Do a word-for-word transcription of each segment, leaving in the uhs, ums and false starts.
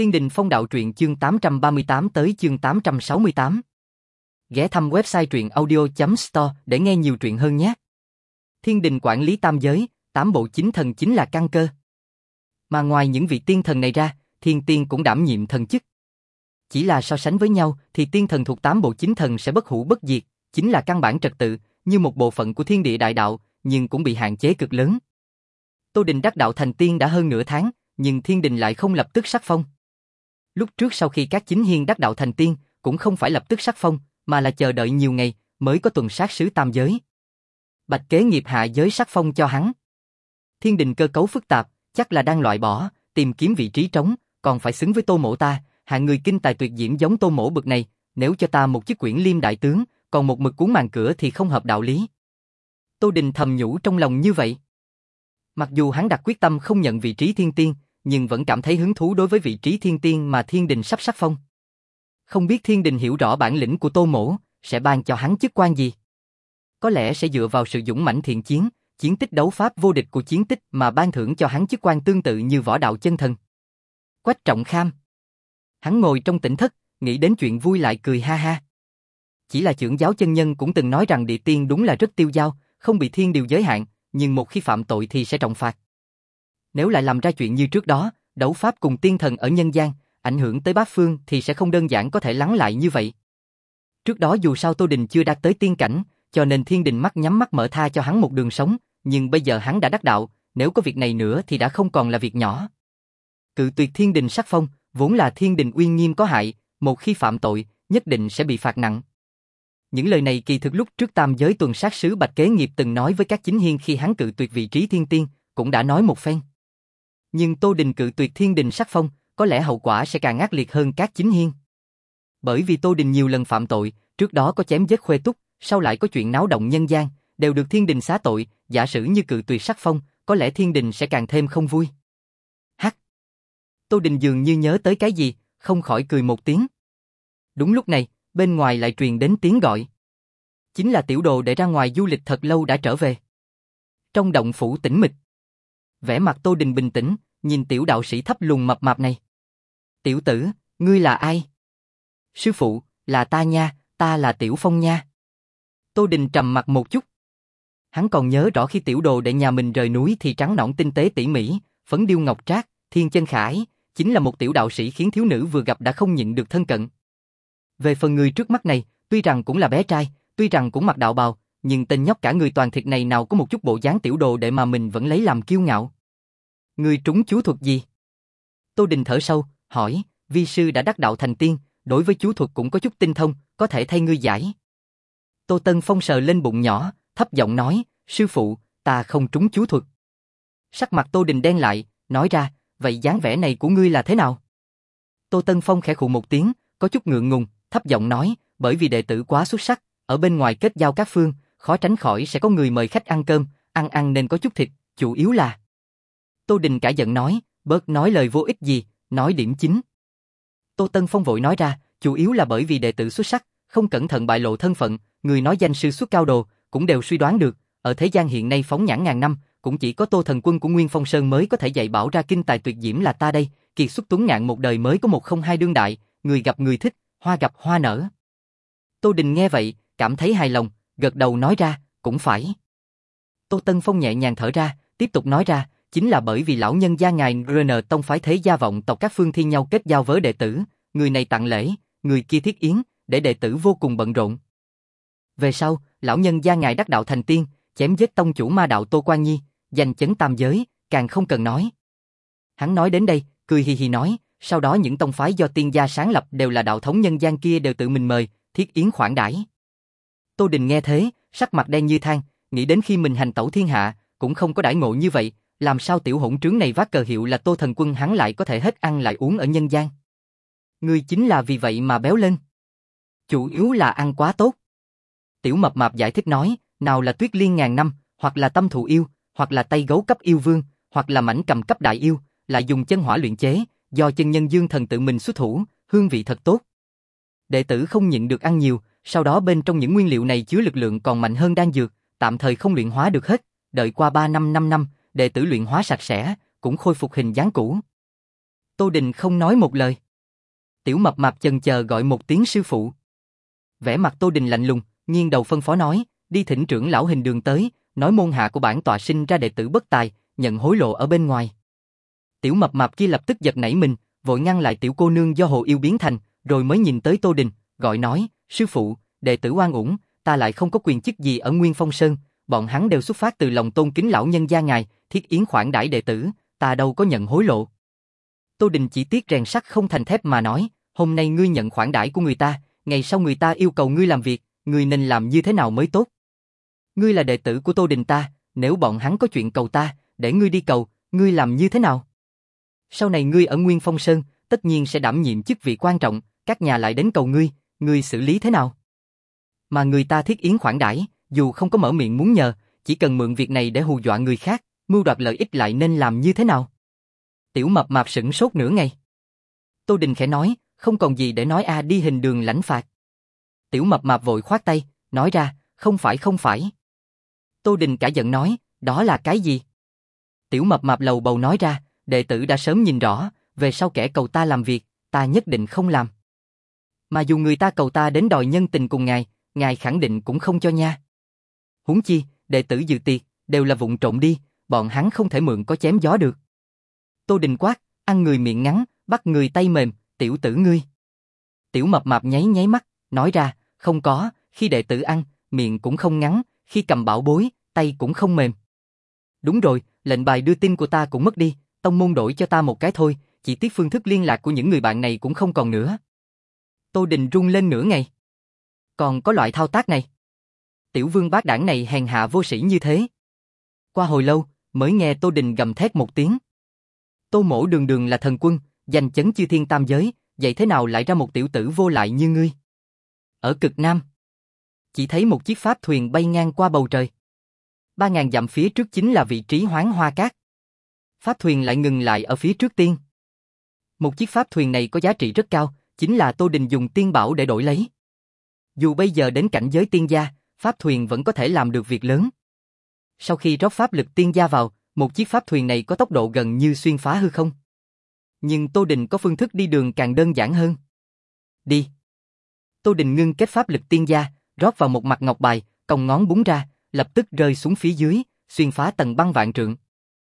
Tiên Đình Phong Đạo Truyện chương tám trăm ba mươi tám tới chương tám trăm sáu mươi tám. Ghé thăm website truyện audio chấm store để nghe nhiều truyện hơn nhé. Thiên Đình quản lý tam giới, tám bộ chính thần chính là căn cơ. Mà ngoài những vị tiên thần này ra, thiên tiên cũng đảm nhiệm thần chức. Chỉ là so sánh với nhau thì tiên thần thuộc tám bộ chính thần sẽ bất hủ bất diệt, chính là căn bản trật tự, như một bộ phận của thiên địa đại đạo, nhưng cũng bị hạn chế cực lớn. Tô Đình đắc đạo thành tiên đã hơn nửa tháng, nhưng Thiên Đình lại không lập tức sắc phong. Lúc trước sau khi các chính hiên đắc đạo thành tiên, cũng không phải lập tức sắc phong, mà là chờ đợi nhiều ngày mới có tuần sát sứ tam giới. Bạch Kế Nghiệp hạ giới sắc phong cho hắn. Thiên Đình cơ cấu phức tạp, chắc là đang loại bỏ, tìm kiếm vị trí trống, còn phải xứng với Tô Mỗ ta, hạng người kinh tài tuyệt diễm giống Tô Mỗ bực này, nếu cho ta một chức quyển liêm đại tướng, còn một mực cuốn màn cửa thì không hợp đạo lý. Tô Đình thầm nhủ trong lòng như vậy. Mặc dù hắn đặt quyết tâm không nhận vị trí thiên tiên, nhưng vẫn cảm thấy hứng thú đối với vị trí thiên tiên mà Thiên Đình sắp sắc phong. Không biết Thiên Đình hiểu rõ bản lĩnh của Tô Mỗ, sẽ ban cho hắn chức quan gì? Có lẽ sẽ dựa vào sự dũng mãnh thiện chiến, chiến tích đấu pháp vô địch của chiến tích mà ban thưởng cho hắn chức quan tương tự như võ đạo chân thần. Quách Trọng Kham. Hắn ngồi trong tỉnh thất, nghĩ đến chuyện vui lại cười ha ha. Chỉ là trưởng giáo chân nhân cũng từng nói rằng địa tiên đúng là rất tiêu dao, không bị thiên điều giới hạn, nhưng một khi phạm tội thì sẽ trọng phạt. Nếu lại làm ra chuyện như trước đó, đấu pháp cùng tiên thần ở nhân gian, ảnh hưởng tới bát phương thì sẽ không đơn giản có thể lắng lại như vậy. Trước đó dù sao Tô Đình chưa đạt tới tiên cảnh, cho nên Thiên Đình mắt nhắm mắt mở tha cho hắn một đường sống, nhưng bây giờ hắn đã đắc đạo, nếu có việc này nữa thì đã không còn là việc nhỏ. Cự tuyệt Thiên Đình sắc phong, vốn là Thiên Đình uy nghiêm có hại, một khi phạm tội, nhất định sẽ bị phạt nặng. Những lời này kỳ thực lúc trước tam giới tuần sát sứ Bạch Kế Nghiệp từng nói với các chính hiên khi hắn cự tuyệt vị trí thiên tiên, cũng đã nói một phen. Nhưng Tô Đình cự tuyệt Thiên Đình sắc phong, có lẽ hậu quả sẽ càng ác liệt hơn các chính hiên. Bởi vì Tô Đình nhiều lần phạm tội, trước đó có chém giết Khuê Túc, sau lại có chuyện náo động nhân gian, đều được Thiên Đình xá tội, giả sử như cự tuyệt sắc phong, có lẽ Thiên Đình sẽ càng thêm không vui. Hắc! Tô Đình dường như nhớ tới cái gì, không khỏi cười một tiếng. Đúng lúc này, bên ngoài lại truyền đến tiếng gọi. Chính là tiểu đồ để ra ngoài du lịch thật lâu đã trở về. Trong động phủ tĩnh mịch, vẻ mặt Tô Đình bình tĩnh, nhìn tiểu đạo sĩ thấp lùn mập mạp này. Tiểu tử, ngươi là ai? Sư phụ, là ta nha, ta là Tiểu Phong nha. Tô Đình trầm mặt một chút. Hắn còn nhớ rõ khi tiểu đồ để nhà mình rời núi thì trắng nõn tinh tế tỉ mỉ, phấn điêu ngọc trác, thiên chân khải, chính là một tiểu đạo sĩ khiến thiếu nữ vừa gặp đã không nhịn được thân cận. Về phần người trước mắt này, tuy rằng cũng là bé trai, tuy rằng cũng mặc đạo bào, nhưng tên nhóc cả người toàn thịt này nào có một chút bộ dáng tiểu đồ để mà mình vẫn lấy làm kiêu ngạo. Người trúng chú thuật gì? Tô Đình thở sâu, hỏi, vi sư đã đắc đạo thành tiên, đối với chú thuật cũng có chút tinh thông, có thể thay ngươi giải. Tô Tân Phong sờ lên bụng nhỏ, thấp giọng nói, sư phụ, ta không trúng chú thuật. Sắc mặt Tô Đình đen lại, nói ra, vậy dáng vẻ này của ngươi là thế nào? Tô Tân Phong khẽ khụ một tiếng, có chút ngượng ngùng, thấp giọng nói, bởi vì đệ tử quá xuất sắc, ở bên ngoài kết giao các phương, khó tránh khỏi sẽ có người mời khách ăn cơm, ăn ăn nên có chút thịt, chủ yếu là. Tô Đình cả giận nói, bớt nói lời vô ích gì, nói điểm chính. Tô Tân Phong vội nói ra, chủ yếu là bởi vì đệ tử xuất sắc, không cẩn thận bại lộ thân phận, người nói danh sư xuất cao đồ, cũng đều suy đoán được, ở thế gian hiện nay phóng nhãn ngàn năm, cũng chỉ có Tô Thần Quân của Nguyên Phong Sơn mới có thể dạy bảo ra kinh tài tuyệt diễm là ta đây, kiệt xuất tuấn ngạn một đời mới có một không hai đương đại, người gặp người thích, hoa gặp hoa nở. Tô Đình nghe vậy, cảm thấy hài lòng, gật đầu nói ra, cũng phải. Tô Tân Phong nhẹ nhàng thở ra, tiếp tục nói ra, chính là bởi vì lão nhân gia ngài rờ en tông phái thế gia vọng tộc các phương thi nhau kết giao với đệ tử, người này tặng lễ, người kia thiết yến, để đệ tử vô cùng bận rộn. Về sau, lão nhân gia ngài đắc đạo thành tiên, chém giết tông chủ ma đạo Tô Quan Nhi, giành chấn tam giới, càng không cần nói. Hắn nói đến đây, cười hì hì nói, sau đó những tông phái do tiên gia sáng lập đều là đạo thống nhân gian kia đều tự mình mời, thiết yến khoản đãi. Tô Đình nghe thế, sắc mặt đen như than, nghĩ đến khi mình hành tẩu thiên hạ, cũng không có đãi ngộ như vậy, làm sao tiểu hỗn trướng này vác cờ hiệu là Tô Thần Quân hắn lại có thể hết ăn lại uống ở nhân gian. Ngươi chính là vì vậy mà béo lên. Chủ yếu là ăn quá tốt. Tiểu mập mạp giải thích nói, nào là Tuyết Liên ngàn năm, hoặc là Tâm Thụ yêu, hoặc là Tây Gấu cấp yêu vương, hoặc là Mãnh Cầm cấp đại yêu, là dùng chân hỏa luyện chế, do chân nhân Dương Thần tự mình xuất thủ, hương vị thật tốt. Đệ tử không nhịn được ăn nhiều, sau đó bên trong những nguyên liệu này chứa lực lượng còn mạnh hơn đan dược, tạm thời không luyện hóa được hết, đợi qua ba năm năm năm, đệ tử luyện hóa sạch sẽ, cũng khôi phục hình dáng cũ. Tô Đình không nói một lời. Tiểu Mập Mạp chần chờ gọi một tiếng sư phụ. Vẻ mặt Tô Đình lạnh lùng, nghiêng đầu phân phó nói, đi thỉnh trưởng lão Hình Đường tới, nói môn hạ của bản tọa sinh ra đệ tử bất tài, nhận hối lộ ở bên ngoài. Tiểu Mập Mạp kia lập tức giật nảy mình, vội ngăn lại tiểu cô nương do Hồ Yêu biến thành, rồi mới nhìn tới Tô Đình, gọi nói, sư phụ, đệ tử oan uổng, ta lại không có quyền chức gì ở Nguyên Phong Sơn, bọn hắn đều xuất phát từ lòng tôn kính lão nhân gia ngài, thiết yến khoản đãi đệ tử, ta đâu có nhận hối lộ. Tô Đình chỉ tiếc rèn sắt không thành thép mà nói, hôm nay ngươi nhận khoản đãi của người ta, ngày sau người ta yêu cầu ngươi làm việc, ngươi nên làm như thế nào mới tốt? Ngươi là đệ tử của Tô Đình ta, nếu bọn hắn có chuyện cầu ta, để ngươi đi cầu, ngươi làm như thế nào? Sau này ngươi ở Nguyên Phong Sơn, tất nhiên sẽ đảm nhiệm chức vị quan trọng, các nhà lại đến cầu ngươi, ngươi xử lý thế nào? Mà người ta thiết yến khoản đãi, dù không có mở miệng muốn nhờ, chỉ cần mượn việc này để hù dọa người khác, mưu đoạt lợi ích lại nên làm như thế nào? Tiểu Mập Mạp sững sốt nửa ngày. Tô Đình khẽ nói, không còn gì để nói a à, đi Hình Đường lãnh phạt. Tiểu Mập Mạp vội khoát tay, nói ra, không phải không phải. Tô Đình cả giận nói, đó là cái gì? Tiểu Mập Mạp lầu bầu nói ra, đệ tử đã sớm nhìn rõ, về sau kẻ cầu ta làm việc, ta nhất định không làm. Mà dù người ta cầu ta đến đòi nhân tình cùng ngài, ngài khẳng định cũng không cho nha. Huống chi, đệ tử dự tiệc, đều là vụng trộm đi, bọn hắn không thể mượn có chém gió được. Tô Đình quát, ăn người miệng ngắn, bắt người tay mềm, tiểu tử ngươi. Tiểu Mập Mạp nháy nháy mắt, nói ra, không có, khi đệ tử ăn, miệng cũng không ngắn, khi cầm bảo bối, tay cũng không mềm. Đúng rồi, lệnh bài đưa tin của ta cũng mất đi, tông môn đổi cho ta một cái thôi, chỉ tiếc phương thức liên lạc của những người bạn này cũng không còn nữa. Tô Đình run lên nửa ngày. Còn có loại thao tác này? Tiểu vương bát đảng này hèn hạ vô sĩ như thế. Qua hồi lâu, mới nghe Tô Đình gầm thét một tiếng. Tô Mỗ đường đường là thần quân, giành chấn chư thiên tam giới, vậy thế nào lại ra một tiểu tử vô lại như ngươi? Ở cực Nam, chỉ thấy một chiếc pháp thuyền bay ngang qua bầu trời. Ba ngàn dặm phía trước chính là vị trí Hoán Hoa Cát. Pháp thuyền lại ngừng lại ở phía trước tiên. Một chiếc pháp thuyền này có giá trị rất cao, chính là Tô Đình dùng tiên bảo để đổi lấy. Dù bây giờ đến cảnh giới tiên gia, pháp thuyền vẫn có thể làm được việc lớn. Sau khi rót pháp lực tiên gia vào, một chiếc pháp thuyền này có tốc độ gần như xuyên phá hư không. Nhưng Tô Đình có phương thức đi đường càng đơn giản hơn. Đi. Tô Đình ngưng kết pháp lực tiên gia, rót vào một mặt ngọc bài, cong ngón búng ra, lập tức rơi xuống phía dưới, xuyên phá tầng băng vạn trượng.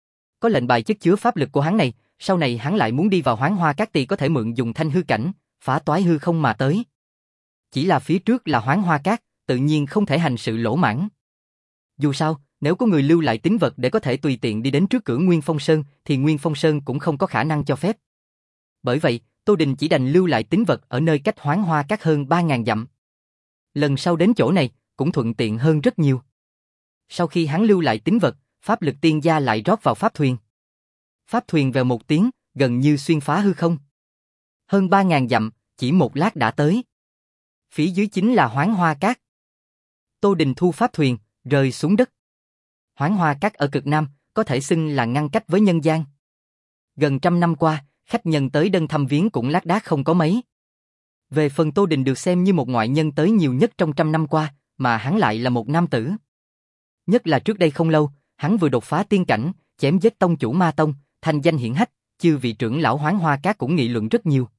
Có lệnh bài chất chứa pháp lực của hắn này, sau này hắn lại muốn đi vào Hoán Hoa Cát thì có thể mượn dùng thanh hư cảnh, phá toái hư không mà tới. Chỉ là phía trước là Hoán Hoa Cát, tự nhiên không thể hành sự lỗ mãng. Dù sao, nếu có người lưu lại tín vật để có thể tùy tiện đi đến trước cửa Nguyên Phong Sơn, thì Nguyên Phong Sơn cũng không có khả năng cho phép. Bởi vậy, Tô Đình chỉ đành lưu lại tín vật ở nơi cách Hoán Hoa Cát hơn ba ngàn dặm. Lần sau đến chỗ này, cũng thuận tiện hơn rất nhiều. Sau khi hắn lưu lại tín vật, pháp lực tiên gia lại rót vào pháp thuyền. Pháp thuyền vèo một tiếng, gần như xuyên phá hư không. Hơn ba ngàn dặm, chỉ một lát đã tới. Phía dưới chính là Hoán Hoa Cát. Tô Đình thu pháp thuyền, rơi xuống đất. Hoán Hoa Cát ở cực Nam, có thể xưng là ngăn cách với nhân gian. Gần trăm năm qua, khách nhân tới đơn thăm viếng cũng lác đác không có mấy. Về phần Tô Đình được xem như một ngoại nhân tới nhiều nhất trong trăm năm qua, mà hắn lại là một nam tử. Nhất là trước đây không lâu, hắn vừa đột phá tiên cảnh, chém giết tông chủ Ma Tông, thành danh hiển hách, chư vị trưởng lão Hoán Hoa Cát cũng nghị luận rất nhiều.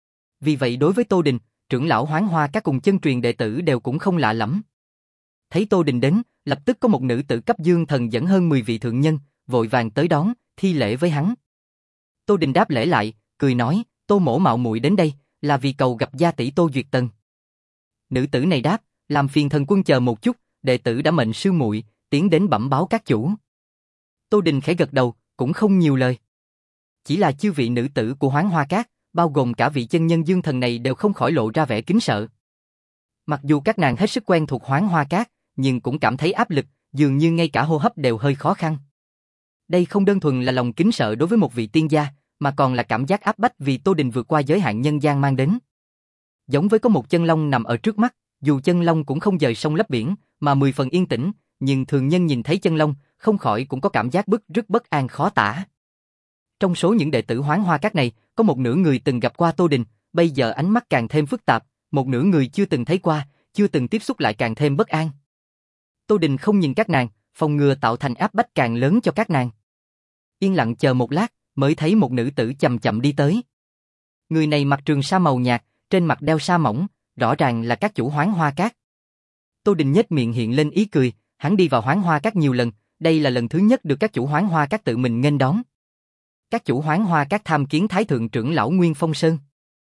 Vì vậy đối với Tô Đình, trưởng lão Hoán Hoa Cát cùng chân truyền đệ tử đều cũng không lạ lắm. Thấy Tô Đình đến, lập tức có một nữ tử cấp dương thần dẫn hơn mười vị thượng nhân, vội vàng tới đón, thi lễ với hắn. Tô Đình đáp lễ lại, cười nói, Tô Mỗ mạo muội đến đây, là vì cầu gặp gia tỷ Tô Duyệt Tần. Nữ tử này đáp, làm phiền thần quân chờ một chút, đệ tử đã mệnh sư muội tiến đến bẩm báo các chủ. Tô Đình khẽ gật đầu, cũng không nhiều lời. Chỉ là chư vị nữ tử của Hoán Hoa Cát, bao gồm cả vị chân nhân dương thần này đều không khỏi lộ ra vẻ kính sợ. Mặc dù các nàng hết sức quen thuộc Hoán Hoa Cát, nhưng cũng cảm thấy áp lực, dường như ngay cả hô hấp đều hơi khó khăn. Đây không đơn thuần là lòng kính sợ đối với một vị tiên gia, mà còn là cảm giác áp bách vì Tô Đình vượt qua giới hạn nhân gian mang đến. Giống với có một chân long nằm ở trước mắt, dù chân long cũng không dời sông lấp biển, mà mười phần yên tĩnh, nhưng thường nhân nhìn thấy chân long, không khỏi cũng có cảm giác bức rất bất an khó tả. Trong số những đệ tử Hoán Hoa Cát này, có một nửa người từng gặp qua Tô Đình, bây giờ ánh mắt càng thêm phức tạp, một nửa người chưa từng thấy qua, chưa từng tiếp xúc lại càng thêm bất an. Tô Đình không nhìn các nàng, phòng ngừa tạo thành áp bách càng lớn cho các nàng. Yên lặng chờ một lát, mới thấy một nữ tử chậm chậm đi tới. Người này mặc trường sa màu nhạt, trên mặt đeo sa mỏng, rõ ràng là các chủ Hoán Hoa Các. Tô Đình nhếch miệng hiện lên ý cười, hắn đi vào Hoán Hoa Các nhiều lần, đây là lần thứ nhất được các chủ Hoán Hoa Các tự mình nghênh đón. Các chủ Hoán Hoa Các tham kiến Thái thượng trưởng lão Nguyên Phong Sơn.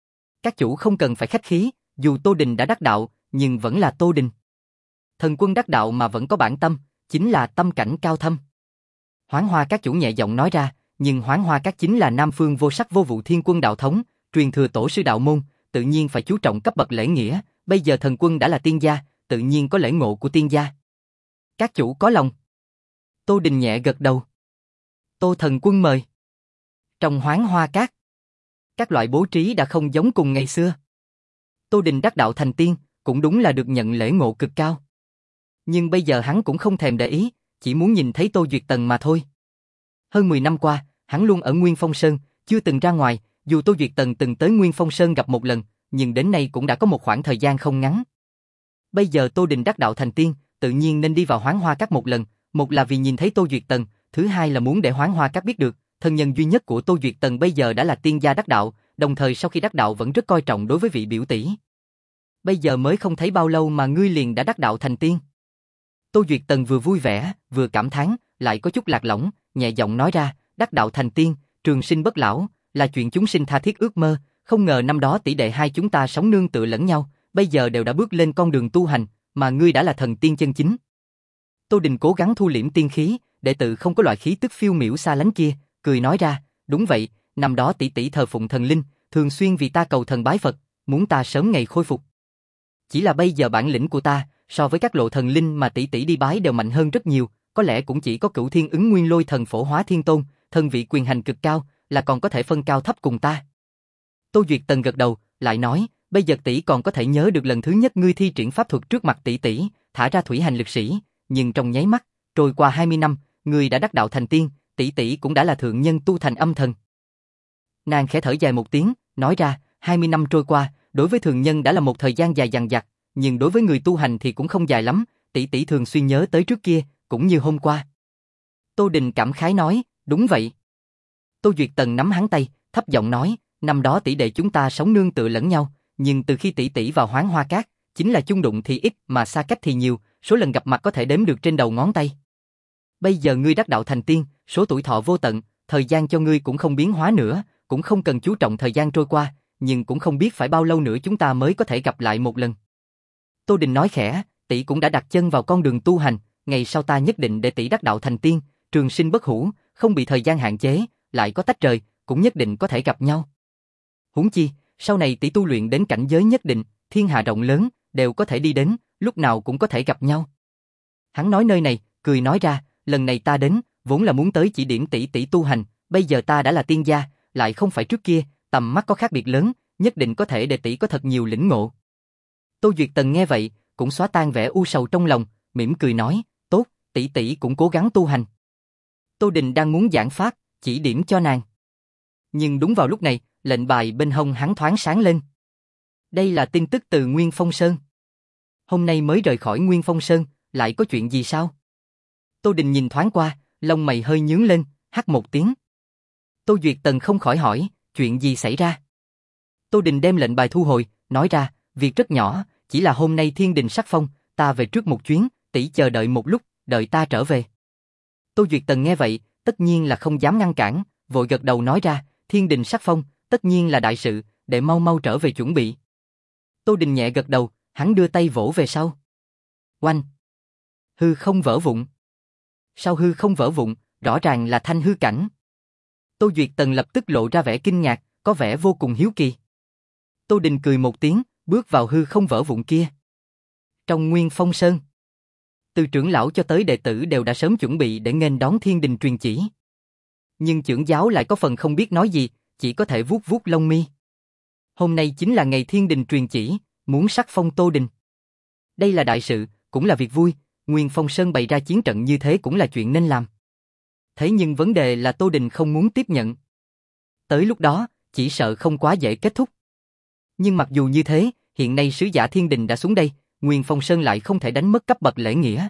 Các chủ không cần phải khách khí, dù Tô Đình đã đắc đạo, nhưng vẫn là Tô Đình. Thần quân đắc đạo mà vẫn có bản tâm, chính là tâm cảnh cao thâm. Hoán Hoa Các chủ nhẹ giọng nói ra, nhưng Hoán Hoa Các chính là Nam Phương Vô Sắc Vô Vụ Thiên Quân đạo thống, truyền thừa tổ sư đạo môn, tự nhiên phải chú trọng cấp bậc lễ nghĩa, bây giờ thần quân đã là tiên gia, tự nhiên có lễ ngộ của tiên gia. Các chủ có lòng. Tô Đình nhẹ gật đầu. Tô thần quân mời. Trong Hoán Hoa Các, các loại bố trí đã không giống cùng ngày xưa. Tô Đình đắc đạo thành tiên, cũng đúng là được nhận lễ ngộ cực cao. Nhưng bây giờ hắn cũng không thèm để ý, chỉ muốn nhìn thấy Tô Duyệt Tần mà thôi. Hơn mười năm qua, hắn luôn ở Nguyên Phong Sơn, chưa từng ra ngoài, dù Tô Duyệt Tần từng tới Nguyên Phong Sơn gặp một lần, nhưng đến nay cũng đã có một khoảng thời gian không ngắn. Bây giờ Tô Đình đắc đạo thành tiên, tự nhiên nên đi vào Hoán Hoa Các một lần, một là vì nhìn thấy Tô Duyệt Tần, thứ hai là muốn để Hoán Hoa Các biết được, thân nhân duy nhất của Tô Duyệt Tần bây giờ đã là tiên gia đắc đạo, đồng thời sau khi đắc đạo vẫn rất coi trọng đối với vị biểu tỷ. Bây giờ mới không thấy bao lâu mà ngươi liền đã đắc đạo thành tiên. Tô Duyệt Tần vừa vui vẻ, vừa cảm thán, lại có chút lạc lõng, nhẹ giọng nói ra, đắc đạo thành tiên, trường sinh bất lão, là chuyện chúng sinh tha thiết ước mơ, không ngờ năm đó tỷ đệ hai chúng ta sống nương tựa lẫn nhau, bây giờ đều đã bước lên con đường tu hành, mà ngươi đã là thần tiên chân chính. Tô Đình cố gắng thu liễm tiên khí, đệ tử không có loại khí tức phiêu miểu xa lánh kia, cười nói ra, đúng vậy, năm đó tỷ tỷ thờ phụng thần linh, thường xuyên vì ta cầu thần bái Phật, muốn ta sớm ngày khôi phục. Chỉ là bây giờ bản lĩnh của ta, so với các lộ thần linh mà tỷ tỷ đi bái đều mạnh hơn rất nhiều, có lẽ cũng chỉ có Cửu Thiên Ứng Nguyên Lôi Thần Phổ Hóa Thiên Tôn, thân vị quyền hành cực cao, là còn có thể phân cao thấp cùng ta. Tô Duyệt Tần gật đầu, lại nói, bây giờ tỷ còn có thể nhớ được lần thứ nhất ngươi thi triển pháp thuật trước mặt tỷ tỷ, thả ra thủy hành lực sĩ, nhưng trong nháy mắt, trôi qua hai mươi năm, ngươi đã đắc đạo thành tiên, tỷ tỷ cũng đã là thượng nhân tu thành âm thần. Nàng khẽ thở dài một tiếng, nói ra, hai mươi năm trôi qua, đối với thường nhân đã là một thời gian dài dằng dặc, nhưng đối với người tu hành thì cũng không dài lắm, tỷ tỷ thường xuyên nhớ tới trước kia, cũng như hôm qua. Tô Đình cảm khái nói, đúng vậy. Tô Duyệt Tần nắm hắn tay, thấp giọng nói, năm đó tỷ đệ chúng ta sống nương tựa lẫn nhau, nhưng từ khi tỷ tỷ vào Hoán Hoa Các, chính là chung đụng thì ít mà xa cách thì nhiều, số lần gặp mặt có thể đếm được trên đầu ngón tay. Bây giờ ngươi đắc đạo thành tiên, số tuổi thọ vô tận, thời gian cho ngươi cũng không biến hóa nữa, cũng không cần chú trọng thời gian trôi qua, nhưng cũng không biết phải bao lâu nữa chúng ta mới có thể gặp lại một lần. Tô Đình nói khẽ, tỷ cũng đã đặt chân vào con đường tu hành, ngày sau ta nhất định để tỷ đắc đạo thành tiên, trường sinh bất hủ, không bị thời gian hạn chế, lại có tách rời, cũng nhất định có thể gặp nhau. Huống chi, sau này tỷ tu luyện đến cảnh giới nhất định, thiên hạ rộng lớn, đều có thể đi đến, lúc nào cũng có thể gặp nhau. Hắn nói nơi này, cười nói ra, lần này ta đến, vốn là muốn tới chỉ điểm tỷ tỷ tu hành, bây giờ ta đã là tiên gia, lại không phải trước kia, tầm mắt có khác biệt lớn, nhất định có thể để tỷ có thật nhiều lĩnh ngộ. Tô Duyệt Tần nghe vậy, cũng xóa tan vẻ u sầu trong lòng, mỉm cười nói, tốt, tỷ tỷ cũng cố gắng tu hành. Tô Đình đang muốn giảng pháp, chỉ điểm cho nàng. Nhưng đúng vào lúc này, lệnh bài bên hông hắn thoáng sáng lên. Đây là tin tức từ Nguyên Phong Sơn. Hôm nay mới rời khỏi Nguyên Phong Sơn, lại có chuyện gì sao? Tô Đình nhìn thoáng qua, lông mày hơi nhướng lên, hắt một tiếng. Tô Duyệt Tần không khỏi hỏi, chuyện gì xảy ra? Tô Đình đem lệnh bài thu hồi, nói ra, việc rất nhỏ, chỉ là hôm nay thiên đình sắc phong, ta về trước một chuyến, tỷ chờ đợi một lúc, đợi ta trở về. Tô Duyệt Tần nghe vậy, tất nhiên là không dám ngăn cản, vội gật đầu nói ra, thiên đình sắc phong, tất nhiên là đại sự, để mau mau trở về chuẩn bị. Tô Đình nhẹ gật đầu, hắn đưa tay vỗ về sau. Oanh! Hư không vỡ vụn. Sau hư không vỡ vụn, rõ ràng là thanh hư cảnh. Tô Duyệt Tần lập tức lộ ra vẻ kinh ngạc, có vẻ vô cùng hiếu kỳ. Tô Đình cười một tiếng, bước vào hư không vỡ vụn kia. Trong Nguyên Phong Sơn, từ trưởng lão cho tới đệ tử đều đã sớm chuẩn bị để nghênh đón thiên đình truyền chỉ. Nhưng trưởng giáo lại có phần không biết nói gì, chỉ có thể vuốt vuốt lông mi. Hôm nay chính là ngày thiên đình truyền chỉ, muốn sắc phong Tô Đình. Đây là đại sự, cũng là việc vui, Nguyên Phong Sơn bày ra chiến trận như thế cũng là chuyện nên làm. Thế nhưng vấn đề là Tô Đình không muốn tiếp nhận. Tới lúc đó, chỉ sợ không quá dễ kết thúc. Nhưng mặc dù như thế, hiện nay sứ giả thiên đình đã xuống đây, Nguyên Phong Sơn lại không thể đánh mất cấp bậc lễ nghĩa.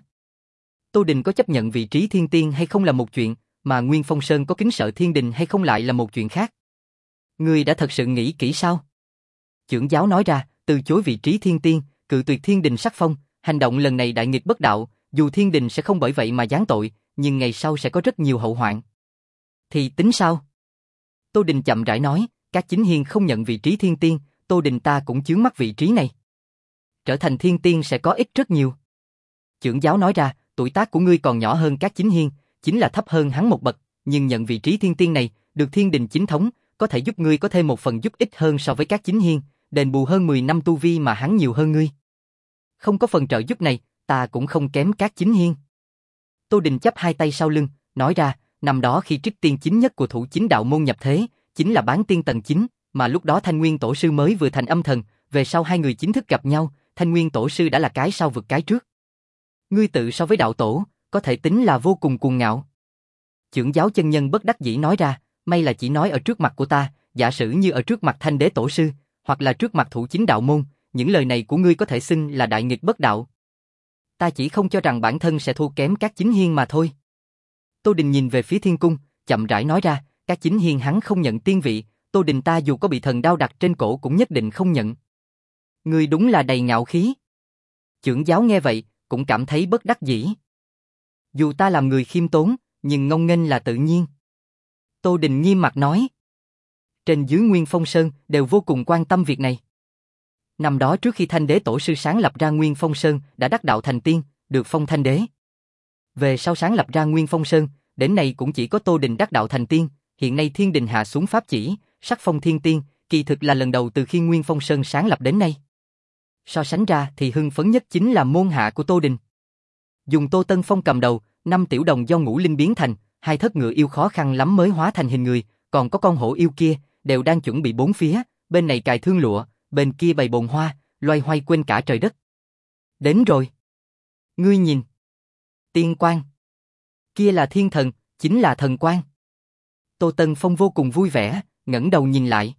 Tô Đình có chấp nhận vị trí thiên tiên hay không là một chuyện, mà Nguyên Phong Sơn có kính sợ thiên đình hay không lại là một chuyện khác. Ngươi đã thật sự nghĩ kỹ sao? Chưởng giáo nói ra, từ chối vị trí thiên tiên, cự tuyệt thiên đình sắc phong, hành động lần này đại nghịch bất đạo, dù thiên đình sẽ không bởi vậy mà giáng tội, nhưng ngày sau sẽ có rất nhiều hậu hoạn. Thì tính sao? Tô Đình chậm rãi nói, các chính hiền không nhận vị trí thiên tiên, Tô Đình ta cũng chướng mắt vị trí này. Trở thành thiên tiên sẽ có ích rất nhiều. Chưởng giáo nói ra, tuổi tác của ngươi còn nhỏ hơn các chính hiên, chính là thấp hơn hắn một bậc, nhưng nhận vị trí thiên tiên này, được thiên đình chính thống, có thể giúp ngươi có thêm một phần giúp ích hơn so với các chính hiên, đền bù hơn mười năm tu vi mà hắn nhiều hơn ngươi. Không có phần trợ giúp này, ta cũng không kém các chính hiên. Tô Đình chắp hai tay sau lưng, nói ra, năm đó khi trích tiên chính nhất của thủ chính đạo môn nhập thế, chính là bán tiên tầng chín, mà lúc đó Thanh Nguyên Tổ Sư mới vừa thành âm thần, về sau hai người chính thức gặp nhau, Thanh Nguyên Tổ Sư đã là cái sau vượt cái trước. Ngươi tự so với đạo tổ, có thể tính là vô cùng cuồng ngạo. Chưởng giáo chân nhân bất đắc dĩ nói ra, may là chỉ nói ở trước mặt của ta, giả sử như ở trước mặt Thanh Đế Tổ Sư, hoặc là trước mặt thủ chính đạo môn, những lời này của ngươi có thể xưng là đại nghịch bất đạo. Ta chỉ không cho rằng bản thân sẽ thua kém các chính hiên mà thôi. Tô Đình nhìn về phía thiên cung, chậm rãi nói ra, các chính hiên hắn không nhận tiên vị, Tô Đình ta dù có bị thần đao đặt trên cổ cũng nhất định không nhận. Ngươi đúng là đầy ngạo khí. Chưởng giáo nghe vậy, cũng cảm thấy bất đắc dĩ. Dù ta làm người khiêm tốn, nhưng ngông nghênh là tự nhiên. Tô Đình nghiêm mặt nói. Trên dưới Nguyên Phong Sơn đều vô cùng quan tâm việc này. Năm đó trước khi Thanh Đế Tổ Sư sáng lập ra Nguyên Phong Sơn đã đắc đạo thành tiên, được phong Thanh Đế. Về sau sáng lập ra Nguyên Phong Sơn, đến nay cũng chỉ có Tô Đình đắc đạo thành tiên, hiện nay thiên đình hạ xuống pháp chỉ, sắc phong thiên tiên, kỳ thực là lần đầu từ khi Nguyên Phong Sơn sáng lập đến nay. So sánh ra thì hưng phấn nhất chính là môn hạ của Tô Đình. Dùng Tô Tân Phong cầm đầu, năm tiểu đồng do ngũ linh biến thành, hai thất ngựa yêu khó khăn lắm mới hóa thành hình người, còn có con hổ yêu kia, đều đang chuẩn bị bốn phía, bên này cài thương lụa, bên kia bày bồn hoa, loay hoay quên cả trời đất. Đến rồi. Ngươi nhìn. Tiên quan. Kia là thiên thần, chính là thần quan. Tô Tân Phong vô cùng vui vẻ, ngẩng đầu nhìn lại.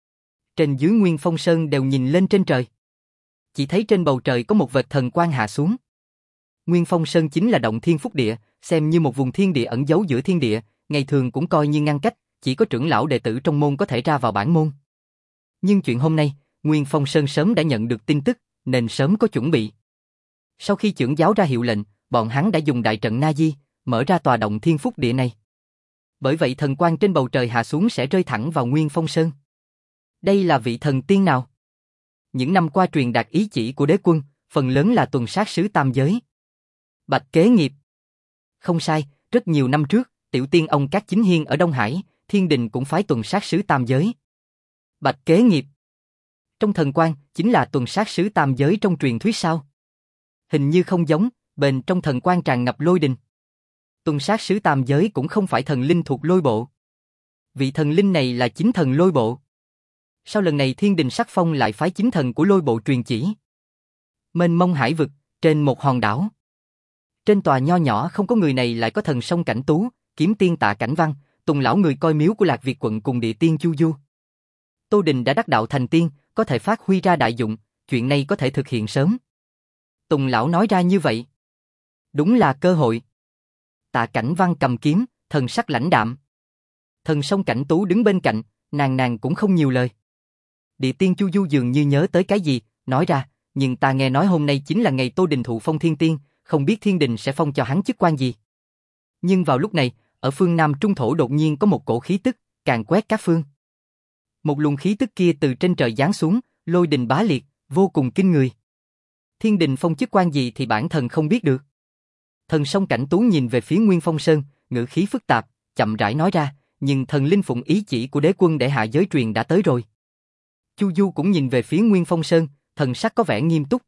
Trên dưới Nguyên Phong Sơn đều nhìn lên trên trời. Chỉ thấy trên bầu trời có một vệt thần quang hạ xuống. Nguyên Phong Sơn chính là động thiên phúc địa, xem như một vùng thiên địa ẩn giấu giữa thiên địa, ngày thường cũng coi như ngăn cách, chỉ có trưởng lão đệ tử trong môn có thể ra vào bản môn. Nhưng chuyện hôm nay, Nguyên Phong Sơn sớm đã nhận được tin tức, nên sớm có chuẩn bị. Sau khi chưởng giáo ra hiệu lệnh, bọn hắn đã dùng đại trận Na Di, mở ra tòa động thiên phúc địa này. Bởi vậy thần quang trên bầu trời hạ xuống sẽ rơi thẳng vào Nguyên Phong Sơn. Đây là vị thần tiên nào? Những năm qua truyền đạt ý chỉ của đế quân, phần lớn là tuần sát sứ tam giới. Bạch Kế Nghiệp. Không sai, rất nhiều năm trước, tiểu tiên ông các chính hiên ở Đông Hải, thiên đình cũng phái tuần sát sứ tam giới. Bạch Kế Nghiệp. Trong thần quan, chính là tuần sát sứ tam giới trong truyền thuyết sao? Hình như không giống, bên trong thần quan tràn ngập lôi đình. Tuần sát sứ tam giới cũng không phải thần linh thuộc lôi bộ. Vị thần linh này là chính thần lôi bộ. Sau lần này thiên đình sắc phong lại phái chính thần của lôi bộ truyền chỉ. Mênh mông hải vực, trên một hòn đảo. Trên tòa nho nhỏ không có người này lại có thần sông Cảnh Tú, kiếm tiên Tạ Cảnh Văn, Tùng lão người coi miếu của Lạc Việt quận cùng địa tiên Chu Du. Tô Đình đã đắc đạo thành tiên, có thể phát huy ra đại dụng, chuyện này có thể thực hiện sớm. Tùng lão nói ra như vậy. Đúng là cơ hội. Tạ Cảnh Văn cầm kiếm, thần sắc lãnh đạm. Thần sông Cảnh Tú đứng bên cạnh, nàng nàng cũng không nhiều lời. Địa tiên Chu Du dường như nhớ tới cái gì, nói ra, nhưng ta nghe nói hôm nay chính là ngày Tô Đình thụ phong thiên tiên, không biết thiên đình sẽ phong cho hắn chức quan gì. Nhưng vào lúc này, ở phương Nam Trung Thổ đột nhiên có một cổ khí tức, càn quét các phương. Một luồng khí tức kia từ trên trời giáng xuống, lôi đình bá liệt, vô cùng kinh người. Thiên đình phong chức quan gì thì bản thân không biết được. Thần sông Cảnh Tú nhìn về phía Nguyên Phong Sơn, ngữ khí phức tạp, chậm rãi nói ra, nhưng thần linh phụng ý chỉ của đế quân để hạ giới truyền đã tới rồi. Chu Du cũng nhìn về phía Nguyên Phong Sơn, thần sắc có vẻ nghiêm túc.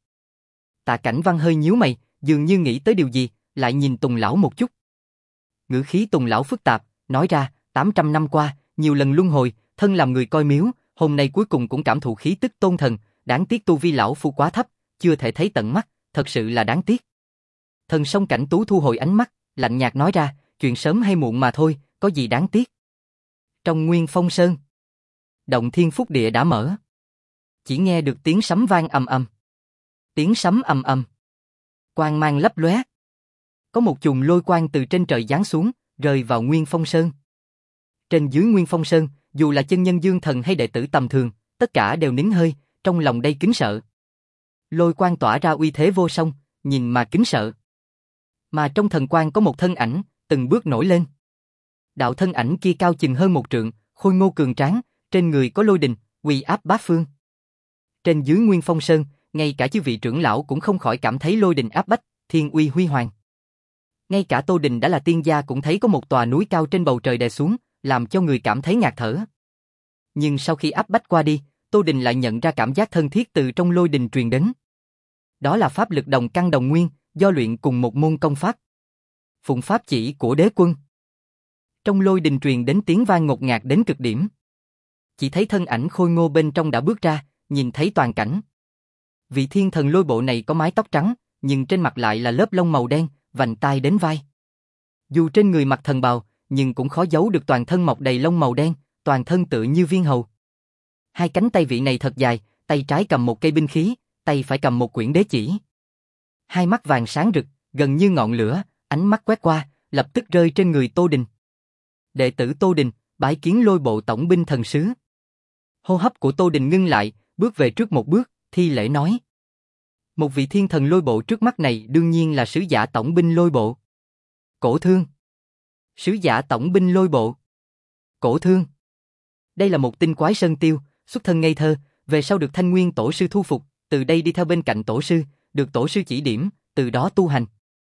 Tạ Cảnh Văn hơi nhíu mày, dường như nghĩ tới điều gì, lại nhìn Tùng lão một chút. Ngữ khí Tùng lão phức tạp, nói ra, tám trăm năm qua, nhiều lần luân hồi, thân làm người coi miếu, hôm nay cuối cùng cũng cảm thụ khí tức tôn thần, đáng tiếc tu vi lão phu quá thấp, chưa thể thấy tận mắt, thật sự là đáng tiếc. Thần sông Cảnh Tú thu hồi ánh mắt, lạnh nhạt nói ra, chuyện sớm hay muộn mà thôi, có gì đáng tiếc. Trong Nguyên Phong Sơn, động thiên phúc địa đã mở. Chỉ nghe được tiếng sấm vang ầm ầm. Tiếng sấm ầm ầm. Quang mang lấp lóe. Có một chùm lôi quang từ trên trời giáng xuống, rơi vào Nguyên Phong Sơn. Trên dưới Nguyên Phong Sơn, Dù là chân nhân dương thần hay đệ tử tầm thường, tất cả đều nín hơi, trong lòng đầy kính sợ. Lôi quang tỏa ra uy thế vô song, nhìn mà kính sợ. Mà trong thần quang có một thân ảnh, từng bước nổi lên. Đạo thân ảnh kia cao chừng hơn một trượng, khôi ngô cường tráng, trên người có lôi đình, uy áp bát phương. Trên dưới Nguyên Phong Sơn, ngay cả chư vị trưởng lão cũng không khỏi cảm thấy lôi đình áp bách, thiên uy huy hoàng. Ngay cả Tô Đình đã là tiên gia cũng thấy có một tòa núi cao trên bầu trời đè xuống, làm cho người cảm thấy ngạt thở. Nhưng sau khi áp bách qua đi, Tô Đình lại nhận ra cảm giác thân thiết từ trong lôi đình truyền đến. Đó là pháp lực đồng căn đồng nguyên, do luyện cùng một môn công pháp. Phụng pháp chỉ của đế quân. Trong lôi đình truyền đến tiếng vang ngột ngạt đến cực điểm. Chỉ thấy thân ảnh khôi ngô bên trong đã bước ra, nhìn thấy toàn cảnh. Vị thiên thần lôi bộ này có mái tóc trắng, nhưng trên mặt lại là lớp lông màu đen, vành tai đến vai. Dù trên người mặc thần bào, nhưng cũng khó giấu được toàn thân mọc đầy lông màu đen, toàn thân tựa như viên hầu. Hai cánh tay vị này thật dài, tay trái cầm một cây binh khí, tay phải cầm một quyển đế chỉ. Hai mắt vàng sáng rực, gần như ngọn lửa, ánh mắt quét qua, lập tức rơi trên người Tô Đình. Đệ tử Tô Đình, bái kiến lôi bộ tổng binh thần sứ. Hô hấp của Tô Đình ngưng lại, bước về trước một bước, thi lễ nói. Một vị thiên thần lôi bộ trước mắt này đương nhiên là sứ giả tổng binh lôi bộ. Cổ Thương. Sứ giả tổng binh lôi bộ. Cổ Thương. Đây là một tinh quái sơn tiêu, xuất thân ngây thơ, về sau được Thanh Nguyên tổ sư thu phục, từ đây đi theo bên cạnh tổ sư, được tổ sư chỉ điểm, từ đó tu hành.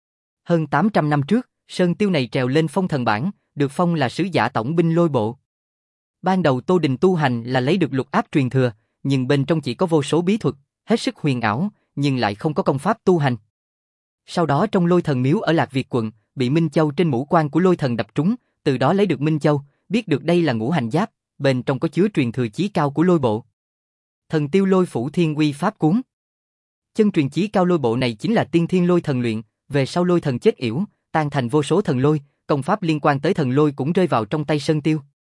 Hơn tám trăm năm trước, sơn tiêu này trèo lên phong thần bảng, được phong là sứ giả tổng binh lôi bộ. Ban đầu Tô Đình tu hành là lấy được lục áp truyền thừa, nhưng bên trong chỉ có vô số bí thuật, hết sức huyền ảo, nhưng lại không có công pháp tu hành. Sau đó trong Lôi Thần Miếu ở Lạc Việt quận, bị Minh Châu trên mũ quan của Lôi Thần đập trúng, từ đó lấy được Minh Châu, biết được đây là ngũ hành giáp, bên trong có chứa truyền thừa chí cao của lôi bộ. Thần tiêu lôi phủ thiên uy pháp cuốn. Chân truyền chí cao lôi bộ này chính là tiên thiên lôi thần luyện, về sau lôi thần chết yểu, tan thành vô số thần lôi, công pháp liên quan tới thần lôi cũng rơi vào trong tay Sơn Tiêu.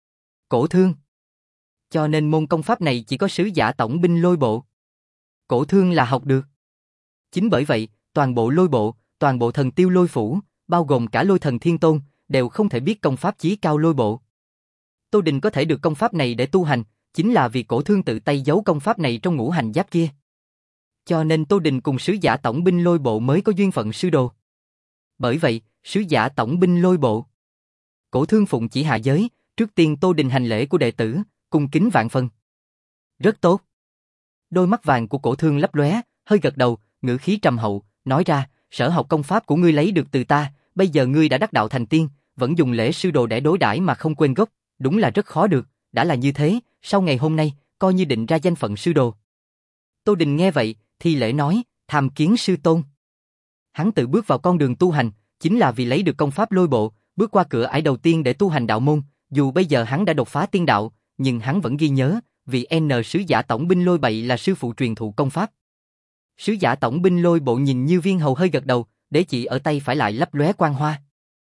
Cổ Thương. Cho nên môn công pháp này chỉ có sứ giả tổng binh lôi bộ. Cổ Thương là học được. Chính bởi vậy, toàn bộ lôi bộ, toàn bộ thần tiêu lôi phủ, bao gồm cả lôi thần thiên tôn, đều không thể biết công pháp chí cao lôi bộ. Tô Đình có thể được công pháp này để tu hành, chính là vì Cổ Thương tự tay giấu công pháp này trong ngũ hành giáp kia. Cho nên Tô Đình cùng sứ giả tổng binh lôi bộ mới có duyên phận sư đồ. Bởi vậy, sứ giả tổng binh lôi bộ. Cổ Thương phụng chỉ hạ giới, trước tiên Tô Đình hành lễ của đệ tử, cung kính vạn phần. Rất tốt. Đôi mắt vàng của Cổ Thương lấp lóe, hơi gật đầu, ngữ khí trầm hậu, nói ra, sở học công pháp của ngươi lấy được từ ta, bây giờ ngươi đã đắc đạo thành tiên, vẫn dùng lễ sư đồ để đối đãi mà không quên gốc, đúng là rất khó được, đã là như thế, sau ngày hôm nay, coi như định ra danh phận sư đồ. Tô Đình nghe vậy, thi lễ nói, tham kiến sư tôn. Hắn tự bước vào con đường tu hành, chính là vì lấy được công pháp lôi bộ, bước qua cửa ải đầu tiên để tu hành đạo môn, dù bây giờ hắn đã đột phá tiên đạo, nhưng hắn vẫn ghi nhớ, vì N sứ giả tổng binh lôi bậy là sư phụ truyền thụ công pháp. Sứ giả tổng binh lôi bộ nhìn như viên hầu hơi gật đầu, đế chỉ ở tay phải lại lấp lóe quang hoa.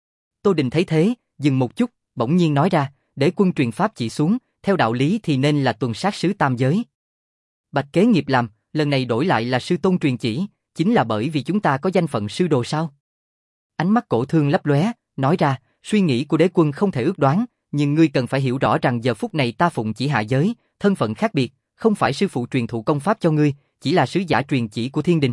Tô Đình thấy thế, dừng một chút, bỗng nhiên nói ra, để quân truyền pháp chỉ xuống, theo đạo lý thì nên là tuần sát sứ tam giới. Bạch kế nghiệp làm, lần này đổi lại là sư tôn truyền chỉ, chính là bởi vì chúng ta có danh phận sư đồ sao? Ánh mắt Cổ Thương lấp lóe, nói ra, suy nghĩ của đế quân không thể ước đoán, nhưng ngươi cần phải hiểu rõ rằng giờ phút này ta phụng chỉ hạ giới, thân phận khác biệt, không phải sư phụ truyền thụ công pháp cho ngươi, chỉ là sứ giả truyền chỉ của thiên đình.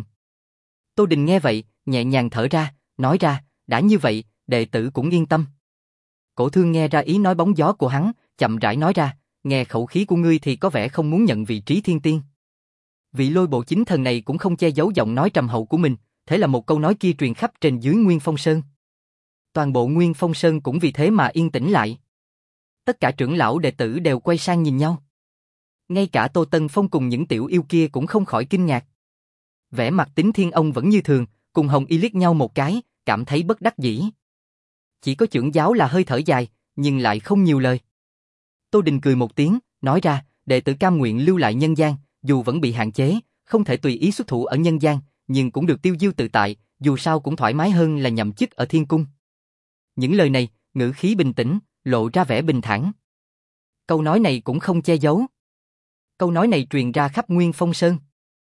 Tô Đình nghe vậy, nhẹ nhàng thở ra, nói ra, đã như vậy, đệ tử cũng yên tâm. Cổ Thương nghe ra ý nói bóng gió của hắn, chậm rãi nói ra, nghe khẩu khí của ngươi thì có vẻ không muốn nhận vị trí thiên tiên. Vị lôi bộ chính thần này cũng không che giấu giọng nói trầm hậu của mình, thế là một câu nói kia truyền khắp trên dưới Nguyên Phong Sơn. Toàn bộ Nguyên Phong Sơn cũng vì thế mà yên tĩnh lại. Tất cả trưởng lão đệ tử đều quay sang nhìn nhau. Ngay cả Tô Tân Phong cùng những tiểu yêu kia cũng không khỏi kinh ngạc. Vẻ mặt Tính Thiên Ông vẫn như thường, cùng Hồng Y liếc nhau một cái, cảm thấy bất đắc dĩ. Chỉ có trưởng giáo là hơi thở dài, nhưng lại không nhiều lời. Tô Đình cười một tiếng, nói ra, đệ tử cam nguyện lưu lại nhân gian, dù vẫn bị hạn chế, không thể tùy ý xuất thủ ở nhân gian, nhưng cũng được tiêu diêu tự tại, dù sao cũng thoải mái hơn là nhậm chức ở thiên cung. Những lời này, ngữ khí bình tĩnh, lộ ra vẻ bình thản. Câu nói này cũng không che giấu. Câu nói này truyền ra khắp Nguyên Phong Sơn.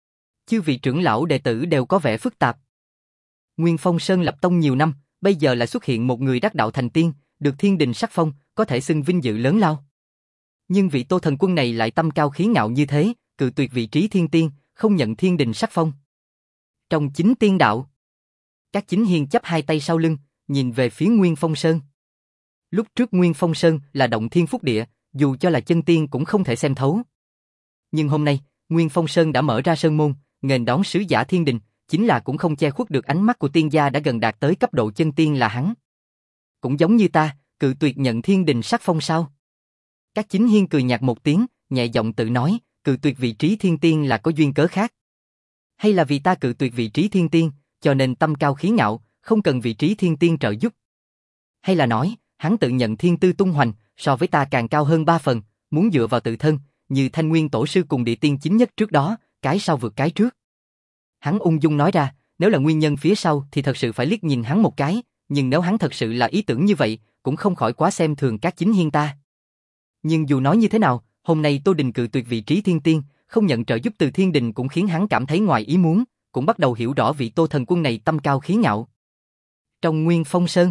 Chư vị trưởng lão đệ tử đều có vẻ phức tạp. Nguyên Phong Sơn lập tông nhiều năm, bây giờ lại xuất hiện một người đắc đạo thành tiên, được thiên đình sắc phong, có thể xưng vinh dự lớn lao. Nhưng vị Tô Thần Quân này lại tâm cao khí ngạo như thế, cự tuyệt vị trí thiên tiên, không nhận thiên đình sắc phong. Trong chính tiên đạo, các chính hiền chắp hai tay sau lưng, nhìn về phía Nguyên Phong Sơn. Lúc trước Nguyên Phong Sơn là động thiên phúc địa, dù cho là chân tiên cũng không thể xem thấu. Nhưng hôm nay, Nguyên Phong Sơn đã mở ra sơn môn, nghênh đón sứ giả thiên đình, chính là cũng không che khuất được ánh mắt của tiên gia đã gần đạt tới cấp độ chân tiên là hắn. Cũng giống như ta, cự tuyệt nhận thiên đình sắc phong sao? Các chính hiên cười nhạt một tiếng, nhẹ giọng tự nói, cự tuyệt vị trí thiên tiên là có duyên cớ khác. Hay là vì ta cự tuyệt vị trí thiên tiên, cho nên tâm cao khí ngạo, không cần vị trí thiên tiên trợ giúp? Hay là nói, hắn tự nhận thiên tư tung hoành, so với ta càng cao hơn ba phần, muốn dựa vào tự thân, như Thanh Nguyên Tổ sư cùng địa tiên chính nhất trước đó, cái sau vượt cái trước. Hắn ung dung nói ra, nếu là nguyên nhân phía sau thì thật sự phải liếc nhìn hắn một cái, nhưng nếu hắn thật sự là ý tưởng như vậy, cũng không khỏi quá xem thường các chính hiên ta. Nhưng dù nói như thế nào, hôm nay Tô Đình cự tuyệt vị trí thiên tiên, không nhận trợ giúp từ thiên đình cũng khiến hắn cảm thấy ngoài ý muốn, cũng bắt đầu hiểu rõ vị Tô Thần Quân này tâm cao khí ngạo. Trong Nguyên Phong Sơn,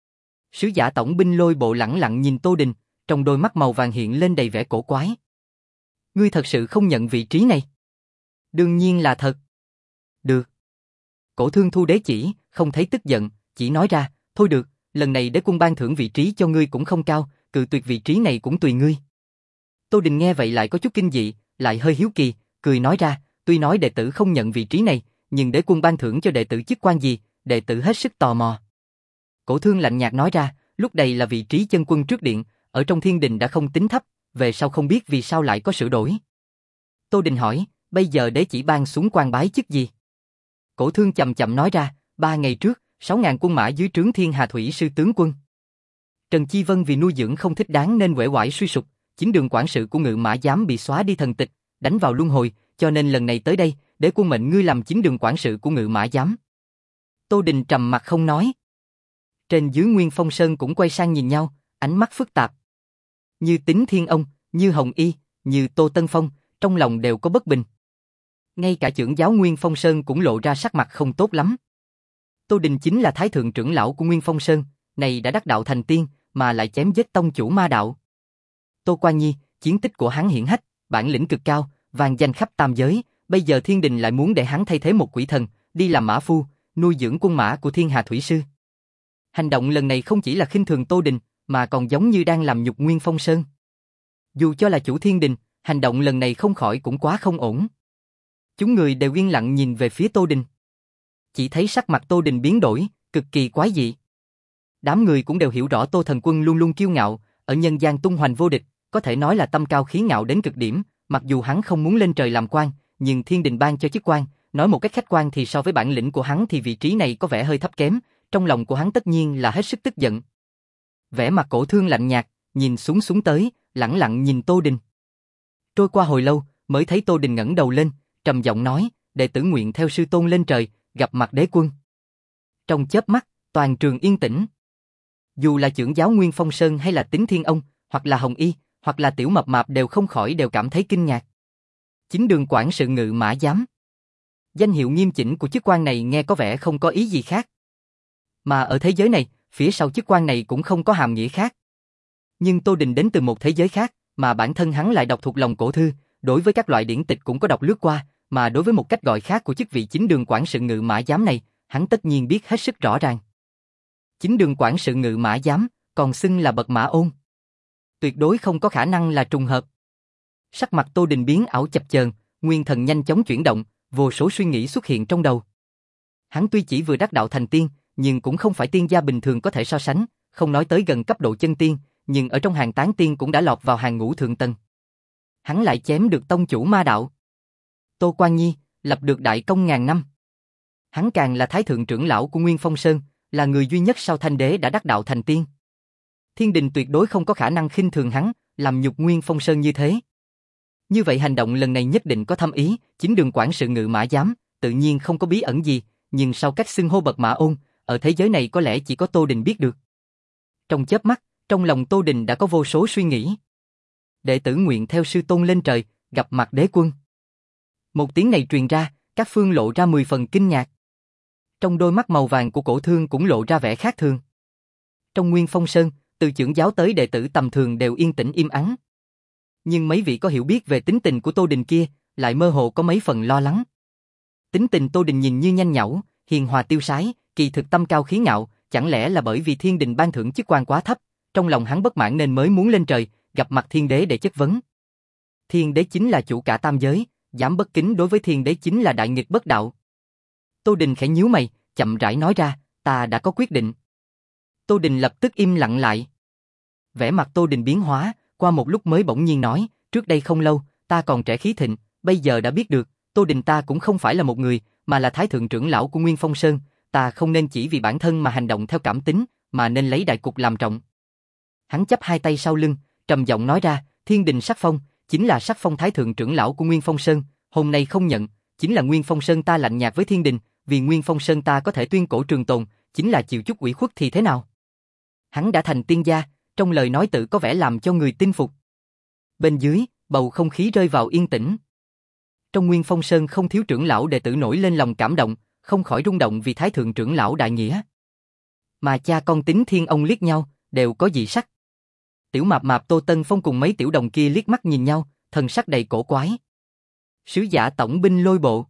sứ giả tổng binh Lôi Bộ lẳng lặng nhìn Tô Đình, trong đôi mắt màu vàng hiện lên đầy vẻ cổ quái. Ngươi thật sự không nhận vị trí này? Đương nhiên là thật. Được. Cổ Thương thu đế chỉ, không thấy tức giận, chỉ nói ra, thôi được, lần này đế quân ban thưởng vị trí cho ngươi cũng không cao, cự tuyệt vị trí này cũng tùy ngươi. Tô Đình nghe vậy lại có chút kinh dị, lại hơi hiếu kỳ, cười nói ra, tuy nói đệ tử không nhận vị trí này, nhưng đế quân ban thưởng cho đệ tử chức quan gì, đệ tử hết sức tò mò. Cổ Thương lạnh nhạt nói ra, lúc đây là vị trí chân quân trước điện, ở trong thiên đình đã không tính thấp, về sau không biết vì sao lại có sửa đổi. Tô Đình hỏi, bây giờ đế chỉ ban xuống quan bái chức gì? Cổ Thương chậm chậm nói ra, ba ngày trước, sáu ngàn quân mã dưới trướng Thiên Hà Thủy sư tướng quân. Trần Chi Vân vì nuôi dưỡng không thích đáng nên uể oải suy sụp, chính đường quản sự của Ngự Mã Giám bị xóa đi thần tịch, đánh vào luân hồi, cho nên lần này tới đây, đế quân mệnh ngươi làm chính đường quản sự của Ngự Mã Giám. Tô Đình trầm mặt không nói. Trên dưới Nguyên Phong Sơn cũng quay sang nhìn nhau, ánh mắt phức tạp. Như Tính Thiên Ông, như Hồng Y, như Tô Tân Phong, trong lòng đều có bất bình. Ngay cả trưởng giáo Nguyên Phong Sơn cũng lộ ra sắc mặt không tốt lắm. Tô Đình chính là thái thượng trưởng lão của Nguyên Phong Sơn, này đã đắc đạo thành tiên, mà lại chém giết tông chủ ma đạo. Tô Quan Nhi, chiến tích của hắn hiển hách, bản lĩnh cực cao, vang danh khắp tam giới, bây giờ thiên đình lại muốn để hắn thay thế một quỷ thần, đi làm mã phu, nuôi dưỡng quân mã của Thiên Hà Thủy sư. Hành động lần này không chỉ là khinh thường Tô Đình, mà còn giống như đang làm nhục Nguyên Phong Sơn. Dù cho là chủ thiên đình, hành động lần này không khỏi cũng quá không ổn. Chúng người đều yên lặng nhìn về phía Tô Đình. Chỉ thấy sắc mặt Tô Đình biến đổi, cực kỳ quái dị. Đám người cũng đều hiểu rõ Tô Thần Quân luôn luôn kiêu ngạo, ở nhân gian tung hoành vô địch, có thể nói là tâm cao khí ngạo đến cực điểm, mặc dù hắn không muốn lên trời làm quan, nhưng thiên đình ban cho chức quan, nói một cách khách quan thì so với bản lĩnh của hắn thì vị trí này có vẻ hơi thấp kém, trong lòng của hắn tất nhiên là hết sức tức giận. Vẻ mặt Cổ Thương lạnh nhạt, nhìn xuống xuống tới, lẳng lặng nhìn Tô Đình. Trôi qua hồi lâu, mới thấy Tô Đình ngẩng đầu lên, trầm giọng nói, đệ tử nguyện theo sư tôn lên trời, gặp mặt đế quân. Trong chớp mắt, toàn trường yên tĩnh. Dù là trưởng giáo Nguyên Phong Sơn hay là Tính Thiên Ông, hoặc là Hồng Y, hoặc là Tiểu Mập Mạp đều không khỏi đều cảm thấy kinh ngạc. Chính đường quản sự Ngự Mã Giám. Danh hiệu nghiêm chỉnh của chức quan này nghe có vẻ không có ý gì khác. Mà ở thế giới này, phía sau chức quan này cũng không có hàm nghĩa khác. Nhưng Tô Đình đến từ một thế giới khác, mà bản thân hắn lại đọc thuộc lòng cổ thư, đối với các loại điển tịch cũng có đọc lướt qua, mà đối với một cách gọi khác của chức vị chính đường quản sự Ngự Mã Giám này, hắn tất nhiên biết hết sức rõ ràng. Chính đường quản sự Ngự Mã Giám, còn xưng là bậc mã ôn. Tuyệt đối không có khả năng là trùng hợp. Sắc mặt Tô Đình biến ảo chập chờn, nguyên thần nhanh chóng chuyển động, vô số suy nghĩ xuất hiện trong đầu. Hắn tuy chỉ vừa đắc đạo thành tiên, nhưng cũng không phải tiên gia bình thường có thể so sánh, không nói tới gần cấp độ chân tiên, nhưng ở trong hàng tán tiên cũng đã lọt vào hàng ngũ thượng tầng. Hắn lại chém được tông chủ ma đạo. Tô Quan Nhi, lập được đại công ngàn năm. Hắn càng là thái thượng trưởng lão của Nguyên Phong Sơn, là người duy nhất sau Thanh Đế đã đắc đạo thành tiên. Thiên đình tuyệt đối không có khả năng khinh thường hắn, làm nhục Nguyên Phong Sơn như thế. Như vậy hành động lần này nhất định có thâm ý, chính đường quản sự Ngự Mã Giám, tự nhiên không có bí ẩn gì, nhưng sau cách xưng hô bậc mã ôn, ở thế giới này có lẽ chỉ có Tô Đình biết được. Trong chớp mắt, trong lòng Tô Đình đã có vô số suy nghĩ. Đệ tử nguyện theo sư tôn lên trời, gặp mặt đế quân. Một tiếng này truyền ra, các phương lộ ra mười phần kinh ngạc. Trong đôi mắt màu vàng của Cổ Thương cũng lộ ra vẻ khác thường. Trong Nguyên Phong Sơn, từ trưởng giáo tới đệ tử tầm thường đều yên tĩnh im ắng. Nhưng mấy vị có hiểu biết về tính tình của Tô Đình kia, lại mơ hồ có mấy phần lo lắng. Tính tình Tô Đình nhìn như nhanh nhảu, hiền hòa tiêu sái, kỳ thực tâm cao khí ngạo, chẳng lẽ là bởi vì thiên đình ban thưởng chức quan quá thấp, trong lòng hắn bất mãn nên mới muốn lên trời, gặp mặt thiên đế để chất vấn. Thiên đế chính là chủ cả tam giới, dám bất kính đối với thiên đế chính là đại nghịch bất đạo. Tô Đình khẽ nhíu mày, chậm rãi nói ra, ta đã có quyết định. Tô Đình lập tức im lặng lại. Vẻ mặt Tô Đình biến hóa, qua một lúc mới bỗng nhiên nói, trước đây không lâu, ta còn trẻ khí thịnh, bây giờ đã biết được, Tô Đình ta cũng không phải là một người, mà là thái thượng trưởng lão của Nguyên Phong Sơn, ta không nên chỉ vì bản thân mà hành động theo cảm tính, mà nên lấy đại cục làm trọng. Hắn chắp hai tay sau lưng, trầm giọng nói ra, thiên đình sắc phong, chính là sắc phong thái thượng trưởng lão của Nguyên Phong Sơn, hôm nay không nhận, chính là Nguyên Phong Sơn ta lạnh nhạt với thiên đình, vì Nguyên Phong Sơn ta có thể tuyên cổ trường tồn, chính là chịu chút ủy khuất thì thế nào? Hắn đã thành tiên gia, trong lời nói tự có vẻ làm cho người tin phục. Bên dưới, bầu không khí rơi vào yên tĩnh. Trong Nguyên Phong Sơn không thiếu trưởng lão đệ tử nổi lên lòng cảm động, không khỏi rung động vì thái thượng trưởng lão đại nghĩa. Mà cha con Tính Thiên ông liếc nhau, đều có dị sắc. Tiểu Mạp Mạp Tô Tân Phong cùng mấy tiểu đồng kia liếc mắt nhìn nhau, thần sắc đầy cổ quái. Sứ giả tổng binh Lôi Bộ.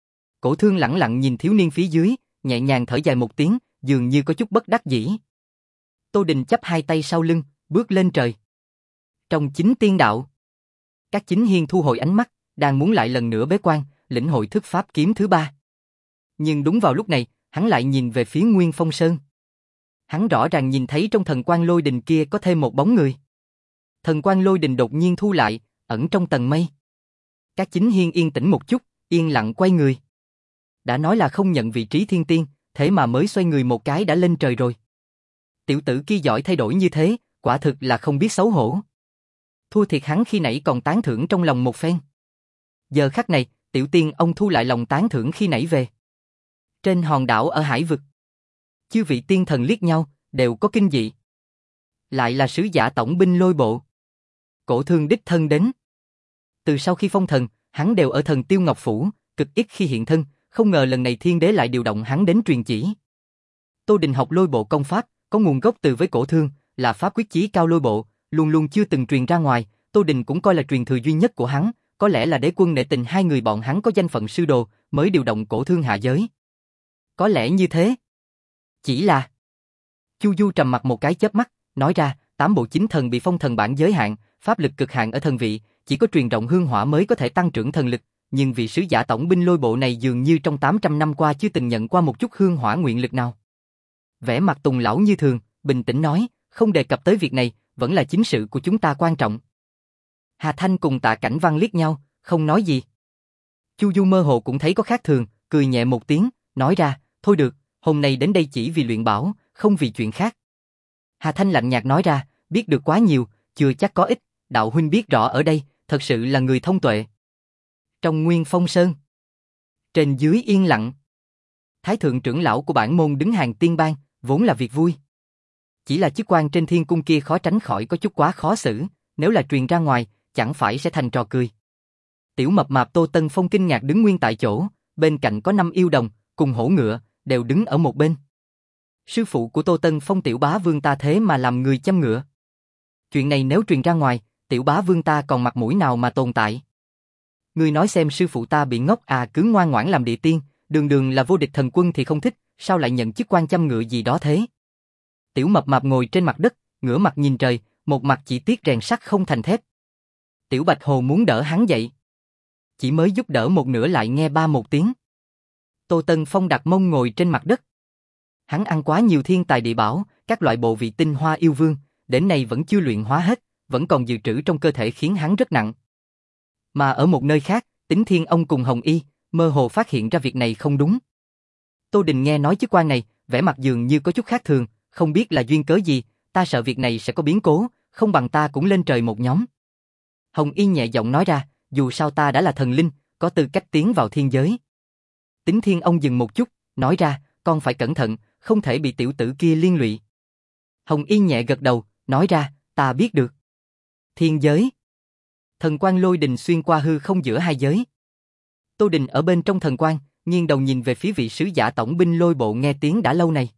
Cổ Thương lẳng lặng nhìn thiếu niên phía dưới, nhẹ nhàng thở dài một tiếng, dường như có chút bất đắc dĩ. Tô Đình chắp hai tay sau lưng, bước lên trời. Trong chính tiên đạo, các chính hiên thu hồi ánh mắt, đang muốn lại lần nữa bế quan, lĩnh hội thức pháp kiếm thứ ba. Nhưng đúng vào lúc này, hắn lại nhìn về phía Nguyên Phong Sơn. Hắn rõ ràng nhìn thấy trong thần quang lôi đình kia có thêm một bóng người. Thần quang lôi đình đột nhiên thu lại, ẩn trong tầng mây. Các chính hiên yên tĩnh một chút, yên lặng quay người. Đã nói là không nhận vị trí thiên tiên, thế mà mới xoay người một cái đã lên trời rồi. Tiểu tử kia giỏi thay đổi như thế, quả thực là không biết xấu hổ. Thua thiệt hắn khi nãy còn tán thưởng trong lòng một phen. Giờ khắc này, tiểu tiên ông thu lại lòng tán thưởng khi nãy về. Trên hòn đảo ở hải vực, chư vị tiên thần liếc nhau, đều có kinh dị. Lại là sứ giả tổng binh Lôi Bộ. Cổ Thương đích thân đến. Từ sau khi phong thần, hắn đều ở Thần Tiêu Ngọc Phủ, cực ít khi hiện thân, không ngờ lần này thiên đế lại điều động hắn đến truyền chỉ. Tô Đình học Lôi Bộ công pháp, có nguồn gốc từ với Cổ Thương, là pháp quyết chí cao Lôi Bộ, luôn luôn chưa từng truyền ra ngoài, Tô Đình cũng coi là truyền thừa duy nhất của hắn, có lẽ là đế quân nể tình hai người bọn hắn có danh phận sư đồ, mới điều động Cổ Thương hạ giới. Có lẽ như thế. Chỉ là... Chu Du trầm mặt một cái chớp mắt, nói ra, tám bộ chính thần bị phong thần bản giới hạn, pháp lực cực hạn ở thần vị, chỉ có truyền rộng hương hỏa mới có thể tăng trưởng thần lực, nhưng vị sứ giả tổng binh Lôi Bộ này dường như trong tám trăm năm qua chưa từng nhận qua một chút hương hỏa nguyện lực nào. Vẻ mặt Tùng lão như thường, bình tĩnh nói, không đề cập tới việc này, vẫn là chính sự của chúng ta quan trọng. Hà Thanh cùng Tạ Cảnh Văn liếc nhau, không nói gì. Chu Du mơ hồ cũng thấy có khác thường, cười nhẹ một tiếng, nói ra, thôi được, hôm nay đến đây chỉ vì luyện bảo, không vì chuyện khác. Hà Thanh lạnh nhạt nói ra, biết được quá nhiều, chưa chắc có ích, đạo huynh biết rõ ở đây, thật sự là người thông tuệ. Trong Nguyên Phong Sơn, trên dưới yên lặng. Thái thượng trưởng lão của bản môn đứng hàng tiên bang, vốn là việc vui. Chỉ là chức quan trên thiên cung kia khó tránh khỏi có chút quá khó xử, nếu là truyền ra ngoài, chẳng phải sẽ thành trò cười. Tiểu Mập Mạp Tô Tân Phong kinh ngạc đứng nguyên tại chỗ, bên cạnh có năm yêu đồng, cùng hổ ngựa, đều đứng ở một bên. Sư phụ của Tô Tân Phong Tiểu Bá Vương ta thế mà làm người chăm ngựa. Chuyện này nếu truyền ra ngoài, Tiểu Bá Vương ta còn mặt mũi nào mà tồn tại? Ngươi nói xem sư phụ ta bị ngốc à, cứ ngoan ngoãn làm địa tiên, đường đường là vô địch thần quân thì không thích, sao lại nhận chức quan chăm ngựa gì đó thế? Tiểu Mập Mạp ngồi trên mặt đất, ngửa mặt nhìn trời, một mặt chỉ tiếc rèn sắt không thành thép. Tiểu Bạch Hồ muốn đỡ hắn dậy, chỉ mới giúp đỡ một nửa lại nghe ba một tiếng. Tô Tân Phong đặt mông ngồi trên mặt đất. Hắn ăn quá nhiều thiên tài địa bảo, các loại bộ vị tinh hoa yêu vương, đến nay vẫn chưa luyện hóa hết, vẫn còn dự trữ trong cơ thể khiến hắn rất nặng. Mà ở một nơi khác, Tính Thiên ông cùng Hồng Y, mơ hồ phát hiện ra việc này không đúng. Tô Đình nghe nói chức quan này, vẻ mặt dường như có chút khác thường, không biết là duyên cớ gì, ta sợ việc này sẽ có biến cố, không bằng ta cũng lên trời một nhóm. Hồng Y nhẹ giọng nói ra, dù sao ta đã là thần linh, có tư cách tiến vào thiên giới. Tính Thiên ông dừng một chút, nói ra, con phải cẩn thận, không thể bị tiểu tử kia liên lụy. Hồng Y nhẹ gật đầu, nói ra, ta biết được. Thiên giới. Thần quang lôi đình xuyên qua hư không giữa hai giới. Tô Đình ở bên trong thần quang, nghiêng đầu nhìn về phía vị sứ giả tổng binh Lôi Bộ nghe tiếng đã lâu này.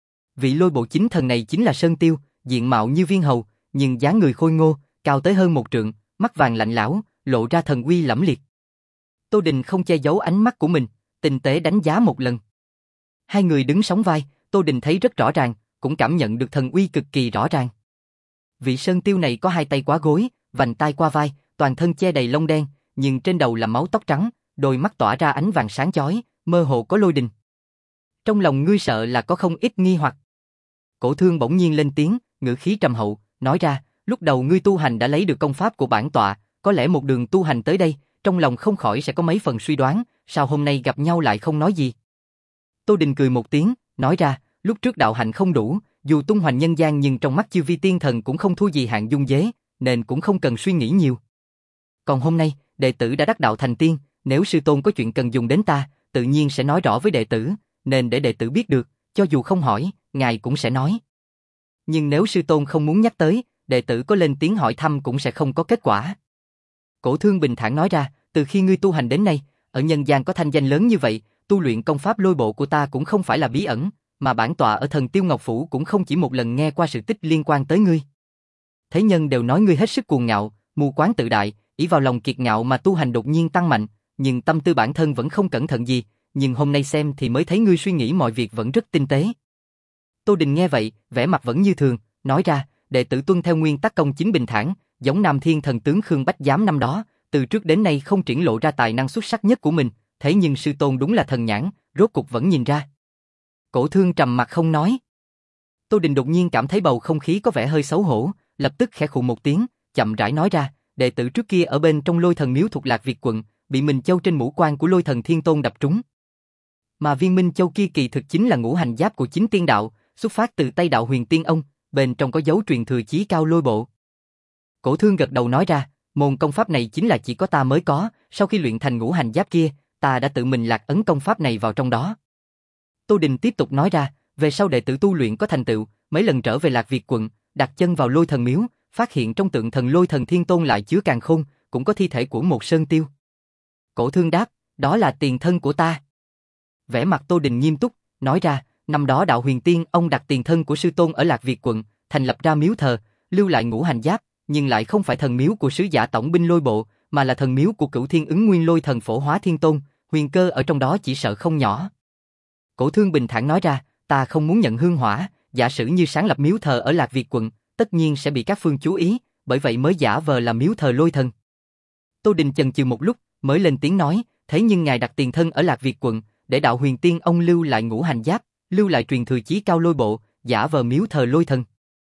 Vị Lôi Bộ chính thần này chính là Sơn Tiêu, diện mạo như viên hầu, nhưng dáng người khôi ngô, cao tới hơn một trượng, mắt vàng lạnh lẽo, lộ ra thần uy lẫm liệt. Tô Đình không che giấu ánh mắt của mình, tinh tế đánh giá một lần. Hai người đứng sóng vai, Tô Đình thấy rất rõ ràng, cũng cảm nhận được thần uy cực kỳ rõ ràng. Vị sơn tiêu này có hai tay quá gối, vành tai qua vai, toàn thân che đầy lông đen, nhưng trên đầu là máu tóc trắng, đôi mắt tỏa ra ánh vàng sáng chói, mơ hồ có lôi đình. Trong lòng ngươi sợ là có không ít nghi hoặc. Cổ Thương bỗng nhiên lên tiếng, ngữ khí trầm hậu, nói ra, lúc đầu ngươi tu hành đã lấy được công pháp của bản tọa, có lẽ một đường tu hành tới đây, trong lòng không khỏi sẽ có mấy phần suy đoán, sao hôm nay gặp nhau lại không nói gì. Tô Đình cười một tiếng, nói ra, lúc trước đạo hạnh không đủ, dù tung hoành nhân gian nhưng trong mắt chư vi tiên thần cũng không thua gì hạng dung dế, nên cũng không cần suy nghĩ nhiều. Còn hôm nay, đệ tử đã đắc đạo thành tiên, nếu sư tôn có chuyện cần dùng đến ta, tự nhiên sẽ nói rõ với đệ tử, nên để đệ tử biết được, cho dù không hỏi, ngài cũng sẽ nói. Nhưng nếu sư tôn không muốn nhắc tới, đệ tử có lên tiếng hỏi thăm cũng sẽ không có kết quả. Cổ Thương bình thản nói ra, từ khi ngươi tu hành đến nay, ở nhân gian có thanh danh lớn như vậy, tu luyện công pháp lôi bộ của ta cũng không phải là bí ẩn, mà bản tọa ở Thần Tiêu Ngọc Phủ cũng không chỉ một lần nghe qua sự tích liên quan tới ngươi. Thế nhân đều nói ngươi hết sức cuồng ngạo, mù quáng tự đại, ỷ vào lòng kiệt ngạo mà tu hành đột nhiên tăng mạnh, nhưng tâm tư bản thân vẫn không cẩn thận gì, nhưng hôm nay xem thì mới thấy ngươi suy nghĩ mọi việc vẫn rất tinh tế. Tô Đình nghe vậy, vẻ mặt vẫn như thường, nói ra, đệ tử tuân theo nguyên tắc công chính bình thản, giống Nam Thiên thần tướng Khương Bách Giám năm đó, từ trước đến nay không triển lộ ra tài năng xuất sắc nhất của mình, thế nhưng sư tôn đúng là thần nhãn, rốt cục vẫn nhìn ra. Cổ Thương trầm mặt không nói. Tô Đình đột nhiên cảm thấy bầu không khí có vẻ hơi xấu hổ, lập tức khẽ khụ một tiếng, chậm rãi nói ra, đệ tử trước kia ở bên trong Lôi Thần Miếu thuộc Lạc Việt quận, bị Minh Châu trên mũ quan của Lôi Thần Thiên Tôn đập trúng. Mà viên Minh Châu kia kỳ thực chính là ngũ hành giáp của chính tiên đạo, xuất phát từ Tây đạo Huyền Tiên Ông, bên trong có dấu truyền thừa chí cao lôi bộ. Cổ Thương gật đầu nói ra, môn công pháp này chính là chỉ có ta mới có, sau khi luyện thành ngũ hành giáp kia, ta đã tự mình lạc ấn công pháp này vào trong đó. Tô Đình tiếp tục nói ra, về sau đệ tử tu luyện có thành tựu, mấy lần trở về Lạc Việt quận, đặt chân vào Lôi Thần Miếu, phát hiện trong tượng thần Lôi Thần Thiên Tôn lại chứa càn khôn, cũng có thi thể của một sơn tiêu. Cổ Thương đáp, đó là tiền thân của ta. Vẻ mặt Tô Đình nghiêm túc, nói ra, năm đó đạo Huyền Tiên ông đặt tiền thân của sư tôn ở Lạc Việt quận, thành lập ra miếu thờ, lưu lại ngũ hành giáp, nhưng lại không phải thần miếu của sứ giả tổng binh lôi bộ, mà là thần miếu của Cửu Thiên Ứng Nguyên Lôi Thần Phổ Hóa Thiên Tôn, huyền cơ ở trong đó chỉ sợ không nhỏ. Cổ Thương bình thản nói ra, ta không muốn nhận hương hỏa, giả sử như sáng lập miếu thờ ở Lạc Việt quận, tất nhiên sẽ bị các phương chú ý, bởi vậy mới giả vờ là miếu thờ lôi thần. Tô Đình chần chừ một lúc, mới lên tiếng nói, thế nhưng ngài đặt tiền thân ở Lạc Việt quận, để đạo Huyền Tiên ông lưu lại ngũ hành giáp, lưu lại truyền thừa chí cao lôi bộ, giả vờ miếu thờ lôi thần.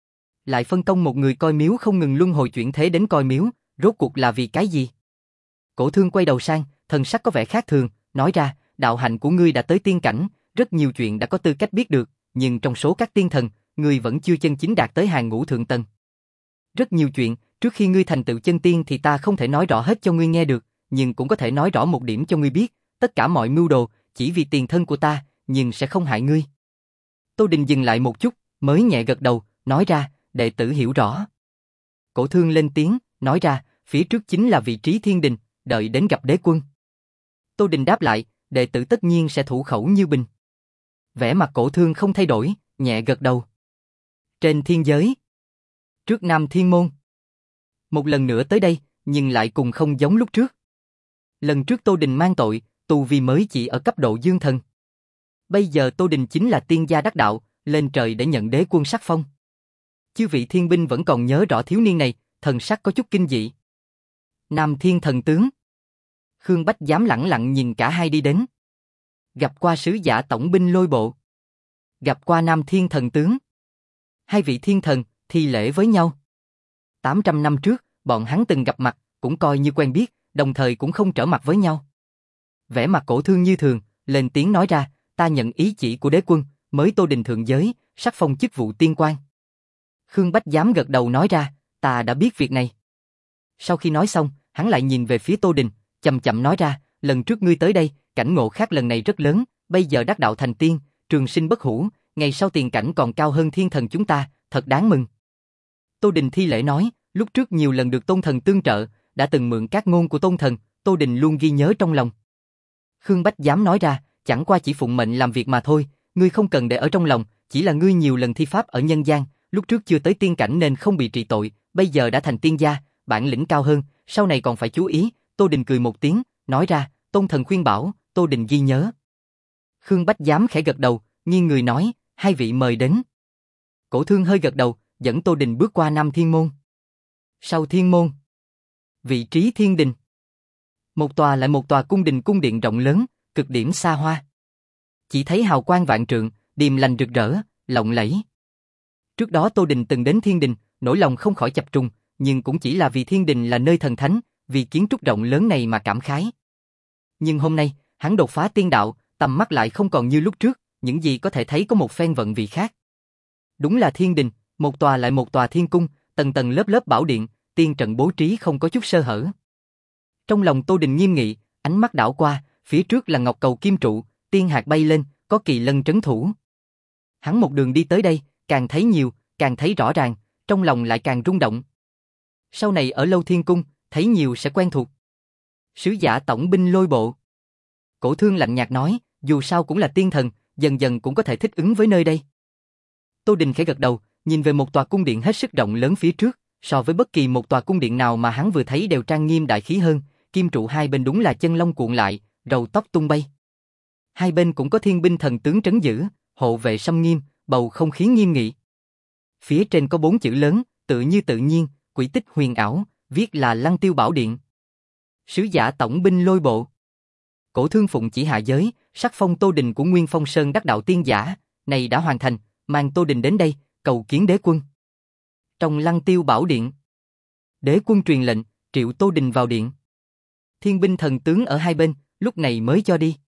Lại phân công một người coi miếu không ngừng luân hồi chuyển thế đến coi miếu, rốt cuộc là vì cái gì? Cổ Thương quay đầu sang, thần sắc có vẻ khác thường, nói ra, đạo hạnh của ngươi đã tới tiên cảnh, rất nhiều chuyện đã có tư cách biết được, nhưng trong số các tiên thần, ngươi vẫn chưa chân chính đạt tới hàng ngũ thượng tầng. Rất nhiều chuyện, trước khi ngươi thành tựu chân tiên thì ta không thể nói rõ hết cho ngươi nghe được, nhưng cũng có thể nói rõ một điểm cho ngươi biết, tất cả mọi mưu đồ, chỉ vì tiền thân của ta, nhưng sẽ không hại ngươi. Tô Đình dừng lại một chút, mới nhẹ gật đầu, nói ra, đệ tử hiểu rõ. Cổ Thương lên tiếng, nói ra, phía trước chính là vị trí thiên đình, đợi đến gặp đế quân. Tô Đình đáp lại, đệ tử tất nhiên sẽ thủ khẩu như bình. Vẻ mặt Cổ Thương không thay đổi, nhẹ gật đầu. Trên thiên giới, trước Nam Thiên Môn. Một lần nữa tới đây, nhưng lại cùng không giống lúc trước. Lần trước Tô Đình mang tội, tu vi mới chỉ ở cấp độ dương thần. Bây giờ Tô Đình chính là tiên gia đắc đạo, lên trời để nhận đế quân sắc phong. Chư vị thiên binh vẫn còn nhớ rõ thiếu niên này, thần sắc có chút kinh dị. Nam Thiên thần tướng. Khương Bách Giám lẳng lặng nhìn cả hai đi đến. Gặp qua sứ giả tổng binh lôi bộ. Gặp qua Nam Thiên thần tướng. Hai vị thiên thần, thi lễ với nhau. tám trăm năm trước, bọn hắn từng gặp mặt, cũng coi như quen biết, đồng thời cũng không trở mặt với nhau. Vẻ mặt Cổ Thương như thường, lên tiếng nói ra, ta nhận ý chỉ của đế quân, mới Tô Đình thượng giới, sắc phong chức vụ tiên quan. Khương Bách Giám gật đầu nói ra, ta đã biết việc này. Sau khi nói xong, hắn lại nhìn về phía Tô Đình, chậm chậm nói ra, lần trước ngươi tới đây, cảnh ngộ khác lần này rất lớn, bây giờ đắc đạo thành tiên, trường sinh bất hủ, ngày sau tiền cảnh còn cao hơn thiên thần chúng ta, thật đáng mừng. Tô Đình thi lễ nói, lúc trước nhiều lần được Tôn Thần tương trợ, đã từng mượn các ngôn của Tôn Thần, Tô Đình luôn ghi nhớ trong lòng. Khương Bách Giám nói ra, chẳng qua chỉ phụng mệnh làm việc mà thôi, ngươi không cần để ở trong lòng, chỉ là ngươi nhiều lần thi pháp ở nhân gian, lúc trước chưa tới tiên cảnh nên không bị trị tội, bây giờ đã thành tiên gia, bản lĩnh cao hơn, Sau này còn phải chú ý, Tô Đình cười một tiếng, nói ra, Tôn thần khuyên bảo, Tô Đình ghi nhớ. Khương Bách Giám khẽ gật đầu, nghiêng người nói, hai vị mời đến. Cổ Thương hơi gật đầu, dẫn Tô Đình bước qua Nam Thiên Môn. Sau Thiên Môn, vị trí Thiên Đình. Một tòa lại một tòa cung đình cung điện rộng lớn, cực điểm xa hoa. Chỉ thấy hào quang vạn trượng, điềm lành rực rỡ, lộng lẫy. Trước đó Tô Đình từng đến Thiên Đình, nỗi lòng không khỏi chập trùng, nhưng cũng chỉ là vì Thiên Đình là nơi thần thánh, vì kiến trúc rộng lớn này mà cảm khái. Nhưng hôm nay, hắn đột phá tiên đạo, tầm mắt lại không còn như lúc trước, những gì có thể thấy có một phen vận vị khác. Đúng là Thiên Đình, một tòa lại một tòa thiên cung, tầng tầng lớp lớp bảo điện, tiên trận bố trí không có chút sơ hở. Trong lòng Tô Đình nghiêm nghị, ánh mắt đảo qua, phía trước là ngọc cầu kim trụ, tiên hạt bay lên, có kỳ lân trấn thủ. Hắn một đường đi tới đây, càng thấy nhiều, càng thấy rõ ràng, trong lòng lại càng rung động. Sau này ở Lâu Thiên Cung, thấy nhiều sẽ quen thuộc. Sứ giả tổng binh Lôi Bộ. Cổ Thương lạnh nhạt nói, dù sao cũng là tiên thần, dần dần cũng có thể thích ứng với nơi đây. Tô Đình khẽ gật đầu, nhìn về một tòa cung điện hết sức rộng lớn phía trước, so với bất kỳ một tòa cung điện nào mà hắn vừa thấy đều trang nghiêm đại khí hơn, kim trụ hai bên đúng là chân long cuộn lại, râu tóc tung bay. Hai bên cũng có thiên binh thần tướng trấn giữ, hộ vệ xâm nghiêm, bầu không khí nghiêm nghị. Phía trên có bốn chữ lớn, tự như tự nhiên, quỷ tích huyền ảo, viết là Lăng Tiêu Bảo Điện. Sứ giả tổng binh Lôi Bộ. Cổ Thương phụng chỉ hạ giới, sắc phong Tô Đình của Nguyên Phong Sơn đắc đạo tiên giả, này đã hoàn thành, mang Tô Đình đến đây, cầu kiến đế quân. Trong Lăng Tiêu Bảo Điện, đế quân truyền lệnh, triệu Tô Đình vào điện. Thiên binh thần tướng ở hai bên, lúc này mới cho đi.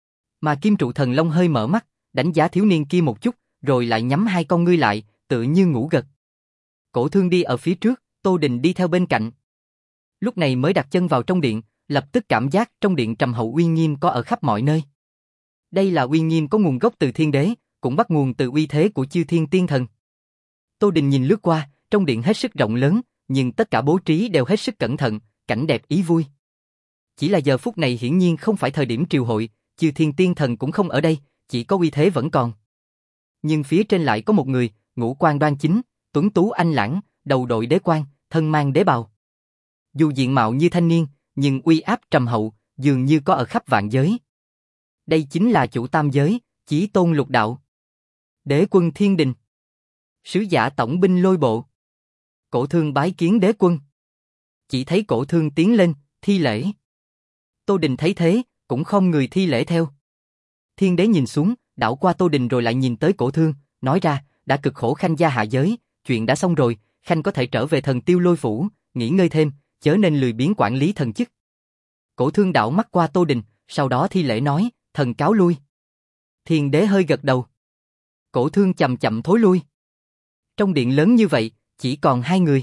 Mà Kim Trụ Thần Long hơi mở mắt, đánh giá thiếu niên kia một chút, rồi lại nhắm hai con ngươi lại, tự như ngủ gật. Cổ Thương đi ở phía trước, Tô Đình đi theo bên cạnh. Lúc này mới đặt chân vào trong điện, lập tức cảm giác trong điện trầm hậu uy nghiêm có ở khắp mọi nơi. Đây là uy nghiêm có nguồn gốc từ thiên đế, cũng bắt nguồn từ uy thế của chư thiên tiên thần. Tô Đình nhìn lướt qua, trong điện hết sức rộng lớn, nhưng tất cả bố trí đều hết sức cẩn thận, cảnh đẹp ý vui. Chỉ là giờ phút này hiển nhiên không phải thời điểm triều hội, chư thiên tiên thần cũng không ở đây, chỉ có uy thế vẫn còn. Nhưng phía trên lại có một người, ngũ quan đoan chính, tuấn tú anh lãng, đầu đội đế quan, thân mang đế bào. Dù diện mạo như thanh niên, nhưng uy áp trầm hậu, dường như có ở khắp vạn giới. Đây chính là chủ tam giới, Chí Tôn Lục Đạo. Đế quân Thiên Đình. Sứ giả tổng binh Lôi Bộ. Cổ Thương bái kiến đế quân. Chỉ thấy Cổ Thương tiến lên, thi lễ. Tô Đình thấy thế, cũng không người thi lễ theo. Thiên đế nhìn xuống, đảo qua Tô Đình rồi lại nhìn tới Cổ Thương, nói ra, đã cực khổ Khanh gia hạ giới, chuyện đã xong rồi, Khanh có thể trở về Thần Tiêu Lôi Phủ, nghỉ ngơi thêm, chớ nên lười biếng quản lý thần chức. Cổ Thương đảo mắt qua Tô Đình, sau đó thi lễ nói, thần cáo lui. Thiên đế hơi gật đầu. Cổ Thương chậm chậm thối lui. Trong điện lớn như vậy, chỉ còn hai người.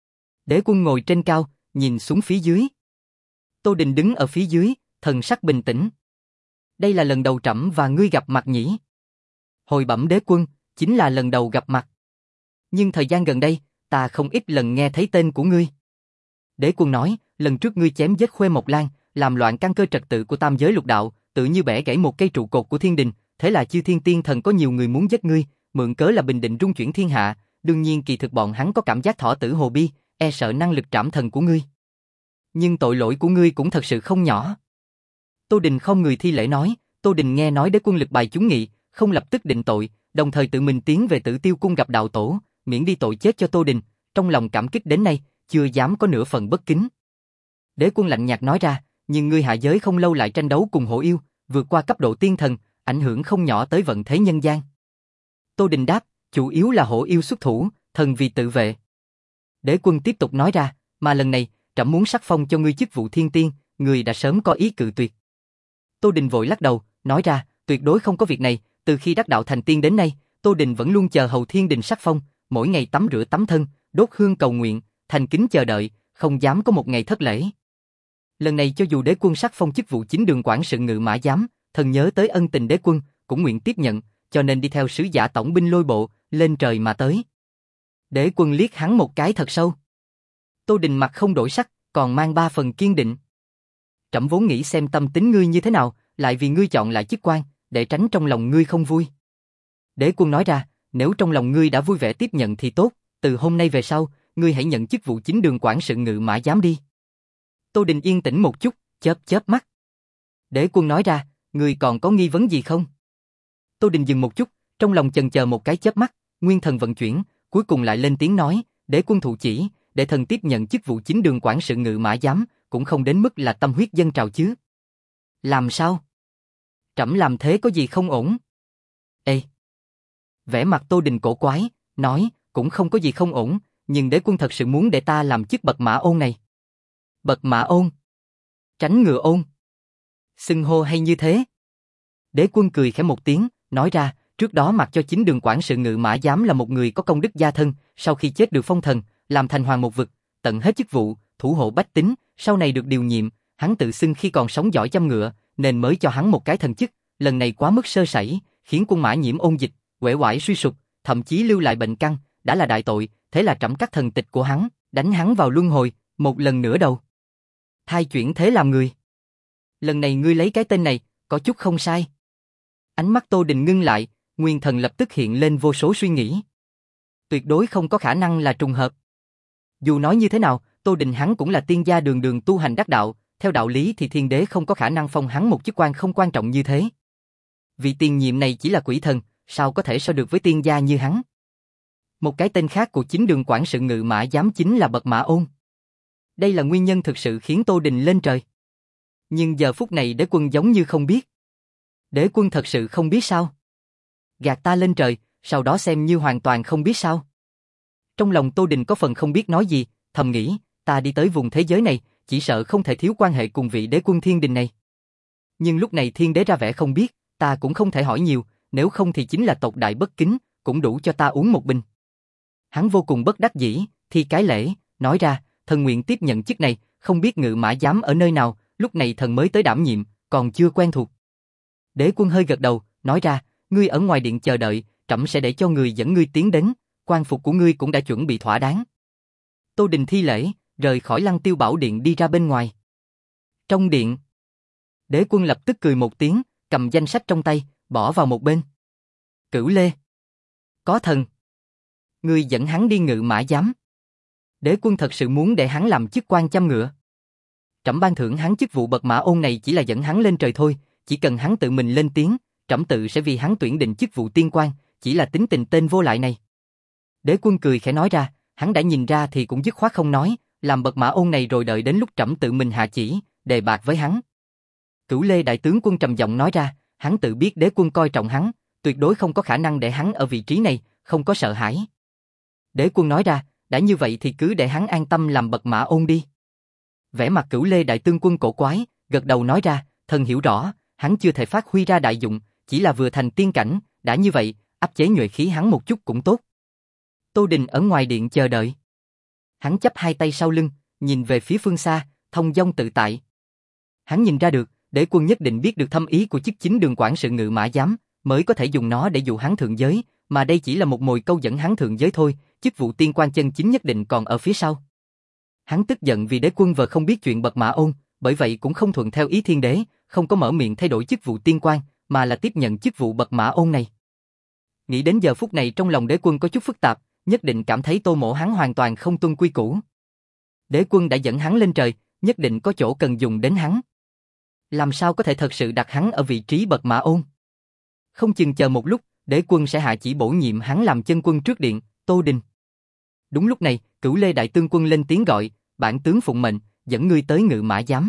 Đế quân ngồi trên cao, nhìn xuống phía dưới. Tô Đình đứng ở phía dưới, thần sắc bình tĩnh. Đây là lần đầu trẫm và ngươi gặp mặt nhỉ? Hồi bẩm đế quân, chính là lần đầu gặp mặt. Nhưng thời gian gần đây, ta không ít lần nghe thấy tên của ngươi. Đế quân nói, lần trước ngươi chém giết Khuê Mộc Lan, làm loạn căn cơ trật tự của tam giới lục đạo, tự như bẻ gãy một cây trụ cột của thiên đình, thế là chư thiên tiên thần có nhiều người muốn giết ngươi, mượn cớ là bình định rung chuyển thiên hạ, đương nhiên kỳ thực bọn hắn có cảm giác thỏ tử hồ bi, e sợ năng lực trảm thần của ngươi. Nhưng tội lỗi của ngươi cũng thật sự không nhỏ. Tô Đình không người thi lễ nói, Tô Đình nghe nói đế quân lực bài chúng nghị, không lập tức định tội, đồng thời tự mình tiến về Tử Tiêu cung gặp đạo tổ, miễn đi tội chết cho Tô Đình, trong lòng cảm kích đến nay, chưa dám có nửa phần bất kính. Đế quân lạnh nhạt nói ra, nhưng ngươi hạ giới không lâu lại tranh đấu cùng hổ yêu, vượt qua cấp độ tiên thần, ảnh hưởng không nhỏ tới vận thế nhân gian. Tô Đình đáp, chủ yếu là hổ yêu xuất thủ, thần vì tự vệ. Đế quân tiếp tục nói ra, mà lần này, trẫm muốn sắc phong cho ngươi chức vụ thiên tiên, ngươi đã sớm có ý cự tuyệt. Tô Đình vội lắc đầu, nói ra, tuyệt đối không có việc này, từ khi đắc đạo thành tiên đến nay, Tô Đình vẫn luôn chờ hầu thiên đình sắc phong, mỗi ngày tắm rửa tắm thân, đốt hương cầu nguyện, thành kính chờ đợi, không dám có một ngày thất lễ. Lần này cho dù đế quân sắc phong chức vụ chính đường quản sự ngự mã giám, thần nhớ tới ân tình đế quân, cũng nguyện tiếp nhận, cho nên đi theo sứ giả tổng binh Lôi Bộ, lên trời mà tới. Đế quân liếc hắn một cái thật sâu. Tô Đình mặt không đổi sắc, còn mang ba phần kiên định. Trẫm vốn nghĩ xem tâm tính ngươi như thế nào, lại vì ngươi chọn lại chức quan, để tránh trong lòng ngươi không vui. Đế quân nói ra, nếu trong lòng ngươi đã vui vẻ tiếp nhận thì tốt, từ hôm nay về sau, ngươi hãy nhận chức vụ chính đường quản sự ngự mã giám đi. Tô Đình yên tĩnh một chút, chớp chớp mắt. Đế Quân nói ra, người còn có nghi vấn gì không? Tô Đình dừng một chút, trong lòng chần chờ một cái chớp mắt, nguyên thần vận chuyển, cuối cùng lại lên tiếng nói, Đế Quân thụ chỉ, để thần tiếp nhận chức vụ chính đường quản sự ngự mã giám, cũng không đến mức là tâm huyết dân trào chứ. Làm sao? Trẫm làm thế có gì không ổn? Ê! Vẻ mặt Tô Đình cổ quái, nói, cũng không có gì không ổn, nhưng Đế Quân thật sự muốn để ta làm chức bậc mã ôn này. Bậc mã ôn? Tránh ngựa ôn? Xưng hô hay như thế? Đế Quân cười khẽ một tiếng, nói ra, trước đó mặc cho chính đường quản sự ngự mã giám là một người có công đức gia thân, sau khi chết được phong thần, làm thành hoàng một vực, tận hết chức vụ, thủ hộ bách tính, sau này được điều nhiệm, hắn tự xưng khi còn sống giỏi chăm ngựa, nên mới cho hắn một cái thần chức, lần này quá mức sơ sẩy, khiến quân mã nhiễm ôn dịch, uể oải suy sụp, thậm chí lưu lại bệnh căn, đã là đại tội, thế là trẫm cắt thần tịch của hắn, đánh hắn vào luân hồi, một lần nữa đầu thai chuyển thế làm người. Lần này ngươi lấy cái tên này, có chút không sai. Ánh mắt Tô Đình ngưng lại, nguyên thần lập tức hiện lên vô số suy nghĩ. Tuyệt đối không có khả năng là trùng hợp. Dù nói như thế nào, Tô Đình hắn cũng là tiên gia đường đường tu hành đắc đạo, theo đạo lý thì thiên đế không có khả năng phong hắn một chức quan không quan trọng như thế. Vị tiền nhiệm này chỉ là quỷ thần, sao có thể so được với tiên gia như hắn? Một cái tên khác của chính đường quản sự ngự mã giám chính là bậc mã ôn. Đây là nguyên nhân thực sự khiến Tô Đình lên trời. Nhưng giờ phút này Đế Quân giống như không biết. Đế Quân thật sự không biết sao? Gạt ta lên trời, sau đó xem như hoàn toàn không biết sao? Trong lòng Tô Đình có phần không biết nói gì, thầm nghĩ, ta đi tới vùng thế giới này, chỉ sợ không thể thiếu quan hệ cùng vị Đế Quân thiên đình này. Nhưng lúc này thiên đế ra vẻ không biết, ta cũng không thể hỏi nhiều, nếu không thì chính là tộc đại bất kính, cũng đủ cho ta uống một bình. Hắn vô cùng bất đắc dĩ, thi cái lễ, nói ra, thần nguyện tiếp nhận chức này, không biết ngự mã giám ở nơi nào, lúc này thần mới tới đảm nhiệm, còn chưa quen thuộc. Đế Quân hơi gật đầu, nói ra, ngươi ở ngoài điện chờ đợi, trẫm sẽ để cho người dẫn ngươi tiến đến, quan phục của ngươi cũng đã chuẩn bị thỏa đáng. Tô Đình thi lễ, rời khỏi Lăng Tiêu Bảo Điện đi ra bên ngoài. Trong điện, Đế Quân lập tức cười một tiếng, cầm danh sách trong tay, bỏ vào một bên. Cửu Lê, có thần, ngươi dẫn hắn đi ngự mã giám. Đế Quân thật sự muốn để hắn làm chức quan chăm ngựa. Trẫm ban thưởng hắn chức vụ bậc mã ôn này chỉ là dẫn hắn lên trời thôi, chỉ cần hắn tự mình lên tiếng, trẫm tự sẽ vì hắn tuyển định chức vụ tiên quan, chỉ là tính tình tên vô lại này. Đế Quân cười khẽ nói ra, hắn đã nhìn ra thì cũng dứt khoát không nói, làm bậc mã ôn này rồi đợi đến lúc trẫm tự mình hạ chỉ, đề bạc với hắn. Cửu Lê đại tướng quân trầm giọng nói ra, hắn tự biết Đế Quân coi trọng hắn, tuyệt đối không có khả năng để hắn ở vị trí này, không có sợ hãi. Đế Quân nói ra, đã như vậy thì cứ để hắn an tâm làm bậc mã ôn đi. Vẻ mặt Cửu Lê đại tướng quân cổ quái, gật đầu nói ra, thần hiểu rõ, hắn chưa thể phát huy ra đại dụng, chỉ là vừa thành tiên cảnh, đã như vậy, áp chế nhuệ khí hắn một chút cũng tốt. Tô Đình ở ngoài điện chờ đợi. Hắn chắp hai tay sau lưng, nhìn về phía phương xa, thông dong tự tại. Hắn nhìn ra được, Đế Quân nhất định biết được thâm ý của chức chính đường quản sự ngự mã giám, mới có thể dùng nó để dụ hắn thượng giới, mà đây chỉ là một mồi câu dẫn hắn thượng giới thôi, chức vụ tiên quan chân chính nhất định còn ở phía sau. Hắn tức giận vì Đế Quân vờ không biết chuyện bậc mã ôn, bởi vậy cũng không thuận theo ý thiên đế, không có mở miệng thay đổi chức vụ tiên quan, mà là tiếp nhận chức vụ bậc mã ôn này. Nghĩ đến giờ phút này trong lòng Đế Quân có chút phức tạp, nhất định cảm thấy Tô Mỗ hắn hoàn toàn không tuân quy củ. Đế Quân đã dẫn hắn lên trời, nhất định có chỗ cần dùng đến hắn. Làm sao có thể thật sự đặt hắn ở vị trí bậc mã ôn? Không chừng chờ một lúc, Đế Quân sẽ hạ chỉ bổ nhiệm hắn làm chân quân trước điện, Tô Đình. Đúng lúc này, Cửu Lê đại tướng quân lên tiếng gọi, bản tướng phụng mệnh, dẫn ngươi tới ngự mã giám.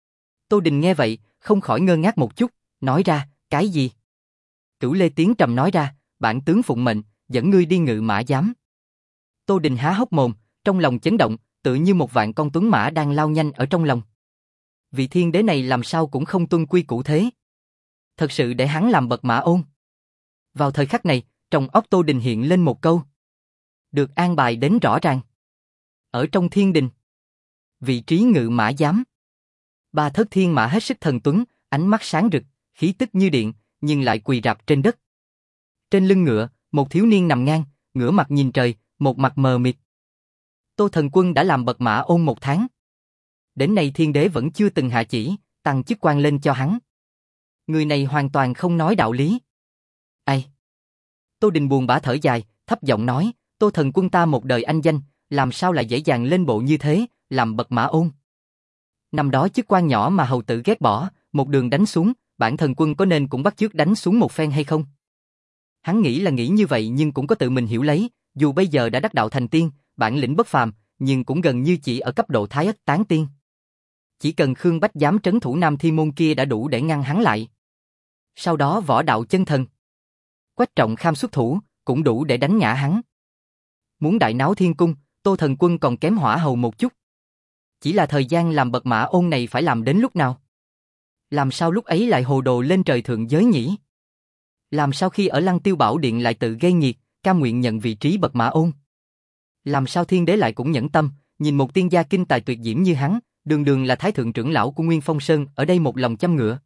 Tô Đình nghe vậy, không khỏi ngơ ngác một chút, nói ra, cái gì? Cửu Lê tiếng trầm nói ra, bản tướng phụng mệnh, dẫn ngươi đi ngự mã giám. Tô Đình há hốc mồm, trong lòng chấn động, tự như một vạn con tuấn mã đang lao nhanh ở trong lòng. Vị thiên đế này làm sao cũng không tuân quy củ thế. Thật sự để hắn làm bậc mã ôn. Vào thời khắc này, trong óc Tô Đình hiện lên một câu. Được an bài đến rõ ràng. Ở trong thiên đình, vị trí ngự mã giám. Ba thất thiên mã hết sức thần tuấn, ánh mắt sáng rực, khí tức như điện, nhưng lại quỳ rạp trên đất. Trên lưng ngựa, một thiếu niên nằm ngang, ngửa mặt nhìn trời, một mặt mờ mịt. Tô Thần Quân đã làm bậc mã ôn một tháng. Đến nay thiên đế vẫn chưa từng hạ chỉ, tăng chức quan lên cho hắn. Người này hoàn toàn không nói đạo lý. Ai? Tô Đình buồn bã thở dài, thấp giọng nói, Tô Thần Quân ta một đời anh danh, làm sao lại dễ dàng lên bộ như thế, làm bậc mã ôn. Năm đó chức quan nhỏ mà hầu tử ghét bỏ, một đường đánh xuống, bản thần quân có nên cũng bắt chước đánh xuống một phen hay không? Hắn nghĩ là nghĩ như vậy nhưng cũng có tự mình hiểu lấy, dù bây giờ đã đắc đạo thành tiên, bản lĩnh bất phàm, nhưng cũng gần như chỉ ở cấp độ thái ất tán tiên. Chỉ cần Khương Bách dám trấn thủ Nam Thiên Môn kia đã đủ để ngăn hắn lại. Sau đó võ đạo chân thần Quách Trọng Kham xuất thủ, cũng đủ để đánh ngã hắn. Muốn đại náo thiên cung, Tô Thần Quân còn kém Hỏa Hầu một chút. Chỉ là thời gian làm bậc mã ôn này phải làm đến lúc nào? Làm sao lúc ấy lại hồ đồ lên trời thượng giới nhỉ? Làm sao khi ở Lăng Tiêu Bảo Điện lại tự gây nghiệt, cam nguyện nhận vị trí bậc mã ôn? Làm sao thiên đế lại cũng nhẫn tâm, nhìn một tiên gia kinh tài tuyệt diễm như hắn, đường đường là thái thượng trưởng lão của Nguyên Phong Sơn ở đây một lòng chăm ngựa.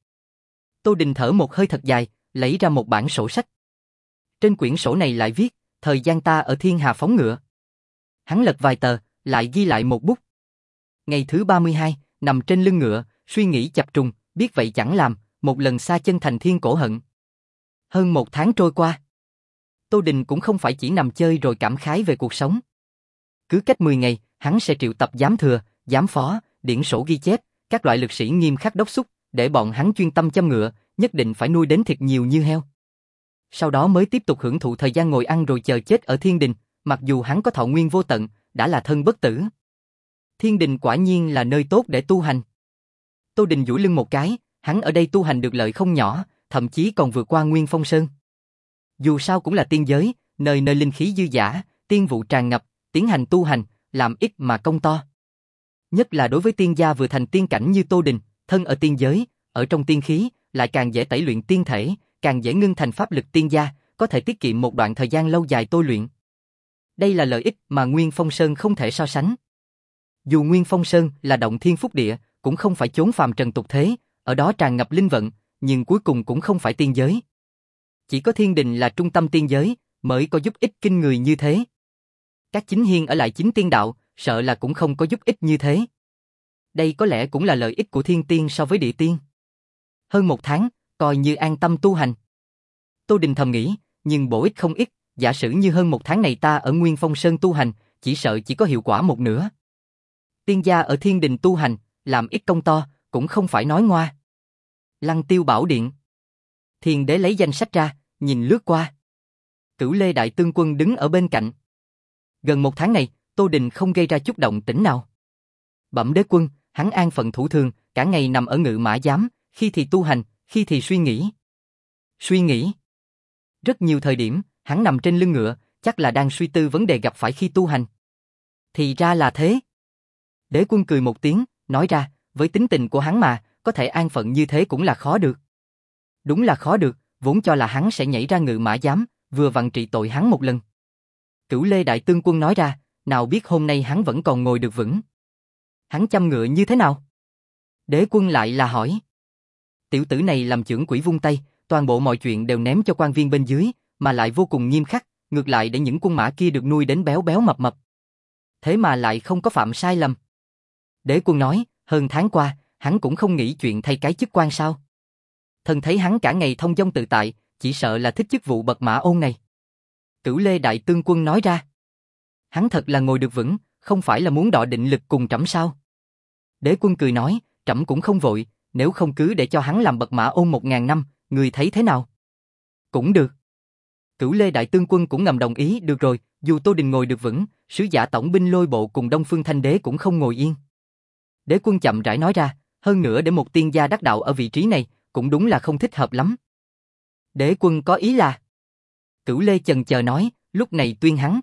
Tô Đình thở một hơi thật dài, lấy ra một bản sổ sách. Trên quyển sổ này lại viết, thời gian ta ở thiên hà phóng ngựa. Hắn lật vài tờ, lại ghi lại một bút. Ngày thứ ba mươi hai, nằm trên lưng ngựa, suy nghĩ chập trùng, biết vậy chẳng làm, một lần xa chân thành thiên cổ hận. Hơn một tháng trôi qua. Tô Đình cũng không phải chỉ nằm chơi rồi cảm khái về cuộc sống. Cứ cách mười ngày, hắn sẽ triệu tập giám thừa, giám phó, điển sổ ghi chép, các loại lực sĩ nghiêm khắc đốc thúc, để bọn hắn chuyên tâm chăm ngựa, nhất định phải nuôi đến thiệt nhiều như heo. Sau đó mới tiếp tục hưởng thụ thời gian ngồi ăn rồi chờ chết ở thiên đình, mặc dù hắn có thọ nguyên vô tận, đã là thân bất tử. Thiên đình quả nhiên là nơi tốt để tu hành. Tô Đình duỗi lưng một cái, hắn ở đây tu hành được lợi không nhỏ, thậm chí còn vượt qua Nguyên Phong Sơn. Dù sao cũng là tiên giới, nơi nơi linh khí dư dả, tiên vụ tràn ngập, tiến hành tu hành, làm ít mà công to. Nhất là đối với tiên gia vừa thành tiên cảnh như Tô Đình, thân ở tiên giới, ở trong tiên khí, lại càng dễ tẩy luyện tiên thể, càng dễ ngưng thành pháp lực tiên gia, có thể tiết kiệm một đoạn thời gian lâu dài tôi luyện. Đây là lợi ích mà Nguyên Phong Sơn không thể so sánh. Dù Nguyên Phong Sơn là động thiên phúc địa, cũng không phải chốn phàm trần tục thế, ở đó tràn ngập linh vận, nhưng cuối cùng cũng không phải tiên giới. Chỉ có thiên đình là trung tâm tiên giới, mới có giúp ích kinh người như thế. Các chính hiên ở lại chính tiên đạo, sợ là cũng không có giúp ích như thế. Đây có lẽ cũng là lợi ích của thiên tiên so với địa tiên. Hơn một tháng, coi như an tâm tu hành. Tô Đình thầm nghĩ, nhưng bổ ích không ít, giả sử như hơn một tháng này ta ở Nguyên Phong Sơn tu hành, chỉ sợ chỉ có hiệu quả một nửa. Tiên gia ở thiên đình tu hành, làm ít công to, cũng không phải nói ngoa. Lăng Tiêu Bảo Điện. Thiên đế lấy danh sách ra, nhìn lướt qua. Cửu Lê Đại Tướng Quân đứng ở bên cạnh. Gần một tháng này, Tô Đình không gây ra chút động tĩnh nào. Bẩm đế quân, hắn an phận thủ thường, cả ngày nằm ở ngự mã giám, khi thì tu hành, khi thì suy nghĩ. Suy nghĩ. Rất nhiều thời điểm, hắn nằm trên lưng ngựa, chắc là đang suy tư vấn đề gặp phải khi tu hành. Thì ra là thế. Đế quân cười một tiếng, nói ra, với tính tình của hắn mà, có thể an phận như thế cũng là khó được. Đúng là khó được, vốn cho là hắn sẽ nhảy ra ngự mã giám, vừa vặn trị tội hắn một lần. Cửu Lê Đại Tướng Quân nói ra, nào biết hôm nay hắn vẫn còn ngồi được vững. Hắn chăm ngựa như thế nào? Đế quân lại là hỏi. Tiểu tử này làm chưởng quỷ vung tay, toàn bộ mọi chuyện đều ném cho quan viên bên dưới, mà lại vô cùng nghiêm khắc, ngược lại để những quân mã kia được nuôi đến béo béo mập mập. Thế mà lại không có phạm sai lầm. Đế quân nói, hơn tháng qua, hắn cũng không nghĩ chuyện thay cái chức quan sao. Thần thấy hắn cả ngày thông dong tự tại, chỉ sợ là thích chức vụ bậc mã ôn này. Cửu Lê Đại Tướng Quân nói ra. Hắn thật là ngồi được vững, không phải là muốn đọ định lực cùng trẫm sao? Đế quân cười nói, trẫm cũng không vội, nếu không cứ để cho hắn làm bậc mã ôn một ngàn năm, người thấy thế nào? Cũng được. Cửu Lê Đại Tướng Quân cũng ngầm đồng ý, được rồi, dù Tô Đình ngồi được vững, sứ giả tổng binh Lôi Bộ cùng Đông Phương Thanh Đế cũng không ngồi yên. Đế quân chậm rãi nói ra, hơn nữa để một tiên gia đắc đạo ở vị trí này, cũng đúng là không thích hợp lắm. Đế quân có ý là... Cửu Lê chần chờ nói, lúc này tuyên hắn.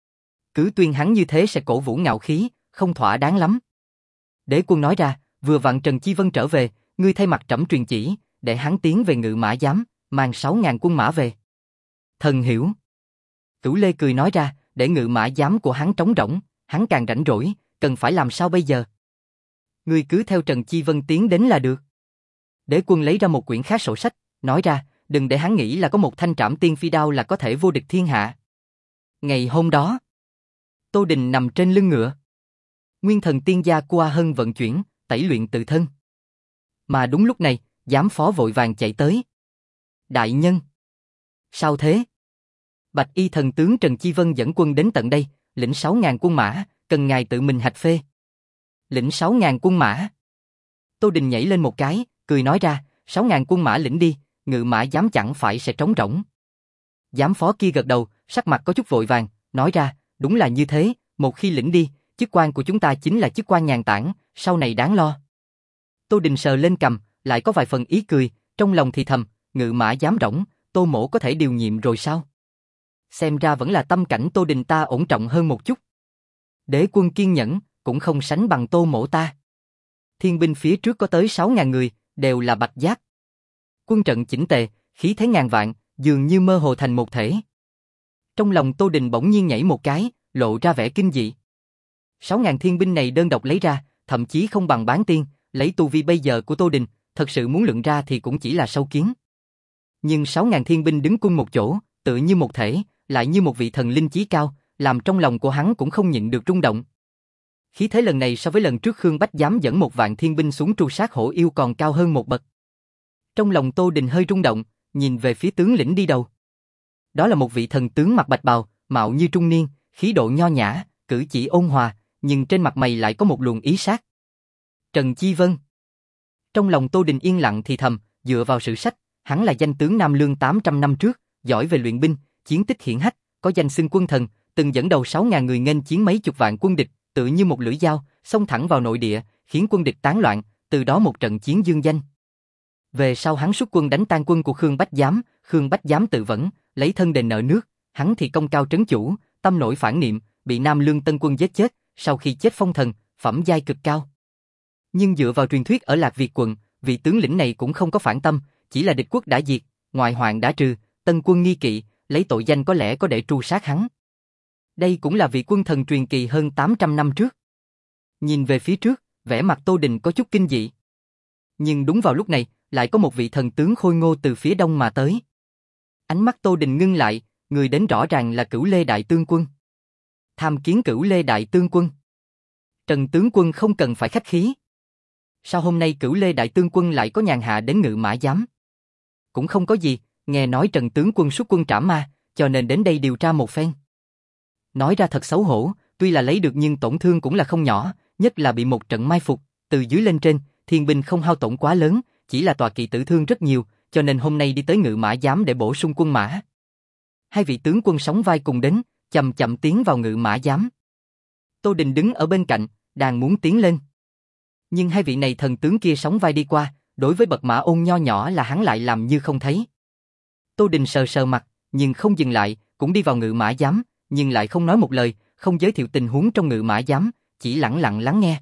Cứ tuyên hắn như thế sẽ cổ vũ ngạo khí, không thỏa đáng lắm. Đế quân nói ra, vừa vặn Trần Chi Vân trở về, ngươi thay mặt trẫm truyền chỉ, để hắn tiến về ngự mã giám, mang sáu ngàn quân mã về. Thần hiểu. Cửu Lê cười nói ra, để ngự mã giám của hắn trống rỗng, hắn càng rảnh rỗi, cần phải làm sao bây giờ? Ngươi cứ theo Trần Chi Vân tiến đến là được. Đế quân lấy ra một quyển khác sổ sách, nói ra, đừng để hắn nghĩ là có một thanh trảm tiên phi đao là có thể vô địch thiên hạ. Ngày hôm đó, Tô Đình nằm trên lưng ngựa. Nguyên thần tiên gia qua hân vận chuyển, tẩy luyện tự thân. Mà đúng lúc này, giám phó vội vàng chạy tới. Đại nhân! Sao thế? Bạch y thần tướng Trần Chi Vân dẫn quân đến tận đây, lĩnh sáu ngàn quân mã, cần ngài tự mình hạch phê. Lĩnh sáu ngàn quân mã. Tô Đình nhảy lên một cái, cười nói ra, sáu ngàn quân mã lĩnh đi, ngự mã giám chẳng phải sẽ trống rỗng. Giám phó kia gật đầu, sắc mặt có chút vội vàng, nói ra, đúng là như thế, một khi lĩnh đi, chức quan của chúng ta chính là chức quan nhàn tản, sau này đáng lo. Tô Đình sờ lên cằm, lại có vài phần ý cười, trong lòng thì thầm, ngự mã giám rỗng, Tô Mỗ có thể điều nhiệm rồi sao? Xem ra vẫn là tâm cảnh Tô Đình ta ổn trọng hơn một chút. Đế quân kiên nhẫn, cũng không sánh bằng Tô Mỗ ta. Thiên binh phía trước có tới sáu ngàn người, đều là bạch giáp. Quân trận chỉnh tề, khí thế ngàn vạn, dường như mơ hồ thành một thể. Trong lòng Tô Đình bỗng nhiên nhảy một cái, lộ ra vẻ kinh dị. Sáu ngàn thiên binh này đơn độc lấy ra, thậm chí không bằng bán tiên, lấy tu vi bây giờ của Tô Đình, thật sự muốn luận ra thì cũng chỉ là sâu kiến. Nhưng sáu ngàn thiên binh đứng cung một chỗ, tự như một thể, lại như một vị thần linh chí cao, làm trong lòng của hắn cũng không nhịn được rung động. Khí thế lần này so với lần trước Khương Bách dám dẫn một vạn thiên binh xuống tru sát hổ yêu còn cao hơn một bậc. Trong lòng Tô Đình hơi rung động, nhìn về phía tướng lĩnh đi đầu. Đó là một vị thần tướng mặc bạch bào, mạo như trung niên, khí độ nho nhã, cử chỉ ôn hòa, nhưng trên mặt mày lại có một luồng ý sát. Trần Chi Vân. Trong lòng Tô Đình yên lặng thì thầm, dựa vào sử sách, hắn là danh tướng Nam Lương tám trăm năm trước, giỏi về luyện binh, chiến tích hiển hách, có danh xưng quân thần, từng dẫn đầu sáu ngàn người nghênh chiến mấy chục vạn quân địch, tự như một lưỡi dao, xông thẳng vào nội địa, khiến quân địch tán loạn, từ đó một trận chiến dương danh. Về sau hắn xuất quân đánh tan quân của Khương Bách Giám, Khương Bách Giám tự vẫn, lấy thân đền nợ nước, hắn thì công cao trấn chủ, tâm nổi phản niệm, bị Nam Lương Tân quân giết chết, sau khi chết phong thần, phẩm giai cực cao. Nhưng dựa vào truyền thuyết ở Lạc Việt quận, vị tướng lĩnh này cũng không có phản tâm, chỉ là địch quốc đã diệt, ngoại hoạn đã trừ, Tân quân nghi kỵ, lấy tội danh có lẽ có để tru sát hắn. Đây cũng là vị quân thần truyền kỳ hơn tám trăm năm trước. Nhìn về phía trước, vẻ mặt Tô Đình có chút kinh dị. Nhưng đúng vào lúc này, lại có một vị thần tướng khôi ngô từ phía đông mà tới. Ánh mắt Tô Đình ngưng lại, người đến rõ ràng là Cửu Lê Đại Tướng Quân. Tham kiến Cửu Lê Đại Tướng Quân. Trần tướng quân không cần phải khách khí. Sao hôm nay Cửu Lê Đại Tướng Quân lại có nhàn hạ đến ngự mã giám? Cũng không có gì, nghe nói Trần tướng quân xuất quân trảm ma, cho nên đến đây điều tra một phen. Nói ra thật xấu hổ, tuy là lấy được nhưng tổn thương cũng là không nhỏ, nhất là bị một trận mai phục, từ dưới lên trên, thiên binh không hao tổn quá lớn, chỉ là tọa kỵ tử thương rất nhiều, cho nên hôm nay đi tới ngự mã giám để bổ sung quân mã. Hai vị tướng quân sóng vai cùng đến, chậm chậm tiến vào ngự mã giám. Tô Đình đứng ở bên cạnh, đang muốn tiến lên. Nhưng hai vị này thần tướng kia sóng vai đi qua, đối với bậc mã ôn nho nhỏ là hắn lại làm như không thấy. Tô Đình sờ sờ mặt, nhưng không dừng lại, cũng đi vào ngự mã giám, nhưng lại không nói một lời, không giới thiệu tình huống trong ngự mã giám, chỉ lặng lặng lắng nghe.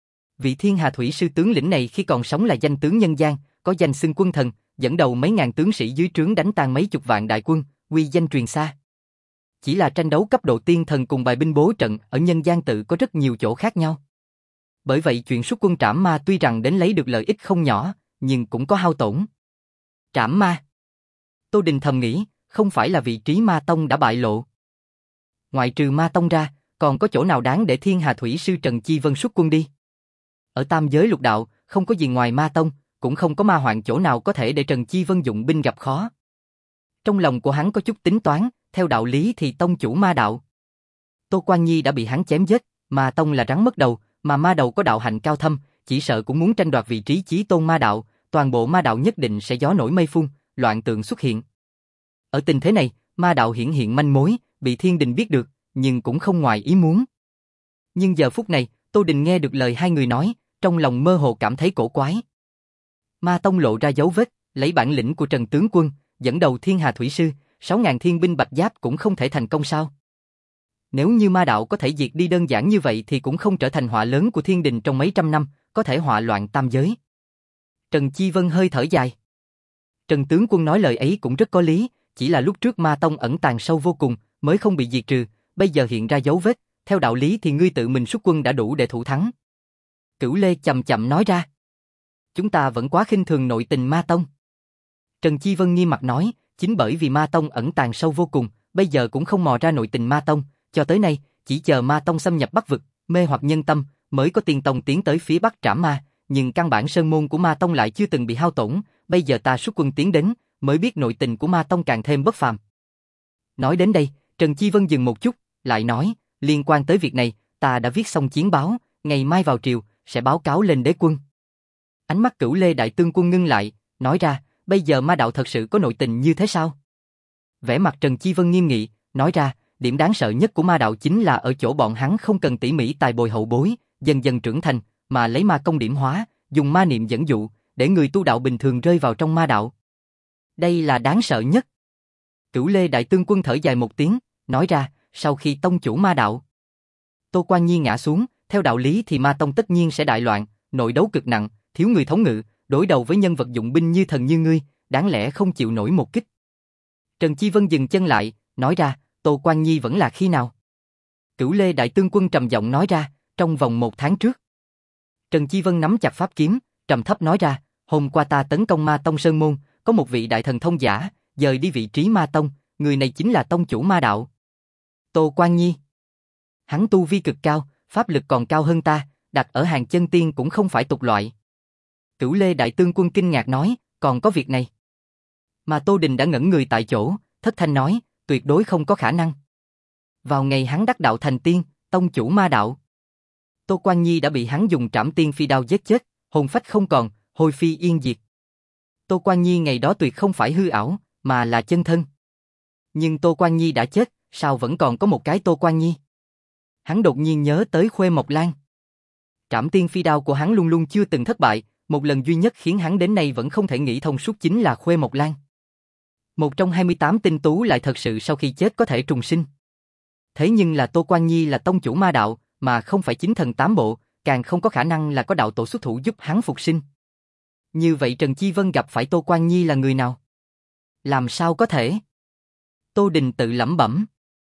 Vị Thiên Hà Thủy sư tướng lĩnh này khi còn sống là danh tướng nhân gian, có danh xưng quân thần, dẫn đầu mấy ngàn tướng sĩ dưới trướng đánh tan mấy chục vạn đại quân, uy danh truyền xa. Chỉ là tranh đấu cấp độ tiên thần cùng bài binh bố trận ở nhân gian tự có rất nhiều chỗ khác nhau. Bởi vậy chuyện xuất quân trảm ma tuy rằng đến lấy được lợi ích không nhỏ, nhưng cũng có hao tổn. Trảm ma. Tô Đình thầm nghĩ, không phải là vị trí ma tông đã bại lộ. Ngoại trừ ma tông ra, còn có chỗ nào đáng để Thiên Hà Thủy sư Trần Chi Vân xuất quân đi? Ở tam giới lục đạo, không có gì ngoài ma tông, cũng không có ma hoạn chỗ nào có thể để Trần Chi Vân dụng binh gặp khó. Trong lòng của hắn có chút tính toán, theo đạo lý thì tông chủ ma đạo. Tô Quan Nhi đã bị hắn chém giết, ma tông là rắn mất đầu, mà ma đầu có đạo hạnh cao thâm, chỉ sợ cũng muốn tranh đoạt vị trí chí tôn ma đạo, toàn bộ ma đạo nhất định sẽ gió nổi mây phun, loạn tượng xuất hiện. Ở tình thế này, ma đạo hiển hiện manh mối, bị thiên đình biết được, nhưng cũng không ngoài ý muốn. Nhưng giờ phút này, Tô Đình nghe được lời hai người nói, trong lòng mơ hồ cảm thấy cổ quái. Ma tông lộ ra dấu vết, lấy bản lĩnh của Trần tướng quân, dẫn đầu Thiên Hà Thủy sư, sáu ngàn thiên binh bạch giáp cũng không thể thành công sao? Nếu như ma đạo có thể diệt đi đơn giản như vậy thì cũng không trở thành họa lớn của thiên đình trong mấy trăm năm, có thể họa loạn tam giới. Trần Chi Vân hơi thở dài. Trần tướng quân nói lời ấy cũng rất có lý, chỉ là lúc trước ma tông ẩn tàng sâu vô cùng, mới không bị diệt trừ, bây giờ hiện ra dấu vết, theo đạo lý thì ngươi tự mình xuất quân đã đủ để thủ thắng. Cửu Lê chậm chậm nói ra. Chúng ta vẫn quá khinh thường nội tình ma tông. Trần Chi Vân nghiêm mặt nói, chính bởi vì ma tông ẩn tàng sâu vô cùng, bây giờ cũng không mò ra nội tình ma tông, cho tới nay, chỉ chờ ma tông xâm nhập Bắc vực, mê hoặc nhân tâm, mới có tiên tông tiến tới phía Bắc trảm ma, nhưng căn bản sơn môn của ma tông lại chưa từng bị hao tổn, bây giờ ta xuất quân tiến đến, mới biết nội tình của ma tông càng thêm bất phàm. Nói đến đây, Trần Chi Vân dừng một chút, lại nói, liên quan tới việc này, ta đã viết xong chiến báo, ngày mai vào triều, sẽ báo cáo lên đế quân. Ánh mắt Cửu Lê Đại Tương Quân ngưng lại, nói ra, bây giờ ma đạo thật sự có nội tình như thế sao? Vẻ mặt Trần Chi Vân nghiêm nghị, nói ra, điểm đáng sợ nhất của ma đạo chính là ở chỗ bọn hắn không cần tỉ mỉ tài bồi hậu bối, dần dần trưởng thành, mà lấy ma công điểm hóa, dùng ma niệm dẫn dụ, để người tu đạo bình thường rơi vào trong ma đạo. Đây là đáng sợ nhất. Cửu Lê Đại Tương Quân thở dài một tiếng, nói ra, sau khi tông chủ ma đạo Tô Quan Nhi ngã xuống, theo đạo lý thì ma tông tất nhiên sẽ đại loạn, nội đấu cực nặng, thiếu người thống ngự, đối đầu với nhân vật dụng binh như thần như ngươi, đáng lẽ không chịu nổi một kích. Trần Chi Vân dừng chân lại, nói ra, Tô Quan Nhi vẫn là khi nào? Cửu Lê Đại Tương Quân trầm giọng nói ra, trong vòng một tháng trước. Trần Chi Vân nắm chặt pháp kiếm, trầm thấp nói ra, hôm qua ta tấn công ma tông Sơn Môn, có một vị đại thần thông giả, dời đi vị trí ma tông, người này chính là tông chủ ma đạo. Tô Quan Nhi. Hắn tu vi cực cao, pháp lực còn cao hơn ta, đặt ở hàng chân tiên cũng không phải tục loại. Cửu Lê Đại Tương Quân kinh ngạc nói, còn có việc này. Mà Tô Đình đã ngẩn người tại chỗ, thất thanh nói, tuyệt đối không có khả năng. Vào ngày hắn đắc đạo thành tiên, tông chủ ma đạo, Tô Quan Nhi đã bị hắn dùng trảm tiên phi đao giết chết, hồn phách không còn, hôi phi yên diệt. Tô Quan Nhi ngày đó tuyệt không phải hư ảo, mà là chân thân. Nhưng Tô Quan Nhi đã chết, sao vẫn còn có một cái Tô Quan Nhi? Hắn đột nhiên nhớ tới Khuê Mộc Lan. Trảm tiên phi đao của hắn luôn luôn chưa từng thất bại, một lần duy nhất khiến hắn đến nay vẫn không thể nghĩ thông suốt chính là Khuê Mộc Lan. Một trong hai mươi tám tinh tú lại thật sự sau khi chết có thể trùng sinh. Thế nhưng là Tô Quan Nhi là tông chủ ma đạo, mà không phải chính thần tám bộ, càng không có khả năng là có đạo tổ xuất thủ giúp hắn phục sinh. Như vậy Trần Chi Vân gặp phải Tô Quan Nhi là người nào? Làm sao có thể? Tô Đình tự lẩm bẩm.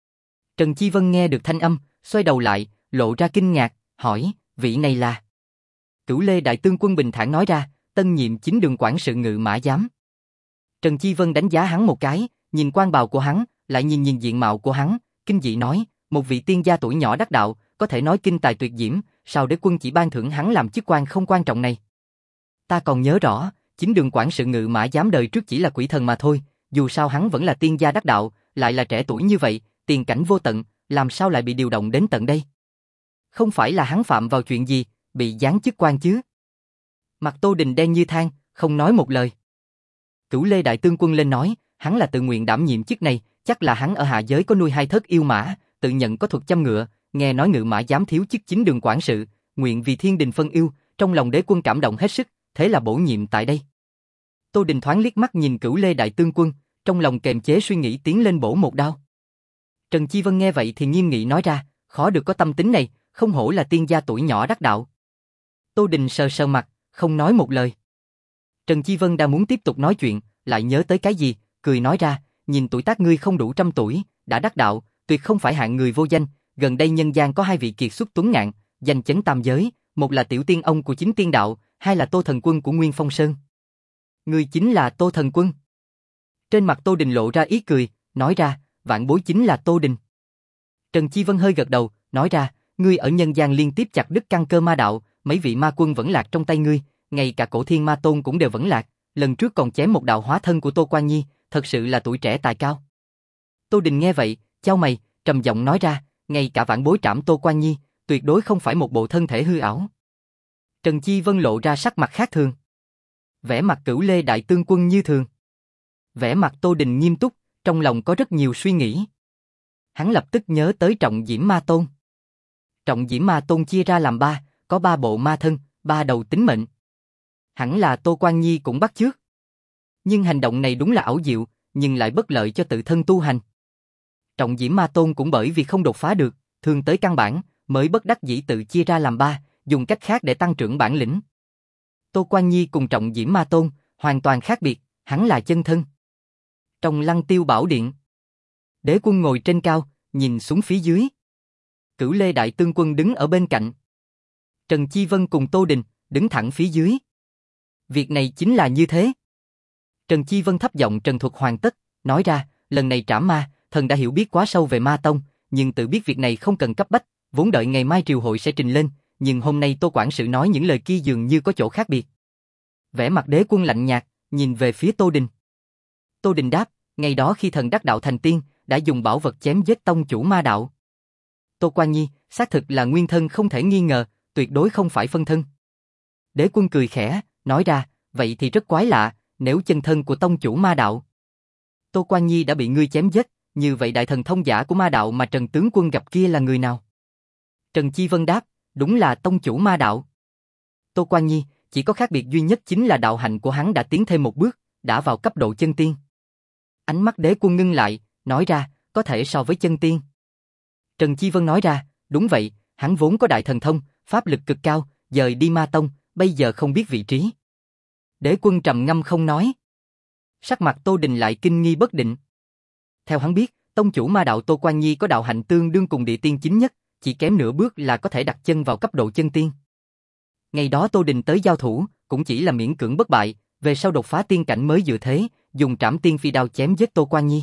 Trần Chi Vân nghe được thanh âm, xoay đầu lại, lộ ra kinh ngạc, hỏi, vị này là? Cửu Lê Đại Tương Quân bình thản nói ra, tân nhiệm chính đường quản sự Ngự Mã Giám. Trần Chi Vân đánh giá hắn một cái, nhìn quan bào của hắn, lại nhìn nhìn diện mạo của hắn, kinh dị nói, một vị tiên gia tuổi nhỏ đắc đạo, có thể nói kinh tài tuyệt diễm, sao đế quân chỉ ban thưởng hắn làm chức quan không quan trọng này? Ta còn nhớ rõ, chính đường quản sự Ngự Mã Giám đời trước chỉ là quỷ thần mà thôi, dù sao hắn vẫn là tiên gia đắc đạo, lại là trẻ tuổi như vậy, tiền cảnh vô tận, làm sao lại bị điều động đến tận đây? Không phải là hắn phạm vào chuyện gì, bị giáng chức quan chứ? Mặt Tô Đình đen như than, không nói một lời. Cửu Lê Đại Tương Quân lên nói, hắn là tự nguyện đảm nhiệm chức này, chắc là hắn ở hạ giới có nuôi hai thất yêu mã, tự nhận có thuật chăm ngựa, nghe nói Ngự Mã Giám thiếu chức chính đường quản sự, nguyện vì thiên đình phân yêu, trong lòng đế quân cảm động hết sức, thế là bổ nhiệm tại đây. Tô Đình thoáng liếc mắt nhìn Cửu Lê Đại Tương Quân, trong lòng kềm chế suy nghĩ tiến lên bổ một đao. Trần Chi Vân nghe vậy thì nghiêm nghị nói ra, khó được có tâm tính này, không hổ là tiên gia tuổi nhỏ đắc đạo. Tô Đình sờ sờ mặt, không nói một lời. Trần Chi Vân đang muốn tiếp tục nói chuyện, lại nhớ tới cái gì, cười nói ra, nhìn tuổi tác ngươi không đủ trăm tuổi, đã đắc đạo, tuyệt không phải hạng người vô danh, gần đây nhân gian có hai vị kiệt xuất tuấn ngạn, danh chấn tam giới, một là tiểu tiên ông của chính tiên đạo, hai là Tô Thần Quân của Nguyên Phong Sơn. Ngươi chính là Tô Thần Quân. Trên mặt Tô Đình lộ ra ý cười, nói ra, vạn bối chính là Tô Đình. Trần Chi Vân hơi gật đầu, nói ra, ngươi ở nhân gian liên tiếp chặt đứt căn cơ ma đạo, mấy vị ma quân vẫn lạc trong tay ngươi, ngay cả cổ thiên ma tôn cũng đều vẫn lạc, lần trước còn chém một đạo hóa thân của Tô Quan Nhi, thật sự là tuổi trẻ tài cao. Tô Đình nghe vậy, chau mày, trầm giọng nói ra, ngay cả vạn bối trảm Tô Quan Nhi, tuyệt đối không phải một bộ thân thể hư ảo. Trần Chi Vân lộ ra sắc mặt khác thường. Vẻ mặt Cửu Lê Đại Tương Quân như thường. Vẻ mặt Tô Đình nghiêm túc, trong lòng có rất nhiều suy nghĩ. Hắn lập tức nhớ tới Trọng Diễm Ma Tôn. Trọng Diễm Ma Tôn chia ra làm ba, có ba bộ ma thân, ba đầu tính mệnh. Hẳn là Tô Quan Nhi cũng bắt chước. Nhưng hành động này đúng là ảo diệu, nhưng lại bất lợi cho tự thân tu hành. Trọng Diễm Ma Tôn cũng bởi vì không đột phá được, thường tới căn bản, mới bất đắc dĩ tự chia ra làm ba, dùng cách khác để tăng trưởng bản lĩnh. Tô Quan Nhi cùng Trọng Diễm Ma Tôn, hoàn toàn khác biệt, hắn là chân thân. Trong Lăng Tiêu Bảo Điện, đế quân ngồi trên cao, nhìn xuống phía dưới. Cửu Lê Đại Tương Quân đứng ở bên cạnh. Trần Chi Vân cùng Tô Đình, đứng thẳng phía dưới. Việc này chính là như thế. Trần Chi Vân thấp giọng trần thuật hoàn tất, nói ra, lần này trảm ma, thần đã hiểu biết quá sâu về ma tông, nhưng tự biết việc này không cần cấp bách, vốn đợi ngày mai triều hội sẽ trình lên, nhưng hôm nay Tô quản sự nói những lời kia dường như có chỗ khác biệt. Vẻ mặt đế quân lạnh nhạt, nhìn về phía Tô Đình. Tô Đình đáp, ngày đó khi thần đắc đạo thành tiên, đã dùng bảo vật chém giết tông chủ ma đạo. Tô Quan Nhi, xác thực là nguyên thân không thể nghi ngờ, tuyệt đối không phải phân thân. Đế quân cười khẽ, nói ra, vậy thì rất quái lạ, nếu chân thân của tông chủ ma đạo Tô Quan Nhi đã bị ngươi chém giết, như vậy đại thần thông giả của ma đạo mà Trần tướng quân gặp kia là người nào? Trần Chi Vân đáp, đúng là tông chủ ma đạo. Tô Quan Nhi, chỉ có khác biệt duy nhất chính là đạo hạnh của hắn đã tiến thêm một bước, đã vào cấp độ chân tiên. Ánh mắt Đế Quân ngưng lại, nói ra, có thể so với chân tiên. Trần Chi Vân nói ra, đúng vậy, hắn vốn có đại thần thông, pháp lực cực cao, dời đi ma tông, bây giờ không biết vị trí. Đế Quân trầm ngâm không nói. Sắc mặt Tô Đình lại kinh nghi bất định. Theo hắn biết, tông chủ ma đạo Tô Quan Nhi có đạo hạnh tương đương cùng địa tiên chính nhất, chỉ kém nửa bước là có thể đặt chân vào cấp độ chân tiên. Ngày đó Tô Đình tới giao thủ, cũng chỉ là miễn cưỡng bất bại, về sau đột phá tiên cảnh mới dựa thế, dùng trảm tiên phi đao chém giết Tô Quan Nhi.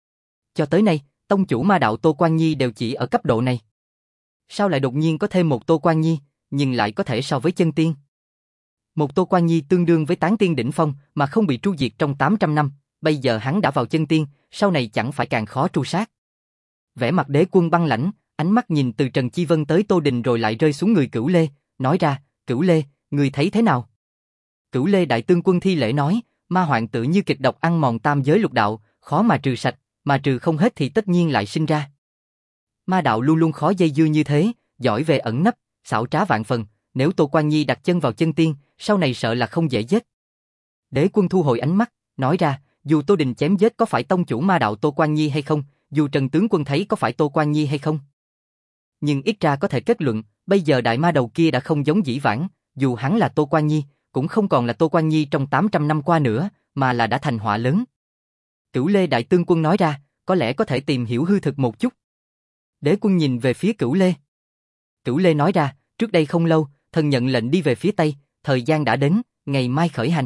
Cho tới nay, tông chủ ma đạo Tô Quan Nhi đều chỉ ở cấp độ này. Sao lại đột nhiên có thêm một Tô Quan Nhi, nhưng lại có thể so với chân tiên? Một Tô Quan Nhi tương đương với tán tiên đỉnh phong mà không bị tru diệt trong tám trăm năm, bây giờ hắn đã vào chân tiên, sau này chẳng phải càng khó tru sát. Vẻ mặt Đế Quân băng lãnh, ánh mắt nhìn từ Trần Chi Vân tới Tô Đình rồi lại rơi xuống người Cửu Lê, nói ra, Cửu Lê, người thấy thế nào? Cửu Lê đại tướng quân thi lễ nói, ma hoạn tự như kịch độc ăn mòn tam giới lục đạo, khó mà trừ sạch, mà trừ không hết thì tất nhiên lại sinh ra. Ma đạo luôn luôn khó dây dưa như thế, giỏi về ẩn nấp, xảo trá vạn phần, nếu Tô Quan Nhi đặt chân vào chân tiên, sau này sợ là không dễ giết. Đế Quân thu hồi ánh mắt, nói ra, dù Tô Đình chém giết có phải tông chủ ma đạo Tô Quan Nhi hay không, dù Trần tướng quân thấy có phải Tô Quan Nhi hay không, nhưng ít ra có thể kết luận, bây giờ đại ma đầu kia đã không giống dĩ vãng, dù hắn là Tô Quan Nhi, cũng không còn là Tô Quan Nhi trong tám trăm năm qua nữa, mà là đã thành họa lớn. Cửu Lê đại tướng quân nói ra, có lẽ có thể tìm hiểu hư thực một chút. Đế Quân nhìn về phía Cửu Lê. Cửu Lê nói ra, trước đây không lâu, thần nhận lệnh đi về phía Tây, thời gian đã đến, ngày mai khởi hành.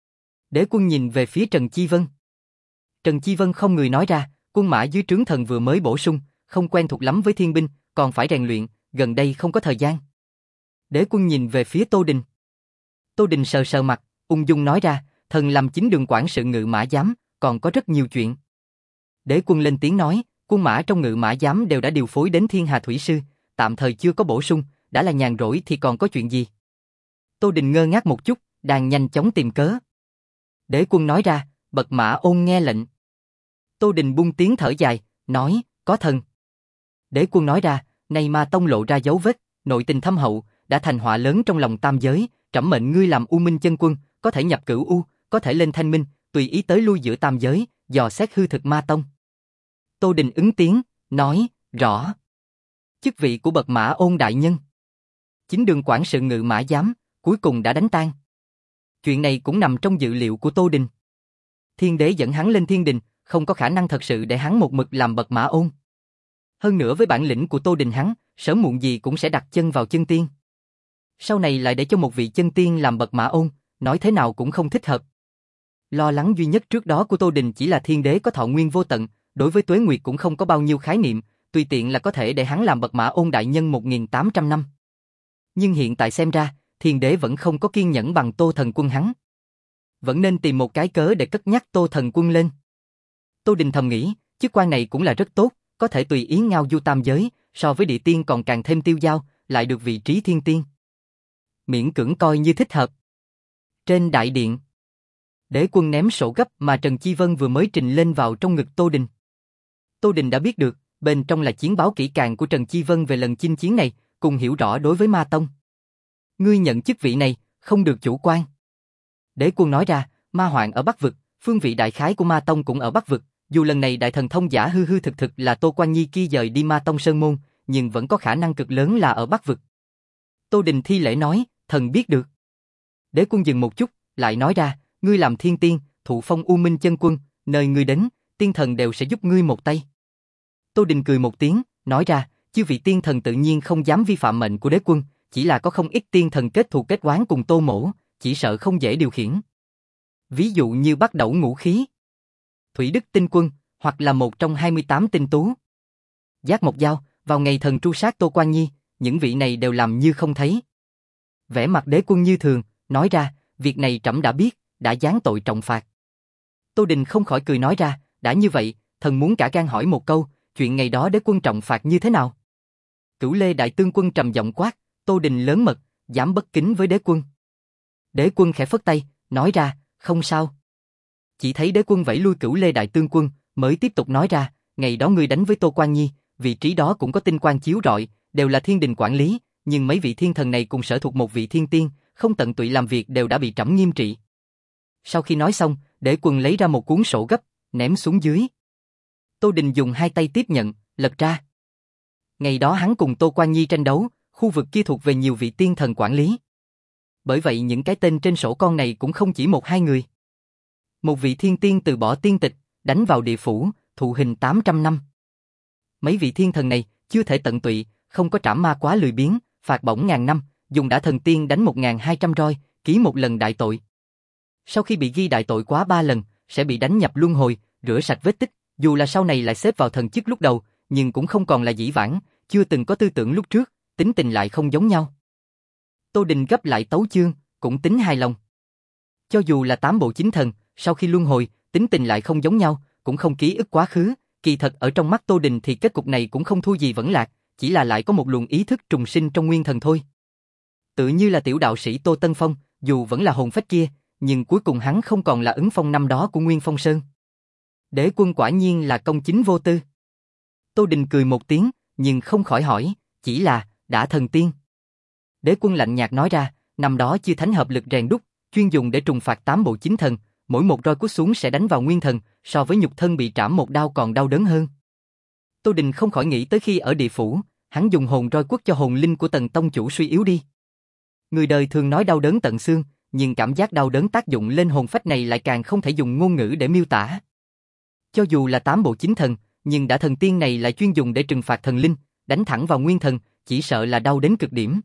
Đế Quân nhìn về phía Trần Chi Vân. Trần Chi Vân không người nói ra, quân mã dưới trướng thần vừa mới bổ sung, không quen thuộc lắm với thiên binh, còn phải rèn luyện, gần đây không có thời gian. Đế Quân nhìn về phía Tô Đình. Tô Đình sờ sờ mặt, ung dung nói ra, thần làm chính đường quản sự ngự mã giám, còn có rất nhiều chuyện. Đế Quân lên tiếng nói, quân mã trong ngự mã giám đều đã điều phối đến Thiên Hà Thủy Sư, tạm thời chưa có bổ sung, đã là nhàn rỗi thì còn có chuyện gì? Tô Đình ngơ ngác một chút, đang nhanh chóng tìm cớ. Đế Quân nói ra, bật mã ôn nghe lệnh. Tô Đình buông tiếng thở dài, nói, có thần. Đế Quân nói ra, này ma tông lộ ra dấu vết, nội tình thâm hậu, đã thành họa lớn trong lòng tam giới, trẫm mệnh ngươi làm U Minh chân quân, có thể nhập cửu U, có thể lên thanh minh, tùy ý tới lui giữa tam giới, dò xét hư thực ma tông. Tô Đình ứng tiếng, nói, rõ. Chức vị của bậc mã ôn đại nhân, chính đường quản sự ngự mã giám, cuối cùng đã đánh tan. Chuyện này cũng nằm trong dự liệu của Tô Đình. Thiên đế dẫn hắn lên thiên đình, không có khả năng thật sự để hắn một mực làm bậc mã ôn. Hơn nữa với bản lĩnh của Tô Đình hắn, sớm muộn gì cũng sẽ đặt chân vào chân tiên. Sau này lại để cho một vị chân tiên làm bậc mã ôn, nói thế nào cũng không thích hợp. Lo lắng duy nhất trước đó của Tô Đình chỉ là thiên đế có thọ nguyên vô tận, đối với tuế nguyệt cũng không có bao nhiêu khái niệm, tùy tiện là có thể để hắn làm bậc mã ôn đại nhân một nghìn tám trăm năm. Nhưng hiện tại xem ra, thiên đế vẫn không có kiên nhẫn bằng Tô Thần Quân hắn. Vẫn nên tìm một cái cớ để cất nhắc Tô Thần Quân lên. Tô Đình thầm nghĩ, chức quan này cũng là rất tốt, có thể tùy ý ngao du tam giới, so với địa tiên còn càng thêm tiêu dao, lại được vị trí thiên tiên. Miễn cưỡng coi như thích hợp. Trên đại điện, Đế Quân ném sổ gấp mà Trần Chi Vân vừa mới trình lên vào trong ngực Tô Đình. Tô Đình đã biết được, bên trong là chiến báo kỹ càng của Trần Chi Vân về lần chinh chiến này, cùng hiểu rõ đối với Ma Tông. Ngươi nhận chức vị này, không được chủ quan. Đế Quân nói ra, Ma Hoạn ở Bắc Vực, phương vị đại khái của Ma Tông cũng ở Bắc Vực, dù lần này đại thần thông giả hư hư thực thực là Tô Quan Nhi kia dời đi Ma Tông Sơn Môn, nhưng vẫn có khả năng cực lớn là ở Bắc Vực. Tô Đình thi lễ nói, thần biết được. Đế Quân dừng một chút, lại nói ra, ngươi làm thiên tiên, thụ phong U Minh chân quân, nơi ngươi đến, tiên thần đều sẽ giúp ngươi một tay. Tô Đình cười một tiếng, nói ra, chư vị tiên thần tự nhiên không dám vi phạm mệnh của Đế Quân, chỉ là có không ít tiên thần kết thù kết oán cùng Tô Mỗ, chỉ sợ không dễ điều khiển. Ví dụ như Bắc Đẩu Ngũ Khí, Thủy Đức Tinh Quân, hoặc là một trong hai mươi tám tinh tú. Giác Mộc Giao, vào ngày thần tru sát Tô Quan Nhi, những vị này đều làm như không thấy. Vẻ mặt Đế Quân như thường, nói ra, việc này trẫm đã biết, đã giáng tội trọng phạt. Tô Đình không khỏi cười nói ra, đã như vậy, thần muốn cả gan hỏi một câu, chuyện ngày đó Đế Quân trọng phạt như thế nào? Cửu Lê đại tướng quân trầm giọng quát, Tô Đình lớn mật, dám bất kính với Đế Quân. Đế Quân khẽ phất tay, nói ra, không sao. Chỉ thấy Đế Quân vẫy lui Cửu Lê Đại Tương Quân, mới tiếp tục nói ra, ngày đó ngươi đánh với Tô Quan Nhi, vị trí đó cũng có tinh quang chiếu rọi, đều là thiên đình quản lý, nhưng mấy vị thiên thần này cùng sở thuộc một vị thiên tiên, không tận tụy làm việc đều đã bị trẫm nghiêm trị. Sau khi nói xong, Đế Quân lấy ra một cuốn sổ gấp, ném xuống dưới. Tô Đình dùng hai tay tiếp nhận, lật ra. Ngày đó hắn cùng Tô Quan Nhi tranh đấu, khu vực kia thuộc về nhiều vị tiên thần quản lý. Bởi vậy những cái tên trên sổ con này cũng không chỉ một hai người. Một vị thiên tiên từ bỏ tiên tịch, đánh vào địa phủ, thụ hình tám trăm năm. Mấy vị thiên thần này chưa thể tận tụy, không có trảm ma quá lười biếng, phạt bổng ngàn năm, dùng đã thần tiên đánh một nghìn hai trăm roi, ký một lần đại tội. Sau khi bị ghi đại tội quá ba lần, sẽ bị đánh nhập luân hồi, rửa sạch vết tích, dù là sau này lại xếp vào thần chức lúc đầu, nhưng cũng không còn là dĩ vãng, chưa từng có tư tưởng lúc trước, tính tình lại không giống nhau. Tô Đình gấp lại tấu chương, cũng tính hài lòng. Cho dù là tám bộ chính thần, sau khi luân hồi, tính tình lại không giống nhau, cũng không ký ức quá khứ, kỳ thật ở trong mắt Tô Đình thì kết cục này cũng không thua gì vẫn lạc, chỉ là lại có một luồng ý thức trùng sinh trong nguyên thần thôi. Tự như là tiểu đạo sĩ Tô Tân Phong, dù vẫn là hồn phách kia, nhưng cuối cùng hắn không còn là ứng phong năm đó của Nguyên Phong Sơn. Đế Quân quả nhiên là công chính vô tư. Tô Đình cười một tiếng, nhưng không khỏi hỏi, chỉ là, đã thần tiên. Đế Quân lạnh nhạt nói ra, năm đó chư thánh hợp lực rèn đúc, chuyên dùng để trùng phạt tám bộ chính thần, mỗi một roi cú xuống sẽ đánh vào nguyên thần, so với nhục thân bị trảm một đao còn đau đớn hơn. Tô Đình không khỏi nghĩ tới khi ở địa phủ, hắn dùng hồn roi quất cho hồn linh của Tần tông chủ suy yếu đi. Người đời thường nói đau đớn tận xương, nhưng cảm giác đau đớn tác dụng lên hồn phách này lại càng không thể dùng ngôn ngữ để miêu tả. Cho dù là tám bộ chính thần, nhưng đã thần tiên này lại chuyên dùng để trừng phạt thần linh, đánh thẳng vào nguyên thần, chỉ sợ là đau đến cực điểm.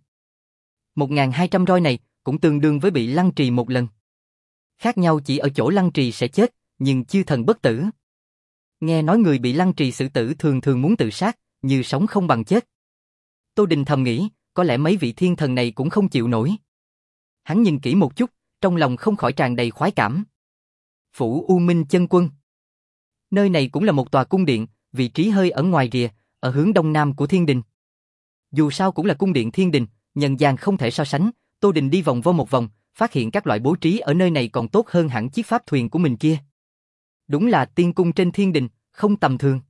một nghìn hai trăm roi này cũng tương đương với bị lăng trì một lần. Khác nhau chỉ ở chỗ lăng trì sẽ chết, nhưng chư thần bất tử. Nghe nói người bị lăng trì xử tử thường thường muốn tự sát, như sống không bằng chết. Tô Đình thầm nghĩ, có lẽ mấy vị thiên thần này cũng không chịu nổi. Hắn nhìn kỹ một chút, trong lòng không khỏi tràn đầy khoái cảm. Phủ U Minh Chân Quân. Nơi này cũng là một tòa cung điện, vị trí hơi ở ngoài rìa, ở hướng đông nam của thiên đình. Dù sao cũng là cung điện thiên đình, nhân gian không thể so sánh. Tô Đình đi vòng vo một vòng, phát hiện các loại bố trí ở nơi này còn tốt hơn hẳn chiếc pháp thuyền của mình kia. Đúng là tiên cung trên thiên đình, không tầm thường.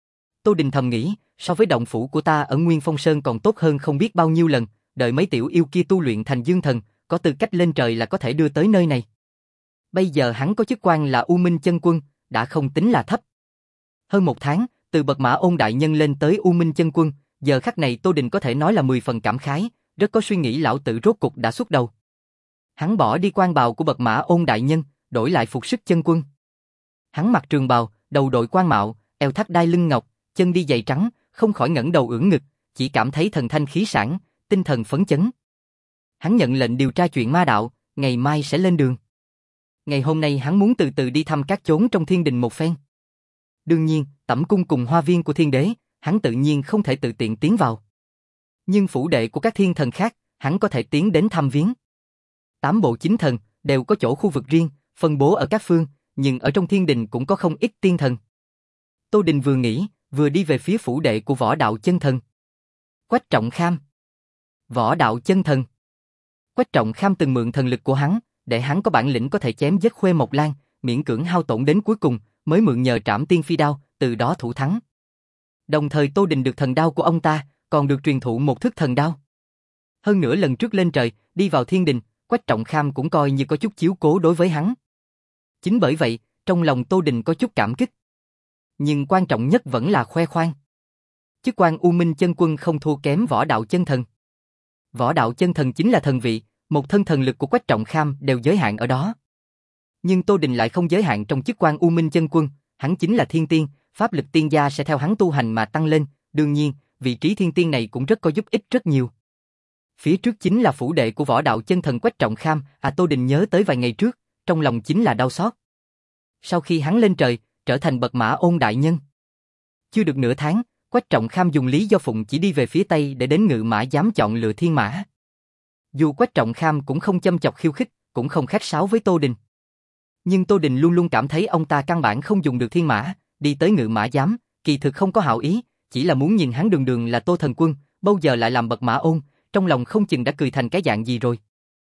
Tô Đình thầm nghĩ, so với động phủ của ta ở Nguyên Phong Sơn còn tốt hơn không biết bao nhiêu lần, đợi mấy tiểu yêu kia tu luyện thành dương thần, có tư cách lên trời là có thể đưa tới nơi này. Bây giờ hắn có chức quan là U Minh Chân Quân, đã không tính là thấp. Hơn một tháng, từ bậc Mã Ôn đại nhân lên tới U Minh Chân Quân, giờ khắc này Tô Đình có thể nói là mười phần cảm khái, rất có suy nghĩ lão tử rốt cục đã xuất đầu. Hắn bỏ đi quan bào của bậc Mã Ôn đại nhân, đổi lại phục sức chân quân. Hắn mặc trường bào, đầu đội quan mạo, eo thắt đai lưng ngọc, chân đi giày trắng, không khỏi ngẩng đầu ưỡn ngực, chỉ cảm thấy thần thanh khí sảng, tinh thần phấn chấn. Hắn nhận lệnh điều tra chuyện ma đạo, ngày mai sẽ lên đường. Ngày hôm nay hắn muốn từ từ đi thăm các chốn trong thiên đình một phen. Đương nhiên, tẩm cung cùng hoa viên của thiên đế, hắn tự nhiên không thể tự tiện tiến vào. Nhưng phủ đệ của các thiên thần khác, hắn có thể tiến đến thăm viếng. Tám bộ chính thần đều có chỗ khu vực riêng, phân bố ở các phương, nhưng ở trong thiên đình cũng có không ít tiên thần. Tô Đình vừa nghĩ, vừa đi về phía phủ đệ của Võ Đạo Chân Thần. Quách Trọng Kham. Võ Đạo Chân Thần. Quách Trọng Kham từng mượn thần lực của hắn, để hắn có bản lĩnh có thể chém giết Khuê Mộc Lan, miễn cưỡng hao tổn đến cuối cùng, mới mượn nhờ Trảm Tiên Phi đao, từ đó thủ thắng. Đồng thời Tô Đình được thần đao của ông ta, còn được truyền thụ một thức thần đao. Hơn nữa lần trước lên trời, đi vào thiên đình, Quách Trọng Kham cũng coi như có chút chiếu cố đối với hắn. Chính bởi vậy, trong lòng Tô Đình có chút cảm kích. Nhưng quan trọng nhất vẫn là khoe khoang. Chức quan U Minh Chân Quân không thua kém Võ Đạo Chân Thần. Võ Đạo Chân Thần chính là thần vị, một thân thần lực của Quách Trọng Kham đều giới hạn ở đó. Nhưng Tô Đình lại không giới hạn trong chức quan U Minh Chân Quân, hắn chính là thiên tiên, pháp lực tiên gia sẽ theo hắn tu hành mà tăng lên, đương nhiên, vị trí thiên tiên này cũng rất có giúp ích rất nhiều. Phía trước chính là phủ đệ của Võ Đạo Chân Thần Quách Trọng Kham, à Tô Đình nhớ tới vài ngày trước, trong lòng chính là đau xót. Sau khi hắn lên trời, trở thành bậc Mã Ôn đại nhân. Chưa được nửa tháng, Quách Trọng Kham dùng lý do phụng chỉ đi về phía Tây để đến Ngự Mã Giám chọn lựa thiên mã. Dù Quách Trọng Kham cũng không châm chọc khiêu khích, cũng không khách sáo với Tô Đình. Nhưng Tô Đình luôn luôn cảm thấy ông ta căn bản không dùng được thiên mã, đi tới Ngự Mã Giám, kỳ thực không có hảo ý, chỉ là muốn nhìn hắn đường đường là Tô Thần Quân, bao giờ lại làm bậc Mã Ôn, trong lòng không chừng đã cười thành cái dạng gì rồi.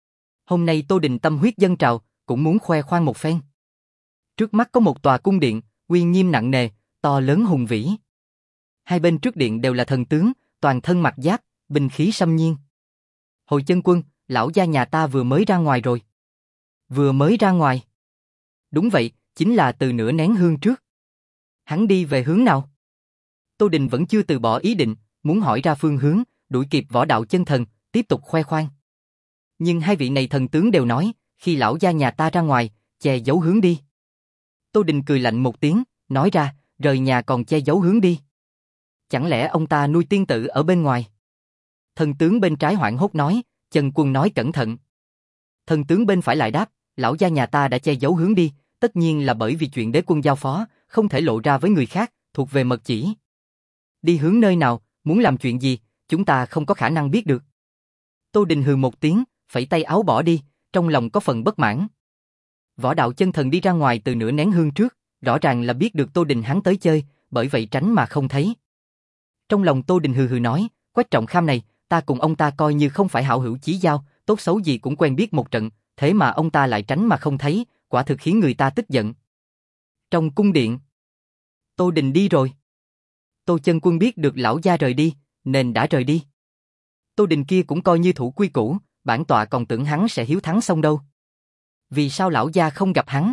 Hôm nay Tô Đình tâm huyết dâng trào, cũng muốn khoe khoang một phen. Trước mắt có một tòa cung điện, uy nghiêm nặng nề, to lớn hùng vĩ. Hai bên trước điện đều là thần tướng, toàn thân mặc giáp, binh khí xâm nhiên. Hồi Chân Quân, lão gia nhà ta vừa mới ra ngoài rồi. Vừa mới ra ngoài? Đúng vậy, chính là từ nửa nén hương trước. Hắn đi về hướng nào? Tô Đình vẫn chưa từ bỏ ý định, muốn hỏi ra phương hướng, đuổi kịp Võ Đạo Chân Thần, tiếp tục khoe khoang. Nhưng hai vị này thần tướng đều nói, khi lão gia nhà ta ra ngoài, che giấu hướng đi. Tô Đình cười lạnh một tiếng, nói ra, rời nhà còn che giấu hướng đi. Chẳng lẽ ông ta nuôi tiên tử ở bên ngoài? Thần tướng bên trái hoảng hốt nói, Chân Quân nói cẩn thận. Thần tướng bên phải lại đáp, lão gia nhà ta đã che giấu hướng đi, tất nhiên là bởi vì chuyện đế quân giao phó, không thể lộ ra với người khác, thuộc về mật chỉ. Đi hướng nơi nào, muốn làm chuyện gì, chúng ta không có khả năng biết được. Tô Đình hừ một tiếng, phẩy tay áo bỏ đi, trong lòng có phần bất mãn. Võ Đạo Chân Thần đi ra ngoài từ nửa nén hương trước, rõ ràng là biết được Tô Đình hắn tới chơi, bởi vậy tránh mà không thấy. Trong lòng Tô Đình hừ hừ nói, Quách Trọng Kham này, ta cùng ông ta coi như không phải hảo hữu chí giao, tốt xấu gì cũng quen biết một trận, thế mà ông ta lại tránh mà không thấy, quả thực khiến người ta tức giận. Trong cung điện, Tô Đình đi rồi. Tô Chân Quân biết được lão gia rời đi, nên đã rời đi. Tô Đình kia cũng coi như thủ quy củ, bản tọa còn tưởng hắn sẽ hiếu thắng xong đâu. Vì sao lão gia không gặp hắn?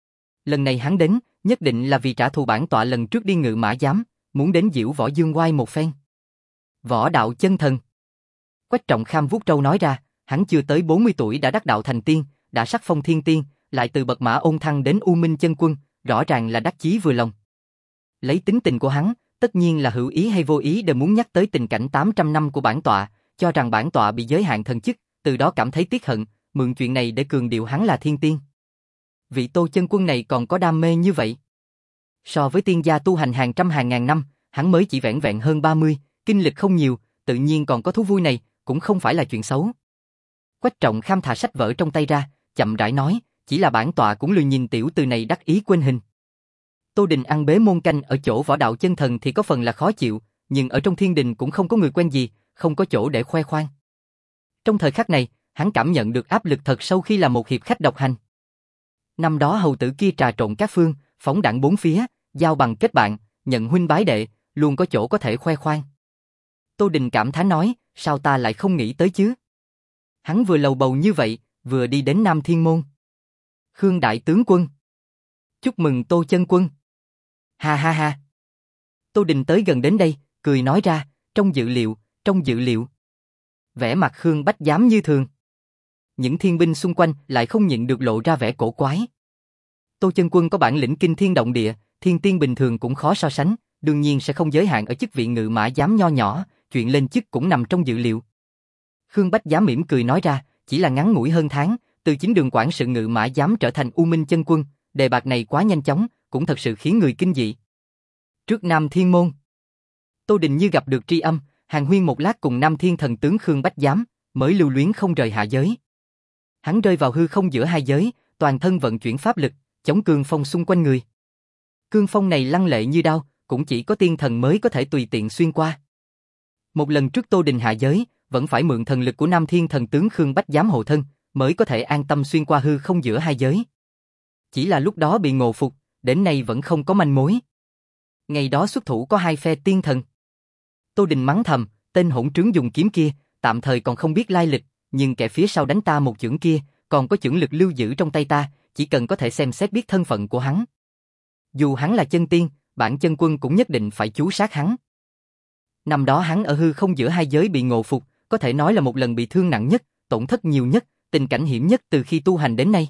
Lần này hắn đến, nhất định là vì trả thù bản tọa lần trước đi Ngự Mã Giám, muốn đến diễu võ dương oai một phen. Võ Đạo Chân Thần. Quách Trọng Kham vuốt râu nói ra, hắn chưa tới bốn mươi tuổi đã đắc đạo thành tiên, đã sắc phong thiên tiên, lại từ bậc mã ôn thăng đến U Minh Chân Quân, rõ ràng là đắc chí vừa lòng. Lấy tính tình của hắn, tất nhiên là hữu ý hay vô ý đều muốn nhắc tới tình cảnh tám trăm năm của bản tọa, cho rằng bản tọa bị giới hạn thần chức, từ đó cảm thấy tiếc hận, mượn chuyện này để cường điệu hắn là thiên tiên. Vị Tô Chân Quân này còn có đam mê như vậy. So với tiên gia tu hành hàng trăm hàng ngàn năm, hắn mới chỉ vẻn vẹn hơn ba mươi, kinh lịch không nhiều, tự nhiên còn có thú vui này, cũng không phải là chuyện xấu. Quách Trọng Kham thả sách vở trong tay ra, chậm rãi nói, chỉ là bản tọa cũng lười nhìn tiểu từ này đắc ý quên hình. Tô Đình ăn bế môn canh ở chỗ Võ Đạo Chân Thần thì có phần là khó chịu, nhưng ở trong thiên đình cũng không có người quen gì, không có chỗ để khoe khoang. Trong thời khắc này, hắn cảm nhận được áp lực thật sâu khi là một hiệp khách độc hành. Năm đó hầu tử kia trà trộn các phương, phóng đảng bốn phía, giao bằng kết bạn, nhận huynh bái đệ, luôn có chỗ có thể khoe khoang. Tô Đình cảm thán nói, sao ta lại không nghĩ tới chứ? Hắn vừa lầu bầu như vậy, vừa đi đến Nam Thiên Môn. Khương Đại Tướng Quân. Chúc mừng Tô Chân Quân. Ha ha ha. Tô Đình tới gần đến đây, cười nói ra, trong dự liệu, trong dự liệu. Vẻ mặt Khương Bách Giám như thường. Những thiên binh xung quanh lại không nhịn được lộ ra vẻ cổ quái. Tô Chân Quân có bản lĩnh kinh thiên động địa, thiên tiên bình thường cũng khó so sánh, đương nhiên sẽ không giới hạn ở chức vị Ngự Mã Giám nho nhỏ, chuyện lên chức cũng nằm trong dự liệu. Khương Bách Giám mỉm cười nói ra, chỉ là ngắn ngủi hơn tháng, từ chính đường quản sự Ngự Mã Giám trở thành U Minh Chân Quân, đề bạt này quá nhanh chóng, cũng thật sự khiến người kinh dị. Trước Nam Thiên Môn, Tô Đình như gặp được tri âm, hàn huyên một lát cùng Nam Thiên Thần tướng Khương Bách Giám, mới lưu luyến không rời hạ giới. Hắn rơi vào hư không giữa hai giới, toàn thân vận chuyển pháp lực, chống cương phong xung quanh người. Cương phong này lăng lệ như đao, cũng chỉ có tiên thần mới có thể tùy tiện xuyên qua. Một lần trước Tô Đình hạ giới, vẫn phải mượn thần lực của Nam Thiên Thần tướng Khương Bách Giám hộ thân, mới có thể an tâm xuyên qua hư không giữa hai giới. Chỉ là lúc đó bị ngộ phục, đến nay vẫn không có manh mối. Ngày đó xuất thủ có hai phe tiên thần. Tô Đình mắng thầm, tên hỗn trướng dùng kiếm kia, tạm thời còn không biết lai lịch, nhưng kẻ phía sau đánh ta một chưởng kia, còn có chưởng lực lưu giữ trong tay ta, chỉ cần có thể xem xét biết thân phận của hắn. Dù hắn là chân tiên, bản chân quân cũng nhất định phải chú sát hắn. Năm đó hắn ở hư không giữa hai giới bị ngộ phục, có thể nói là một lần bị thương nặng nhất, tổn thất nhiều nhất, tình cảnh hiểm nhất từ khi tu hành đến nay.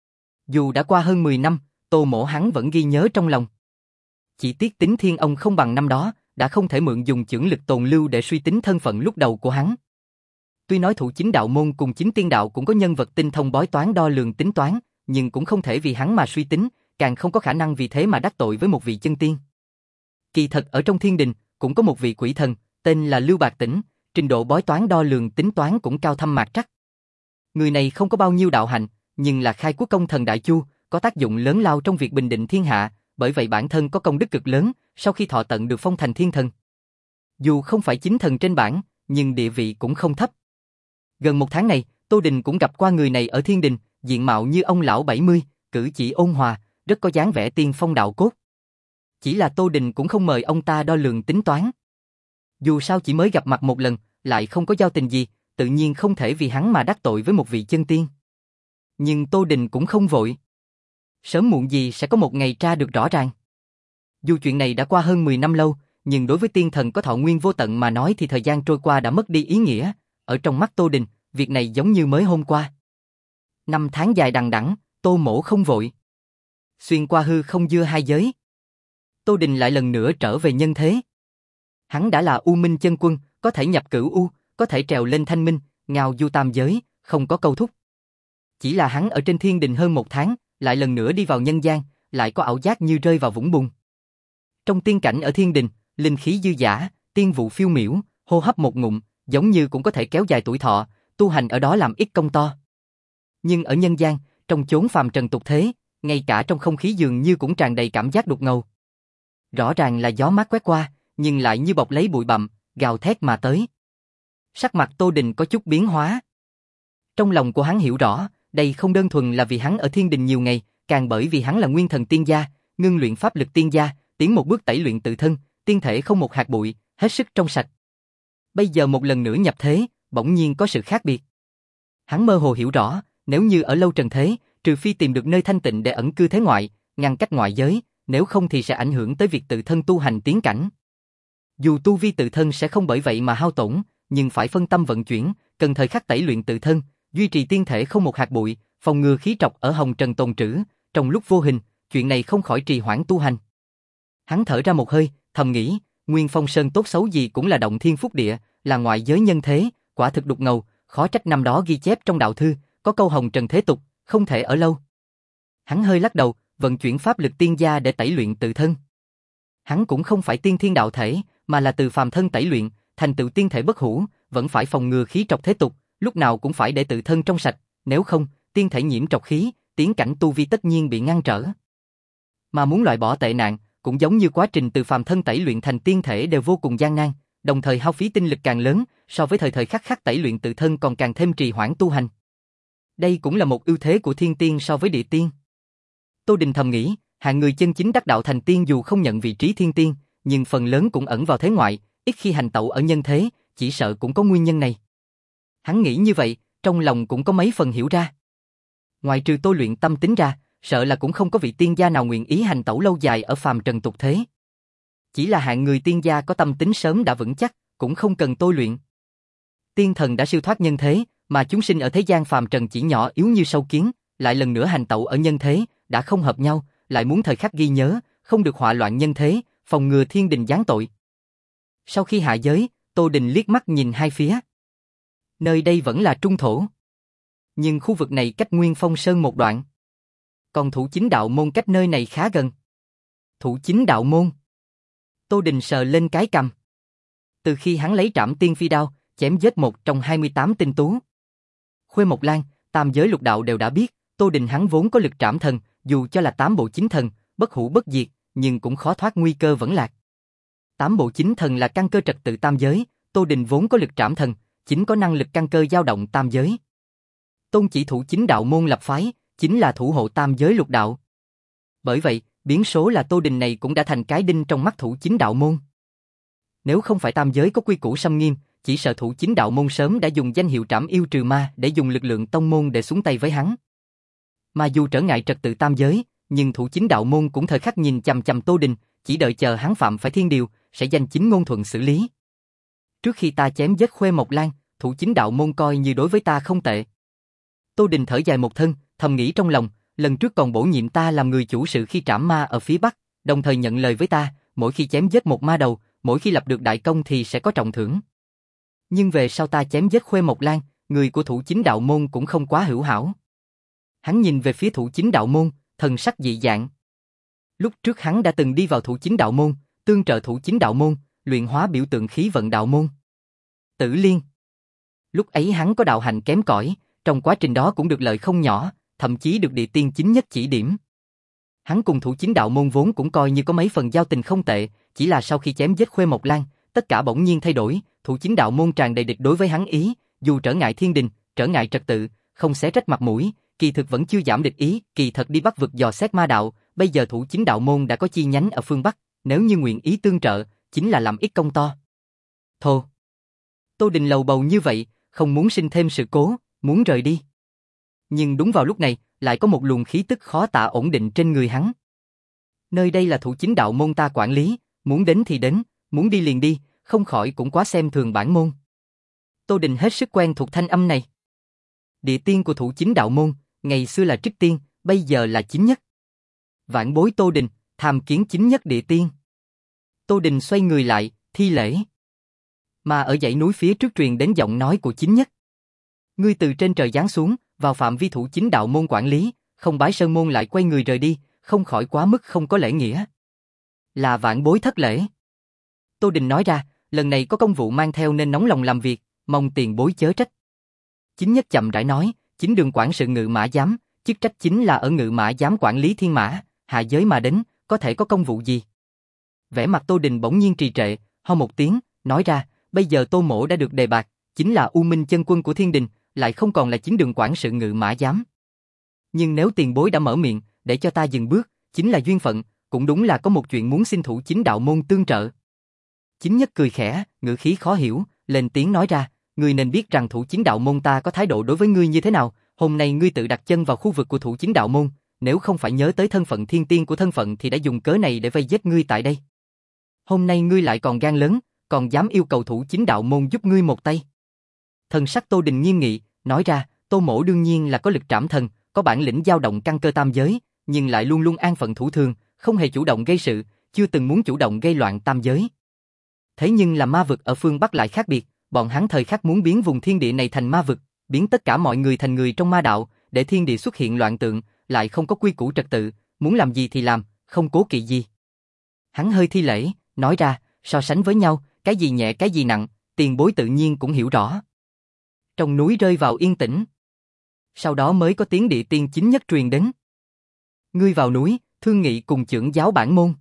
Dù đã qua hơn mười năm, Tô Mỗ hắn vẫn ghi nhớ trong lòng. Chỉ tiếc tính thiên ông không bằng năm đó, đã không thể mượn dùng chưởng lực tồn lưu để suy tính thân phận lúc đầu của hắn. Tuy nói thủ chính đạo môn cùng chính tiên đạo cũng có nhân vật tinh thông bói toán đo lường tính toán, nhưng cũng không thể vì hắn mà suy tính, càng không có khả năng vì thế mà đắc tội với một vị chân tiên. Kỳ thật ở trong thiên đình, cũng có một vị quỷ thần, tên là Lưu Bạc Tĩnh, trình độ bói toán đo lường tính toán cũng cao thâm mạc trắc. Người này không có bao nhiêu đạo hạnh, nhưng là khai quốc công thần Đại Chu, có tác dụng lớn lao trong việc bình định thiên hạ, bởi vậy bản thân có công đức cực lớn, sau khi thọ tận được phong thành thiên thần. Dù không phải chính thần trên bảng, nhưng địa vị cũng không thấp. Gần một tháng này, Tô Đình cũng gặp qua người này ở thiên đình, diện mạo như ông lão bảy mươi, cử chỉ ôn hòa, rất có dáng vẻ tiên phong đạo cốt. Chỉ là Tô Đình cũng không mời ông ta đo lường tính toán. Dù sao chỉ mới gặp mặt một lần, lại không có giao tình gì, tự nhiên không thể vì hắn mà đắc tội với một vị chân tiên. Nhưng Tô Đình cũng không vội. Sớm muộn gì sẽ có một ngày tra được rõ ràng. Dù chuyện này đã qua hơn mười năm lâu, nhưng đối với tiên thần có thọ nguyên vô tận mà nói thì thời gian trôi qua đã mất đi ý nghĩa. Ở trong mắt Tô Đình, việc này giống như mới hôm qua. Năm tháng dài đằng đẵng, Tô Mỗ không vội. Xuyên qua hư không dưa hai giới, Tô Đình lại lần nữa trở về nhân thế. Hắn đã là U Minh chân quân, có thể nhập cửu U, có thể trèo lên thanh minh, ngao du tam giới, không có câu thúc. Chỉ là hắn ở trên thiên đình hơn một tháng, lại lần nữa đi vào nhân gian, lại có ảo giác như rơi vào vũng bùn. Trong tiên cảnh ở thiên đình, linh khí dư dả, tiên vụ phiêu miểu, hô hấp một ngụm, giống như cũng có thể kéo dài tuổi thọ, tu hành ở đó làm ít công to. Nhưng ở nhân gian, trong chốn phàm trần tục thế, ngay cả trong không khí dường như cũng tràn đầy cảm giác đục ngầu. Rõ ràng là gió mát quét qua, nhưng lại như bọc lấy bụi bặm, gào thét mà tới. Sắc mặt Tô Đình có chút biến hóa. Trong lòng của hắn hiểu rõ, đây không đơn thuần là vì hắn ở thiên đình nhiều ngày, càng bởi vì hắn là nguyên thần tiên gia, ngưng luyện pháp lực tiên gia, tiến một bước tẩy luyện tự thân, tiên thể không một hạt bụi, hết sức trong sạch. Bây giờ một lần nữa nhập thế, bỗng nhiên có sự khác biệt. Hắn mơ hồ hiểu rõ, nếu như ở lâu trần thế, trừ phi tìm được nơi thanh tịnh để ẩn cư thế ngoại, ngăn cách ngoại giới, nếu không thì sẽ ảnh hưởng tới việc tự thân tu hành tiến cảnh. Dù tu vi tự thân sẽ không bởi vậy mà hao tổn, nhưng phải phân tâm vận chuyển, cần thời khắc tẩy luyện tự thân, duy trì tiên thể không một hạt bụi, phòng ngừa khí trọc ở hồng trần tồn trữ, trong lúc vô hình, chuyện này không khỏi trì hoãn tu hành. Hắn thở ra một hơi, thầm nghĩ, Nguyên Phong Sơn tốt xấu gì cũng là động thiên phúc địa, là ngoại giới nhân thế, quả thực đục ngầu, khó trách năm đó ghi chép trong đạo thư, có câu hồng trần thế tục, không thể ở lâu. Hắn hơi lắc đầu, vận chuyển pháp lực tiên gia để tẩy luyện tự thân. Hắn cũng không phải tiên thiên đạo thể, mà là từ phàm thân tẩy luyện, thành tựu tiên thể bất hủ, vẫn phải phòng ngừa khí trọc thế tục, lúc nào cũng phải để tự thân trong sạch, nếu không, tiên thể nhiễm trọc khí, tiến cảnh tu vi tất nhiên bị ngăn trở. Mà muốn loại bỏ tệ nạn, cũng giống như quá trình từ phàm thân tẩy luyện thành tiên thể đều vô cùng gian nan, đồng thời hao phí tinh lực càng lớn, so với thời thời khắc khắc tẩy luyện tự thân còn càng thêm trì hoãn tu hành. Đây cũng là một ưu thế của thiên tiên so với địa tiên. Tô Đình thầm nghĩ, hạng người chân chính đắc đạo thành tiên dù không nhận vị trí thiên tiên, nhưng phần lớn cũng ẩn vào thế ngoại, ít khi hành tẩu ở nhân thế, chỉ sợ cũng có nguyên nhân này. Hắn nghĩ như vậy, trong lòng cũng có mấy phần hiểu ra. Ngoài trừ tôi luyện tâm tính ra, sợ là cũng không có vị tiên gia nào nguyện ý hành tẩu lâu dài ở phàm trần tục thế. Chỉ là hạng người tiên gia có tâm tính sớm đã vững chắc, cũng không cần tôi luyện. Tiên thần đã siêu thoát nhân thế, mà chúng sinh ở thế gian phàm trần chỉ nhỏ yếu như sâu kiến, lại lần nữa hành tẩu ở nhân thế, đã không hợp nhau, lại muốn thời khắc ghi nhớ, không được họa loạn nhân thế, phòng ngừa thiên đình giáng tội. Sau khi hạ giới, Tô Đình liếc mắt nhìn hai phía. Nơi đây vẫn là trung thổ, nhưng khu vực này cách Nguyên Phong Sơn một đoạn. Còn Thủ Chính Đạo Môn cách nơi này khá gần. Thủ Chính Đạo Môn. Tô Đình sờ lên cái cằm. Từ khi hắn lấy Trảm Tiên Phi đao, chém giết một trong hai mươi tám tinh tú, Khuê Mộc Lan, tam giới lục đạo đều đã biết, Tô Đình hắn vốn có lực trảm thần, dù cho là tám bộ chính thần, bất hủ bất diệt, nhưng cũng khó thoát nguy cơ vẫn lạc. Tám bộ chính thần là căn cơ trật tự tam giới, Tô Đình vốn có lực trảm thần, chính có năng lực căn cơ dao động tam giới. Tôn chỉ Thủ Chính Đạo Môn lập phái, chính là thủ hộ tam giới lục đạo. Bởi vậy, biến số là Tô Đình này cũng đã thành cái đinh trong mắt Thủ Chính Đạo Môn. Nếu không phải tam giới có quy củ xâm nghiêm, chỉ sợ Thủ Chính Đạo Môn sớm đã dùng danh hiệu trảm yêu trừ ma để dùng lực lượng tông môn để xuống tay với hắn. Mà dù trở ngại trật tự tam giới, nhưng Thủ Chính Đạo Môn cũng thời khắc nhìn chằm chằm Tô Đình, chỉ đợi chờ hắn phạm phải thiên điều, sẽ danh chính ngôn thuận xử lý. Trước khi ta chém giết Khuê Mộc Lan, Thủ Chính Đạo Môn coi như đối với ta không tệ. Tô Đình thở dài một thân, thầm nghĩ trong lòng, lần trước còn bổ nhiệm ta làm người chủ sự khi trảm ma ở phía Bắc, đồng thời nhận lời với ta, mỗi khi chém giết một ma đầu, mỗi khi lập được đại công thì sẽ có trọng thưởng. Nhưng về sau ta chém giết Khuê Mộc Lan, người của Thủ Chính Đạo Môn cũng không quá hữu hảo. Hắn nhìn về phía Thủ Chính Đạo Môn, thần sắc dị dạng. Lúc trước hắn đã từng đi vào Thủ Chính Đạo Môn, tương trợ Thủ Chính Đạo Môn, luyện hóa biểu tượng khí vận đạo môn Tử Liên. Lúc ấy hắn có đạo hành kém cỏi, trong quá trình đó cũng được lợi không nhỏ, thậm chí được địa tiên chính nhất chỉ điểm. Hắn cùng Thủ Chính Đạo Môn vốn cũng coi như có mấy phần giao tình không tệ, chỉ là sau khi chém giết Khuê Mộc Lan, tất cả bỗng nhiên thay đổi, Thủ Chính Đạo Môn tràn đầy địch đối với hắn ý, dù trở ngại thiên đình, trở ngại trật tự, không xé rách mặt mũi, kỳ thực vẫn chưa giảm địch ý, kỳ thật đi Bắc vực dò xét ma đạo, bây giờ Thủ Chính đạo môn đã có chi nhánh ở phương Bắc, nếu như nguyện ý tương trợ, chính là làm ít công to. Thô. Tô Đình lầu bầu như vậy, không muốn sinh thêm sự cố, muốn rời đi. Nhưng đúng vào lúc này, lại có một luồng khí tức khó tả ổn định trên người hắn. Nơi đây là Thủ Chính đạo môn ta quản lý, muốn đến thì đến, muốn đi liền đi, không khỏi cũng quá xem thường bản môn. Tô Đình hết sức quen thuộc thanh âm này. Địa tiên của Thủ Chính đạo môn, ngày xưa là Trích Tiên, bây giờ là Chính Nhất. Vạn bối Tô Đình, tham kiến Chính Nhất địa tiên. Tô Đình xoay người lại, thi lễ. Mà ở dãy núi phía trước truyền đến giọng nói của Chính Nhất. Ngươi từ trên trời giáng xuống, vào phạm vi Thủ Chính đạo môn quản lý, không bái sơn môn lại quay người rời đi, không khỏi quá mức không có lễ nghĩa. Là vạn bối thất lễ. Tô Đình nói ra, lần này có công vụ mang theo nên nóng lòng làm việc, mong tiền bối chớ trách. Chính Nhất chậm rãi nói, chính đường quản sự ngự mã giám, chức trách chính là ở ngự mã giám quản lý thiên mã, hạ giới mà đến, có thể có công vụ gì? Vẻ mặt Tô Đình bỗng nhiên trì trệ, ho một tiếng, nói ra, bây giờ Tô Mỗ đã được đề bạt, chính là U Minh chân quân của Thiên Đình, lại không còn là chính đường quản sự ngự mã giám. Nhưng nếu tiền bối đã mở miệng, để cho ta dừng bước, chính là duyên phận, cũng đúng là có một chuyện muốn xin Thủ Chính đạo môn tương trợ. Chính Nhất cười khẽ, ngữ khí khó hiểu, lên tiếng nói ra, ngươi nên biết rằng Thủ Chính đạo môn ta có thái độ đối với ngươi như thế nào, hôm nay ngươi tự đặt chân vào khu vực của Thủ Chính đạo môn, nếu không phải nhớ tới thân phận thiên tiên của thân phận thì đã dùng cớ này để vây giết ngươi tại đây. Hôm nay ngươi lại còn gan lớn, còn dám yêu cầu Thủ Chính đạo môn giúp ngươi một tay. Thần sắc Tô Đình nghiêm nghị, nói ra, Tô Mỗ đương nhiên là có lực trảm thần, có bản lĩnh dao động căn cơ tam giới, nhưng lại luôn luôn an phận thủ thường, không hề chủ động gây sự, chưa từng muốn chủ động gây loạn tam giới. Thế nhưng là ma vực ở phương Bắc lại khác biệt, bọn hắn thời khắc muốn biến vùng thiên địa này thành ma vực, biến tất cả mọi người thành người trong ma đạo, để thiên địa xuất hiện loạn tượng, lại không có quy củ trật tự, muốn làm gì thì làm, không cố kỵ gì. Hắn hơi thi lễ, nói ra, so sánh với nhau, cái gì nhẹ cái gì nặng, tiền bối tự nhiên cũng hiểu rõ. Trong núi rơi vào yên tĩnh. Sau đó mới có tiếng địa tiên Chính Nhất truyền đến. Ngươi vào núi, thương nghị cùng trưởng giáo bản môn.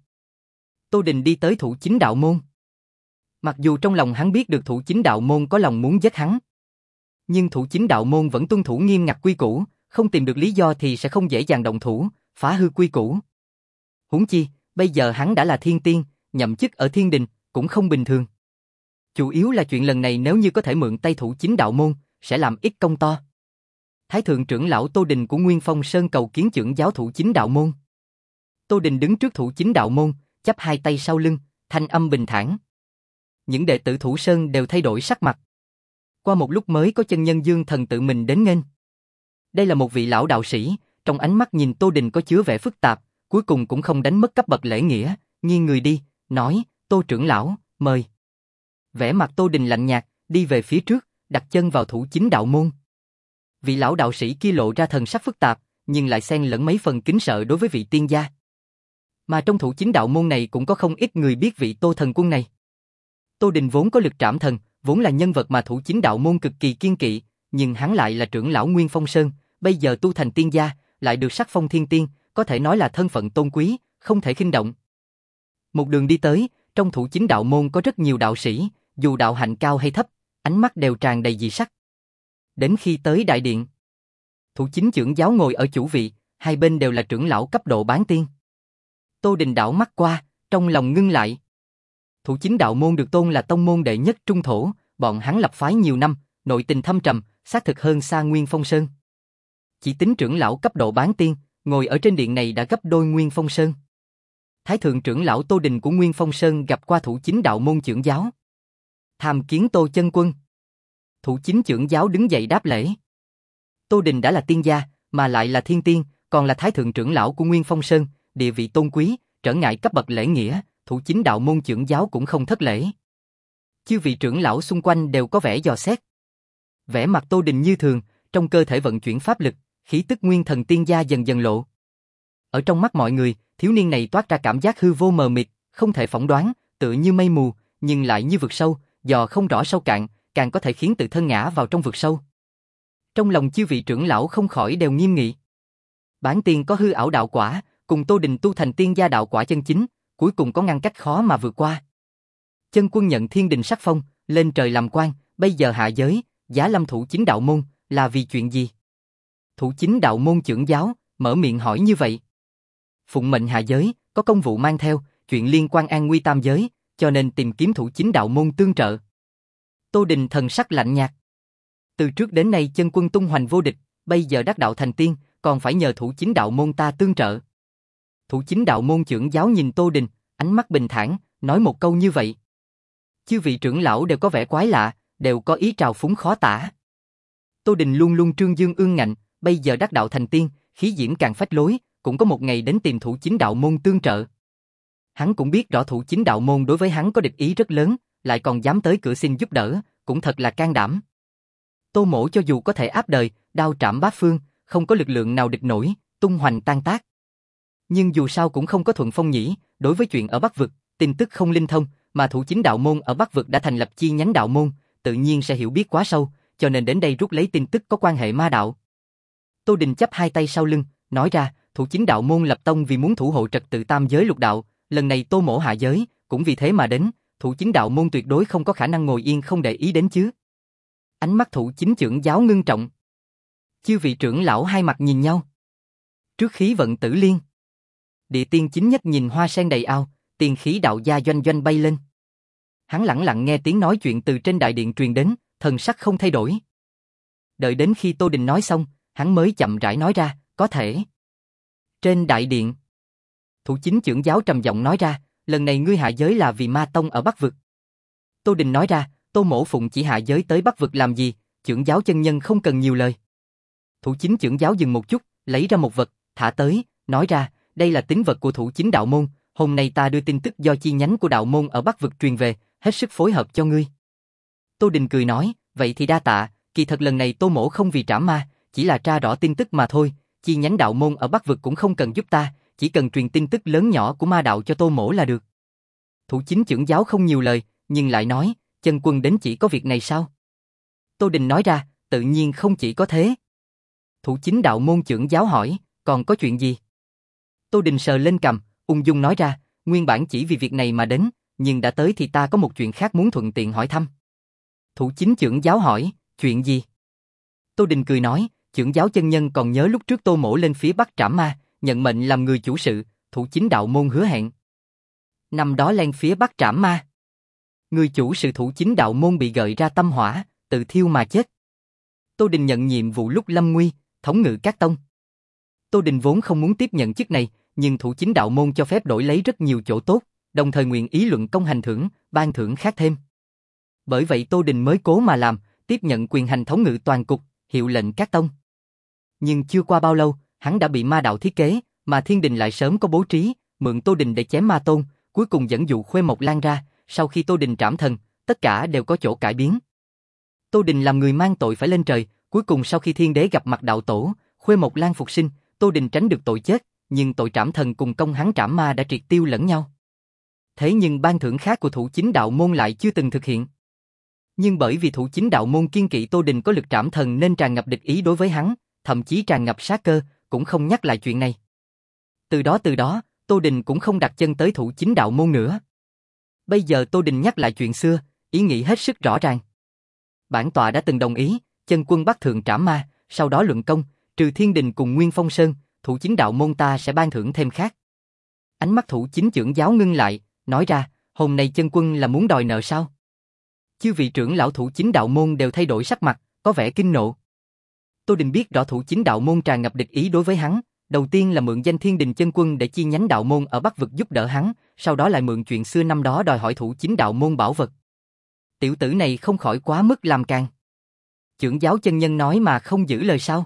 Tô Đình đi tới Thủ Chính đạo môn. Mặc dù trong lòng hắn biết được Thủ Chính đạo môn có lòng muốn giết hắn, nhưng Thủ Chính đạo môn vẫn tuân thủ nghiêm ngặt quy củ, không tìm được lý do thì sẽ không dễ dàng động thủ, phá hư quy củ. Huống chi, bây giờ hắn đã là thiên tiên, nhậm chức ở thiên đình, cũng không bình thường. Chủ yếu là chuyện lần này nếu như có thể mượn tay Thủ Chính đạo môn, sẽ làm ít công to. Thái thượng trưởng lão Tô Đình của Nguyên Phong Sơn cầu kiến trưởng giáo Thủ Chính đạo môn. Tô Đình đứng trước Thủ Chính đạo môn, chắp hai tay sau lưng, thanh âm bình thản. Những đệ tử Thủ Sơn đều thay đổi sắc mặt. Qua một lúc mới có chân nhân Dương Thần tự mình đến nghênh. Đây là một vị lão đạo sĩ, trong ánh mắt nhìn Tô Đình có chứa vẻ phức tạp, cuối cùng cũng không đánh mất cấp bậc lễ nghĩa, nghiêng người đi, nói, Tô trưởng lão, mời. Vẻ mặt Tô Đình lạnh nhạt, đi về phía trước, đặt chân vào Thủ Chính đạo môn. Vị lão đạo sĩ kia lộ ra thần sắc phức tạp, nhưng lại xen lẫn mấy phần kính sợ đối với vị tiên gia. Mà trong Thủ Chính đạo môn này cũng có không ít người biết vị Tô thần quân này. Tô Đình vốn có lực trảm thần, vốn là nhân vật mà Thủ Chính đạo môn cực kỳ kiên kỵ, nhưng hắn lại là trưởng lão Nguyên Phong Sơn, bây giờ tu thành tiên gia, lại được sắc phong thiên tiên, có thể nói là thân phận tôn quý, không thể khinh động. Một đường đi tới, trong Thủ Chính đạo môn có rất nhiều đạo sĩ, dù đạo hạnh cao hay thấp, ánh mắt đều tràn đầy dị sắc. Đến khi tới đại điện, Thủ Chính trưởng giáo ngồi ở chủ vị, hai bên đều là trưởng lão cấp độ bán tiên. Tô Đình đảo mắt qua, trong lòng ngưng lại. Thủ Chính đạo môn được tôn là tông môn đệ nhất trung thổ, bọn hắn lập phái nhiều năm, nội tình thâm trầm, xác thực hơn xa Nguyên Phong Sơn. Chỉ tính trưởng lão cấp độ bán tiên, ngồi ở trên điện này đã gấp đôi Nguyên Phong Sơn. Thái thượng trưởng lão Tô Đình của Nguyên Phong Sơn gặp qua Thủ Chính đạo môn trưởng giáo. Tham kiến Tô chân quân. Thủ Chính trưởng giáo đứng dậy đáp lễ. Tô Đình đã là tiên gia, mà lại là thiên tiên, còn là thái thượng trưởng lão của Nguyên Phong Sơn, địa vị tôn quý, trở ngại cấp bậc lễ nghĩa, Thủ Chính đạo môn trưởng giáo cũng không thất lễ. Chư vị trưởng lão xung quanh đều có vẻ dò xét. Vẻ mặt Tô Đình như thường, trong cơ thể vận chuyển pháp lực, khí tức nguyên thần tiên gia dần dần lộ. Ở trong mắt mọi người, thiếu niên này toát ra cảm giác hư vô mờ mịt, không thể phỏng đoán, tựa như mây mù, nhưng lại như vực sâu, dò không rõ sâu cạn, càng có thể khiến tự thân ngã vào trong vực sâu. Trong lòng chư vị trưởng lão không khỏi đều nghiêm nghị. Bán tiên có hư ảo đạo quả, cùng Tô Đình tu thành tiên gia đạo quả chân chính, cuối cùng có ngăn cách khó mà vượt qua. Chân quân nhận thiên đình sắc phong, lên trời làm quan, bây giờ hạ giới, giá lâm Thủ Chính đạo môn, Là vì chuyện gì? Thủ chính đạo môn trưởng giáo, mở miệng hỏi như vậy. Phụng mệnh hạ giới, có công vụ mang theo, chuyện liên quan an nguy tam giới, cho nên tìm kiếm thủ chính đạo môn tương trợ. Tô Đình thần sắc lạnh nhạt. Từ trước đến nay chân quân tung hoành vô địch, bây giờ đắc đạo thành tiên, còn phải nhờ thủ chính đạo môn ta tương trợ. Thủ chính đạo môn trưởng giáo nhìn Tô Đình, ánh mắt bình thản, nói một câu như vậy. Chư vị trưởng lão đều có vẻ quái lạ, đều có ý trào phúng khó tả. Tô Đình luôn luôn trương dương ương ngạnh, bây giờ đắc đạo thành tiên, khí diễm càng phách lối, cũng có một ngày đến tìm thủ chính đạo môn tương trợ. Hắn cũng biết rõ thủ chính đạo môn đối với hắn có địch ý rất lớn, lại còn dám tới cửa xin giúp đỡ, cũng thật là can đảm. Tô Mỗ cho dù có thể áp đời, đao trảm bát phương, không có lực lượng nào địch nổi, tung hoành tan tác. Nhưng dù sao cũng không có thuận phong nhĩ, đối với chuyện ở Bắc Vực, tin tức không linh thông, mà thủ chính đạo môn ở Bắc Vực đã thành lập chi nhánh đạo môn, tự nhiên sẽ hiểu biết quá sâu, cho nên đến đây rút lấy tin tức có quan hệ ma đạo. Tô Đình chắp hai tay sau lưng, nói ra, thủ chính đạo môn lập tông vì muốn thủ hộ trật tự tam giới lục đạo, lần này Tô Mỗ hạ giới, cũng vì thế mà đến, thủ chính đạo môn tuyệt đối không có khả năng ngồi yên không để ý đến chứ. Ánh mắt thủ chính trưởng giáo ngưng trọng. Chư vị trưởng lão hai mặt nhìn nhau. Trước khí vận tử liên. Địa tiên chính nhất nhìn hoa sen đầy ao, tiền khí đạo gia doanh doanh bay lên. Hắn lẳng lặng nghe tiếng nói chuyện từ trên đại điện truyền đến, thần sắc không thay đổi. Đợi đến khi Tô Đình nói xong, hắn mới chậm rãi nói ra, có thể. Trên đại điện, thủ chính trưởng giáo trầm giọng nói ra, lần này ngươi hạ giới là vì ma tông ở Bắc Vực. Tô Đình nói ra, Tô Mỗ phụng chỉ hạ giới tới Bắc Vực làm gì, trưởng giáo chân nhân không cần nhiều lời. Thủ chính trưởng giáo dừng một chút, lấy ra một vật, thả tới, nói ra, đây là tín vật của thủ chính đạo môn, hôm nay ta đưa tin tức do chi nhánh của đạo môn ở Bắc Vực truyền về, hết sức phối hợp cho ngươi. Tô Đình cười nói, vậy thì đa tạ, kỳ thật lần này Tô Mỗ không vì trảm ma, chỉ là tra rõ tin tức mà thôi, chi nhánh đạo môn ở Bắc Vực cũng không cần giúp ta, chỉ cần truyền tin tức lớn nhỏ của ma đạo cho Tô Mỗ là được. Thủ chính trưởng giáo không nhiều lời, nhưng lại nói, chân quân đến chỉ có việc này sao? Tô Đình nói ra, tự nhiên không chỉ có thế. Thủ chính đạo môn trưởng giáo hỏi, còn có chuyện gì? Tô Đình sờ lên cằm, ung dung nói ra, nguyên bản chỉ vì việc này mà đến, nhưng đã tới thì ta có một chuyện khác muốn thuận tiện hỏi thăm. Thủ chính trưởng giáo hỏi, chuyện gì? Tô Đình cười nói, trưởng giáo chân nhân còn nhớ lúc trước Tô Mỗ lên phía Bắc trảm ma, nhận mệnh làm người chủ sự, thủ chính đạo môn hứa hẹn. Năm đó lên phía Bắc trảm ma. Người chủ sự thủ chính đạo môn bị gợi ra tâm hỏa, tự thiêu mà chết. Tô Đình nhận nhiệm vụ lúc lâm nguy, thống ngự các tông. Tô Đình vốn không muốn tiếp nhận chức này, nhưng thủ chính đạo môn cho phép đổi lấy rất nhiều chỗ tốt, đồng thời nguyện ý luận công hành thưởng, ban thưởng khác thêm. Bởi vậy Tô Đình mới cố mà làm, tiếp nhận quyền hành thống ngự toàn cục, hiệu lệnh các tông. Nhưng chưa qua bao lâu, hắn đã bị ma đạo thiết kế, mà thiên đình lại sớm có bố trí, mượn Tô Đình để chém ma tôn, cuối cùng dẫn dụ Khuê Mộc Lan ra, sau khi Tô Đình trảm thần, tất cả đều có chỗ cải biến. Tô Đình làm người mang tội phải lên trời, cuối cùng sau khi thiên đế gặp mặt đạo tổ, Khuê Mộc Lan phục sinh, Tô Đình tránh được tội chết, nhưng tội trảm thần cùng công hắn trảm ma đã triệt tiêu lẫn nhau. Thế nhưng ban thưởng khác của thủ chính đạo môn lại chưa từng thực hiện. Nhưng bởi vì thủ chính đạo môn kiên kỵ Tô Đình có lực trảm thần nên tràn ngập địch ý đối với hắn, thậm chí tràn ngập sát cơ, cũng không nhắc lại chuyện này. Từ đó từ đó, Tô Đình cũng không đặt chân tới thủ chính đạo môn nữa. Bây giờ Tô Đình nhắc lại chuyện xưa, ý nghĩ hết sức rõ ràng. Bản tọa đã từng đồng ý, chân quân bắt thượng trảm ma, sau đó luận công, trừ thiên đình cùng Nguyên Phong Sơn, thủ chính đạo môn ta sẽ ban thưởng thêm khác. Ánh mắt thủ chính trưởng giáo ngưng lại, nói ra, hôm nay chân quân là muốn đòi nợ sao? Chư vị trưởng lão thủ chính đạo môn đều thay đổi sắc mặt, có vẻ kinh nộ. Tô Đình biết rõ thủ chính đạo môn tràn ngập địch ý đối với hắn, đầu tiên là mượn danh thiên đình chân quân để chi nhánh đạo môn ở Bắc Vực giúp đỡ hắn, sau đó lại mượn chuyện xưa năm đó đòi hỏi thủ chính đạo môn bảo vật. Tiểu tử này không khỏi quá mức làm càng. Trưởng giáo chân nhân nói mà không giữ lời sao?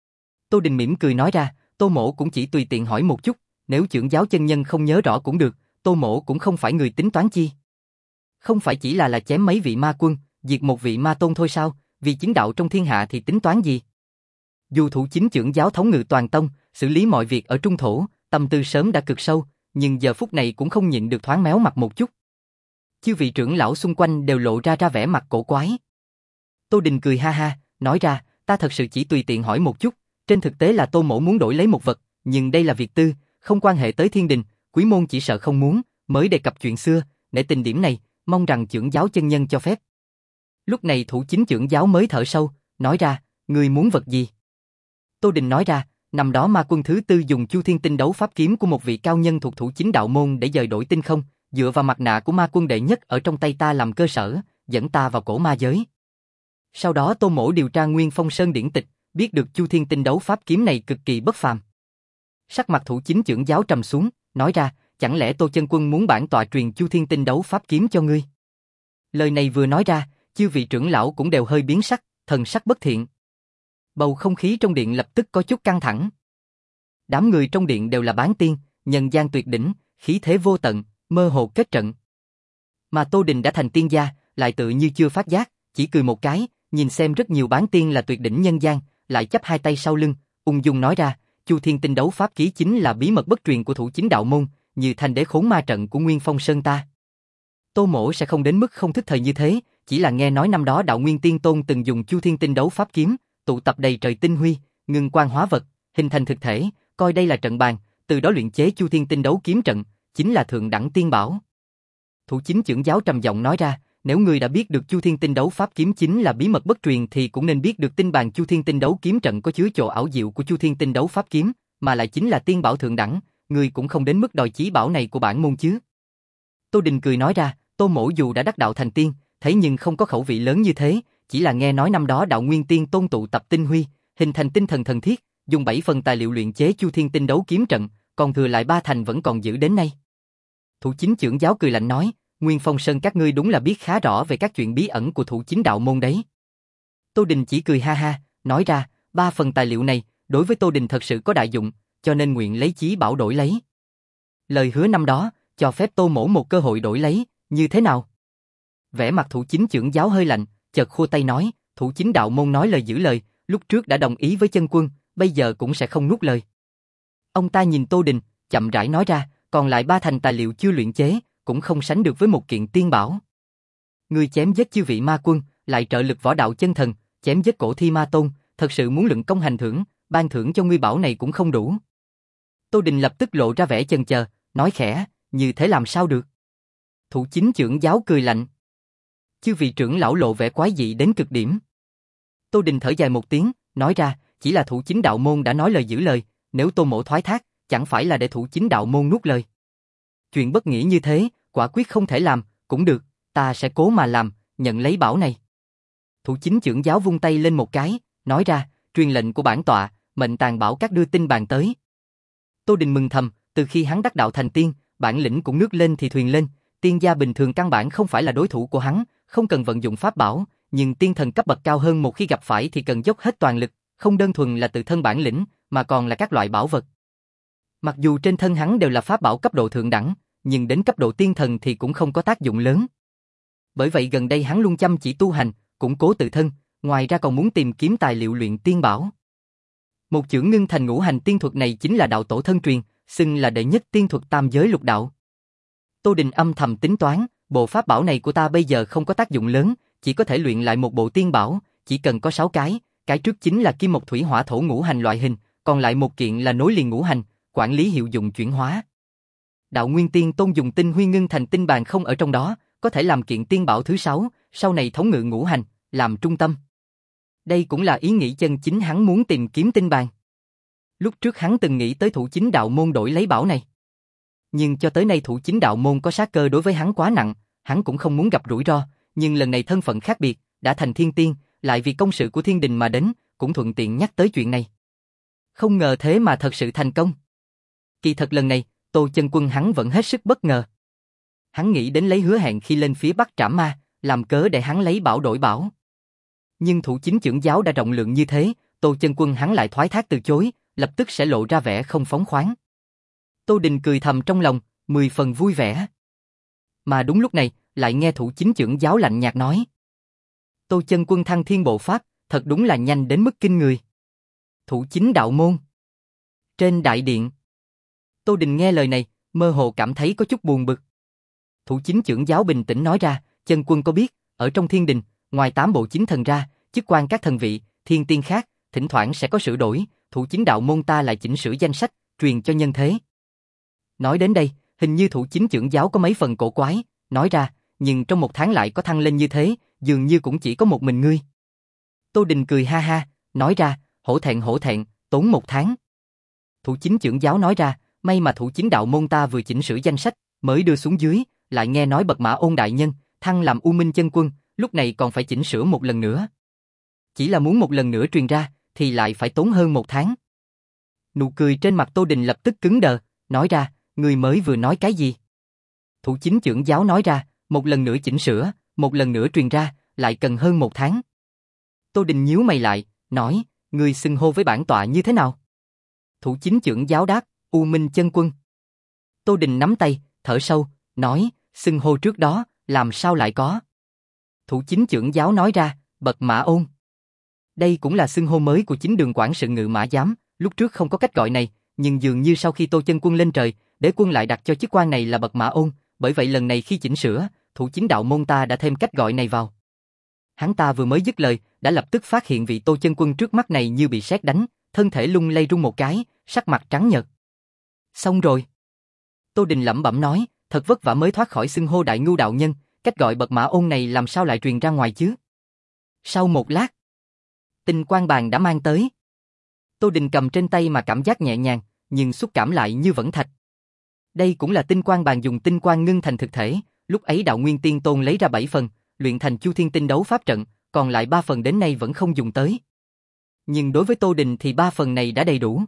Tô Đình mỉm cười nói ra, Tô Mỗ cũng chỉ tùy tiện hỏi một chút, nếu trưởng giáo chân nhân không nhớ rõ cũng được, Tô Mỗ cũng không phải người tính toán chi. Không phải chỉ là là chém mấy vị ma quân, diệt một vị ma tôn thôi sao, vì chính đạo trong thiên hạ thì tính toán gì? Dù thủ chính trưởng giáo thống ngự toàn tông, xử lý mọi việc ở trung thổ, tâm tư sớm đã cực sâu, nhưng giờ phút này cũng không nhịn được thoáng méo mặt một chút. Chư vị trưởng lão xung quanh đều lộ ra ra vẻ mặt cổ quái. Tô Đình cười ha ha, nói ra, ta thật sự chỉ tùy tiện hỏi một chút, trên thực tế là Tô Mỗ muốn đổi lấy một vật, nhưng đây là việc tư, không quan hệ tới thiên đình, quý môn chỉ sợ không muốn, mới đề cập chuyện xưa, nể tình điểm này, mong rằng trưởng giáo chân nhân cho phép. Lúc này thủ chính trưởng giáo mới thở sâu, nói ra, Ngươi muốn vật gì? Tô Đình nói ra, năm đó ma quân thứ tư dùng Chu Thiên Tinh đấu pháp kiếm của một vị cao nhân thuộc thủ chính đạo môn để dời đổi tinh không, dựa vào mặt nạ của ma quân đệ nhất ở trong tay ta làm cơ sở, dẫn ta vào cổ ma giới. Sau đó Tô Mỗ điều tra Nguyên Phong Sơn điển tịch, biết được Chu Thiên Tinh đấu pháp kiếm này cực kỳ bất phàm. Sắc mặt thủ chính trưởng giáo trầm xuống, nói ra, chẳng lẽ Tô Chân Quân muốn bản tọa truyền Chu Thiên Tinh đấu pháp kiếm cho ngươi? Lời này vừa nói ra, chư vị trưởng lão cũng đều hơi biến sắc, thần sắc bất thiện. Bầu không khí trong điện lập tức có chút căng thẳng. Đám người trong điện đều là bán tiên, nhân gian tuyệt đỉnh, khí thế vô tận, mơ hồ kết trận. Mà Tô Đình đã thành tiên gia, lại tự như chưa phát giác, chỉ cười một cái, nhìn xem rất nhiều bán tiên là tuyệt đỉnh nhân gian, lại chắp hai tay sau lưng, ung dung nói ra, Chu Thiên Tinh đấu pháp ký chính là bí mật bất truyền của thủ chính đạo môn, như thành đế khốn ma trận của Nguyên Phong Sơn ta. Tô Mỗ sẽ không đến mức không thức thời như thế, chỉ là nghe nói năm đó đạo Nguyên Tiên Tôn từng dùng Chu Thiên Tinh đấu pháp kiếm, tụ tập đầy trời tinh huy, ngưng quang hóa vật, hình thành thực thể, coi đây là trận bàn, từ đó luyện chế Chu Thiên Tinh đấu kiếm trận, chính là thượng đẳng tiên bảo. Thủ chính trưởng giáo trầm giọng nói ra, nếu ngươi đã biết được Chu Thiên Tinh đấu pháp kiếm chính là bí mật bất truyền thì cũng nên biết được tinh bàn Chu Thiên Tinh đấu kiếm trận có chứa chỗ ảo diệu của Chu Thiên Tinh đấu pháp kiếm, mà lại chính là tiên bảo thượng đẳng, ngươi cũng không đến mức đòi chí bảo này của bản môn chứ. Tô Đình cười nói ra, Tô Mỗ dù đã đắc đạo thành tiên, thế nhưng không có khẩu vị lớn như thế, chỉ là nghe nói năm đó đạo Nguyên Tiên Tôn tụ tập tinh huy, hình thành tinh thần thần thiết, dùng bảy phần tài liệu luyện chế Chu Thiên Tinh đấu kiếm trận, còn thừa lại ba thành vẫn còn giữ đến nay. Thủ chính trưởng giáo cười lạnh nói, Nguyên Phong Sơn các ngươi đúng là biết khá rõ về các chuyện bí ẩn của thủ chính đạo môn đấy. Tô Đình chỉ cười ha ha, nói ra, ba phần tài liệu này, đối với Tô Đình thật sự có đại dụng, cho nên nguyện lấy chí bảo đổi lấy. Lời hứa năm đó, cho phép Tô Mỗ một cơ hội đổi lấy, như thế nào? Vẻ mặt thủ chính trưởng giáo hơi lạnh, chợt khua tay nói, thủ chính đạo môn nói lời giữ lời, lúc trước đã đồng ý với Chân Quân, bây giờ cũng sẽ không nuốt lời. Ông ta nhìn Tô Đình, chậm rãi nói ra, còn lại ba thành tài liệu chưa luyện chế, cũng không sánh được với một kiện tiên bảo. Ngươi chém giết chư vị ma quân, lại trợ lực võ đạo chân thần, chém giết cổ thi ma tôn, thật sự muốn luận công hành thưởng, ban thưởng cho ngươi bảo này cũng không đủ. Tô Đình lập tức lộ ra vẻ chần chờ, nói khẽ, như thế làm sao được? Thủ chính trưởng giáo cười lạnh. Chư vị trưởng lão lộ vẻ quái dị đến cực điểm. Tô Đình thở dài một tiếng, nói ra, chỉ là thủ chính đạo môn đã nói lời giữ lời, nếu Tô Mỗ thoái thác, chẳng phải là để thủ chính đạo môn nuốt lời. Chuyện bất nghĩa như thế, quả quyết không thể làm, cũng được, ta sẽ cố mà làm, nhận lấy bảo này. Thủ chính trưởng giáo vung tay lên một cái, nói ra, truyền lệnh của bản tọa, mệnh tàn bảo các đưa tin bàn tới. Tô Đình mừng thầm, từ khi hắn đắc đạo thành tiên, bản lĩnh cũng nước lên thì thuyền lên, tiên gia bình thường căn bản không phải là đối thủ của hắn, không cần vận dụng pháp bảo, nhưng tiên thần cấp bậc cao hơn một khi gặp phải thì cần dốc hết toàn lực, không đơn thuần là tự thân bản lĩnh, mà còn là các loại bảo vật. Mặc dù trên thân hắn đều là pháp bảo cấp độ thượng đẳng, nhưng đến cấp độ tiên thần thì cũng không có tác dụng lớn. Bởi vậy gần đây hắn luôn chăm chỉ tu hành, củng cố tự thân, ngoài ra còn muốn tìm kiếm tài liệu luyện tiên bảo. Một chưởng ngưng thành ngũ hành tiên thuật này chính là đạo tổ thân truyền, xưng là đệ nhất tiên thuật tam giới lục đạo. Tô Đình âm thầm tính toán, bộ pháp bảo này của ta bây giờ không có tác dụng lớn, chỉ có thể luyện lại một bộ tiên bảo, chỉ cần có sáu cái, cái trước chính là kim mộc thủy hỏa thổ ngũ hành loại hình, còn lại một kiện là nối liền ngũ hành, quản lý hiệu dụng chuyển hóa. Đạo Nguyên Tiên Tôn dùng tinh huy ngưng thành tinh bàn không ở trong đó, có thể làm kiện tiên bảo thứ sáu, sau này thống ngự ngũ hành, làm trung tâm. Đây cũng là ý nghĩ chân chính hắn muốn tìm kiếm tinh bàn. Lúc trước hắn từng nghĩ tới thủ chính đạo môn đổi lấy bảo này. Nhưng cho tới nay thủ chính đạo môn có sát cơ đối với hắn quá nặng, hắn cũng không muốn gặp rủi ro, nhưng lần này thân phận khác biệt, đã thành thiên tiên, lại vì công sự của thiên đình mà đến, cũng thuận tiện nhắc tới chuyện này. Không ngờ thế mà thật sự thành công. Kỳ thật lần này, Tô Chân Quân hắn vẫn hết sức bất ngờ. Hắn nghĩ đến lấy hứa hẹn khi lên phía Bắc trảm ma, làm cớ để hắn lấy bảo đổi bảo. Nhưng thủ chính trưởng giáo đã rộng lượng như thế, Tô Chân Quân hắn lại thoái thác từ chối, lập tức sẽ lộ ra vẻ không phóng khoáng. Tô Đình cười thầm trong lòng, mười phần vui vẻ. Mà đúng lúc này, lại nghe thủ chính trưởng giáo lạnh nhạt nói. Tô Chân Quân thăng thiên bộ pháp, thật đúng là nhanh đến mức kinh người. Thủ chính đạo môn. Trên đại điện. Tô Đình nghe lời này, mơ hồ cảm thấy có chút buồn bực. Thủ chính trưởng giáo bình tĩnh nói ra, Chân Quân có biết, ở trong thiên đình, ngoài tám bộ chính thần ra, chức quan các thần vị, thiên tiên khác, thỉnh thoảng sẽ có sửa đổi, thủ chính đạo môn ta lại chỉnh sửa danh sách, truyền cho nhân thế. Nói đến đây, hình như thủ chính trưởng giáo có mấy phần cổ quái, nói ra, nhưng trong một tháng lại có thăng lên như thế, dường như cũng chỉ có một mình ngươi. Tô Đình cười ha ha, nói ra, hổ thẹn hổ thẹn, tốn một tháng. Thủ chính trưởng giáo nói ra, may mà thủ chính đạo môn ta vừa chỉnh sửa danh sách, mới đưa xuống dưới, lại nghe nói bậc Mã Ôn đại nhân, thăng làm U Minh chân quân, lúc này còn phải chỉnh sửa một lần nữa. Chỉ là muốn một lần nữa truyền ra, thì lại phải tốn hơn một tháng. Nụ cười trên mặt Tô Đình lập tức cứng đờ, nói ra, người mới vừa nói cái gì? Thủ chính trưởng giáo nói ra, một lần nữa chỉnh sửa, một lần nữa truyền ra, lại cần hơn một tháng. Tô Đình nhíu mày lại, nói, người xưng hô với bản tọa như thế nào? Thủ chính trưởng giáo đáp, U Minh chân quân. Tô Đình nắm tay, thở sâu, nói, xưng hô trước đó, làm sao lại có? Thủ chính trưởng giáo nói ra, bậc Mã Ôn. Đây cũng là xưng hô mới của chính đường quản sự Ngự Mã Giám, lúc trước không có cách gọi này, nhưng dường như sau khi Tô chân quân lên trời, đế quân lại đặt cho chức quan này là bậc Mã Ôn, bởi vậy lần này khi chỉnh sửa, thủ chính đạo môn ta đã thêm cách gọi này vào. Hắn ta vừa mới dứt lời, đã lập tức phát hiện vị Tô chân quân trước mắt này như bị sét đánh, thân thể lung lay rung một cái, sắc mặt trắng nhợt. Xong rồi. Tô Đình lẩm bẩm nói, thật vất vả mới thoát khỏi xưng hô đại ngưu đạo nhân, cách gọi bậc Mã Ôn này làm sao lại truyền ra ngoài chứ? Sau một lát, tinh quang bàn đã mang tới. Tô Đình cầm trên tay mà cảm giác nhẹ nhàng, nhưng xúc cảm lại như vẫn thạch. Đây cũng là tinh quang bàn dùng tinh quang ngưng thành thực thể, lúc ấy Đạo Nguyên Tiên Tôn lấy ra bảy phần, luyện thành Chu Thiên Tinh Đấu pháp trận, còn lại ba phần đến nay vẫn không dùng tới. Nhưng đối với Tô Đình thì ba phần này đã đầy đủ.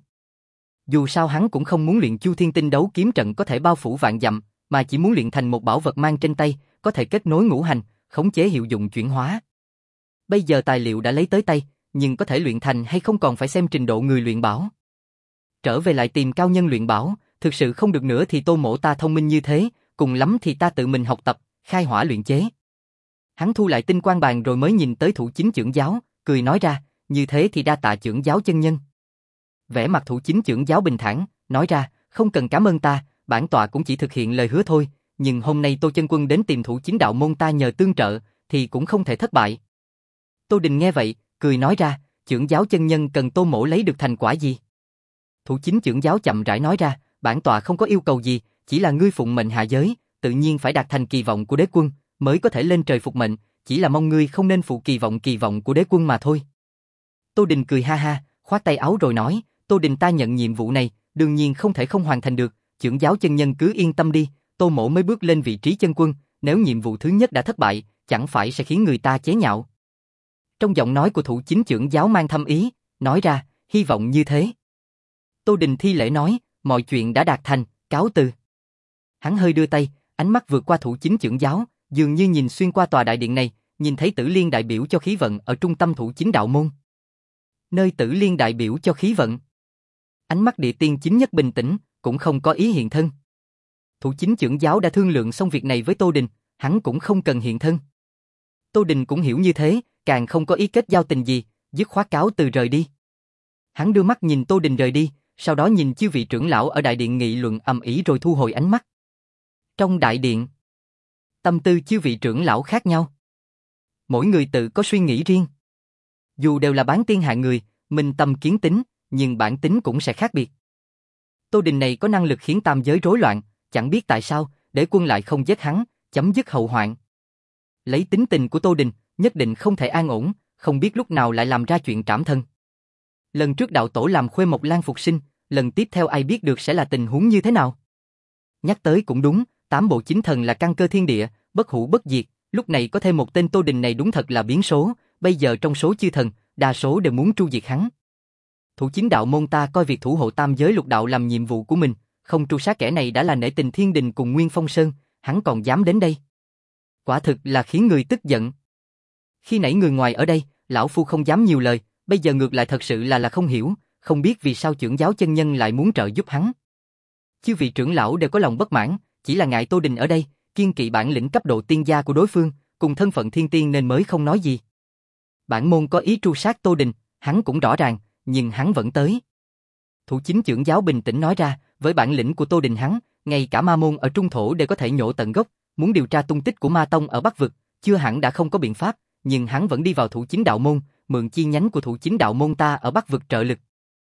Dù sao hắn cũng không muốn luyện Chu Thiên Tinh Đấu kiếm trận có thể bao phủ vạn dặm, mà chỉ muốn luyện thành một bảo vật mang trên tay, có thể kết nối ngũ hành, khống chế hiệu dụng chuyển hóa. Bây giờ tài liệu đã lấy tới tay, nhưng có thể luyện thành hay không còn phải xem trình độ người luyện bảo. Trở về lại tìm cao nhân luyện bảo, thực sự không được nữa thì Tô mỗ ta thông minh như thế, cùng lắm thì ta tự mình học tập, khai hỏa luyện chế. Hắn thu lại tinh quang bàn rồi mới nhìn tới thủ chính trưởng giáo, cười nói ra, như thế thì đa tạ trưởng giáo chân nhân. Vẻ mặt thủ chính trưởng giáo bình thản, nói ra, không cần cảm ơn ta, bản tọa cũng chỉ thực hiện lời hứa thôi, nhưng hôm nay Tô chân quân đến tìm thủ chính đạo môn ta nhờ tương trợ, thì cũng không thể thất bại. Tô Đình nghe vậy, cười nói ra, trưởng giáo chân nhân cần Tô mỗ lấy được thành quả gì? Thủ chính trưởng giáo chậm rãi nói ra, bản tọa không có yêu cầu gì, chỉ là ngươi phụng mệnh hạ giới, tự nhiên phải đạt thành kỳ vọng của đế quân, mới có thể lên trời phục mệnh, chỉ là mong ngươi không nên phụ kỳ vọng kỳ vọng của đế quân mà thôi. Tô Đình cười ha ha, khoát tay áo rồi nói, Tô Đình ta nhận nhiệm vụ này, đương nhiên không thể không hoàn thành được, trưởng giáo chân nhân cứ yên tâm đi, Tô mỗ mới bước lên vị trí chân quân, nếu nhiệm vụ thứ nhất đã thất bại, chẳng phải sẽ khiến người ta chế nhạo. Trong giọng nói của thủ chính trưởng giáo mang thâm ý, nói ra, hy vọng như thế. Tô Đình thi lễ nói, mọi chuyện đã đạt thành, cáo từ. Hắn hơi đưa tay, ánh mắt vượt qua thủ chính trưởng giáo, dường như nhìn xuyên qua tòa đại điện này, nhìn thấy Tử Liên đại biểu cho khí vận ở trung tâm thủ chính đạo môn. Nơi Tử Liên đại biểu cho khí vận. Ánh mắt địa tiên chính nhất bình tĩnh, cũng không có ý hiện thân. Thủ chính trưởng giáo đã thương lượng xong việc này với Tô Đình, hắn cũng không cần hiện thân. Tô Đình cũng hiểu như thế, càng không có ý kết giao tình gì, dứt khoát cáo từ rời đi. Hắn đưa mắt nhìn Tô Đình rời đi, sau đó nhìn chư vị trưởng lão ở đại điện nghị luận ầm ĩ rồi thu hồi ánh mắt. Trong đại điện, tâm tư chư vị trưởng lão khác nhau. Mỗi người tự có suy nghĩ riêng. Dù đều là bán tiên hạ người, minh tâm kiến tính, nhưng bản tính cũng sẽ khác biệt. Tô Đình này có năng lực khiến tam giới rối loạn, chẳng biết tại sao, đế quân lại không giết hắn, chấm dứt hậu hoạn. Lấy tính tình của Tô Đình, nhất định không thể an ổn, không biết lúc nào lại làm ra chuyện trảm thân. Lần trước đạo tổ làm Khuê Mộc Lan phục sinh, lần tiếp theo ai biết được sẽ là tình huống như thế nào. Nhắc tới cũng đúng, tám bộ chính thần là căn cơ thiên địa, bất hủ bất diệt, lúc này có thêm một tên Tô Đình này đúng thật là biến số, bây giờ trong số chư thần, đa số đều muốn tru diệt hắn. Thủ chính đạo môn ta coi việc thủ hộ tam giới lục đạo làm nhiệm vụ của mình, không tru sát kẻ này đã là nể tình thiên đình cùng Nguyên Phong Sơn, hắn còn dám đến đây. Quả thực là khiến người tức giận. Khi nãy người ngoài ở đây, lão phu không dám nhiều lời, bây giờ ngược lại thật sự là là không hiểu, không biết vì sao trưởng giáo chân nhân lại muốn trợ giúp hắn. Chư vị trưởng lão đều có lòng bất mãn, chỉ là ngại Tô Đình ở đây, kiên kỵ bản lĩnh cấp độ tiên gia của đối phương, cùng thân phận thiên tiên nên mới không nói gì. Bản môn có ý tru sát Tô Đình, hắn cũng rõ ràng, nhưng hắn vẫn tới. Thủ chính trưởng giáo bình tĩnh nói ra, với bản lĩnh của Tô Đình hắn, ngay cả ma môn ở trung thổ đều có thể nhổ tận gốc, muốn điều tra tung tích của ma tông ở Bắc Vực, chưa hẳn đã không có biện pháp, nhưng hắn vẫn đi vào thủ chính đạo môn, mượn chi nhánh của thủ chính đạo môn ta ở Bắc Vực trợ lực.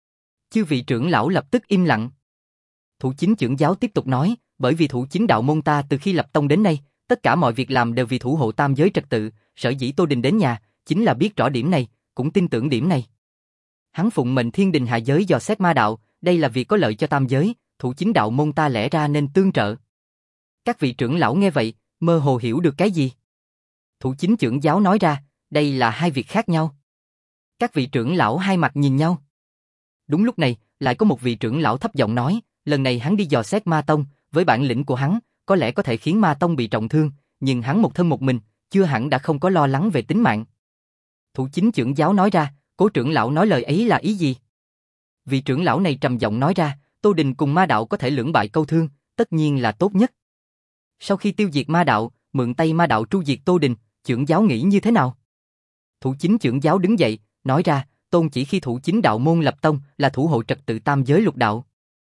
Chư vị trưởng lão lập tức im lặng. Thủ chính trưởng giáo tiếp tục nói, bởi vì thủ chính đạo môn ta từ khi lập tông đến nay, tất cả mọi việc làm đều vì thủ hộ tam giới trật tự, sở dĩ Tô Đình đến nhà, chính là biết rõ điểm này, cũng tin tưởng điểm này. Hắn phụng mệnh thiên đình hạ giới dò xét ma đạo, đây là việc có lợi cho tam giới, thủ chính đạo môn ta lẽ ra nên tương trợ. Các vị trưởng lão nghe vậy, mơ hồ hiểu được cái gì. Thủ chính trưởng giáo nói ra, đây là hai việc khác nhau. Các vị trưởng lão hai mặt nhìn nhau. Đúng lúc này, lại có một vị trưởng lão thấp giọng nói, lần này hắn đi dò xét ma tông, với bản lĩnh của hắn, có lẽ có thể khiến ma tông bị trọng thương, nhưng hắn một thân một mình, chưa hẳn đã không có lo lắng về tính mạng. Thủ chính trưởng giáo nói ra, Cố trưởng lão nói lời ấy là ý gì? Vị trưởng lão này trầm giọng nói ra, Tô Đình cùng ma đạo có thể lưỡng bại câu thương, tất nhiên là tốt nhất. Sau khi tiêu diệt ma đạo, mượn tay ma đạo tru diệt Tô Đình, trưởng giáo nghĩ như thế nào? Thủ chính trưởng giáo đứng dậy, nói ra, tôn chỉ khi thủ chính đạo môn lập tông là thủ hộ trật tự tam giới lục đạo.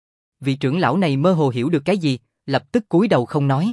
Vị trưởng lão này mơ hồ hiểu được cái gì, lập tức cúi đầu không nói.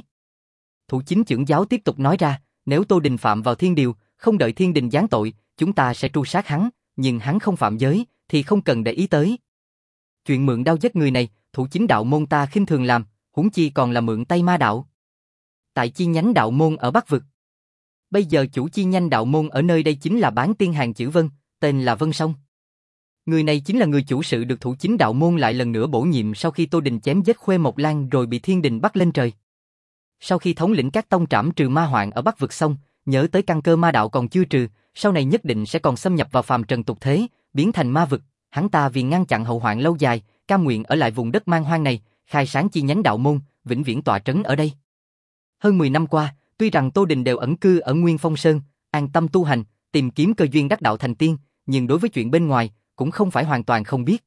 Thủ chính trưởng giáo tiếp tục nói ra, nếu Tô Đình phạm vào thiên điều, không đợi thiên đình giáng tội, chúng ta sẽ tru sát hắn, nhưng hắn không phạm giới, thì không cần để ý tới. Chuyện mượn đao giết người này, thủ chính đạo môn ta khinh thường làm, huống chi còn là mượn tay ma đạo. Tại chi nhánh đạo môn ở Bắc Vực. Bây giờ chủ chi nhánh đạo môn ở nơi đây chính là Bán Tiên Hàng chữ Vân, tên là Vân Sông. Người này chính là người chủ sự được thủ chính đạo môn lại lần nữa bổ nhiệm sau khi Tô Đình chém giết Khuê Mộc Lan rồi bị thiên đình bắt lên trời. Sau khi thống lĩnh các tông trảm trừ ma hoạn ở Bắc Vực xong, nhớ tới căn cơ ma đạo còn chưa trừ, sau này nhất định sẽ còn xâm nhập vào phàm trần tục thế, biến thành ma vực. Hắn ta vì ngăn chặn hậu hoạn lâu dài, cam nguyện ở lại vùng đất man hoang này, khai sáng chi nhánh đạo môn, vĩnh viễn tọa trấn ở đây. Hơn mười năm qua, tuy rằng Tô Đình đều ẩn cư ở Nguyên Phong Sơn, an tâm tu hành, tìm kiếm cơ duyên đắc đạo thành tiên, nhưng đối với chuyện bên ngoài, cũng không phải hoàn toàn không biết.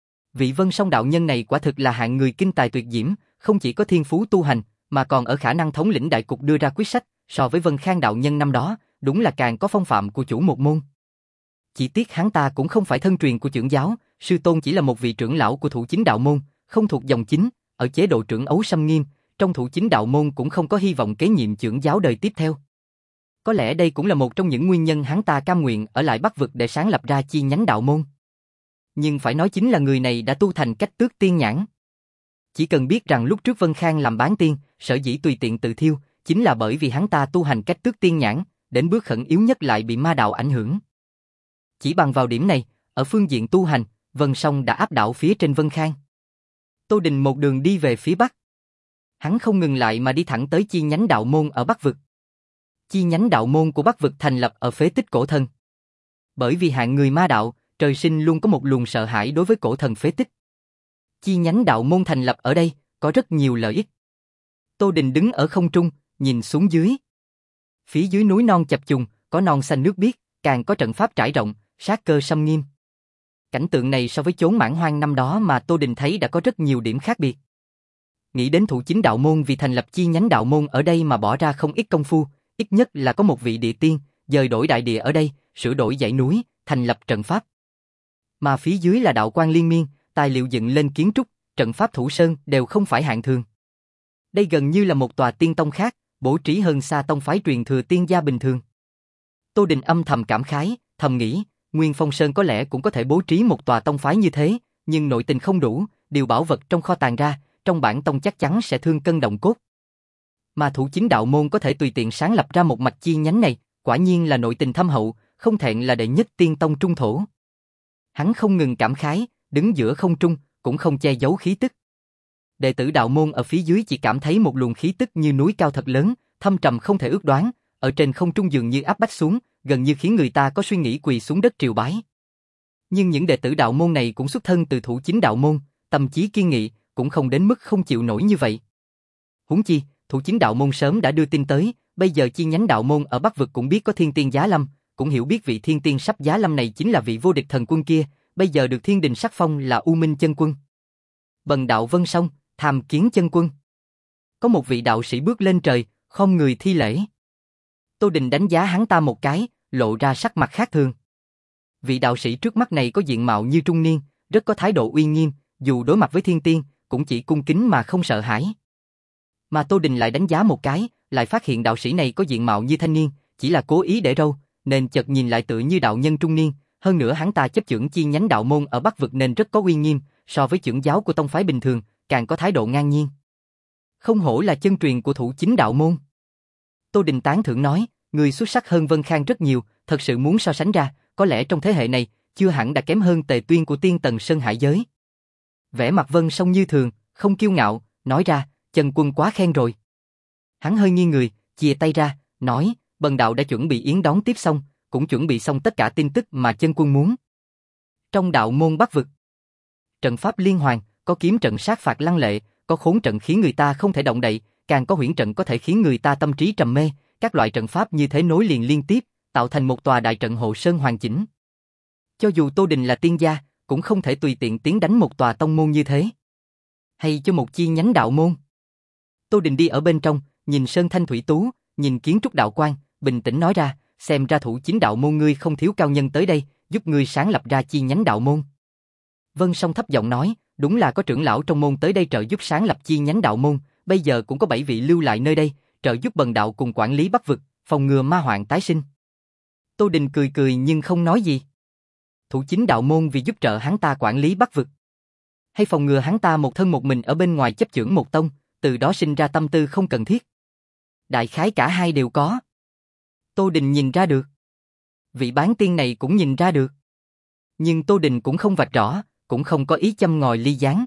Vị Vân Song đạo nhân này quả thực là hạng người kinh tài tuyệt diễm, không chỉ có thiên phú tu hành, mà còn ở khả năng thống lĩnh đại cục đưa ra quyết sách, so với Vân Khang đạo nhân năm đó, đúng là càng có phong phạm của chủ một môn. Chỉ tiếc hắn ta cũng không phải thân truyền của trưởng giáo, sư tôn chỉ là một vị trưởng lão của thủ chính đạo môn, không thuộc dòng chính, ở chế độ trưởng ấu xâm nghiêm, trong thủ chính đạo môn cũng không có hy vọng kế nhiệm trưởng giáo đời tiếp theo. Có lẽ đây cũng là một trong những nguyên nhân hắn ta cam nguyện ở lại Bắc Vực để sáng lập ra chi nhánh đạo môn. Nhưng phải nói chính là người này đã tu thành cách tước tiên nhãn. Chỉ cần biết rằng lúc trước Vân Khang làm bán tiên, sở dĩ tùy tiện tự thiêu, chính là bởi vì hắn ta tu hành cách tước tiên nhãn, đến bước khẩn yếu nhất lại bị ma đạo ảnh hưởng. Chỉ bằng vào điểm này, ở phương diện tu hành, Vân Song đã áp đảo phía trên Vân Khang. Tô Đình một đường đi về phía Bắc. Hắn không ngừng lại mà đi thẳng tới chi nhánh đạo môn ở Bắc Vực. Chi nhánh đạo môn của Bắc Vực thành lập ở phế tích cổ thần. Bởi vì hạng người ma đạo, trời sinh luôn có một luồng sợ hãi đối với cổ thần phế tích. Chi nhánh đạo môn thành lập ở đây, có rất nhiều lợi ích. Tô Đình đứng ở không trung, nhìn xuống dưới. Phía dưới núi non chập trùng, có non xanh nước biếc, càng có trận pháp trải rộng, sát cơ xâm nghiêm. Cảnh tượng này so với chốn mãn hoang năm đó mà Tô Đình thấy đã có rất nhiều điểm khác biệt. Nghĩ đến thủ chính đạo môn vì thành lập chi nhánh đạo môn ở đây mà bỏ ra không ít công phu, ít nhất là có một vị địa tiên, dời đổi đại địa ở đây, sửa đổi dãy núi, thành lập trận pháp. Mà phía dưới là đạo quan liên miên, tài liệu dựng lên kiến trúc, trận pháp thủ sơn đều không phải hạng thường. Đây gần như là một tòa tiên tông khác, bố trí hơn xa tông phái truyền thừa tiên gia bình thường. Tô Đình âm thầm cảm khái, thầm nghĩ, Nguyên Phong Sơn có lẽ cũng có thể bố trí một tòa tông phái như thế, nhưng nội tình không đủ, điều bảo vật trong kho tàng ra, trong bản tông chắc chắn sẽ thương cân động cốt. Mà thủ chính đạo môn có thể tùy tiện sáng lập ra một mạch chi nhánh này, quả nhiên là nội tình thâm hậu, không thẹn là đệ nhất tiên tông trung thổ. Hắn không ngừng cảm khái, đứng giữa không trung, cũng không che giấu khí tức. Đệ tử đạo môn ở phía dưới chỉ cảm thấy một luồng khí tức như núi cao thật lớn, thâm trầm không thể ước đoán, ở trên không trung dường như áp bách xuống, gần như khiến người ta có suy nghĩ quỳ xuống đất triều bái. Nhưng những đệ tử đạo môn này cũng xuất thân từ thủ chính đạo môn, tâm trí kiên nghị, cũng không đến mức không chịu nổi như vậy. Huống chi, thủ chính đạo môn sớm đã đưa tin tới, bây giờ chi nhánh đạo môn ở Bắc Vực cũng biết có thiên tiên giá lâm, cũng hiểu biết vị thiên tiên sắp giá lâm này chính là vị vô địch thần quân kia, bây giờ được thiên đình sắc phong là U Minh chân quân. Bần đạo Vân Song, tham kiến chân quân. Có một vị đạo sĩ bước lên trời, khom người thi lễ. Tô Đình đánh giá hắn ta một cái, lộ ra sắc mặt khác thường. Vị đạo sĩ trước mắt này có diện mạo như trung niên, rất có thái độ uy nghiêm, dù đối mặt với thiên tiên, cũng chỉ cung kính mà không sợ hãi. Mà Tô Đình lại đánh giá một cái, lại phát hiện đạo sĩ này có diện mạo như thanh niên, chỉ là cố ý để râu, nên chợt nhìn lại tựa như đạo nhân trung niên, hơn nữa hắn ta chấp chưởng chi nhánh đạo môn ở Bắc Vực nên rất có uy nghiêm, so với trưởng giáo của tông phái bình thường, càng có thái độ ngang nhiên. Không hổ là chân truyền của thủ chính đạo môn. Tô Đình tán thưởng nói, người xuất sắc hơn Vân Khang rất nhiều, thật sự muốn so sánh ra, có lẽ trong thế hệ này, chưa hẳn đã kém hơn Tề Tuyên của Tiên Tần Sơn Hải giới. Vẻ mặt Vân Song như thường, không kiêu ngạo, nói ra, Chân Quân quá khen rồi. Hắn hơi nghiêng người, chìa tay ra, nói, bần đạo đã chuẩn bị yến đón tiếp xong, cũng chuẩn bị xong tất cả tin tức mà Chân Quân muốn. Trong đạo môn Bắc vực, trận pháp liên hoàn, có kiếm trận sát phạt lăng lệ, có khốn trận khiến người ta không thể động đậy, càng có huyễn trận có thể khiến người ta tâm trí trầm mê, các loại trận pháp như thế nối liền liên tiếp, tạo thành một tòa đại trận hộ sơn hoàn chỉnh. Cho dù Tô Đình là tiên gia, cũng không thể tùy tiện tiến đánh một tòa tông môn như thế. Hay cho một chi nhánh đạo môn. Tô Đình đi ở bên trong, nhìn sơn thanh thủy tú, nhìn kiến trúc đạo quan, bình tĩnh nói ra, xem ra thủ chính đạo môn ngươi không thiếu cao nhân tới đây, giúp ngươi sáng lập ra chi nhánh đạo môn. Vân Song thấp giọng nói, đúng là có trưởng lão trong môn tới đây trợ giúp sáng lập chi nhánh đạo môn, bây giờ cũng có bảy vị lưu lại nơi đây, trợ giúp bần đạo cùng quản lý Bắc vực, phòng ngừa ma hoạn tái sinh. Tô Đình cười cười nhưng không nói gì. Thủ chính đạo môn vì giúp trợ hắn ta quản lý Bắc vực, hay phòng ngừa hắn ta một thân một mình ở bên ngoài chấp chưởng một tông, từ đó sinh ra tâm tư không cần thiết. Đại khái cả hai đều có. Tô Đình nhìn ra được. Vị bán tiên này cũng nhìn ra được. Nhưng Tô Đình cũng không vạch rõ, cũng không có ý châm ngòi ly gián.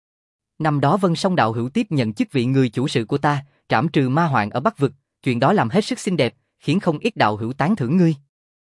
Năm đó Vân Song đạo hữu tiếp nhận chức vị người chủ sự của ta, trảm trừ ma hoạn ở Bắc vực, chuyện đó làm hết sức xinh đẹp, khiến không ít đạo hữu tán thưởng ngươi.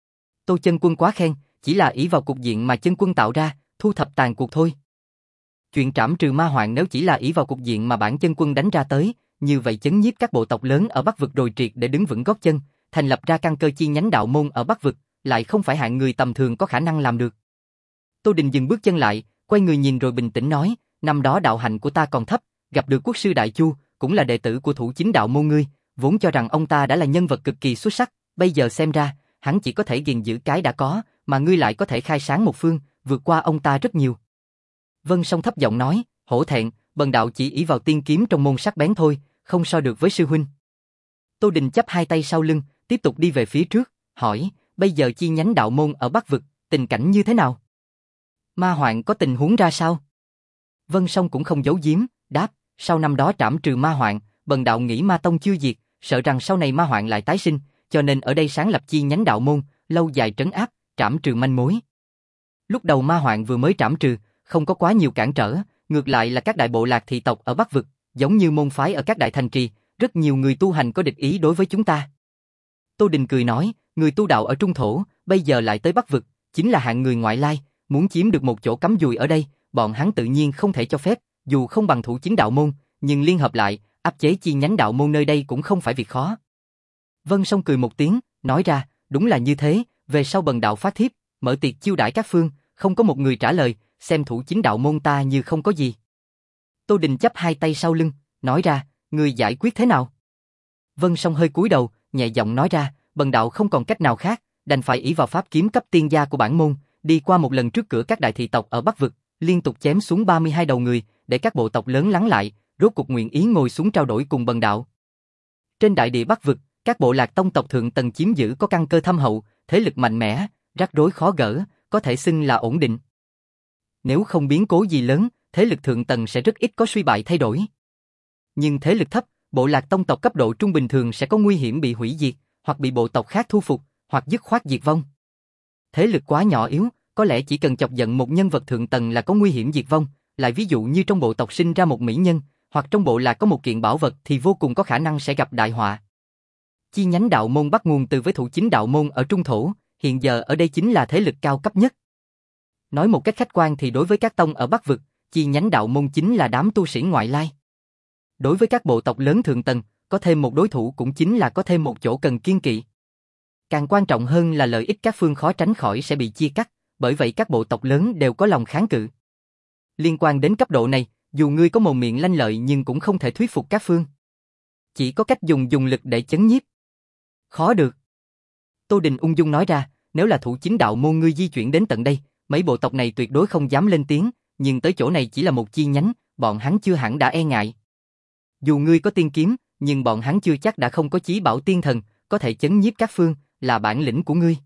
Tô Chân Quân quá khen, chỉ là ỷ vào cục diện mà Chân Quân tạo ra, thu thập tàn cuộc thôi. Chuyện trảm trừ ma hoạn nếu chỉ là ỷ vào cục diện mà bản Chân Quân đánh ra tới, như vậy chấn nhiếp các bộ tộc lớn ở Bắc vực rồi triệt để đứng vững gót chân, thành lập ra căn cơ chi nhánh đạo môn ở Bắc vực, lại không phải hạng người tầm thường có khả năng làm được. Tô Đình dừng bước chân lại, quay người nhìn rồi bình tĩnh nói, năm đó đạo hạnh của ta còn thấp, gặp được quốc sư Đại Chu, cũng là đệ tử của thủ chính đạo môn ngươi, vốn cho rằng ông ta đã là nhân vật cực kỳ xuất sắc, bây giờ xem ra, hắn chỉ có thể gìn giữ cái đã có, mà ngươi lại có thể khai sáng một phương, vượt qua ông ta rất nhiều. Vân Song thấp giọng nói, hổ thẹn, bần đạo chỉ ỷ vào tiên kiếm trong môn sắc bén thôi, không so được với sư huynh. Tô Đình chắp hai tay sau lưng, tiếp tục đi về phía trước, hỏi, bây giờ chi nhánh đạo môn ở Bắc vực, tình cảnh như thế nào? Ma hoạn có tình huống ra sao? Vân Song cũng không giấu giếm, đáp, sau năm đó trảm trừ ma hoạn, bần đạo nghĩ ma tông chưa diệt, sợ rằng sau này ma hoạn lại tái sinh, cho nên ở đây sáng lập chi nhánh đạo môn, lâu dài trấn áp, trảm trừ manh mối. Lúc đầu ma hoạn vừa mới trảm trừ, không có quá nhiều cản trở, ngược lại là các đại bộ lạc thị tộc ở Bắc vực, giống như môn phái ở các đại thành trì, rất nhiều người tu hành có địch ý đối với chúng ta. Tô Đình cười nói, người tu đạo ở Trung Thổ, bây giờ lại tới Bắc vực, chính là hạng người ngoại lai, muốn chiếm được một chỗ cắm dùi ở đây, bọn hắn tự nhiên không thể cho phép, dù không bằng thủ chính đạo môn, nhưng liên hợp lại, áp chế chi nhánh đạo môn nơi đây cũng không phải việc khó. Vân Song cười một tiếng, nói ra, đúng là như thế, về sau bần đạo phát thiếp, mở tiệc chiêu đãi các phương, không có một người trả lời, xem thủ chính đạo môn ta như không có gì. Tô Đình chắp hai tay sau lưng, nói ra, người giải quyết thế nào? Vân Song hơi cúi đầu, nhẹ giọng nói ra, bần đạo không còn cách nào khác, đành phải ỷ vào pháp kiếm cấp tiên gia của bản môn, đi qua một lần trước cửa các đại thị tộc ở Bắc vực, liên tục chém xuống ba mươi hai đầu người, để các bộ tộc lớn lắng lại, rốt cục nguyện ý ngồi xuống trao đổi cùng bần đạo. Trên đại địa Bắc vực, các bộ lạc tông tộc thượng tầng chiếm giữ có căn cơ thâm hậu, thế lực mạnh mẽ, rắc rối khó gỡ, có thể xưng là ổn định. Nếu không biến cố gì lớn, thế lực thượng tầng sẽ rất ít có suy bại thay đổi. Nhưng thế lực thấp, bộ lạc tông tộc cấp độ trung bình thường sẽ có nguy hiểm bị hủy diệt, hoặc bị bộ tộc khác thu phục, hoặc dứt khoát diệt vong. Thế lực quá nhỏ yếu, có lẽ chỉ cần chọc giận một nhân vật thượng tầng là có nguy hiểm diệt vong, lại ví dụ như trong bộ tộc sinh ra một mỹ nhân, hoặc trong bộ lạc có một kiện bảo vật thì vô cùng có khả năng sẽ gặp đại họa. Chi nhánh đạo môn bắt nguồn từ với thủ chính đạo môn ở Trung Thổ, hiện giờ ở đây chính là thế lực cao cấp nhất. Nói một cách khách quan thì đối với các tông ở Bắc vực, chi nhánh đạo môn chính là đám tu sĩ ngoại lai. Đối với các bộ tộc lớn thượng tầng, có thêm một đối thủ cũng chính là có thêm một chỗ cần kiên kỵ. Càng quan trọng hơn là lợi ích các phương khó tránh khỏi sẽ bị chia cắt, bởi vậy các bộ tộc lớn đều có lòng kháng cự. Liên quan đến cấp độ này, dù ngươi có mồm miệng lanh lợi nhưng cũng không thể thuyết phục các phương. Chỉ có cách dùng dùng lực để chấn nhiếp. Khó được. Tô Đình ung dung nói ra, nếu là thủ chính đạo môn ngươi di chuyển đến tận đây, mấy bộ tộc này tuyệt đối không dám lên tiếng, nhưng tới chỗ này chỉ là một chi nhánh, bọn hắn chưa hẳn đã e ngại. Dù ngươi có tiên kiếm, nhưng bọn hắn chưa chắc đã không có chí bảo tiên thần, có thể chấn nhiếp các phương, là bản lĩnh của ngươi.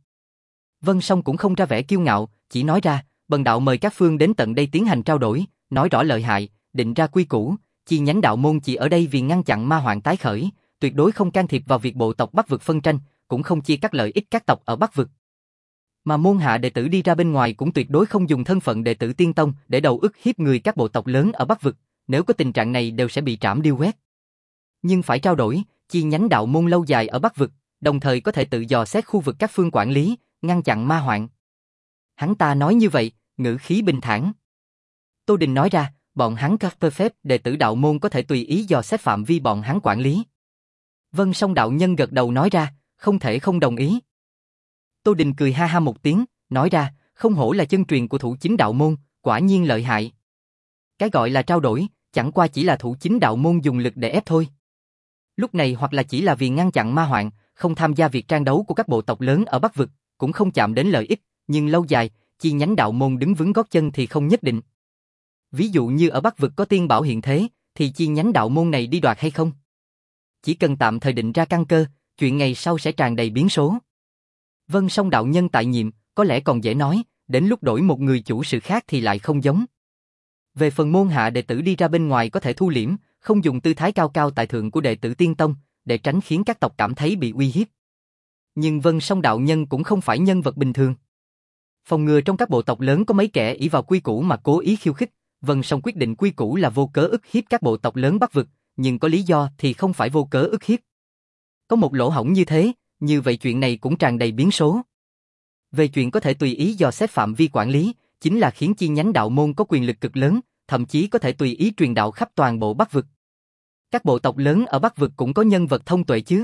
Vân Song cũng không ra vẻ kiêu ngạo, chỉ nói ra, bần đạo mời các phương đến tận đây tiến hành trao đổi, nói rõ lợi hại, định ra quy củ, chi nhánh đạo môn chỉ ở đây vì ngăn chặn ma hoạn tái khởi, tuyệt đối không can thiệp vào việc bộ tộc Bắc vực phân tranh, cũng không chia cắt lợi ích các tộc ở Bắc vực. Mà môn hạ đệ tử đi ra bên ngoài cũng tuyệt đối không dùng thân phận đệ tử tiên tông để đầu ức hiếp người các bộ tộc lớn ở Bắc Vực, nếu có tình trạng này đều sẽ bị trảm điêu quét. Nhưng phải trao đổi, chi nhánh đạo môn lâu dài ở Bắc Vực, đồng thời có thể tự dò xét khu vực các phương quản lý, ngăn chặn ma hoạn. Hắn ta nói như vậy, ngữ khí bình thản. Tô Đình nói ra, bọn hắn cấp phép đệ tử đạo môn có thể tùy ý dò xét phạm vi bọn hắn quản lý. Vân Song đạo nhân gật đầu nói ra, không thể không đồng ý. Tô Đình cười ha ha một tiếng, nói ra, không hổ là chân truyền của thủ chính đạo môn, quả nhiên lợi hại. Cái gọi là trao đổi, chẳng qua chỉ là thủ chính đạo môn dùng lực để ép thôi. Lúc này hoặc là chỉ là vì ngăn chặn ma hoạn, không tham gia việc trang đấu của các bộ tộc lớn ở Bắc Vực, cũng không chạm đến lợi ích, nhưng lâu dài, chi nhánh đạo môn đứng vững gót chân thì không nhất định. Ví dụ như ở Bắc Vực có tiên bảo hiện thế, thì chi nhánh đạo môn này đi đoạt hay không? Chỉ cần tạm thời định ra căn cơ, chuyện ngày sau sẽ tràn đầy biến số. Vân Song đạo nhân tại nhiệm, có lẽ còn dễ nói, đến lúc đổi một người chủ sự khác thì lại không giống. Về phần môn hạ đệ tử đi ra bên ngoài có thể thu liễm, không dùng tư thái cao cao tại thượng của đệ tử tiên tông, để tránh khiến các tộc cảm thấy bị uy hiếp. Nhưng Vân Song đạo nhân cũng không phải nhân vật bình thường. Phòng ngừa trong các bộ tộc lớn có mấy kẻ ỷ vào quy củ mà cố ý khiêu khích, Vân Song quyết định quy củ là vô cớ ức hiếp các bộ tộc lớn Bắc Vực, nhưng có lý do thì không phải vô cớ ức hiếp. Có một lỗ hổng như thế, như vậy chuyện này cũng tràn đầy biến số. Về chuyện có thể tùy ý dò xét phạm vi quản lý, chính là khiến chi nhánh đạo môn có quyền lực cực lớn, thậm chí có thể tùy ý truyền đạo khắp toàn bộ Bắc Vực. Các bộ tộc lớn ở Bắc Vực cũng có nhân vật thông tuệ chứ.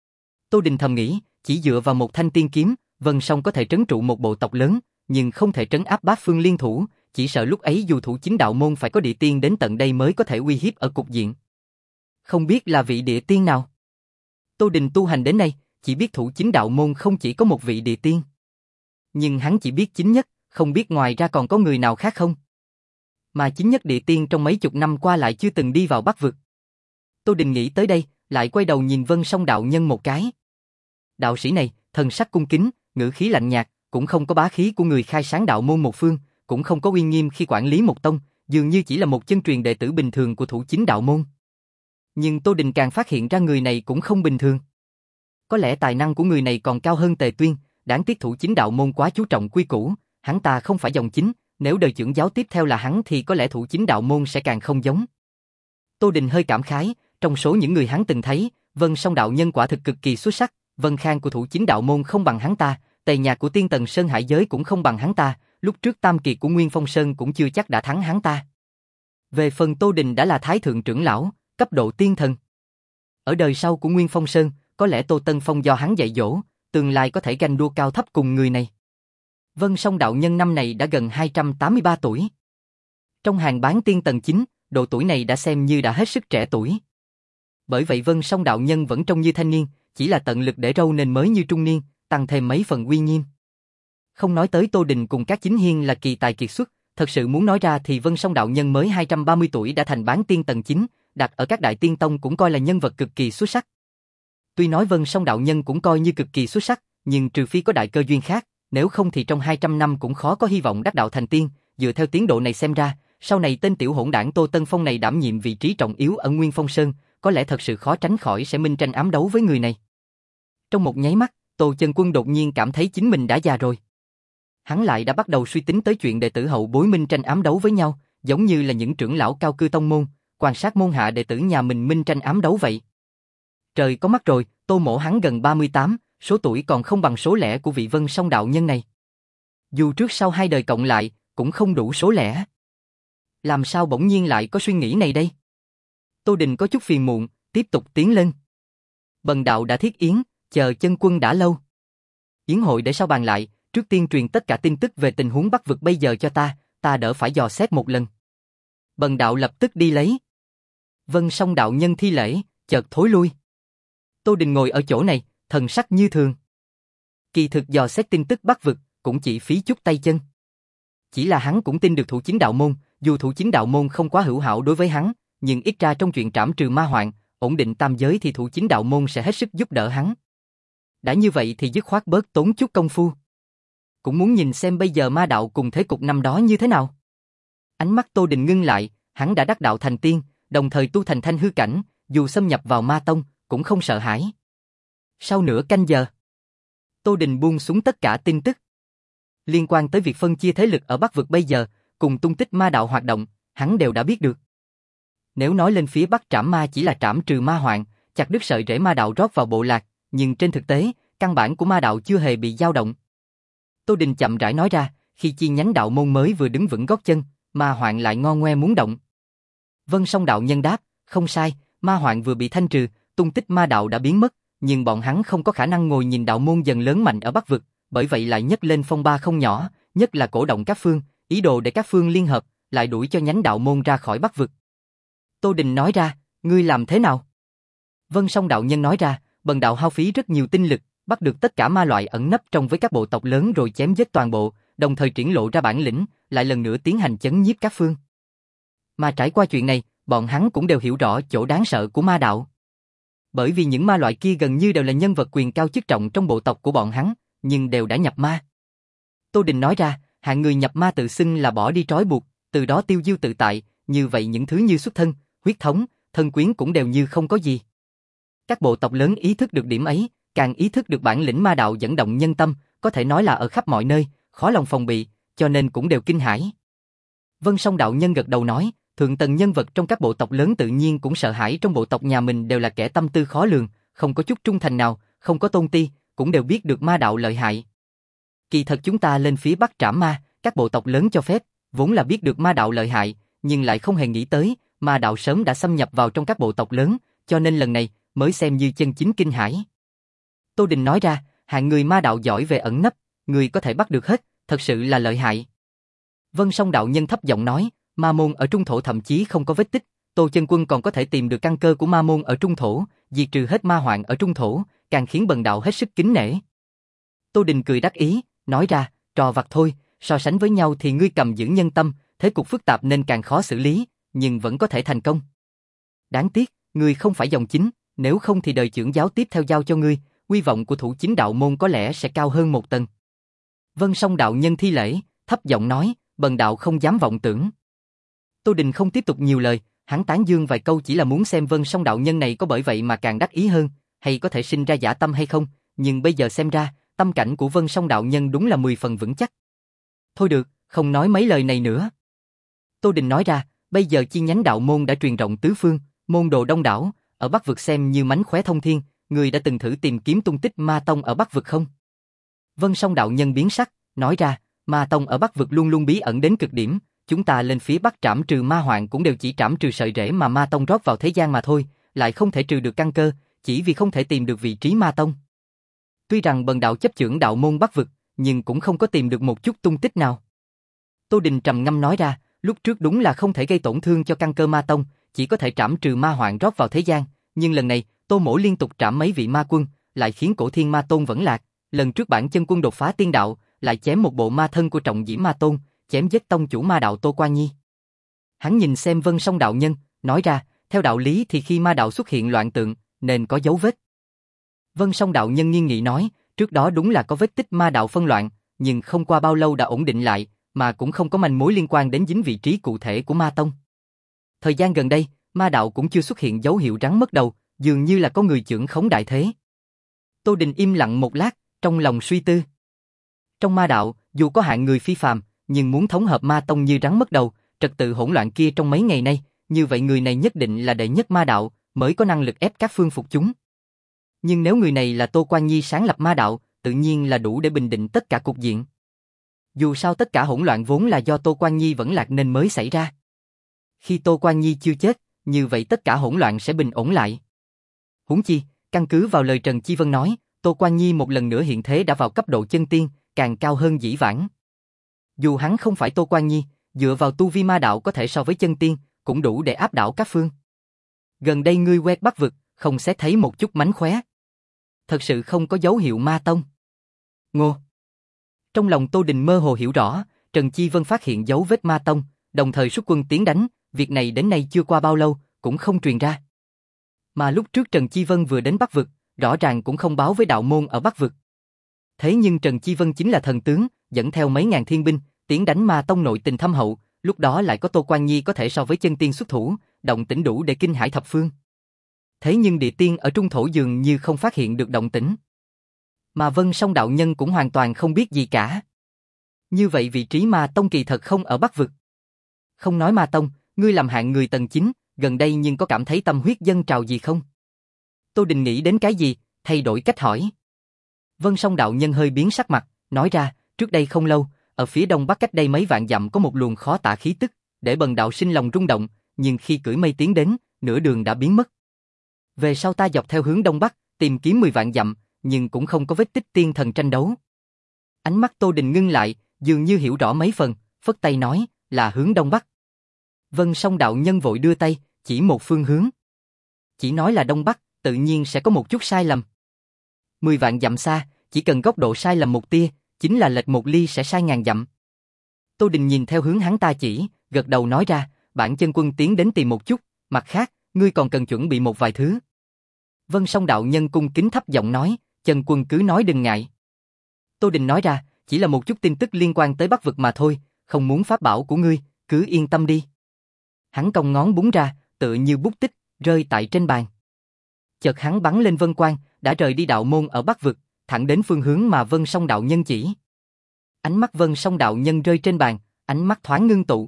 Tô Đình thầm nghĩ, chỉ dựa vào một thanh tiên kiếm, Vân Song có thể trấn trụ một bộ tộc lớn, nhưng không thể trấn áp bát phương liên thủ, chỉ sợ lúc ấy dù thủ chính đạo môn phải có địa tiên đến tận đây mới có thể uy hiếp ở cục diện. Không biết là vị địa tiên nào? Tô Đình tu hành đến nay, chỉ biết thủ chính đạo môn không chỉ có một vị địa tiên. Nhưng hắn chỉ biết chính nhất, không biết ngoài ra còn có người nào khác không? Mà chính nhất địa tiên trong mấy chục năm qua lại chưa từng đi vào Bắc Vực. Tô Đình nghĩ tới đây, lại quay đầu nhìn Vân Song đạo nhân một cái. Đạo sĩ này, thần sắc cung kính, ngữ khí lạnh nhạt, cũng không có bá khí của người khai sáng đạo môn một phương, cũng không có uy nghiêm khi quản lý một tông, dường như chỉ là một chân truyền đệ tử bình thường của thủ chính đạo môn. Nhưng Tô Đình càng phát hiện ra người này cũng không bình thường. Có lẽ tài năng của người này còn cao hơn Tề Tuyên, đáng tiếc thủ chính đạo môn quá chú trọng quy củ, hắn ta không phải dòng chính, nếu đời trưởng giáo tiếp theo là hắn thì có lẽ thủ chính đạo môn sẽ càng không giống. Tô Đình hơi cảm khái, trong số những người hắn từng thấy, Vân Song đạo nhân quả thực cực kỳ xuất sắc, Vân Khang của thủ chính đạo môn không bằng hắn ta, Tề Nhạc của Tiên Tần Sơn Hải giới cũng không bằng hắn ta, lúc trước Tam Kiệt của Nguyên Phong Sơn cũng chưa chắc đã thắng hắn ta. Về phần Tô Đình đã là thái thượng trưởng lão, cấp độ tiên thần. Ở đời sau của Nguyên Phong Sơn, có lẽ Tô Tân Phong do hắn dạy dỗ, tương lai có thể ganh đua cao thấp cùng người này. Vân Song đạo nhân năm này đã gần hai trăm tám mươi ba tuổi. Trong hàng bán tiên tầng chín, độ tuổi này đã xem như đã hết sức trẻ tuổi. Bởi vậy Vân Song đạo nhân vẫn trông như thanh niên, chỉ là tận lực để râu nên mới như trung niên, tăng thêm mấy phần uy nghiêm. Không nói tới Tô Đình cùng các chính hiên là kỳ tài kiệt xuất, thật sự muốn nói ra thì Vân Song đạo nhân mới hai trăm ba mươi tuổi đã thành bán tiên tầng chín, đặt ở các đại tiên tông cũng coi là nhân vật cực kỳ xuất sắc. Tuy nói Vân Song đạo nhân cũng coi như cực kỳ xuất sắc, nhưng trừ phi có đại cơ duyên khác, nếu không thì trong hai trăm năm cũng khó có hy vọng đắc đạo thành tiên, dựa theo tiến độ này xem ra, sau này tên tiểu hỗn đảng Tô Tân Phong này đảm nhiệm vị trí trọng yếu ở Nguyên Phong Sơn, có lẽ thật sự khó tránh khỏi sẽ minh tranh ám đấu với người này. Trong một nháy mắt, Tô Chân Quân đột nhiên cảm thấy chính mình đã già rồi. Hắn lại đã bắt đầu suy tính tới chuyện đệ tử hậu bối minh tranh ám đấu với nhau, giống như là những trưởng lão cao cư tông môn, quan sát môn hạ đệ tử nhà mình minh tranh ám đấu vậy. Trời có mắt rồi, Tô Mỗ hắn gần ba mươi tám, số tuổi còn không bằng số lẻ của vị Vân Song đạo nhân này. Dù trước sau hai đời cộng lại, cũng không đủ số lẻ. Làm sao bỗng nhiên lại có suy nghĩ này đây? Tô Đình có chút phiền muộn, tiếp tục tiến lên. Bần đạo đã thiết yến, chờ Chân Quân đã lâu. Yến hội để sau bàn lại, trước tiên truyền tất cả tin tức về tình huống Bắc Vực bây giờ cho ta, ta đỡ phải dò xét một lần. Bần đạo lập tức đi lấy. Vân Song đạo nhân thi lễ, chợt thối lui. Tô Đình ngồi ở chỗ này, thần sắc như thường. Kỳ thực dò xét tin tức Bắc Vực, cũng chỉ phí chút tay chân. Chỉ là hắn cũng tin được thủ chính đạo môn, dù thủ chính đạo môn không quá hữu hảo đối với hắn, nhưng ít ra trong chuyện trảm trừ ma hoạn, ổn định tam giới thì thủ chính đạo môn sẽ hết sức giúp đỡ hắn. Đã như vậy thì dứt khoát bớt tốn chút công phu. Cũng muốn nhìn xem bây giờ ma đạo cùng thế cục năm đó như thế nào. Ánh mắt Tô Đình ngưng lại, hắn đã đắc đạo thành tiên, đồng thời tu thành thanh hư cảnh, dù xâm nhập vào ma tông, cũng không sợ hãi. Sau nửa canh giờ, Tô Đình buông xuống tất cả tin tức. Liên quan tới việc phân chia thế lực ở Bắc vực bây giờ, cùng tung tích ma đạo hoạt động, hắn đều đã biết được. Nếu nói lên phía Bắc trảm ma chỉ là trảm trừ ma hoạn, chặt đứt sợi rễ ma đạo rót vào bộ lạc, nhưng trên thực tế, căn bản của ma đạo chưa hề bị dao động. Tô Đình chậm rãi nói ra, khi chi nhánh đạo môn mới vừa đứng vững gót chân, ma hoạn lại ngo ngoe muốn động. Vân Song đạo nhân đáp, không sai, ma hoạn vừa bị thanh trừ, tung tích ma đạo đã biến mất, nhưng bọn hắn không có khả năng ngồi nhìn đạo môn dần lớn mạnh ở Bắc vực, bởi vậy lại nhấc lên phong ba không nhỏ, nhất là cổ động các phương, ý đồ để các phương liên hợp, lại đuổi cho nhánh đạo môn ra khỏi Bắc vực. Tô Đình nói ra, ngươi làm thế nào? Vân Song đạo nhân nói ra, bần đạo hao phí rất nhiều tinh lực, bắt được tất cả ma loại ẩn nấp trong với các bộ tộc lớn rồi chém giết toàn bộ, đồng thời triển lộ ra bản lĩnh, lại lần nữa tiến hành chấn nhiếp các phương. Mà trải qua chuyện này, bọn hắn cũng đều hiểu rõ chỗ đáng sợ của ma đạo. Bởi vì những ma loại kia gần như đều là nhân vật quyền cao chức trọng trong bộ tộc của bọn hắn, nhưng đều đã nhập ma. Tô Đình nói ra, hạng người nhập ma tự xưng là bỏ đi trói buộc, từ đó tiêu diêu tự tại, như vậy những thứ như xuất thân, huyết thống, thân quyến cũng đều như không có gì. Các bộ tộc lớn ý thức được điểm ấy, càng ý thức được bản lĩnh ma đạo dẫn động nhân tâm, có thể nói là ở khắp mọi nơi, khó lòng phòng bị, cho nên cũng đều kinh hãi. Vân Song đạo nhân gật đầu nói, thượng tầng nhân vật trong các bộ tộc lớn tự nhiên cũng sợ hãi, trong bộ tộc nhà mình đều là kẻ tâm tư khó lường, không có chút trung thành nào, không có tôn ti, cũng đều biết được ma đạo lợi hại. Kỳ thật chúng ta lên phía Bắc trảm ma, các bộ tộc lớn cho phép, vốn là biết được ma đạo lợi hại, nhưng lại không hề nghĩ tới, ma đạo sớm đã xâm nhập vào trong các bộ tộc lớn, cho nên lần này mới xem như chân chính kinh hãi. Tô Đình nói ra, hạng người ma đạo giỏi về ẩn nấp, người có thể bắt được hết, thật sự là lợi hại. Vân Song đạo nhân thấp giọng nói, ma môn ở trung thổ thậm chí không có vết tích, Tô Chân Quân còn có thể tìm được căn cơ của ma môn ở trung thổ, diệt trừ hết ma hoạn ở trung thổ, càng khiến bần đạo hết sức kính nể. Tô Đình cười đắc ý, nói ra, trò vặt thôi, so sánh với nhau thì ngươi cầm giữ nhân tâm, thế cục phức tạp nên càng khó xử lý, nhưng vẫn có thể thành công. Đáng tiếc, ngươi không phải dòng chính, nếu không thì đời trưởng giáo tiếp theo giao cho ngươi, uy vọng của thủ chính đạo môn có lẽ sẽ cao hơn một tầng. Vân Song đạo nhân thi lễ, thấp giọng nói, bần đạo không dám vọng tưởng. Tô Đình không tiếp tục nhiều lời, hắn tán dương vài câu chỉ là muốn xem Vân Song đạo nhân này có bởi vậy mà càng đắc ý hơn, hay có thể sinh ra giả tâm hay không, nhưng bây giờ xem ra, tâm cảnh của Vân Song đạo nhân đúng là mười phần vững chắc. Thôi được, không nói mấy lời này nữa. Tô Đình nói ra, bây giờ chi nhánh đạo môn đã truyền rộng tứ phương, môn đồ đông đảo, ở Bắc vực xem như mánh khóe thông thiên, người đã từng thử tìm kiếm tung tích ma tông ở Bắc vực không? Vân Song đạo nhân biến sắc, nói ra, ma tông ở Bắc vực luôn luôn bí ẩn đến cực điểm, chúng ta lên phía Bắc trảm trừ ma hoạn cũng đều chỉ trảm trừ sợi rễ mà ma tông rót vào thế gian mà thôi, lại không thể trừ được căn cơ, chỉ vì không thể tìm được vị trí ma tông. Tuy rằng bần đạo chấp chưởng đạo môn Bắc vực, nhưng cũng không có tìm được một chút tung tích nào. Tô Đình trầm ngâm nói ra, lúc trước đúng là không thể gây tổn thương cho căn cơ ma tông, chỉ có thể trảm trừ ma hoạn rót vào thế gian, nhưng lần này, Tô Mỗ liên tục trảm mấy vị ma quân, lại khiến cổ thiên ma tôn vẫn lạc, lần trước bản chân quân đột phá tiên đạo, lại chém một bộ ma thân của trọng diễm ma tôn, chém giết tông chủ ma đạo Tô Quan Nhi. Hắn nhìn xem Vân Song đạo nhân, nói ra, theo đạo lý thì khi ma đạo xuất hiện loạn tượng, nên có dấu vết. Vân Song đạo nhân nghiêng nghị nói, trước đó đúng là có vết tích ma đạo phân loạn, nhưng không qua bao lâu đã ổn định lại, mà cũng không có manh mối liên quan đến dính vị trí cụ thể của ma tông. Thời gian gần đây, ma đạo cũng chưa xuất hiện dấu hiệu rắn mất đầu, dường như là có người chưởng khống đại thế. Tô Đình im lặng một lát, trong lòng suy tư. Trong ma đạo, dù có hạng người phi phàm, nhưng muốn thống hợp ma tông như rắn mất đầu, trật tự hỗn loạn kia trong mấy ngày nay, như vậy người này nhất định là đệ nhất ma đạo, mới có năng lực ép các phương phục chúng. Nhưng nếu người này là Tô Quan Nhi sáng lập ma đạo, tự nhiên là đủ để bình định tất cả cục diện. Dù sao tất cả hỗn loạn vốn là do Tô Quan Nhi vẫn lạc nên mới xảy ra. Khi Tô Quan Nhi chưa chết, như vậy tất cả hỗn loạn sẽ bình ổn lại. Huống chi, căn cứ vào lời Trần Chi Vân nói, Tô Quan Nhi một lần nữa hiện thế đã vào cấp độ chân tiên, càng cao hơn dĩ vãng. Dù hắn không phải Tô Quan Nhi, dựa vào tu vi ma đạo có thể so với chân tiên, cũng đủ để áp đảo các phương. Gần đây ngươi quét Bắc vực, không xét thấy một chút mánh khóe. Thật sự không có dấu hiệu ma tông. Ngô. Trong lòng Tô Đình mơ hồ hiểu rõ, Trần Chi Vân phát hiện dấu vết ma tông, đồng thời xuất quân tiến đánh, việc này đến nay chưa qua bao lâu, cũng không truyền ra. Mà lúc trước Trần Chi Vân vừa đến Bắc vực, rõ ràng cũng không báo với đạo môn ở Bắc vực. Thế nhưng Trần Chi Vân chính là thần tướng, dẫn theo mấy ngàn thiên binh, tiến đánh ma tông nội tình thâm hậu, lúc đó lại có Tô Quan Nhi có thể so với chân tiên xuất thủ, động tĩnh đủ để kinh hải thập phương. Thế nhưng địa tiên ở trung thổ dường như không phát hiện được động tĩnh. Mà Vân Song đạo nhân cũng hoàn toàn không biết gì cả. Như vậy vị trí Ma Tông kỳ thật không ở Bắc Vực. Không nói Ma Tông, ngươi làm hạng người tầng chín, gần đây nhưng có cảm thấy tâm huyết dâng trào gì không? Tô Đình nghĩ đến cái gì, thay đổi cách hỏi. Vân Song đạo nhân hơi biến sắc mặt, nói ra, trước đây không lâu, ở phía đông bắc cách đây mấy vạn dặm có một luồng khó tả khí tức, để Bần đạo sinh lòng rung động, nhưng khi cưỡi mây tiến đến, nửa đường đã biến mất. Về sau ta dọc theo hướng đông bắc, tìm kiếm mười vạn dặm, nhưng cũng không có vết tích tiên thần tranh đấu. Ánh mắt Tô Đình ngưng lại, dường như hiểu rõ mấy phần, phất tay nói, là hướng đông bắc. Vân Song đạo nhân vội đưa tay, chỉ một phương hướng. Chỉ nói là đông bắc, tự nhiên sẽ có một chút sai lầm. Mười vạn dặm xa, chỉ cần góc độ sai lầm một tia, chính là lệch một ly sẽ sai ngàn dặm. Tô Đình nhìn theo hướng hắn ta chỉ, gật đầu nói ra, bản chân quân tiến đến tìm một chút, mặt khác, ngươi còn cần chuẩn bị một vài thứ. Vân Song đạo nhân cung kính thấp giọng nói, chân quân cứ nói đừng ngại. Tô Đình nói ra, chỉ là một chút tin tức liên quan tới Bắc Vực mà thôi, không muốn pháp bảo của ngươi, cứ yên tâm đi. Hắn cong ngón búng ra, tựa như bút tích, rơi tại trên bàn. Chợt hắn bắn lên vân quang, đã rời đi đạo môn ở Bắc Vực, thẳng đến phương hướng mà Vân Song đạo nhân chỉ. Ánh mắt Vân Song đạo nhân rơi trên bàn, ánh mắt thoáng ngưng tụ.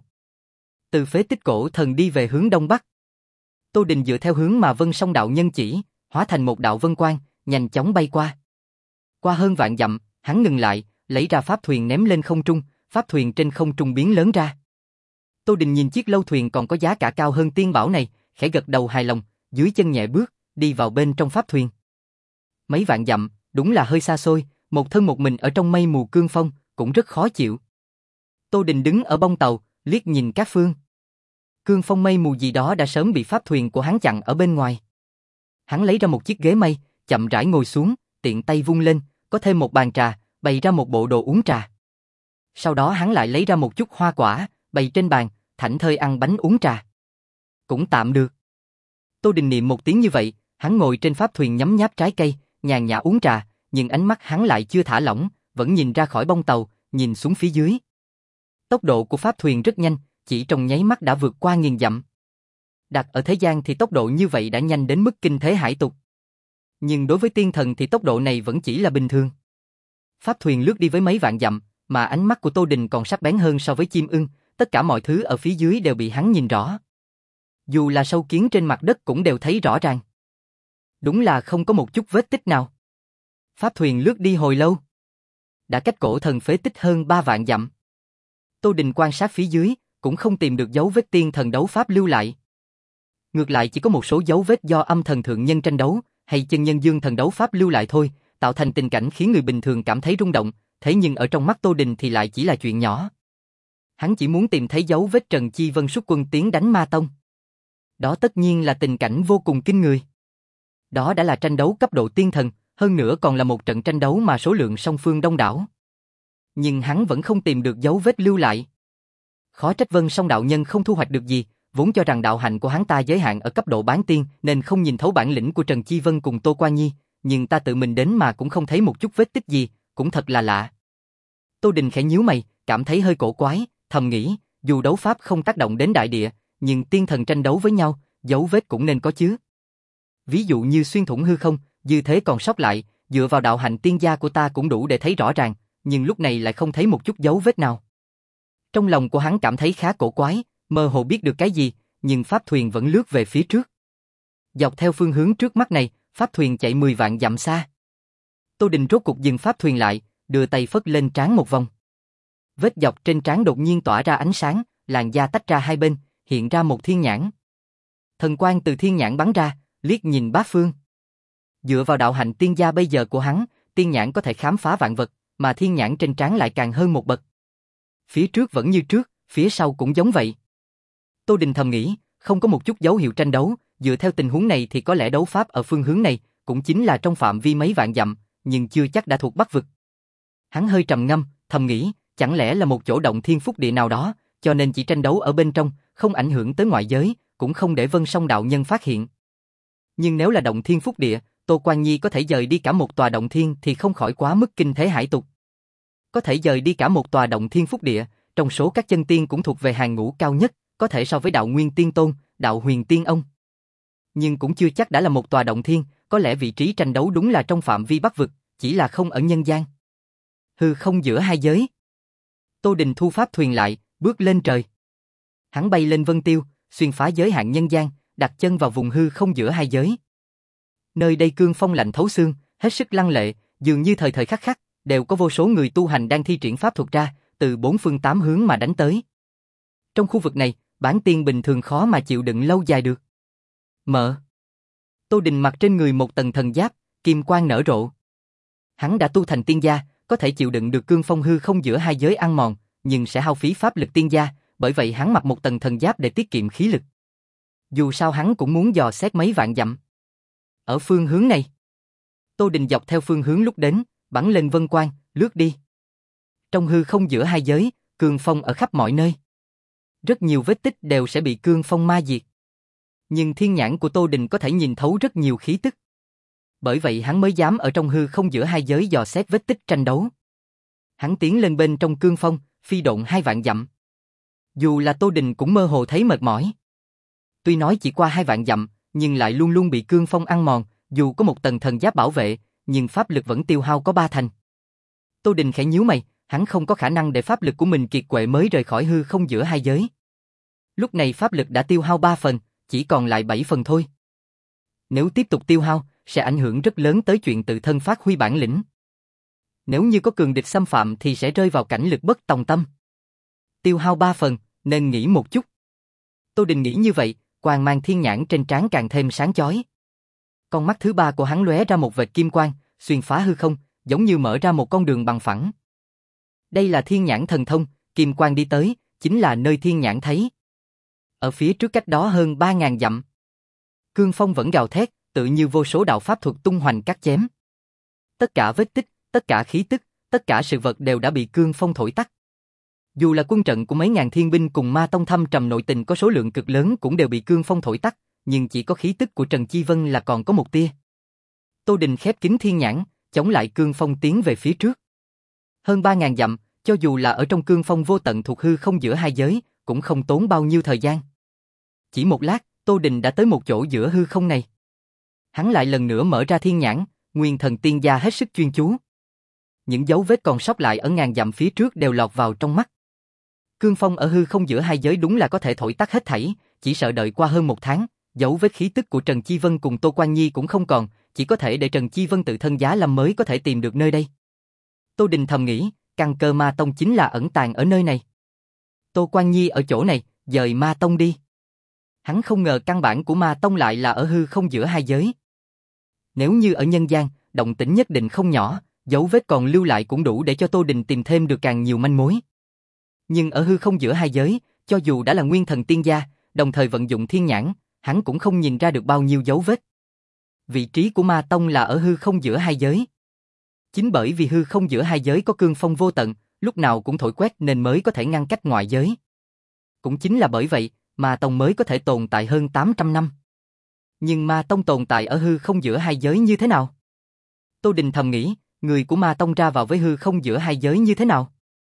Từ phế tích cổ thần đi về hướng đông bắc. Tô Đình dựa theo hướng mà Vân Song đạo nhân chỉ, hóa thành một đạo vân quang, nhanh chóng bay qua. Qua hơn vạn dặm, hắn ngừng lại, lấy ra pháp thuyền ném lên không trung, pháp thuyền trên không trung biến lớn ra. Tô Đình nhìn chiếc lâu thuyền còn có giá cả cao hơn tiên bảo này, khẽ gật đầu hài lòng, dưới chân nhẹ bước, đi vào bên trong pháp thuyền. Mấy vạn dặm, đúng là hơi xa xôi, một thân một mình ở trong mây mù cương phong, cũng rất khó chịu. Tô Đình đứng ở bông tàu, liếc nhìn các phương. Cương phong mây mù gì đó đã sớm bị pháp thuyền của hắn chặn ở bên ngoài. Hắn lấy ra một chiếc ghế mây, chậm rãi ngồi xuống, tiện tay vung lên, có thêm một bàn trà, bày ra một bộ đồ uống trà. Sau đó hắn lại lấy ra một chút hoa quả, bày trên bàn, thảnh thơi ăn bánh uống trà. Cũng tạm được. Tô Đình niệm một tiếng như vậy, hắn ngồi trên pháp thuyền nhấm nháp trái cây, nhàn nhã uống trà, nhưng ánh mắt hắn lại chưa thả lỏng, vẫn nhìn ra khỏi bông tàu, nhìn xuống phía dưới. Tốc độ của pháp thuyền rất nhanh, chỉ trong nháy mắt đã vượt qua nghìn dặm. Đặt ở thế gian thì tốc độ như vậy đã nhanh đến mức kinh thế hải tục. Nhưng đối với tiên thần thì tốc độ này vẫn chỉ là bình thường. Pháp thuyền lướt đi với mấy vạn dặm, mà ánh mắt của Tô Đình còn sắc bén hơn so với chim ưng, tất cả mọi thứ ở phía dưới đều bị hắn nhìn rõ. Dù là sâu kiến trên mặt đất cũng đều thấy rõ ràng. Đúng là không có một chút vết tích nào. Pháp thuyền lướt đi hồi lâu. Đã cách cổ thần phế tích hơn ba vạn dặm. Tô Đình quan sát phía dưới, cũng không tìm được dấu vết tiên thần đấu pháp lưu lại. Ngược lại chỉ có một số dấu vết do âm thần thượng nhân tranh đấu, hay chân nhân dương thần đấu pháp lưu lại thôi, tạo thành tình cảnh khiến người bình thường cảm thấy rung động, thế nhưng ở trong mắt Tô Đình thì lại chỉ là chuyện nhỏ. Hắn chỉ muốn tìm thấy dấu vết Trần Chi Vân xuất quân tiến đánh Ma Tông. Đó tất nhiên là tình cảnh vô cùng kinh người. Đó đã là tranh đấu cấp độ tiên thần, hơn nữa còn là một trận tranh đấu mà số lượng song phương đông đảo. Nhưng hắn vẫn không tìm được dấu vết lưu lại. Khó trách Vân Song đạo nhân không thu hoạch được gì, vốn cho rằng đạo hạnh của hắn ta giới hạn ở cấp độ bán tiên nên không nhìn thấu bản lĩnh của Trần Chi Vân cùng Tô Quan Nhi, nhưng ta tự mình đến mà cũng không thấy một chút vết tích gì, cũng thật là lạ. Tô Đình khẽ nhíu mày, cảm thấy hơi cổ quái, thầm nghĩ, dù đấu pháp không tác động đến đại địa, nhưng tiên thần tranh đấu với nhau, dấu vết cũng nên có chứ. Ví dụ như xuyên thủng hư không, dư thế còn sót lại, dựa vào đạo hạnh tiên gia của ta cũng đủ để thấy rõ ràng, nhưng lúc này lại không thấy một chút dấu vết nào. Trong lòng của hắn cảm thấy khá cổ quái, mơ hồ biết được cái gì, nhưng pháp thuyền vẫn lướt về phía trước. Dọc theo phương hướng trước mắt này, pháp thuyền chạy mười vạn dặm xa. Tô Đình rốt cục dừng pháp thuyền lại, đưa tay phất lên trán một vòng. Vết dọc trên trán đột nhiên tỏa ra ánh sáng, làn da tách ra hai bên, hiện ra một thiên nhãn. Thần quang từ thiên nhãn bắn ra, liếc nhìn bát phương. Dựa vào đạo hạnh tiên gia bây giờ của hắn, tiên nhãn có thể khám phá vạn vật, mà thiên nhãn trên trán lại càng hơn một bậc. Phía trước vẫn như trước, phía sau cũng giống vậy. Tô Đình thầm nghĩ, không có một chút dấu hiệu tranh đấu, dựa theo tình huống này thì có lẽ đấu pháp ở phương hướng này, cũng chính là trong phạm vi mấy vạn dặm, nhưng chưa chắc đã thuộc Bắc Vực. Hắn hơi trầm ngâm, thầm nghĩ, chẳng lẽ là một chỗ động thiên phúc địa nào đó, cho nên chỉ tranh đấu ở bên trong, không ảnh hưởng tới ngoại giới, cũng không để Vân Song đạo nhân phát hiện. Nhưng nếu là động thiên phúc địa, Tô Quan Nhi có thể dời đi cả một tòa động thiên thì không khỏi quá mức kinh thế hải tục. Có thể dời đi cả một tòa động thiên phúc địa, trong số các chân tiên cũng thuộc về hàng ngũ cao nhất, có thể so với đạo Nguyên Tiên Tôn, đạo Huyền Tiên Ông. Nhưng cũng chưa chắc đã là một tòa động thiên, có lẽ vị trí tranh đấu đúng là trong phạm vi Bắc Vực, chỉ là không ở nhân gian. Hư không giữa hai giới. Tô Đình thu pháp thuyền lại, bước lên trời. Hắn bay lên vân tiêu, xuyên phá giới hạn nhân gian, đặt chân vào vùng hư không giữa hai giới. Nơi đây cương phong lạnh thấu xương, hết sức lăng lệ, dường như thời thời khắc khắc, đều có vô số người tu hành đang thi triển pháp thuật ra, từ bốn phương tám hướng mà đánh tới. Trong khu vực này, bản tiên bình thường khó mà chịu đựng lâu dài được. Mở. Tô Đình mặc trên người một tầng thần giáp, kim quang nở rộ. Hắn đã tu thành tiên gia, có thể chịu đựng được cương phong hư không giữa hai giới ăn mòn, nhưng sẽ hao phí pháp lực tiên gia, bởi vậy hắn mặc một tầng thần giáp để tiết kiệm khí lực. Dù sao hắn cũng muốn dò xét mấy vạn dặm. Ở phương hướng này, Tô Đình dọc theo phương hướng lúc đến, bắn lên vân quang, lướt đi. Trong hư không giữa hai giới, cương phong ở khắp mọi nơi. Rất nhiều vết tích đều sẽ bị cương phong ma diệt. Nhưng thiên nhãn của Tô Đình có thể nhìn thấu rất nhiều khí tức. Bởi vậy hắn mới dám ở trong hư không giữa hai giới dò xét vết tích tranh đấu. Hắn tiến lên bên trong cương phong, phi độn hai vạn dặm. Dù là Tô Đình cũng mơ hồ thấy mệt mỏi. Tuy nói chỉ qua hai vạn dặm, nhưng lại luôn luôn bị cương phong ăn mòn, dù có một tầng thần giáp bảo vệ, nhưng pháp lực vẫn tiêu hao có ba thành. Tô Đình khẽ nhíu mày, hắn không có khả năng để pháp lực của mình kiệt quệ mới rời khỏi hư không giữa hai giới. Lúc này pháp lực đã tiêu hao ba phần, chỉ còn lại bảy phần thôi. Nếu tiếp tục tiêu hao, sẽ ảnh hưởng rất lớn tới chuyện tự thân phát huy bản lĩnh. Nếu như có cường địch xâm phạm thì sẽ rơi vào cảnh lực bất tòng tâm. Tiêu hao ba phần, nên nghỉ một chút. Tô Đình nghĩ như vậy, quang mang thiên nhãn trên trán càng thêm sáng chói. Con mắt thứ ba của hắn lóe ra một vệt kim quang, xuyên phá hư không, giống như mở ra một con đường bằng phẳng. Đây là thiên nhãn thần thông, kim quang đi tới, chính là nơi thiên nhãn thấy. Ở phía trước cách đó hơn ba ngàn dặm. Cương phong vẫn gào thét, tự như vô số đạo pháp thuật tung hoành cắt chém. Tất cả vết tích, tất cả khí tức, tất cả sự vật đều đã bị cương phong thổi tắt. Dù là quân trận của mấy ngàn thiên binh cùng ma tông thâm trầm nội tình có số lượng cực lớn cũng đều bị cương phong thổi tắt, nhưng chỉ có khí tức của Trần Chi Vân là còn có một tia. Tô Đình khép kín thiên nhãn, chống lại cương phong tiến về phía trước. Hơn ba ngàn dặm, cho dù là ở trong cương phong vô tận thuộc hư không giữa hai giới, cũng không tốn bao nhiêu thời gian. Chỉ một lát, Tô Đình đã tới một chỗ giữa hư không này. Hắn lại lần nữa mở ra thiên nhãn, nguyên thần tiên gia hết sức chuyên chú. Những dấu vết còn sót lại ở ngàn dặm phía trước đều lọt vào trong mắt. Cương phong ở hư không giữa hai giới đúng là có thể thổi tắt hết thảy, chỉ sợ đợi qua hơn một tháng, dấu vết khí tức của Trần Chi Vân cùng Tô Quan Nhi cũng không còn, chỉ có thể để Trần Chi Vân tự thân giá lâm mới có thể tìm được nơi đây. Tô Đình thầm nghĩ, căn cơ ma tông chính là ẩn tàng ở nơi này. Tô Quan Nhi ở chỗ này, dời ma tông đi. Hắn không ngờ căn bản của ma tông lại là ở hư không giữa hai giới. Nếu như ở nhân gian, động tĩnh nhất định không nhỏ, dấu vết còn lưu lại cũng đủ để cho Tô Đình tìm thêm được càng nhiều manh mối. Nhưng ở hư không giữa hai giới, cho dù đã là nguyên thần tiên gia, đồng thời vận dụng thiên nhãn, hắn cũng không nhìn ra được bao nhiêu dấu vết. Vị trí của ma tông là ở hư không giữa hai giới. Chính bởi vì hư không giữa hai giới có cương phong vô tận, lúc nào cũng thổi quét nên mới có thể ngăn cách ngoại giới. Cũng chính là bởi vậy, ma tông mới có thể tồn tại hơn tám trăm năm. Nhưng ma tông tồn tại ở hư không giữa hai giới như thế nào? Tô Đình thầm nghĩ, người của ma tông ra vào với hư không giữa hai giới như thế nào?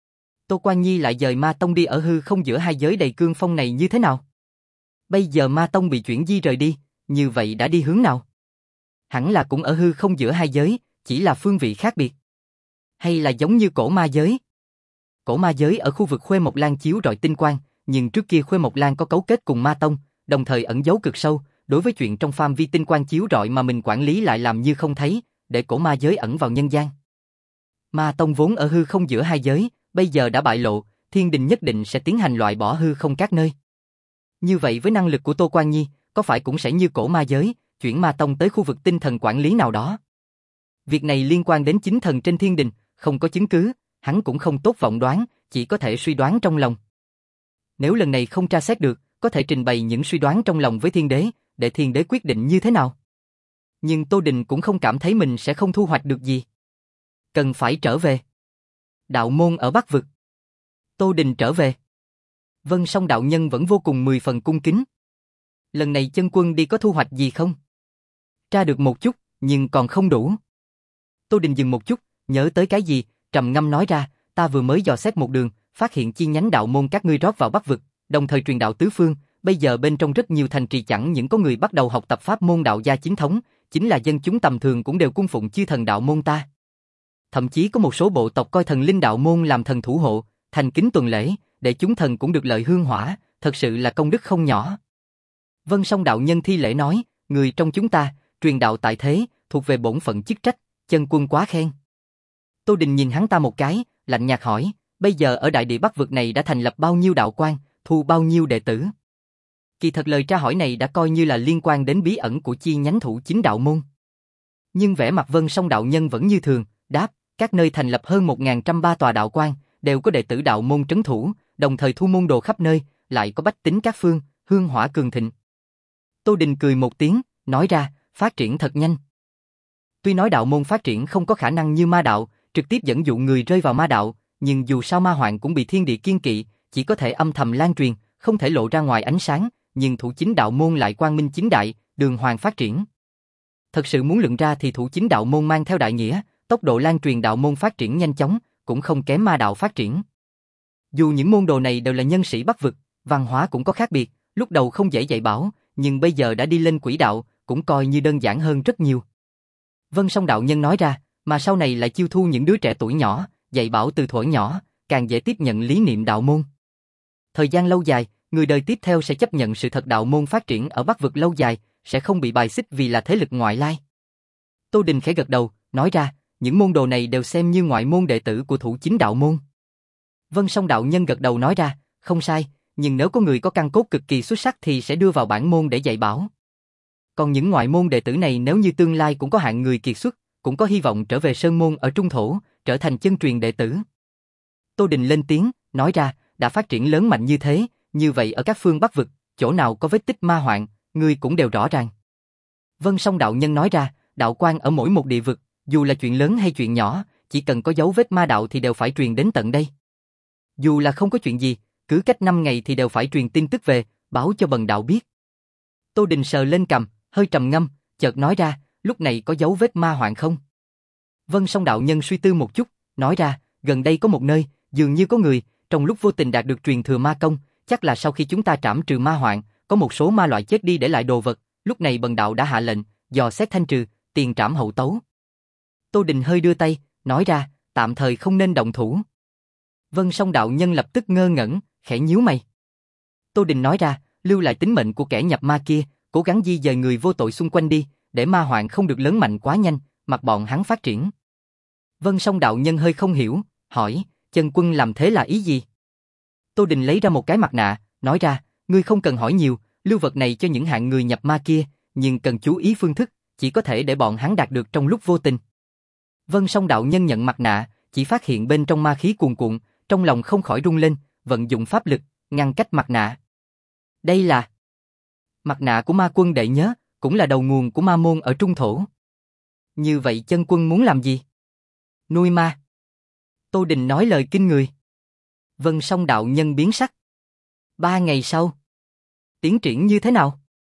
Tô Quan Nhi lại dời ma tông đi ở hư không giữa hai giới đầy cương phong này như thế nào? Bây giờ ma tông bị chuyển di rời đi, như vậy đã đi hướng nào? Hẳn là cũng ở hư không giữa hai giới, chỉ là phương vị khác biệt. Hay là giống như cổ ma giới? Cổ ma giới ở khu vực Khuê Mộc Lan chiếu rọi tinh quang, nhưng trước kia Khuê Mộc Lan có cấu kết cùng ma tông, đồng thời ẩn giấu cực sâu, đối với chuyện trong phạm vi tinh quang chiếu rọi mà mình quản lý lại làm như không thấy, để cổ ma giới ẩn vào nhân gian. Ma tông vốn ở hư không giữa hai giới, bây giờ đã bại lộ, thiên đình nhất định sẽ tiến hành loại bỏ hư không các nơi. Như vậy với năng lực của Tô Quan Nhi, có phải cũng sẽ như cổ ma giới, chuyển ma tông tới khu vực tinh thần quản lý nào đó? Việc này liên quan đến chính thần trên thiên đình, không có chứng cứ, hắn cũng không tốt vọng đoán, chỉ có thể suy đoán trong lòng. Nếu lần này không tra xét được, có thể trình bày những suy đoán trong lòng với thiên đế, để thiên đế quyết định như thế nào. Nhưng Tô Đình cũng không cảm thấy mình sẽ không thu hoạch được gì. Cần phải trở về. Đạo môn ở Bắc Vực. Tô Đình trở về. Vân Song đạo nhân vẫn vô cùng mười phần cung kính. Lần này chân quân đi có thu hoạch gì không? Tra được một chút, nhưng còn không đủ. Tô Đình dừng một chút, nhớ tới cái gì, trầm ngâm nói ra, ta vừa mới dò xét một đường, phát hiện chi nhánh đạo môn các ngươi rót vào Bắc Vực, đồng thời truyền đạo tứ phương, bây giờ bên trong rất nhiều thành trì chẳng những có người bắt đầu học tập pháp môn đạo gia chính thống, chính là dân chúng tầm thường cũng đều cung phụng chư thần đạo môn ta. Thậm chí có một số bộ tộc coi thần linh đạo môn làm thần thủ hộ, thành kính tuần lễ, để chúng thần cũng được lợi hương hỏa, thật sự là công đức không nhỏ. Vân Song đạo nhân thi lễ nói, người trong chúng ta, truyền đạo tại thế, thuộc về bổn phận chức trách, chân quân quá khen. Tô Đình nhìn hắn ta một cái, lạnh nhạt hỏi, bây giờ ở đại địa Bắc vực này đã thành lập bao nhiêu đạo quan, thu bao nhiêu đệ tử? Kỳ thật lời tra hỏi này đã coi như là liên quan đến bí ẩn của chi nhánh thủ chính đạo môn. Nhưng vẻ mặt Vân Song đạo nhân vẫn như thường, đáp, các nơi thành lập hơn một nghìn trăm ba tòa đạo quan, đều có đệ tử đạo môn trấn thủ, đồng thời thu môn đồ khắp nơi, lại có bách tính các phương, hương hỏa cường thịnh. Tô Đình cười một tiếng, nói ra, phát triển thật nhanh. Tuy nói đạo môn phát triển không có khả năng như ma đạo, trực tiếp dẫn dụ người rơi vào ma đạo, nhưng dù sao ma hoạn cũng bị thiên địa kiên kỵ, chỉ có thể âm thầm lan truyền, không thể lộ ra ngoài ánh sáng, nhưng thủ chính đạo môn lại quang minh chính đại, đường hoàng phát triển. Thật sự muốn luận ra thì thủ chính đạo môn mang theo đại nghĩa, tốc độ lan truyền đạo môn phát triển nhanh chóng, cũng không kém ma đạo phát triển. Dù những môn đồ này đều là nhân sĩ Bắc vực, văn hóa cũng có khác biệt, lúc đầu không dễ dạy bảo, nhưng bây giờ đã đi lên quỹ đạo, cũng coi như đơn giản hơn rất nhiều. Vân Song đạo nhân nói ra, mà sau này lại chiêu thu những đứa trẻ tuổi nhỏ, dạy bảo từ thuở nhỏ, càng dễ tiếp nhận lý niệm đạo môn. Thời gian lâu dài, người đời tiếp theo sẽ chấp nhận sự thật đạo môn phát triển ở Bắc vực lâu dài, sẽ không bị bài xích vì là thế lực ngoại lai. Tô Đình khẽ gật đầu, nói ra, những môn đồ này đều xem như ngoại môn đệ tử của thủ chính đạo môn. Vân Song đạo nhân gật đầu nói ra, không sai, nhưng nếu có người có căn cốt cực kỳ xuất sắc thì sẽ đưa vào bản môn để dạy bảo. Còn những ngoại môn đệ tử này nếu như tương lai cũng có hạng người kiệt xuất, cũng có hy vọng trở về sơn môn ở trung thổ, trở thành chân truyền đệ tử. Tô Đình lên tiếng, nói ra, đã phát triển lớn mạnh như thế, như vậy ở các phương Bắc vực, chỗ nào có vết tích ma hoạn, người cũng đều rõ ràng. Vân Song đạo nhân nói ra, đạo quan ở mỗi một địa vực, dù là chuyện lớn hay chuyện nhỏ, chỉ cần có dấu vết ma đạo thì đều phải truyền đến tận đây. Dù là không có chuyện gì, cứ cách năm ngày thì đều phải truyền tin tức về, báo cho bần đạo biết. Tô Đình sờ lên cằm, hơi trầm ngâm, chợt nói ra, lúc này có dấu vết ma hoạn không? Vân Song đạo nhân suy tư một chút, nói ra, gần đây có một nơi, dường như có người, trong lúc vô tình đạt được truyền thừa ma công, chắc là sau khi chúng ta trảm trừ ma hoạn, có một số ma loại chết đi để lại đồ vật, lúc này bần đạo đã hạ lệnh, dò xét thanh trừ, tiền trảm hậu tấu. Tô Đình hơi đưa tay, nói ra, tạm thời không nên động thủ. Vân Song đạo nhân lập tức ngơ ngẩn, khẽ nhíu mày. Tô Đình nói ra, lưu lại tính mệnh của kẻ nhập ma kia, cố gắng di dời người vô tội xung quanh đi, để ma hoạn không được lớn mạnh quá nhanh, mặc bọn hắn phát triển. Vân Song đạo nhân hơi không hiểu, hỏi, chân quân làm thế là ý gì? Tô Đình lấy ra một cái mặt nạ, nói ra, ngươi không cần hỏi nhiều, lưu vật này cho những hạng người nhập ma kia, nhưng cần chú ý phương thức, chỉ có thể để bọn hắn đạt được trong lúc vô tình. Vân Song đạo nhân nhận mặt nạ, chỉ phát hiện bên trong ma khí cuồn cuộn, trong lòng không khỏi rung lên, vận dụng pháp lực, ngăn cách mặt nạ. Đây là mặt nạ của ma quân đệ nhớ, cũng là đầu nguồn của ma môn ở trung thổ. Như vậy chân quân muốn làm gì? Nuôi ma. Tô Đình nói lời kinh người. Vân Song đạo nhân biến sắc. Ba ngày sau, tiến triển như thế nào?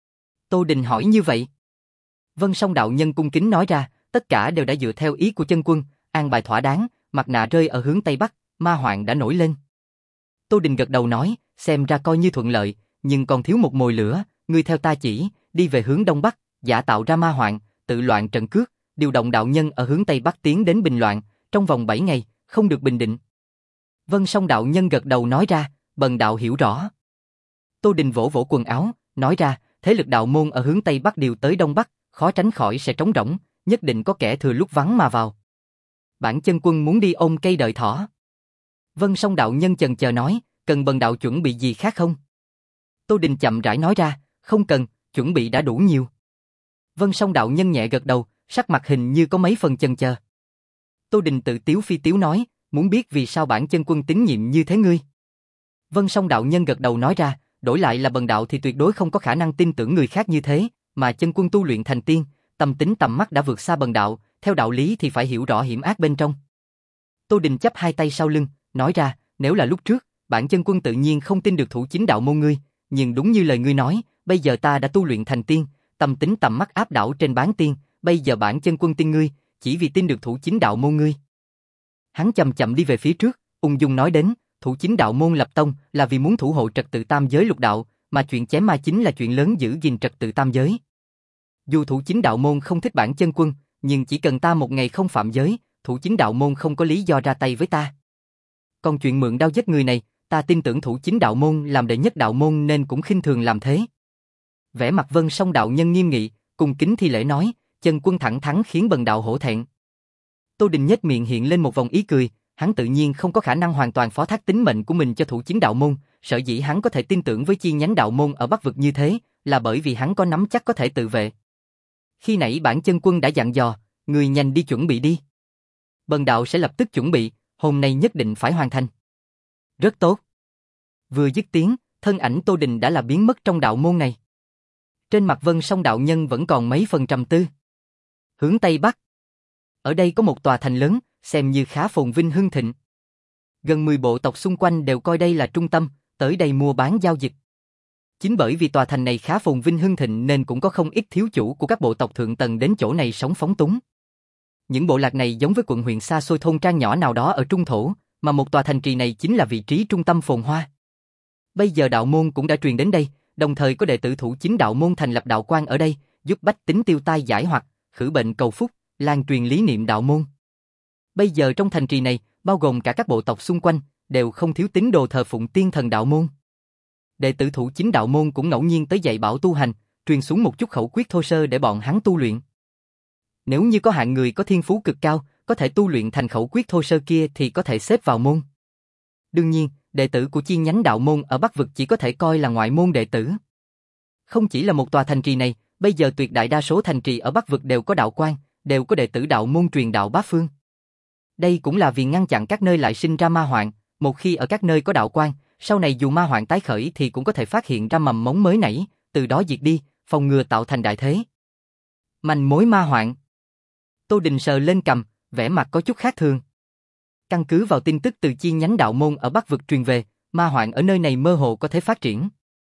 Tô Đình hỏi như vậy. Vân Song đạo nhân cung kính nói ra, tất cả đều đã dựa theo ý của chân quân, an bài thỏa đáng, mặt nạ rơi ở hướng Tây Bắc, ma hoạn đã nổi lên. Tô Đình gật đầu nói, xem ra coi như thuận lợi, nhưng còn thiếu một mồi lửa, ngươi theo ta chỉ, đi về hướng Đông Bắc, giả tạo ra ma hoạn, tự loạn trận cước, điều động đạo nhân ở hướng Tây Bắc tiến đến bình loạn, trong vòng bảy ngày, không được bình định. Vân Song đạo nhân gật đầu nói ra, bần đạo hiểu rõ. Tô Đình vỗ vỗ quần áo, nói ra, thế lực đạo môn ở hướng Tây Bắc điều tới Đông Bắc, khó tránh khỏi sẽ trống rỗng, nhất định có kẻ thừa lúc vắng mà vào. Bản chân quân muốn đi ôm cây đợi thỏ. Vân Song đạo nhân chần chờ nói, cần bần đạo chuẩn bị gì khác không? Tô Đình chậm rãi nói ra, không cần, chuẩn bị đã đủ nhiều. Vân Song đạo nhân nhẹ gật đầu, sắc mặt hình như có mấy phần chần chờ. Tô Đình tự tiếu phi tiếu nói, muốn biết vì sao bản chân quân tín nhiệm như thế ngươi. Vân Song đạo nhân gật đầu nói ra, đổi lại là bần đạo thì tuyệt đối không có khả năng tin tưởng người khác như thế, mà chân quân tu luyện thành tiên, tâm tính tầm mắt đã vượt xa bần đạo, theo đạo lý thì phải hiểu rõ hiểm ác bên trong. Tô Đình chắp hai tay sau lưng, nói ra, nếu là lúc trước, bản chân quân tự nhiên không tin được thủ chính đạo môn ngươi, nhưng đúng như lời ngươi nói, bây giờ ta đã tu luyện thành tiên, tâm tính tầm mắt áp đảo trên bán tiên, bây giờ bản chân quân tin ngươi, chỉ vì tin được thủ chính đạo môn ngươi. Hắn chậm chậm đi về phía trước, ung dung nói đến, thủ chính đạo môn lập tông là vì muốn thủ hộ trật tự tam giới lục đạo, mà chuyện chém ma chính là chuyện lớn giữ gìn trật tự tam giới. Dù thủ chính đạo môn không thích bản chân quân, nhưng chỉ cần ta một ngày không phạm giới, thủ chính đạo môn không có lý do ra tay với ta. Còn chuyện mượn đao giết người này, ta tin tưởng thủ chính đạo môn làm đệ nhất đạo môn nên cũng khinh thường làm thế. Vẻ mặt Vân Song đạo nhân nghiêm nghị, cung kính thi lễ nói, chân quân thẳng thắn khiến bần đạo hổ thẹn. Tô Đình nhếch miệng hiện lên một vòng ý cười, hắn tự nhiên không có khả năng hoàn toàn phó thác tính mệnh của mình cho thủ chính đạo môn, sở dĩ hắn có thể tin tưởng với chi nhánh đạo môn ở Bắc vực như thế, là bởi vì hắn có nắm chắc có thể tự vệ. Khi nãy bản chân quân đã dặn dò, người nhanh đi chuẩn bị đi. Bần đạo sẽ lập tức chuẩn bị, hôm nay nhất định phải hoàn thành. Rất tốt. Vừa dứt tiếng, thân ảnh Tô Đình đã là biến mất trong đạo môn này. Trên mặt Vân Song đạo nhân vẫn còn mấy phần trầm tư. Hướng Tây Bắc. Ở đây có một tòa thành lớn, xem như khá phồn vinh hưng thịnh. Gần mười bộ tộc xung quanh đều coi đây là trung tâm, tới đây mua bán giao dịch. Chính bởi vì tòa thành này khá phồn vinh hưng thịnh nên cũng có không ít thiếu chủ của các bộ tộc thượng tầng đến chỗ này sống phóng túng. Những bộ lạc này giống với quận huyện xa xôi thôn trang nhỏ nào đó ở trung thổ, mà một tòa thành trì này chính là vị trí trung tâm phồn hoa. Bây giờ đạo môn cũng đã truyền đến đây, đồng thời có đệ tử thủ chính đạo môn thành lập đạo quan ở đây, giúp bách tính tiêu tai giải hoặc, khử bệnh cầu phúc, lan truyền lý niệm đạo môn. Bây giờ trong thành trì này, bao gồm cả các bộ tộc xung quanh, đều không thiếu tín đồ thờ phụng tiên thần đạo môn. Đệ tử thủ chính đạo môn cũng ngẫu nhiên tới dạy bảo tu hành, truyền xuống một chút khẩu quyết thô sơ để bọn hắn tu luyện. Nếu như có hạng người có thiên phú cực cao, có thể tu luyện thành khẩu quyết thô sơ kia thì có thể xếp vào môn. Đương nhiên, đệ tử của chi nhánh đạo môn ở Bắc vực chỉ có thể coi là ngoại môn đệ tử. Không chỉ là một tòa thành trì này, bây giờ tuyệt đại đa số thành trì ở Bắc vực đều có đạo quan, đều có đệ tử đạo môn truyền đạo bá phương. Đây cũng là vì ngăn chặn các nơi lại sinh ra ma hoạn, một khi ở các nơi có đạo quan, sau này dù ma hoạn tái khởi thì cũng có thể phát hiện ra mầm mống mới nảy, từ đó diệt đi, phòng ngừa tạo thành đại thế. Manh mối ma hoạn. Tô Đình sờ lên cằm, vẻ mặt có chút khác thường. Căn cứ vào tin tức từ chi nhánh đạo môn ở Bắc vực truyền về, ma hoạn ở nơi này mơ hồ có thể phát triển.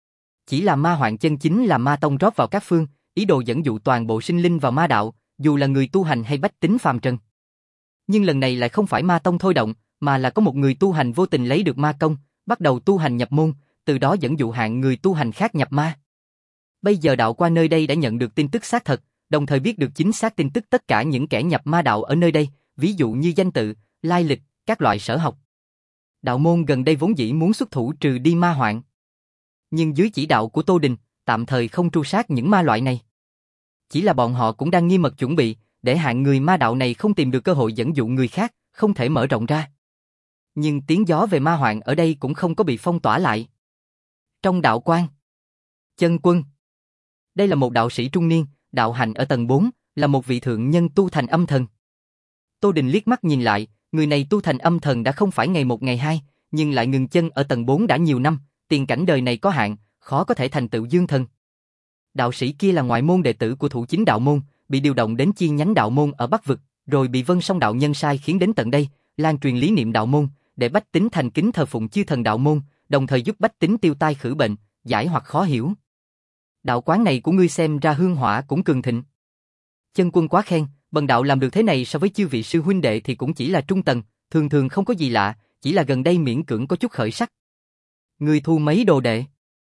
Chỉ là ma hoạn chân chính là ma tông rót vào các phương, ý đồ dẫn dụ toàn bộ sinh linh vào ma đạo, dù là người tu hành hay bách tính phàm trần. Nhưng lần này lại không phải ma tông thôi động, mà là có một người tu hành vô tình lấy được ma công, bắt đầu tu hành nhập môn, từ đó dẫn dụ hạng người tu hành khác nhập ma. Bây giờ đạo qua nơi đây đã nhận được tin tức xác thật, đồng thời biết được chính xác tin tức tất cả những kẻ nhập ma đạo ở nơi đây, ví dụ như danh tự, lai lịch, các loại sở học. Đạo môn gần đây vốn dĩ muốn xuất thủ trừ đi ma hoạn. Nhưng dưới chỉ đạo của Tô Đình, tạm thời không tru sát những ma loại này. Chỉ là bọn họ cũng đang nghiêm mật chuẩn bị, để hạng người ma đạo này không tìm được cơ hội dẫn dụ người khác, không thể mở rộng ra. Nhưng tiếng gió về ma hoạn ở đây cũng không có bị phong tỏa lại. Trong đạo quan, chân quân. Đây là một đạo sĩ trung niên, đạo hành ở tầng bốn, là một vị thượng nhân tu thành âm thần. Tô Đình liếc mắt nhìn lại, người này tu thành âm thần đã không phải ngày một ngày hai, nhưng lại ngừng chân ở tầng bốn đã nhiều năm, tiền cảnh đời này có hạn, khó có thể thành tựu dương thần. Đạo sĩ kia là ngoại môn đệ tử của thủ chính đạo môn, bị điều động đến chi nhánh đạo môn ở Bắc vực, rồi bị Vân Song đạo nhân sai khiến đến tận đây, lan truyền lý niệm đạo môn, để bách tính thành kính thờ phụng chư thần đạo môn, đồng thời giúp bách tính tiêu tai khử bệnh, giải hoặc khó hiểu. Đạo quán này của ngươi xem ra hương hỏa cũng cường thịnh. Chân quân quá khen, bần đạo làm được thế này so với chư vị sư huynh đệ thì cũng chỉ là trung tầng, thường thường không có gì lạ, chỉ là gần đây miễn cưỡng có chút khởi sắc. Ngươi thu mấy đồ đệ?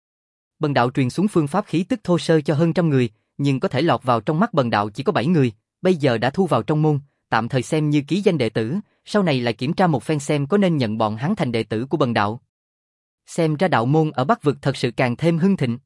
Bần đạo truyền xuống phương pháp khí tức thô sơ cho hơn trăm người, nhưng có thể lọt vào trong mắt bần đạo chỉ có bảy người, bây giờ đã thu vào trong môn, tạm thời xem như ký danh đệ tử, sau này lại kiểm tra một phen xem có nên nhận bọn hắn thành đệ tử của bần đạo. Xem ra đạo môn ở Bắc vực thật sự càng thêm hưng thịnh.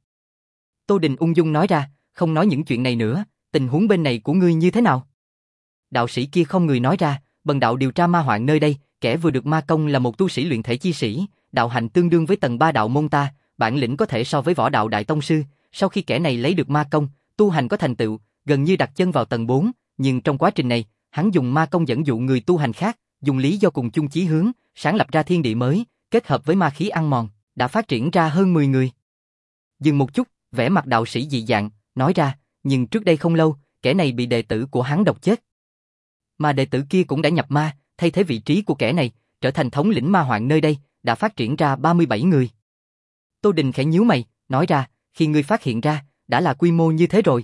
Tô Đình ung dung nói ra, không nói những chuyện này nữa, tình huống bên này của ngươi như thế nào? Đạo sĩ kia không người nói ra, bần đạo điều tra ma hoạn nơi đây, kẻ vừa được ma công là một tu sĩ luyện thể chi sĩ, đạo hành tương đương với tầng ba đạo môn ta, bản lĩnh có thể so với võ đạo đại tông sư, sau khi kẻ này lấy được ma công, tu hành có thành tựu, gần như đặt chân vào tầng bốn, nhưng trong quá trình này, hắn dùng ma công dẫn dụ người tu hành khác, dùng lý do cùng chung chí hướng, sáng lập ra thiên địa mới, kết hợp với ma khí ăn mòn, đã phát triển ra hơn mười người. Dừng một chút, vẻ mặt đạo sĩ dị dạng, nói ra, nhưng trước đây không lâu, kẻ này bị đệ tử của hắn độc chết. Mà đệ tử kia cũng đã nhập ma, thay thế vị trí của kẻ này, trở thành thống lĩnh ma hoạn nơi đây, đã phát triển ra ba mươi bảy người. Tô Đình khẽ nhíu mày, nói ra, khi ngươi phát hiện ra, đã là quy mô như thế rồi.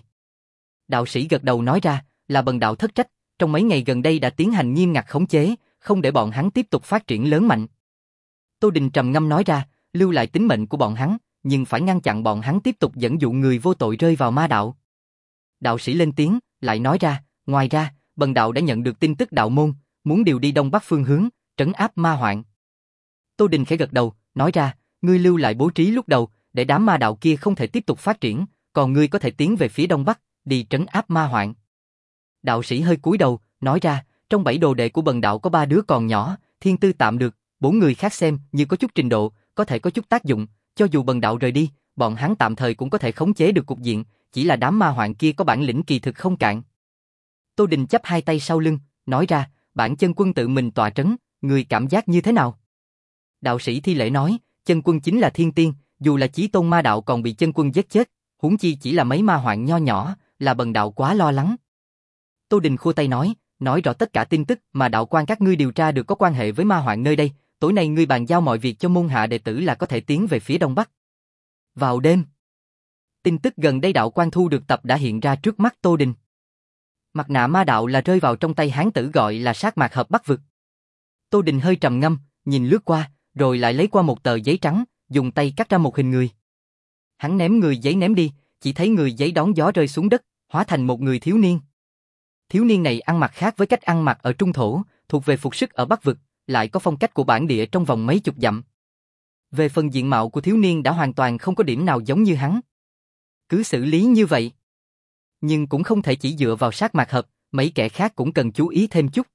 Đạo sĩ gật đầu nói ra, là bần đạo thất trách, trong mấy ngày gần đây đã tiến hành nghiêm ngặt khống chế, không để bọn hắn tiếp tục phát triển lớn mạnh. Tô Đình trầm ngâm nói ra, lưu lại tính mệnh của bọn hắn, nhưng phải ngăn chặn bọn hắn tiếp tục dẫn dụ người vô tội rơi vào ma đạo. Đạo sĩ lên tiếng, lại nói ra, ngoài ra, bần đạo đã nhận được tin tức đạo môn, muốn điều đi đông bắc phương hướng, trấn áp ma hoạn. Tô Đình khẽ gật đầu, nói ra, ngươi lưu lại bố trí lúc đầu, để đám ma đạo kia không thể tiếp tục phát triển, còn ngươi có thể tiến về phía đông bắc, đi trấn áp ma hoạn. Đạo sĩ hơi cúi đầu, nói ra, trong bảy đồ đệ của bần đạo có ba đứa còn nhỏ, thiên tư tạm được, bốn người khác xem như có chút trình độ, có thể có chút tác dụng, cho dù bần đạo rời đi, bọn hắn tạm thời cũng có thể khống chế được cục diện, chỉ là đám ma hoạn kia có bản lĩnh kỳ thực không cạn. Tô Đình chắp hai tay sau lưng, nói ra, bản chân quân tự mình tọa trấn, người cảm giác như thế nào? Đạo sĩ thi lễ nói, chân quân chính là thiên tiên, dù là chí tôn ma đạo còn bị chân quân giết chết, huống chi chỉ là mấy ma hoạn nho nhỏ, là bần đạo quá lo lắng. Tô Đình khua tay nói, nói rõ tất cả tin tức mà đạo quan các ngươi điều tra được có quan hệ với ma hoạn nơi đây, tối nay ngươi bàn giao mọi việc cho môn hạ đệ tử là có thể tiến về phía đông bắc. Vào đêm, tin tức gần đây đạo quan thu được tập đã hiện ra trước mắt Tô Đình. Mặt nạ ma đạo là rơi vào trong tay hán tử gọi là sát mạc hợp bắc vực. Tô Đình hơi trầm ngâm, nhìn lướt qua, rồi lại lấy qua một tờ giấy trắng, dùng tay cắt ra một hình người. Hắn ném người giấy ném đi, chỉ thấy người giấy đón gió rơi xuống đất, hóa thành một người thiếu niên. Thiếu niên này ăn mặc khác với cách ăn mặc ở trung thổ, thuộc về phục sức ở Bắc vực, lại có phong cách của bản địa trong vòng mấy chục dặm. Về phần diện mạo của thiếu niên đã hoàn toàn không có điểm nào giống như hắn. Cứ xử lý như vậy. Nhưng cũng không thể chỉ dựa vào sát mạc hợp, mấy kẻ khác cũng cần chú ý thêm chút.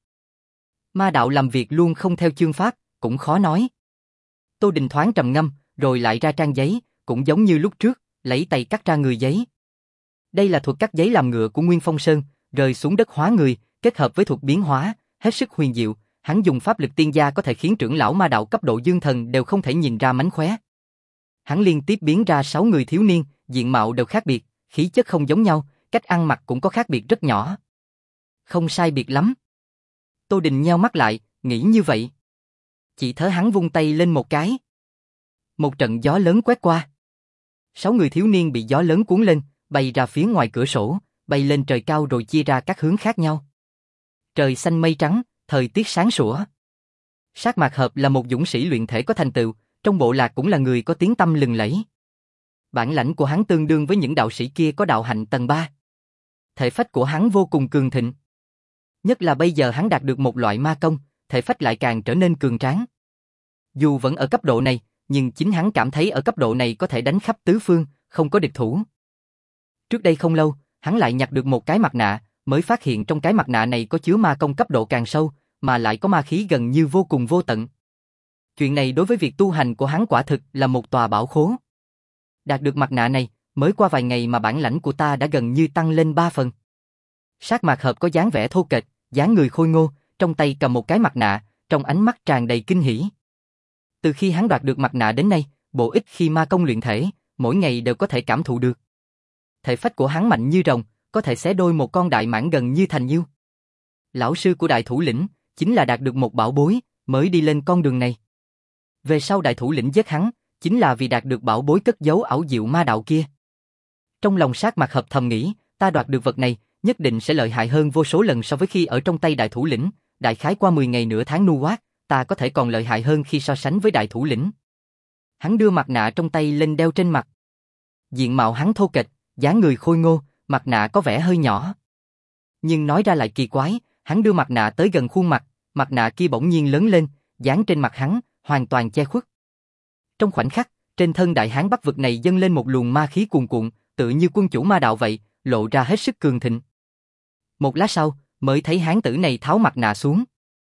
Ma đạo làm việc luôn không theo chương pháp, cũng khó nói. Tô Đình thoáng trầm ngâm, rồi lại ra trang giấy, cũng giống như lúc trước, lấy tay cắt ra người giấy. Đây là thuật cắt giấy làm ngựa của Nguyên Phong Sơn, rơi xuống đất hóa người, kết hợp với thuật biến hóa, hết sức huyền diệu, hắn dùng pháp lực tiên gia có thể khiến trưởng lão ma đạo cấp độ dương thần đều không thể nhìn ra mánh khóe. Hắn liên tiếp biến ra sáu người thiếu niên, diện mạo đều khác biệt, khí chất không giống nhau, cách ăn mặc cũng có khác biệt rất nhỏ. Không sai biệt lắm. Tô Đình nheo mắt lại, nghĩ như vậy. Chỉ thớ hắn vung tay lên một cái. Một trận gió lớn quét qua. Sáu người thiếu niên bị gió lớn cuốn lên, bay ra phía ngoài cửa sổ, bay lên trời cao rồi chia ra các hướng khác nhau. Trời xanh mây trắng, thời tiết sáng sủa. Sát mạc hợp là một dũng sĩ luyện thể có thành tựu, trong bộ lạc cũng là người có tiếng tăm lừng lẫy. Bản lãnh của hắn tương đương với những đạo sĩ kia có đạo hạnh tầng ba. Thể phách của hắn vô cùng cường thịnh. Nhất là bây giờ hắn đạt được một loại ma công, thể phách lại càng trở nên cường tráng. Dù vẫn ở cấp độ này, nhưng chính hắn cảm thấy ở cấp độ này có thể đánh khắp tứ phương, không có địch thủ. Trước đây không lâu, hắn lại nhặt được một cái mặt nạ, mới phát hiện trong cái mặt nạ này có chứa ma công cấp độ càng sâu, mà lại có ma khí gần như vô cùng vô tận. Chuyện này đối với việc tu hành của hắn quả thực là một tòa bảo khố. Đạt được mặt nạ này, mới qua vài ngày mà bản lãnh của ta đã gần như tăng lên ba phần. Sát mạc hợp có dáng vẻ thô kệch, dáng người khôi ngô, trong tay cầm một cái mặt nạ, trong ánh mắt tràn đầy kinh hỉ. Từ khi hắn đoạt được mặt nạ đến nay, bổ ích khi ma công luyện thể, mỗi ngày đều có thể cảm thụ được. Thể phách của hắn mạnh như rồng, có thể xé đôi một con đại mãng gần như thành yêu. Lão sư của đại thủ lĩnh, chính là đạt được một bảo bối, mới đi lên con đường này. Về sau đại thủ lĩnh giết hắn, chính là vì đạt được bảo bối cất giấu ảo diệu ma đạo kia. Trong lòng sát mạc hợp thầm nghĩ, ta đoạt được vật này, nhất định sẽ lợi hại hơn vô số lần so với khi ở trong tay đại thủ lĩnh, đại khái qua mười ngày nửa tháng nu quát, ta có thể còn lợi hại hơn khi so sánh với đại thủ lĩnh. Hắn đưa mặt nạ trong tay lên đeo trên mặt. Diện mạo hắn thô kệch, dáng người khôi ngô, mặt nạ có vẻ hơi nhỏ. Nhưng nói ra lại kỳ quái, hắn đưa mặt nạ tới gần khuôn mặt, mặt nạ kia bỗng nhiên lớn lên, dán trên mặt hắn, hoàn toàn che khuất. Trong khoảnh khắc, trên thân đại hán Bắc vực này dâng lên một luồng ma khí cuồn cuộn, tự như quân chủ ma đạo vậy, lộ ra hết sức cường thịnh. Một lát sau, mới thấy hán tử này tháo mặt nạ xuống.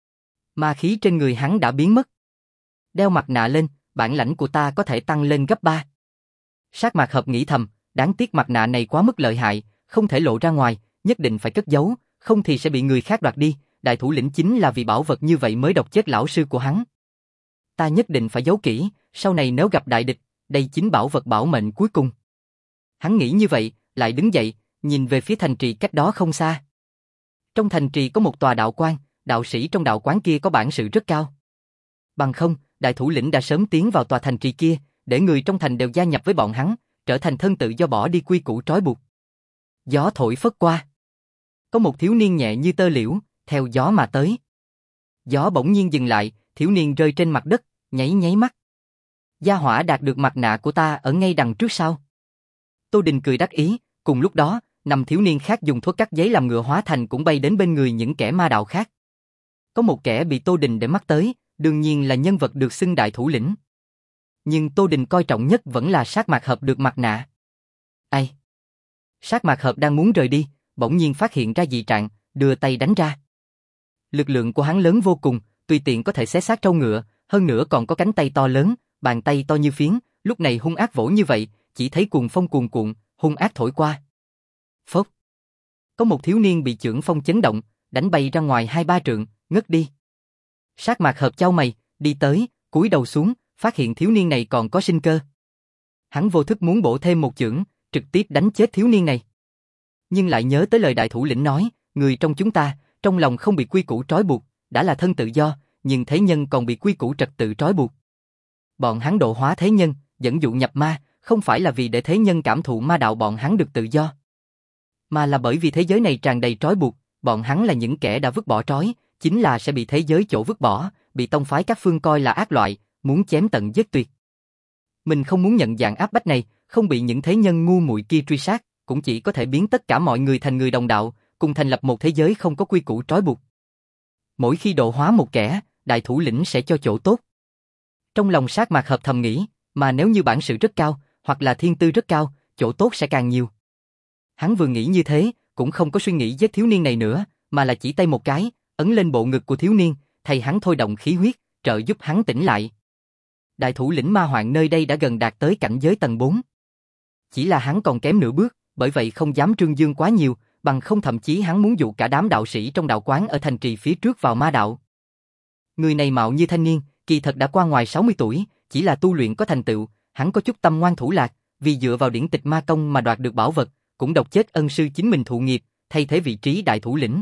Ma khí trên người hắn đã biến mất. Đeo mặt nạ lên, bản lãnh của ta có thể tăng lên gấp ba. Sát mạc hợp nghĩ thầm, đáng tiếc mặt nạ này quá mức lợi hại, không thể lộ ra ngoài, nhất định phải cất giấu, không thì sẽ bị người khác đoạt đi. Đại thủ lĩnh chính là vì bảo vật như vậy mới độc chết lão sư của hắn. Ta nhất định phải giấu kỹ, sau này nếu gặp đại địch, đây chính bảo vật bảo mệnh cuối cùng. Hắn nghĩ như vậy, lại đứng dậy, nhìn về phía thành trì cách đó không xa. Trong thành trì có một tòa đạo quan, đạo sĩ trong đạo quán kia có bản sự rất cao. Bằng không, đại thủ lĩnh đã sớm tiến vào tòa thành trì kia, để người trong thành đều gia nhập với bọn hắn, trở thành thân tự do bỏ đi quy củ trói buộc. Gió thổi phất qua. Có một thiếu niên nhẹ như tơ liễu, theo gió mà tới. Gió bỗng nhiên dừng lại, thiếu niên rơi trên mặt đất, nháy nháy mắt. Gia hỏa đạt được mặt nạ của ta ở ngay đằng trước sau. Tô Đình cười đắc ý, cùng lúc đó, năm thiếu niên khác dùng thuốc cắt giấy làm ngựa hóa thành cũng bay đến bên người những kẻ ma đạo khác. Có một kẻ bị Tô Đình để mắt tới, đương nhiên là nhân vật được xưng đại thủ lĩnh. Nhưng Tô Đình coi trọng nhất vẫn là Sát Mạc Hợp được mặt nạ. Ai? Sát Mạc Hợp đang muốn rời đi, bỗng nhiên phát hiện ra dị trạng, đưa tay đánh ra. Lực lượng của hắn lớn vô cùng, tùy tiện có thể xé xác trâu ngựa, hơn nữa còn có cánh tay to lớn, bàn tay to như phiến, lúc này hung ác vỗ như vậy, chỉ thấy cuồng phong cuồn cuộn, hung ác thổi qua. Phốc. Có một thiếu niên bị chưởng phong chấn động, đánh bay ra ngoài hai ba trượng, ngất đi. Sát Mạc Hợp chau mày, đi tới, cúi đầu xuống, phát hiện thiếu niên này còn có sinh cơ. Hắn vô thức muốn bổ thêm một chưởng, trực tiếp đánh chết thiếu niên này. Nhưng lại nhớ tới lời đại thủ lĩnh nói, người trong chúng ta, trong lòng không bị quy củ trói buộc, đã là thân tự do, nhưng thế nhân còn bị quy củ trật tự trói buộc. Bọn hắn độ hóa thế nhân, dẫn dụ nhập ma, không phải là vì để thế nhân cảm thụ ma đạo bọn hắn được tự do, mà là bởi vì thế giới này tràn đầy trói buộc, bọn hắn là những kẻ đã vứt bỏ trói, chính là sẽ bị thế giới chỗ vứt bỏ, bị tông phái các phương coi là ác loại, muốn chém tận giết tuyệt. Mình không muốn nhận dạng áp bách này, không bị những thế nhân ngu muội kia truy sát, cũng chỉ có thể biến tất cả mọi người thành người đồng đạo, cùng thành lập một thế giới không có quy củ trói buộc. Mỗi khi độ hóa một kẻ, đại thủ lĩnh sẽ cho chỗ tốt. Trong lòng Sát Mạc Hợp thầm nghĩ, mà nếu như bản sự rất cao, hoặc là thiên tư rất cao, chỗ tốt sẽ càng nhiều. Hắn vừa nghĩ như thế, cũng không có suy nghĩ giết thiếu niên này nữa, mà là chỉ tay một cái, ấn lên bộ ngực của thiếu niên, thầy hắn thôi động khí huyết, trợ giúp hắn tỉnh lại. Đại thủ lĩnh ma hoạn nơi đây đã gần đạt tới cảnh giới tầng bốn. Chỉ là hắn còn kém nửa bước, bởi vậy không dám trương dương quá nhiều, bằng không thậm chí hắn muốn dụ cả đám đạo sĩ trong đạo quán ở thành trì phía trước vào ma đạo. Người này mạo như thanh niên, kỳ thật đã qua ngoài sáu mươi tuổi, chỉ là tu luyện có thành tựu, hắn có chút tâm ngoan thủ lạc, vì dựa vào điển tịch ma công mà đoạt được bảo vật, cũng độc chết ân sư chính mình thụ nghiệp, thay thế vị trí đại thủ lĩnh.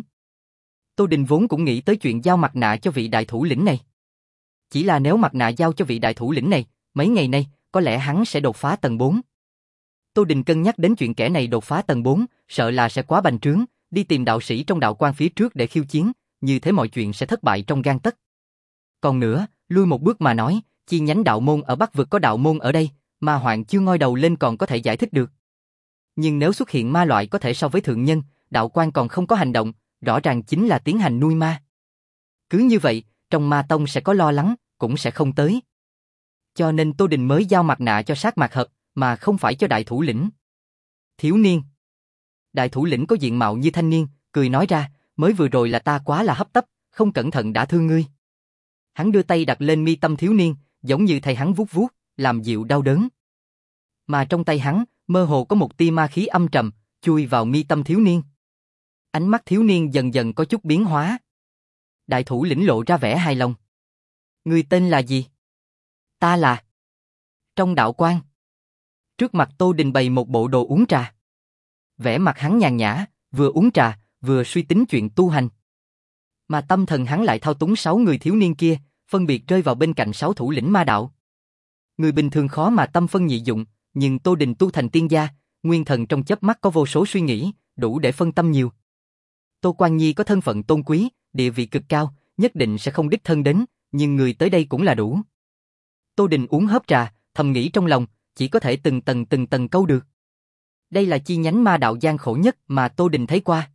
Tô Đình vốn cũng nghĩ tới chuyện giao mặt nạ cho vị đại thủ lĩnh này. Chỉ là nếu mặt nạ giao cho vị đại thủ lĩnh này, mấy ngày nay, có lẽ hắn sẽ đột phá tầng bốn. Tô Đình cân nhắc đến chuyện kẻ này đột phá tầng bốn, sợ là sẽ quá bành trướng, đi tìm đạo sĩ trong đạo quan phía trước để khiêu chiến, như thế mọi chuyện sẽ thất bại trong gang tấc. Còn nữa, lui một bước mà nói, chi nhánh đạo môn ở Bắc vực có đạo môn ở đây, ma hoạn chưa ngoi đầu lên còn có thể giải thích được. Nhưng nếu xuất hiện ma loại có thể so với thượng nhân, đạo quan còn không có hành động, rõ ràng chính là tiến hành nuôi ma. Cứ như vậy, trong ma tông sẽ có lo lắng, cũng sẽ không tới. Cho nên Tô Đình mới giao mặt nạ cho Sát Mạc Hợp, mà không phải cho đại thủ lĩnh. Thiếu niên. Đại thủ lĩnh có diện mạo như thanh niên, cười nói ra, mới vừa rồi là ta quá là hấp tấp, không cẩn thận đã thương ngươi. Hắn đưa tay đặt lên mi tâm thiếu niên, giống như thầy hắn vuốt vuốt, làm dịu đau đớn. Mà trong tay hắn, mơ hồ có một tia ma khí âm trầm, chui vào mi tâm thiếu niên. Ánh mắt thiếu niên dần dần có chút biến hóa. Đại thủ lĩnh lộ ra vẻ hài lòng. Ngươi tên là gì? Ta là... Trong đạo quan. Trước mặt Tô Đình bày một bộ đồ uống trà. Vẻ mặt hắn nhàn nhã, vừa uống trà, vừa suy tính chuyện tu hành. Mà tâm thần hắn lại thao túng sáu người thiếu niên kia, phân biệt rơi vào bên cạnh sáu thủ lĩnh ma đạo. Người bình thường khó mà tâm phân nhị dụng, nhưng Tô Đình tu thành tiên gia, nguyên thần trong chớp mắt có vô số suy nghĩ, đủ để phân tâm nhiều. Tô Quan Nhi có thân phận tôn quý, địa vị cực cao, nhất định sẽ không đích thân đến, nhưng người tới đây cũng là đủ. Tô Đình uống hớp trà, thầm nghĩ trong lòng, chỉ có thể từng tầng từng tầng câu được. Đây là chi nhánh ma đạo gian khổ nhất mà Tô Đình thấy qua.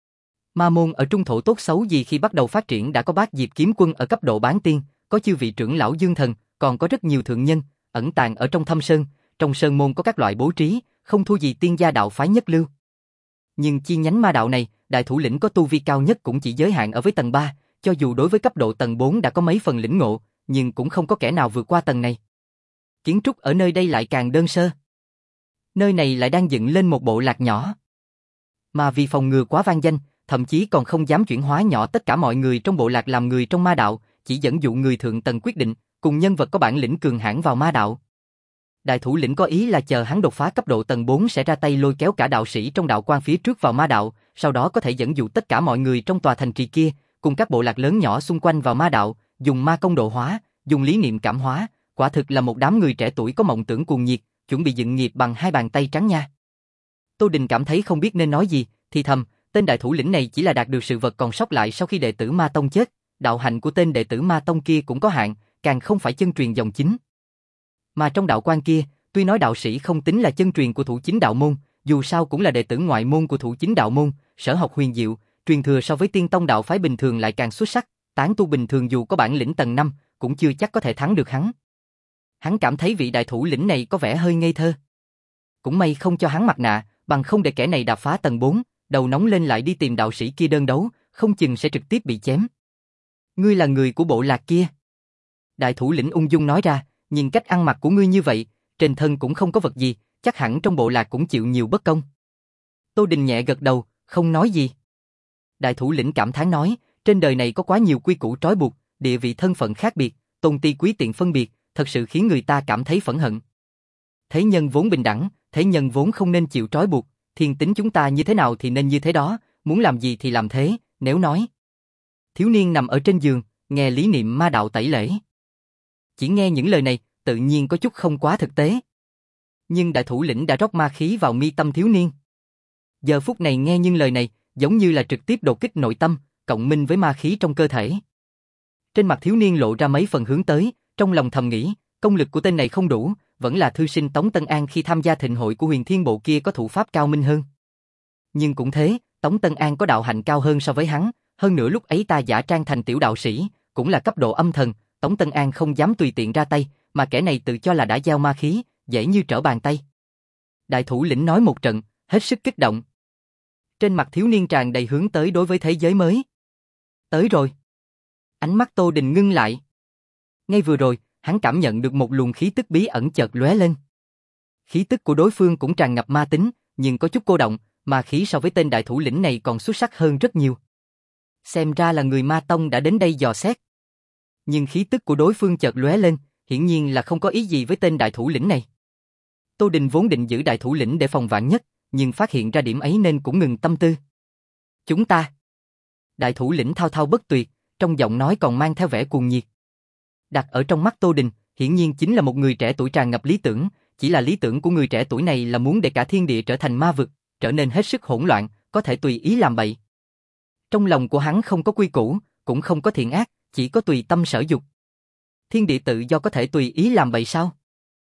Ma môn ở trung thổ tốt xấu gì khi bắt đầu phát triển đã có Bát Diệp kiếm quân ở cấp độ bán tiên, có chư vị trưởng lão dương thần, còn có rất nhiều thượng nhân, ẩn tàng ở trong thâm sơn, trong sơn môn có các loại bố trí, không thua gì tiên gia đạo phái nhất lưu. Nhưng chi nhánh ma đạo này, đại thủ lĩnh có tu vi cao nhất cũng chỉ giới hạn ở với tầng ba, cho dù đối với cấp độ tầng bốn đã có mấy phần lĩnh ngộ, nhưng cũng không có kẻ nào vượt qua tầng này. Kiến trúc ở nơi đây lại càng đơn sơ. Nơi này lại đang dựng lên một bộ lạc nhỏ. Mà vì phòng ngừa quá vang danh, thậm chí còn không dám chuyển hóa nhỏ tất cả mọi người trong bộ lạc làm người trong ma đạo, chỉ dẫn dụ người thượng tầng quyết định, cùng nhân vật có bản lĩnh cường hãn vào ma đạo. Đại thủ lĩnh có ý là chờ hắn đột phá cấp độ tầng bốn sẽ ra tay lôi kéo cả đạo sĩ trong đạo quan phía trước vào ma đạo, sau đó có thể dẫn dụ tất cả mọi người trong tòa thành trì kia, cùng các bộ lạc lớn nhỏ xung quanh vào ma đạo, dùng ma công độ hóa, dùng lý niệm cảm hóa, quả thực là một đám người trẻ tuổi có mộng tưởng cuồng nhiệt, chuẩn bị dựng nghiệp bằng hai bàn tay trắng nha. Tô Đình cảm thấy không biết nên nói gì, thì thầm, tên đại thủ lĩnh này chỉ là đạt được sự vật còn sót lại sau khi đệ tử Ma Tông chết, đạo hạnh của tên đệ tử Ma Tông kia cũng có hạn, càng không phải chân truyền dòng chính. Mà trong đạo quan kia, tuy nói đạo sĩ không tính là chân truyền của thủ chính đạo môn, dù sao cũng là đệ tử ngoại môn của thủ chính đạo môn, sở học huyền diệu, truyền thừa so với tiên tông đạo phái bình thường lại càng xuất sắc, tán tu bình thường dù có bản lĩnh tầng năm, cũng chưa chắc có thể thắng được hắn. Hắn cảm thấy vị đại thủ lĩnh này có vẻ hơi ngây thơ. Cũng may không cho hắn mặt nạ, bằng không để kẻ này đạp phá tầng bốn, đầu nóng lên lại đi tìm đạo sĩ kia đơn đấu, không chừng sẽ trực tiếp bị chém. Ngươi là người của bộ lạc kia. Đại thủ lĩnh ung dung nói ra, nhìn cách ăn mặc của ngươi như vậy, trên thân cũng không có vật gì, chắc hẳn trong bộ lạc cũng chịu nhiều bất công. Tô Đình nhẹ gật đầu, không nói gì. Đại thủ lĩnh cảm thán nói, trên đời này có quá nhiều quy củ trói buộc, địa vị thân phận khác biệt, tôn ti quý tiện phân biệt, thật sự khiến người ta cảm thấy phẫn hận. Thế nhân vốn bình đẳng, thế nhân vốn không nên chịu trói buộc, thiên tính chúng ta như thế nào thì nên như thế đó, muốn làm gì thì làm thế, nếu nói. Thiếu niên nằm ở trên giường, nghe lý niệm ma đạo tẩy lễ. Chỉ nghe những lời này, tự nhiên có chút không quá thực tế. Nhưng đại thủ lĩnh đã rót ma khí vào mi tâm thiếu niên. Giờ phút này nghe những lời này, giống như là trực tiếp đột kích nội tâm, cộng minh với ma khí trong cơ thể. Trên mặt thiếu niên lộ ra mấy phần hướng tới, trong lòng thầm nghĩ, công lực của tên này không đủ, vẫn là thư sinh Tống Tân An khi tham gia thịnh hội của Huyền Thiên Bộ kia có thủ pháp cao minh hơn. Nhưng cũng thế, Tống Tân An có đạo hạnh cao hơn so với hắn, hơn nữa lúc ấy ta giả trang thành tiểu đạo sĩ, cũng là cấp độ âm thần, Tống Tân An không dám tùy tiện ra tay, mà kẻ này tự cho là đã giao ma khí, dễ như trở bàn tay. Đại thủ lĩnh nói một trận, hết sức kích động. Trên mặt thiếu niên tràn đầy hướng tới đối với thế giới mới. Tới rồi. Ánh mắt Tô Đình ngưng lại. Ngay vừa rồi, hắn cảm nhận được một luồng khí tức bí ẩn chợt lóe lên. Khí tức của đối phương cũng tràn ngập ma tính, nhưng có chút cô động, mà khí so với tên đại thủ lĩnh này còn xuất sắc hơn rất nhiều. Xem ra là người ma tông đã đến đây dò xét. Nhưng khí tức của đối phương chợt lóe lên, hiển nhiên là không có ý gì với tên đại thủ lĩnh này. Tô Đình vốn định giữ đại thủ lĩnh để phòng vạn nhất, nhưng phát hiện ra điểm ấy nên cũng ngừng tâm tư. Chúng ta. Đại thủ lĩnh thao thao bất tuyệt, trong giọng nói còn mang theo vẻ cuồng nhiệt. Đặt ở trong mắt Tô Đình, hiển nhiên chính là một người trẻ tuổi tràn ngập lý tưởng, chỉ là lý tưởng của người trẻ tuổi này là muốn để cả thiên địa trở thành ma vực, trở nên hết sức hỗn loạn, có thể tùy ý làm bậy. Trong lòng của hắn không có quy củ, cũng không có thiện ác, chỉ có tùy tâm sở dục. Thiên địa tự do có thể tùy ý làm bậy sao?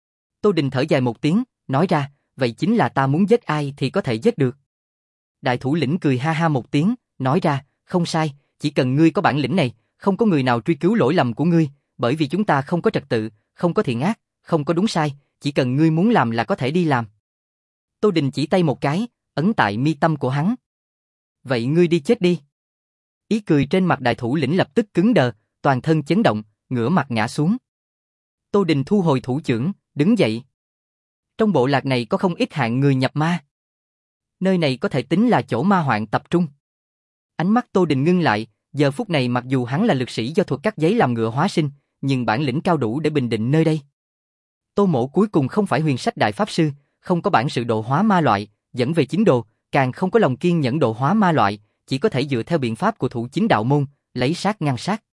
Tô Đình thở dài một tiếng, nói ra, vậy chính là ta muốn giết ai thì có thể giết được. Đại thủ lĩnh cười ha ha một tiếng, nói ra, không sai, chỉ cần ngươi có bản lĩnh này, không có người nào truy cứu lỗi lầm của ngươi, bởi vì chúng ta không có trật tự, không có thiện ác, không có đúng sai, chỉ cần ngươi muốn làm là có thể đi làm. Tô Đình chỉ tay một cái, ấn tại mi tâm của hắn. Vậy ngươi đi chết đi. Ý cười trên mặt đại thủ lĩnh lập tức cứng đờ, toàn thân chấn động, ngửa mặt ngã xuống. Tô Đình thu hồi thủ chưởng, đứng dậy. Trong bộ lạc này có không ít hạng người nhập ma. Nơi này có thể tính là chỗ ma hoạn tập trung. Ánh mắt Tô Đình ngưng lại, giờ phút này mặc dù hắn là lực sĩ do thuật cắt giấy làm ngựa hóa sinh, nhưng bản lĩnh cao đủ để bình định nơi đây. Tô Mỗ cuối cùng không phải huyền sách đại pháp sư, không có bản sự độ hóa ma loại, dẫn về chính đồ, càng không có lòng kiên nhẫn độ hóa ma loại, chỉ có thể dựa theo biện pháp của thủ chính đạo môn, lấy sát ngăn sát.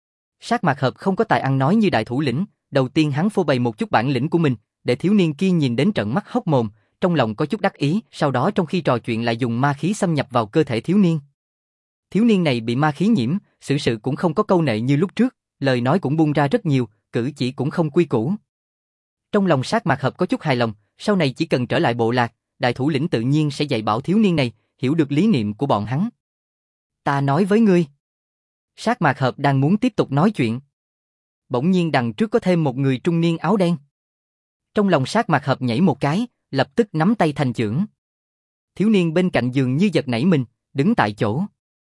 Sát Mạc Hợp không có tài ăn nói như đại thủ lĩnh, đầu tiên hắn phô bày một chút bản lĩnh của mình, để thiếu niên kia nhìn đến trận mắt hốc mồm, trong lòng có chút đắc ý, sau đó trong khi trò chuyện lại dùng ma khí xâm nhập vào cơ thể thiếu niên. Thiếu niên này bị ma khí nhiễm, xử sự cũng không có câu nệ như lúc trước, lời nói cũng buông ra rất nhiều, cử chỉ cũng không quy củ. Trong lòng Sát Mạc Hợp có chút hài lòng, sau này chỉ cần trở lại bộ lạc, đại thủ lĩnh tự nhiên sẽ dạy bảo thiếu niên này, hiểu được lý niệm của bọn hắn. Ta nói với ngươi. Sát Mạc Hợp đang muốn tiếp tục nói chuyện. Bỗng nhiên đằng trước có thêm một người trung niên áo đen. Trong lòng Sát Mạc Hợp nhảy một cái, lập tức nắm tay thành chưởng. Thiếu niên bên cạnh giường như giật nảy mình, đứng tại chỗ.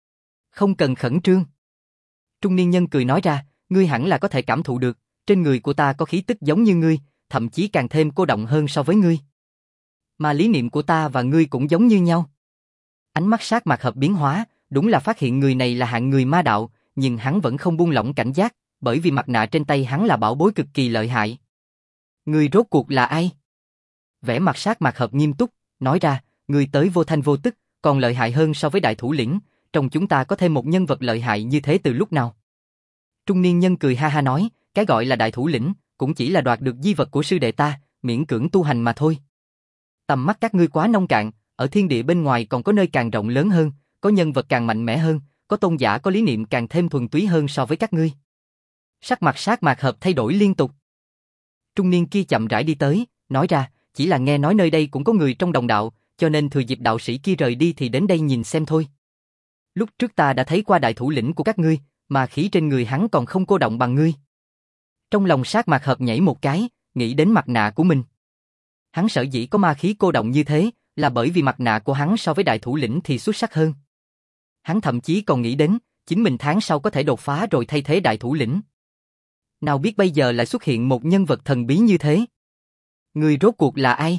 Không cần khẩn trương. Trung niên nhân cười nói ra, ngươi hẳn là có thể cảm thụ được, trên người của ta có khí tức giống như ngươi, thậm chí càng thêm cô động hơn so với ngươi. Mà lý niệm của ta và ngươi cũng giống như nhau. Ánh mắt Sát Mạc Hợp biến hóa, đúng là phát hiện người này là hạng người ma đạo, nhưng hắn vẫn không buông lỏng cảnh giác, bởi vì mặt nạ trên tay hắn là bảo bối cực kỳ lợi hại. Ngươi rốt cuộc là ai? Vẻ mặt Sát Mạc Hợp nghiêm túc, nói ra, ngươi tới vô thanh vô tức, còn lợi hại hơn so với đại thủ lĩnh, trong chúng ta có thêm một nhân vật lợi hại như thế từ lúc nào? Trung niên nhân cười ha ha nói, cái gọi là đại thủ lĩnh, cũng chỉ là đoạt được di vật của sư đệ ta, miễn cưỡng tu hành mà thôi. Tầm mắt các ngươi quá nông cạn, ở thiên địa bên ngoài còn có nơi càng rộng lớn hơn, có nhân vật càng mạnh mẽ hơn, có tôn giả có lý niệm càng thêm thuần túy hơn so với các ngươi. Sắc mặt Sát Mạc Hợp thay đổi liên tục. Trung niên kia chậm rãi đi tới, nói ra, chỉ là nghe nói nơi đây cũng có người trong đồng đạo, cho nên thừa dịp đạo sĩ kia rời đi thì đến đây nhìn xem thôi. Lúc trước ta đã thấy qua đại thủ lĩnh của các ngươi, mà khí trên người hắn còn không cô động bằng ngươi. Trong lòng Sát Mạc Hợp nhảy một cái, nghĩ đến mặt nạ của mình. Hắn sở dĩ có ma khí cô động như thế, là bởi vì mặt nạ của hắn so với đại thủ lĩnh thì xuất sắc hơn. Hắn thậm chí còn nghĩ đến, chính mình tháng sau có thể đột phá rồi thay thế đại thủ lĩnh. Nào biết bây giờ lại xuất hiện một nhân vật thần bí như thế. Người rốt cuộc là ai?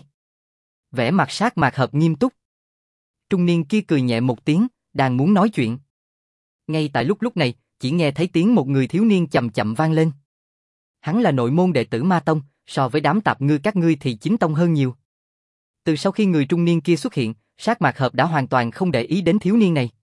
Vẻ mặt Sát Mạc Hợp nghiêm túc. Trung niên kia cười nhẹ một tiếng, đang muốn nói chuyện. Ngay tại lúc lúc này, chỉ nghe thấy tiếng một người thiếu niên chậm chậm vang lên. Hắn là nội môn đệ tử Ma Tông, so với đám tạp ngư các ngươi thì chính tông hơn nhiều. Từ sau khi người trung niên kia xuất hiện, Sát Mạc Hợp đã hoàn toàn không để ý đến thiếu niên này.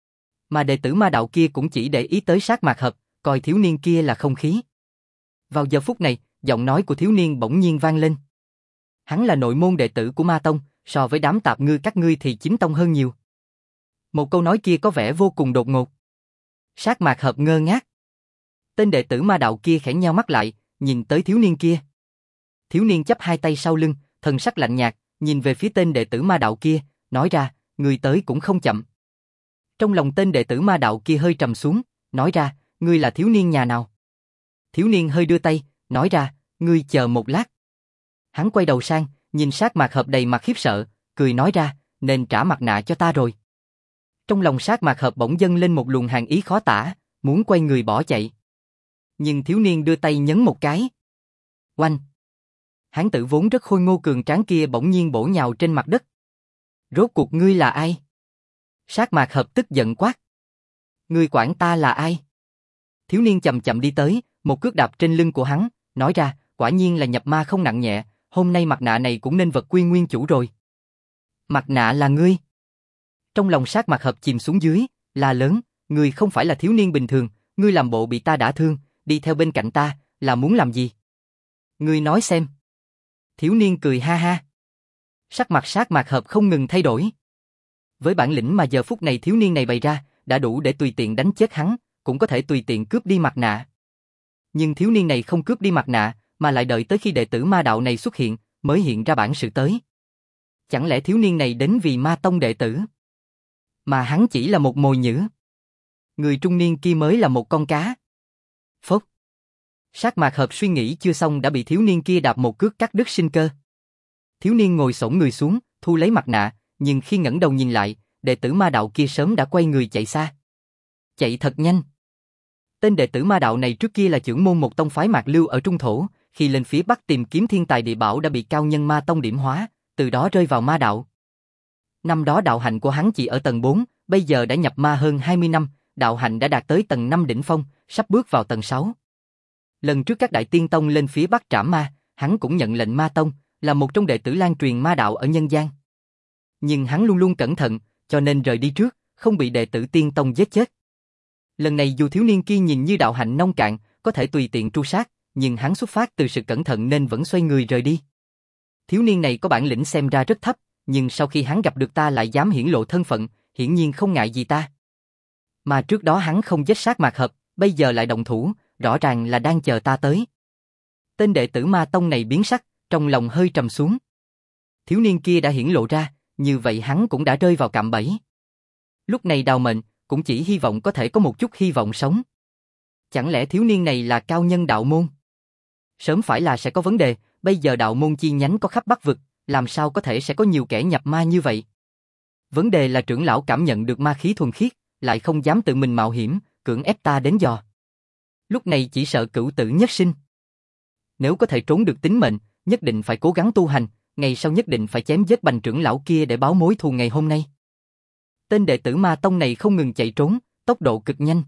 Mà đệ tử Ma Đạo kia cũng chỉ để ý tới Sát Mạc Hợp, coi thiếu niên kia là không khí. Vào giờ phút này, giọng nói của thiếu niên bỗng nhiên vang lên. Hắn là nội môn đệ tử của Ma Tông, so với đám tạp ngư các ngươi thì chính tông hơn nhiều. Một câu nói kia có vẻ vô cùng đột ngột. Sát Mạc Hợp ngơ ngác. Tên đệ tử Ma Đạo kia khẽ nheo mắt lại, nhìn tới thiếu niên kia. Thiếu niên chắp hai tay sau lưng, thần sắc lạnh nhạt, nhìn về phía tên đệ tử Ma Đạo kia, nói ra, người tới cũng không chậm. Trong lòng tên đệ tử Ma Đạo kia hơi trầm xuống, nói ra, ngươi là thiếu niên nhà nào? Thiếu niên hơi đưa tay, nói ra, ngươi chờ một lát. Hắn quay đầu sang, nhìn Sát Mạc Hợp đầy mặt khiếp sợ, cười nói ra, nên trả mặt nạ cho ta rồi. Trong lòng Sát Mạc Hợp bỗng dâng lên một luồng hàn ý khó tả, muốn quay người bỏ chạy. Nhưng thiếu niên đưa tay nhấn một cái. Oanh! Hán tử vốn rất khôi ngô cường tráng kia bỗng nhiên bổ nhào trên mặt đất. Rốt cuộc ngươi là ai? Sát Mạc Hợp tức giận quát. Ngươi quản ta là ai? Thiếu niên chậm chậm đi tới, một cước đạp trên lưng của hắn, nói ra, quả nhiên là nhập ma không nặng nhẹ, hôm nay mặt nạ này cũng nên vật quy nguyên chủ rồi. Mặt nạ là ngươi. Trong lòng Sát Mạc Hợp chìm xuống dưới, la lớn, ngươi không phải là thiếu niên bình thường, ngươi làm bộ bị ta đả thương, đi theo bên cạnh ta, là muốn làm gì? Ngươi nói xem. Thiếu niên cười ha ha. Sắc mặt Sát Mạc Hợp không ngừng thay đổi. Với bản lĩnh mà giờ phút này thiếu niên này bày ra, đã đủ để tùy tiện đánh chết hắn, cũng có thể tùy tiện cướp đi mặt nạ. Nhưng thiếu niên này không cướp đi mặt nạ, mà lại đợi tới khi đệ tử Ma Đạo này xuất hiện, mới hiện ra bản sự tới. Chẳng lẽ thiếu niên này đến vì Ma Tông đệ tử? Mà hắn chỉ là một mồi nhử. Người trung niên kia mới là một con cá. Phốc. Sát Mạc Hợp suy nghĩ chưa xong đã bị thiếu niên kia đạp một cước cắt đứt sinh cơ. Thiếu niên ngồi xổm người xuống, thu lấy mặt nạ, nhưng khi ngẩng đầu nhìn lại, đệ tử Ma Đạo kia sớm đã quay người chạy xa. Chạy thật nhanh. Tên đệ tử Ma Đạo này trước kia là trưởng môn một tông phái Mạc Lưu ở Trung Thổ, khi lên phía Bắc tìm kiếm thiên tài địa bảo đã bị cao nhân Ma Tông điểm hóa, từ đó rơi vào Ma Đạo. Năm đó đạo hạnh của hắn chỉ ở tầng bốn, bây giờ đã nhập ma hơn hai mươi năm, đạo hạnh đã đạt tới tầng năm đỉnh phong, sắp bước vào tầng sáu. Lần trước các đại tiên tông lên phía Bắc trảm ma, hắn cũng nhận lệnh Ma Tông, là một trong đệ tử lan truyền ma đạo ở nhân gian. Nhưng hắn luôn luôn cẩn thận, cho nên rời đi trước, không bị đệ tử tiên tông giết chết. Lần này dù thiếu niên kia nhìn như đạo hạnh nông cạn, có thể tùy tiện tru sát, nhưng hắn xuất phát từ sự cẩn thận nên vẫn xoay người rời đi. Thiếu niên này có bản lĩnh xem ra rất thấp, nhưng sau khi hắn gặp được ta lại dám hiển lộ thân phận, hiển nhiên không ngại gì ta. Mà trước đó hắn không giết Sát Mạc Hợp, bây giờ lại động thủ, rõ ràng là đang chờ ta tới. Tên đệ tử Ma Tông này biến sắc, trong lòng hơi trầm xuống. Thiếu niên kia đã hiển lộ ra, như vậy hắn cũng đã rơi vào cạm bẫy. Lúc này đào mệnh, cũng chỉ hy vọng có thể có một chút hy vọng sống. Chẳng lẽ thiếu niên này là cao nhân đạo môn? Sớm phải là sẽ có vấn đề, bây giờ đạo môn chi nhánh có khắp Bắc vực, làm sao có thể sẽ có nhiều kẻ nhập ma như vậy? Vấn đề là trưởng lão cảm nhận được ma khí thuần khiết, lại không dám tự mình mạo hiểm, cưỡng ép ta đến dò. Lúc này chỉ sợ cửu tử nhất sinh. Nếu có thể trốn được tính mệnh, nhất định phải cố gắng tu hành, ngày sau nhất định phải chém giết Bành trưởng lão kia để báo mối thù ngày hôm nay. Tên đệ tử Ma Tông này không ngừng chạy trốn, tốc độ cực nhanh.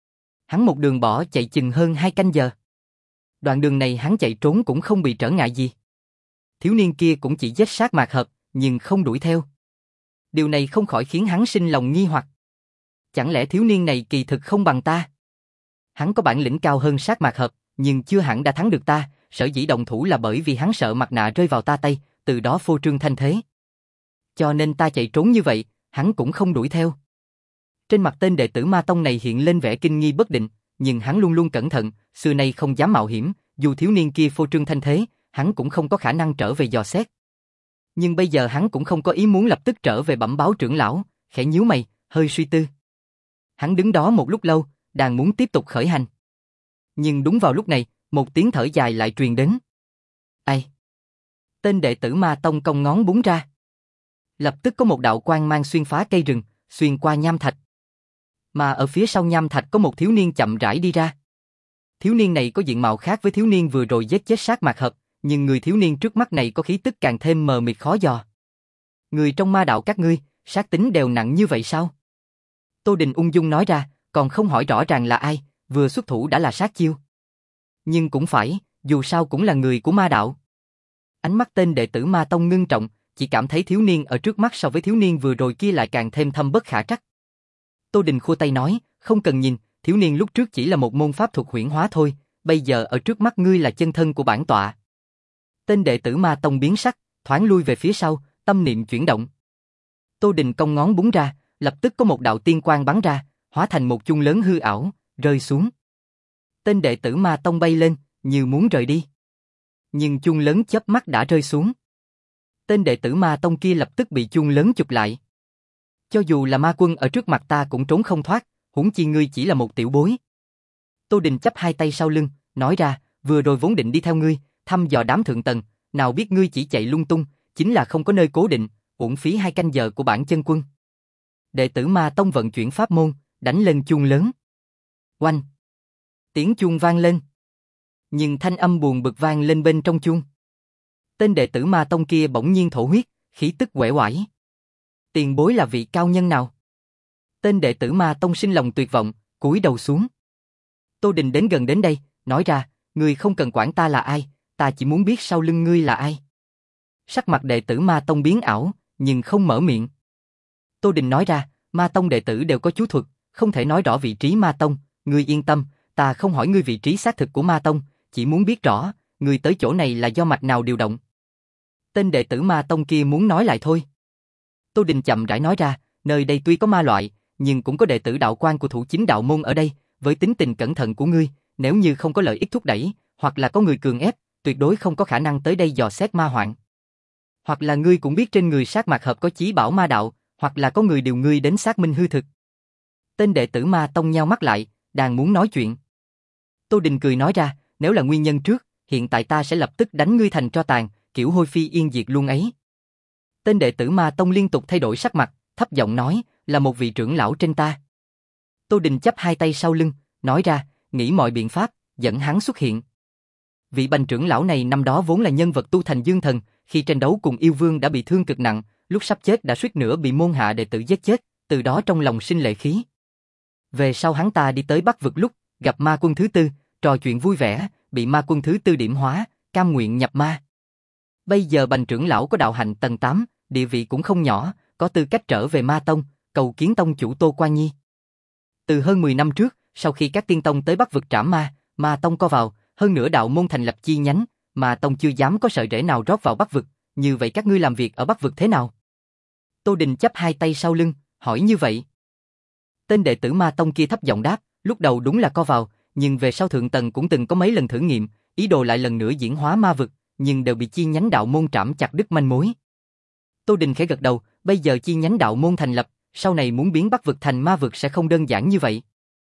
Hắn một đường bỏ chạy chừng hơn hai canh giờ. Đoạn đường này hắn chạy trốn cũng không bị trở ngại gì. Thiếu niên kia cũng chỉ giết Sát Mạc Hợp, nhưng không đuổi theo. Điều này không khỏi khiến hắn sinh lòng nghi hoặc. Chẳng lẽ thiếu niên này kỳ thực không bằng ta? Hắn có bản lĩnh cao hơn Sát Mạc Hợp, nhưng chưa hẳn đã thắng được ta, sở dĩ động thủ là bởi vì hắn sợ mặt nạ rơi vào ta tay, từ đó phô trương thanh thế. Cho nên ta chạy trốn như vậy, hắn cũng không đuổi theo. Trên mặt tên đệ tử Ma Tông này hiện lên vẻ kinh nghi bất định, nhưng hắn luôn luôn cẩn thận, xưa nay không dám mạo hiểm, dù thiếu niên kia phô trương thanh thế, hắn cũng không có khả năng trở về dò xét. Nhưng bây giờ hắn cũng không có ý muốn lập tức trở về bẩm báo trưởng lão, khẽ nhíu mày, hơi suy tư. Hắn đứng đó một lúc lâu, đang muốn tiếp tục khởi hành. Nhưng đúng vào lúc này, một tiếng thở dài lại truyền đến. Ai? Tên đệ tử Ma Tông cong ngón búng ra. Lập tức có một đạo quang mang xuyên phá cây rừng, xuyên qua nham thạch. Mà ở phía sau nham thạch có một thiếu niên chậm rãi đi ra. Thiếu niên này có diện mạo khác với thiếu niên vừa rồi giết chết sát mạc hợp, nhưng người thiếu niên trước mắt này có khí tức càng thêm mờ mịt khó dò. Người trong ma đạo các ngươi, sát tính đều nặng như vậy sao? Tô Đình ung dung nói ra, còn không hỏi rõ ràng là ai, vừa xuất thủ đã là sát chiêu. Nhưng cũng phải, dù sao cũng là người của ma đạo. Ánh mắt tên đệ tử Ma Tông ngưng trọng, chỉ cảm thấy thiếu niên ở trước mắt so với thiếu niên vừa rồi kia lại càng thêm thâm bất khả trắc. Tô Đình khua tay nói, không cần nhìn, thiếu niên lúc trước chỉ là một môn pháp thuật huyễn hóa thôi, bây giờ ở trước mắt ngươi là chân thân của bản tọa. Tên đệ tử Ma Tông biến sắc, thoáng lui về phía sau, tâm niệm chuyển động. Tô Đình cong ngón búng ra, lập tức có một đạo tiên quang bắn ra, hóa thành một chuông lớn hư ảo, rơi xuống. Tên đệ tử Ma Tông bay lên, như muốn rời đi. Nhưng chuông lớn chớp mắt đã rơi xuống. Tên đệ tử Ma Tông kia lập tức bị chuông lớn chụp lại. Cho dù là ma quân ở trước mặt ta cũng trốn không thoát, huống chi ngươi chỉ là một tiểu bối. Tô Đình chắp hai tay sau lưng, nói ra, vừa rồi vốn định đi theo ngươi, thăm dò đám thượng tầng, nào biết ngươi chỉ chạy lung tung, chính là không có nơi cố định, uổng phí hai canh giờ của bản chân quân. Đệ tử Ma Tông vận chuyển pháp môn, đánh lên chuông lớn. Oanh! Tiếng chuông vang lên. Nhưng thanh âm buồn bực vang lên bên trong chuông. Tên đệ tử Ma Tông kia bỗng nhiên thổ huyết, khí tức uể oải. Tiền bối là vị cao nhân nào? Tên đệ tử Ma Tông sinh lòng tuyệt vọng, cúi đầu xuống. Tô Đình đến gần đến đây, nói ra, ngươi không cần quản ta là ai, ta chỉ muốn biết sau lưng ngươi là ai. Sắc mặt đệ tử Ma Tông biến ảo, nhưng không mở miệng. Tô Đình nói ra, Ma Tông đệ tử đều có chú thuật, không thể nói rõ vị trí Ma Tông, ngươi yên tâm, ta không hỏi ngươi vị trí xác thực của Ma Tông, chỉ muốn biết rõ, ngươi tới chỗ này là do mạch nào điều động. Tên đệ tử Ma Tông kia muốn nói lại thôi. Tô Đình chậm rãi nói ra, nơi đây tuy có ma loại, nhưng cũng có đệ tử đạo quan của thủ chính đạo môn ở đây, với tính tình cẩn thận của ngươi, nếu như không có lợi ích thúc đẩy, hoặc là có người cường ép, tuyệt đối không có khả năng tới đây dò xét ma hoạn. Hoặc là ngươi cũng biết trên người sát mạc hợp có chí bảo ma đạo, hoặc là có người điều ngươi đến xác minh hư thực. Tên đệ tử Ma Tông nheo mắt lại, đang muốn nói chuyện. Tô Đình cười nói ra, nếu là nguyên nhân trước, hiện tại ta sẽ lập tức đánh ngươi thành tro tàn, kiểu hôi phi yên diệt luôn ấy. Tên đệ tử Ma Tông liên tục thay đổi sắc mặt, thấp giọng nói, là một vị trưởng lão trên ta. Tô Đình chắp hai tay sau lưng, nói ra, nghĩ mọi biện pháp, dẫn hắn xuất hiện. Vị Bành trưởng lão này năm đó vốn là nhân vật tu thành dương thần, khi tranh đấu cùng yêu vương đã bị thương cực nặng, lúc sắp chết đã suýt nữa bị môn hạ đệ tử giết chết, từ đó trong lòng sinh lệ khí. Về sau hắn ta đi tới Bắc vực lúc, gặp ma quân thứ tư, trò chuyện vui vẻ, bị ma quân thứ tư điểm hóa, cam nguyện nhập ma. Bây giờ Bành trưởng lão có đạo hạnh tầng tám, địa vị cũng không nhỏ, có tư cách trở về Ma Tông, cầu kiến tông chủ Tô Quan Nhi. Từ hơn mười năm trước, sau khi các tiên tông tới Bắc vực trảm ma, Ma Tông co vào, hơn nữa đạo môn thành lập chi nhánh, Ma Tông chưa dám có sợi rễ nào rót vào Bắc vực, như vậy các ngươi làm việc ở Bắc vực thế nào? Tô Đình chắp hai tay sau lưng, hỏi như vậy. Tên đệ tử Ma Tông kia thấp giọng đáp, lúc đầu đúng là co vào, nhưng về sau thượng tầng cũng từng có mấy lần thử nghiệm, ý đồ lại lần nữa diễn hóa ma vực, nhưng đều bị chi nhánh đạo môn trảm chặt đứt manh mối. Tô Đình khẽ gật đầu, bây giờ chi nhánh đạo môn thành lập, sau này muốn biến Bắc vực thành ma vực sẽ không đơn giản như vậy.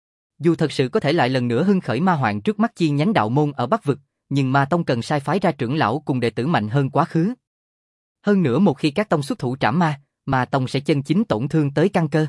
Dù thật sự có thể lại lần nữa hưng khởi ma hoạn trước mắt chi nhánh đạo môn ở Bắc vực, nhưng Ma Tông cần sai phái ra trưởng lão cùng đệ tử mạnh hơn quá khứ. Hơn nữa một khi các tông xuất thủ trảm ma, Ma Tông sẽ chân chính tổn thương tới căn cơ.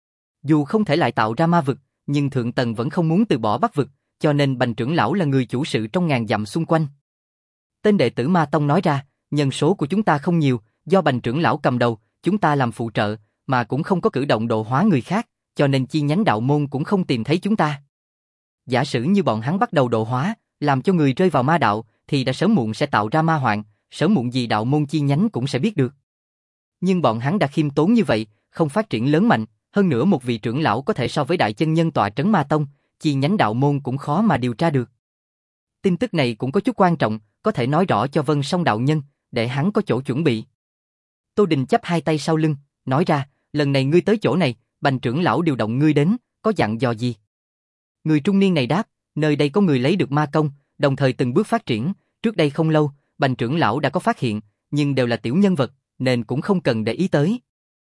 Dù không thể lại tạo ra ma vực, nhưng thượng tầng vẫn không muốn từ bỏ Bắc vực, cho nên Bành trưởng lão là người chủ sự trong ngàn dặm xung quanh. Tên đệ tử Ma Tông nói ra, nhân số của chúng ta không nhiều, do Bành trưởng lão cầm đầu, chúng ta làm phụ trợ, mà cũng không có cử động độ hóa người khác, cho nên chi nhánh đạo môn cũng không tìm thấy chúng ta. Giả sử như bọn hắn bắt đầu độ hóa, làm cho người rơi vào ma đạo, thì đã sớm muộn sẽ tạo ra ma hoạn, sớm muộn gì đạo môn chi nhánh cũng sẽ biết được. Nhưng bọn hắn đã khiêm tốn như vậy, không phát triển lớn mạnh, hơn nữa một vị trưởng lão có thể so với đại chân nhân tọa trấn Ma Tông, chi nhánh đạo môn cũng khó mà điều tra được. Tin tức này cũng có chút quan trọng, có thể nói rõ cho Vân Song đạo nhân, để hắn có chỗ chuẩn bị. Tô Đình chắp hai tay sau lưng, nói ra, lần này ngươi tới chỗ này, Bành trưởng lão điều động ngươi đến, có dặn dò gì? Người trung niên này đáp, nơi đây có người lấy được ma công, đồng thời từng bước phát triển, trước đây không lâu, Bành trưởng lão đã có phát hiện, nhưng đều là tiểu nhân vật, nên cũng không cần để ý tới.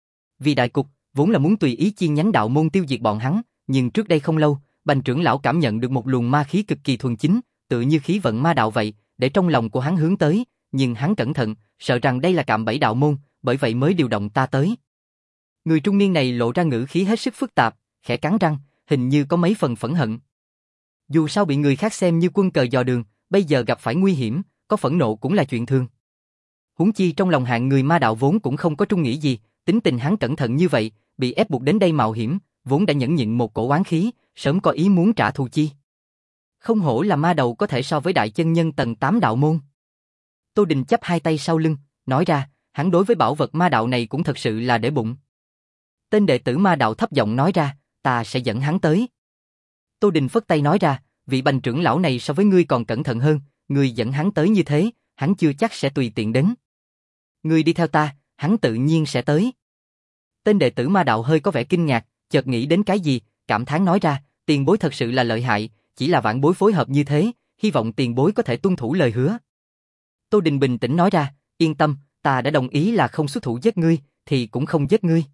Vì đại cục, vốn là muốn tùy ý chi nhánh đạo môn tiêu diệt bọn hắn, nhưng trước đây không lâu, Bành trưởng lão cảm nhận được một luồng ma khí cực kỳ thuần chính, tựa như khí vận ma đạo vậy, để trong lòng của hắn hướng tới, nhưng hắn cẩn thận, sợ rằng đây là cạm bẫy đạo môn, bởi vậy mới điều động ta tới. Người trung niên này lộ ra ngữ khí hết sức phức tạp, khẽ cắn răng, hình như có mấy phần phẫn hận. Dù sao bị người khác xem như quân cờ dò đường, bây giờ gặp phải nguy hiểm, có phẫn nộ cũng là chuyện thường. Huống chi trong lòng hạng người ma đạo vốn cũng không có trung nghĩa gì, tính tình hắn cẩn thận như vậy, bị ép buộc đến đây mạo hiểm, vốn đã nhẫn nhịn một cổ oán khí, sớm có ý muốn trả thù chi. Không hổ là ma đầu có thể so với đại chân nhân tầng tám đạo môn. Tô Đình chắp hai tay sau lưng, nói ra, hắn đối với bảo vật ma đạo này cũng thật sự là để bụng. Tên đệ tử ma đạo thấp giọng nói ra, ta sẽ dẫn hắn tới. Tô Đình phất tay nói ra, vị Bành trưởng lão này so với ngươi còn cẩn thận hơn, ngươi dẫn hắn tới như thế, hắn chưa chắc sẽ tùy tiện đến. Ngươi đi theo ta, hắn tự nhiên sẽ tới. Tên đệ tử ma đạo hơi có vẻ kinh ngạc, chợt nghĩ đến cái gì, cảm thán nói ra, tiền bối thật sự là lợi hại, chỉ là vãn bối phối hợp như thế, hy vọng tiền bối có thể tuân thủ lời hứa. Tô Đình bình tĩnh nói ra, yên tâm, ta đã đồng ý là không xuất thủ giết ngươi, thì cũng không giết ngươi.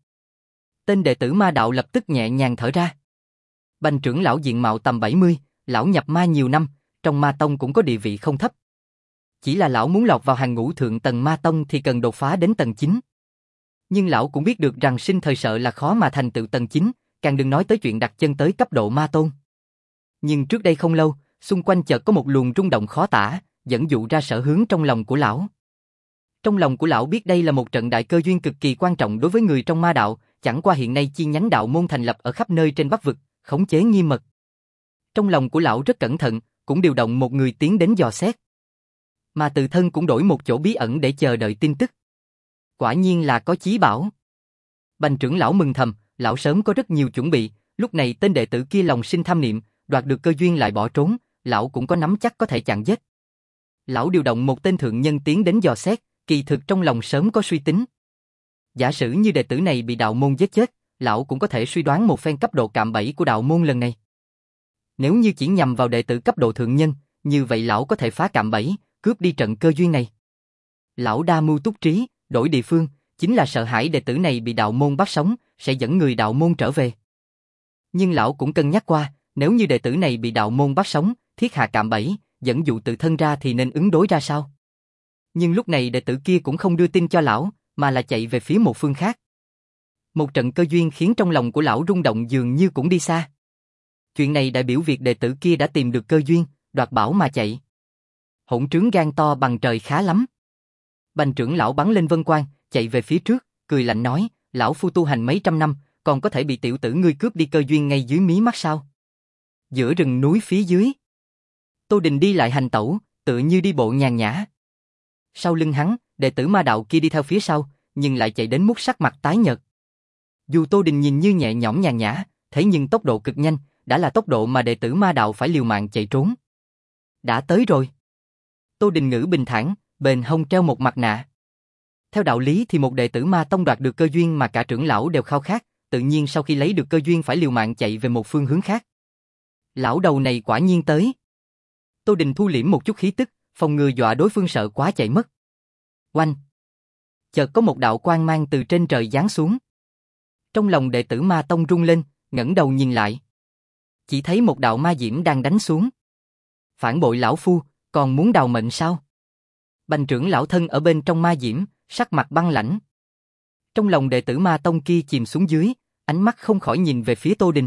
Tên đệ tử ma đạo lập tức nhẹ nhàng thở ra. Bành trưởng lão diện mạo tầm bảy mươi, lão nhập ma nhiều năm, trong ma tông cũng có địa vị không thấp. Chỉ là lão muốn lọt vào hàng ngũ thượng tầng ma tông thì cần đột phá đến tầng chín. Nhưng lão cũng biết được rằng sinh thời sợ là khó mà thành tựu tầng chín, càng đừng nói tới chuyện đặt chân tới cấp độ ma tôn. Nhưng trước đây không lâu, xung quanh chợt có một luồng rung động khó tả, dẫn dụ ra sở hướng trong lòng của lão. Trong lòng của lão biết đây là một trận đại cơ duyên cực kỳ quan trọng đối với người trong ma đạo, chẳng qua hiện nay chi nhánh đạo môn thành lập ở khắp nơi trên Bắc vực, khống chế nghiêm mật. Trong lòng của lão rất cẩn thận, cũng điều động một người tiến đến dò xét. Mà tự thân cũng đổi một chỗ bí ẩn để chờ đợi tin tức. Quả nhiên là có chí bảo. Bành trưởng lão mừng thầm, lão sớm có rất nhiều chuẩn bị, lúc này tên đệ tử kia lòng sinh tham niệm, đoạt được cơ duyên lại bỏ trốn, lão cũng có nắm chắc có thể chặn giết. Lão điều động một tên thượng nhân tiến đến dò xét, kỳ thực trong lòng sớm có suy tính. Giả sử như đệ tử này bị đạo môn giết chết, lão cũng có thể suy đoán một phen cấp độ cạm bẫy của đạo môn lần này. Nếu như chỉ nhằm vào đệ tử cấp độ thượng nhân, như vậy lão có thể phá cạm bẫy, cướp đi trận cơ duyên này. Lão đa mưu túc trí, đổi địa phương, chính là sợ hãi đệ tử này bị đạo môn bắt sống, sẽ dẫn người đạo môn trở về. Nhưng lão cũng cân nhắc qua, nếu như đệ tử này bị đạo môn bắt sống, thiết hạ cạm bẫy, dẫn dụ tự thân ra thì nên ứng đối ra sao? Nhưng lúc này đệ tử kia cũng không đưa tin cho lão, mà là chạy về phía một phương khác. Một trận cơ duyên khiến trong lòng của lão rung động dường như cũng đi xa. Chuyện này đại biểu việc đệ tử kia đã tìm được cơ duyên, đoạt bảo mà chạy. Hỗn trướng gan to bằng trời khá lắm. Bành trưởng lão bắn lên vân quang, chạy về phía trước, cười lạnh nói, lão phu tu hành mấy trăm năm, còn có thể bị tiểu tử ngươi cướp đi cơ duyên ngay dưới mí mắt sao? Giữa rừng núi phía dưới, Tô Đình đi lại hành tẩu, tự như đi bộ nhàn nhã. Sau lưng hắn, đệ tử ma đạo kia đi theo phía sau, nhưng lại chạy đến mức sắc mặt tái nhợt. Dù Tô Đình nhìn như nhẹ nhõm nhàn nhã, thế nhưng tốc độ cực nhanh, đã là tốc độ mà đệ tử ma đạo phải liều mạng chạy trốn. Đã tới rồi. Tô Đình ngữ bình thản, bền hông treo một mặt nạ. Theo đạo lý thì một đệ tử ma tông đoạt được cơ duyên mà cả trưởng lão đều khao khát, tự nhiên sau khi lấy được cơ duyên phải liều mạng chạy về một phương hướng khác. Lão đầu này quả nhiên tới. Tô Đình thu liễm một chút khí tức, phòng ngừa dọa đối phương sợ quá chạy mất. Oanh! Chợt có một đạo quang mang từ trên trời giáng xuống. Trong lòng đệ tử ma tông rung lên, ngẩng đầu nhìn lại. Chỉ thấy một đạo ma diễm đang đánh xuống. Phản bội lão phu, còn muốn đào mệnh sao? Bành trưởng lão thân ở bên trong ma diễm, sắc mặt băng lãnh. Trong lòng đệ tử ma tông kia chìm xuống dưới, ánh mắt không khỏi nhìn về phía Tô Đình.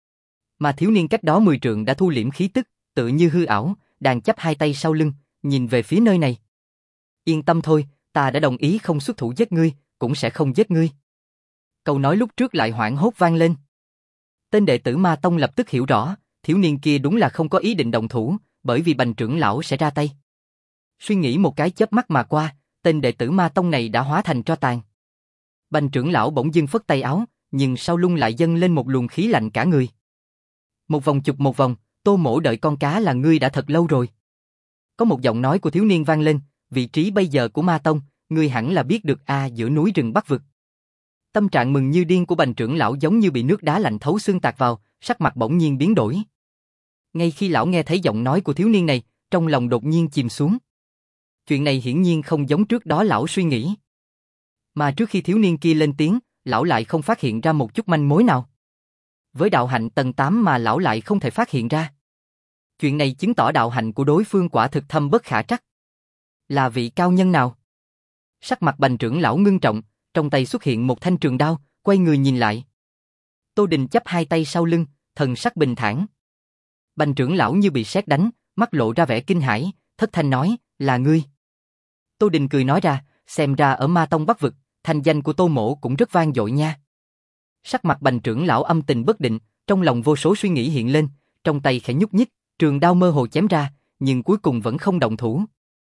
Mà thiếu niên cách đó mười trượng đã thu liễm khí tức, tự như hư ảo, đang chắp hai tay sau lưng, nhìn về phía nơi này. Yên tâm thôi, ta đã đồng ý không xuất thủ giết ngươi, cũng sẽ không giết ngươi. Câu nói lúc trước lại hoảng hốt vang lên. Tên đệ tử ma tông lập tức hiểu rõ, thiếu niên kia đúng là không có ý định động thủ, bởi vì bành trưởng lão sẽ ra tay. Suy nghĩ một cái chớp mắt mà qua, tên đệ tử ma tông này đã hóa thành tro tàn. Bành trưởng lão bỗng dưng phất tay áo, nhưng sau lưng lại dâng lên một luồng khí lạnh cả người. Một vòng chụp một vòng, Tô mỗ đợi con cá là ngươi đã thật lâu rồi. Có một giọng nói của thiếu niên vang lên, vị trí bây giờ của ma tông, ngươi hẳn là biết được a, giữa núi rừng Bắc vực. Tâm trạng mừng như điên của bành trưởng lão giống như bị nước đá lạnh thấu xương tạt vào, sắc mặt bỗng nhiên biến đổi. Ngay khi lão nghe thấy giọng nói của thiếu niên này, trong lòng đột nhiên chìm xuống. Chuyện này hiển nhiên không giống trước đó lão suy nghĩ. Mà trước khi thiếu niên kia lên tiếng, lão lại không phát hiện ra một chút manh mối nào. Với đạo hạnh tầng tám mà lão lại không thể phát hiện ra. Chuyện này chứng tỏ đạo hạnh của đối phương quả thực thâm bất khả trắc. Là vị cao nhân nào? Sắc mặt Bành trưởng lão ngưng trọng, trong tay xuất hiện một thanh trường đao, quay người nhìn lại. Tô Đình chắp hai tay sau lưng, thần sắc bình thản. Bành trưởng lão như bị sét đánh, mắt lộ ra vẻ kinh hãi, thất thanh nói, là ngươi. Tô Đình cười nói ra, xem ra ở Ma Tông Bắc Vực, thanh danh của Tô Mỗ cũng rất vang dội nha. Sắc mặt Bành trưởng lão âm tình bất định, trong lòng vô số suy nghĩ hiện lên, trong tay khẽ nhúc nhích, trường đao mơ hồ chém ra, nhưng cuối cùng vẫn không động thủ.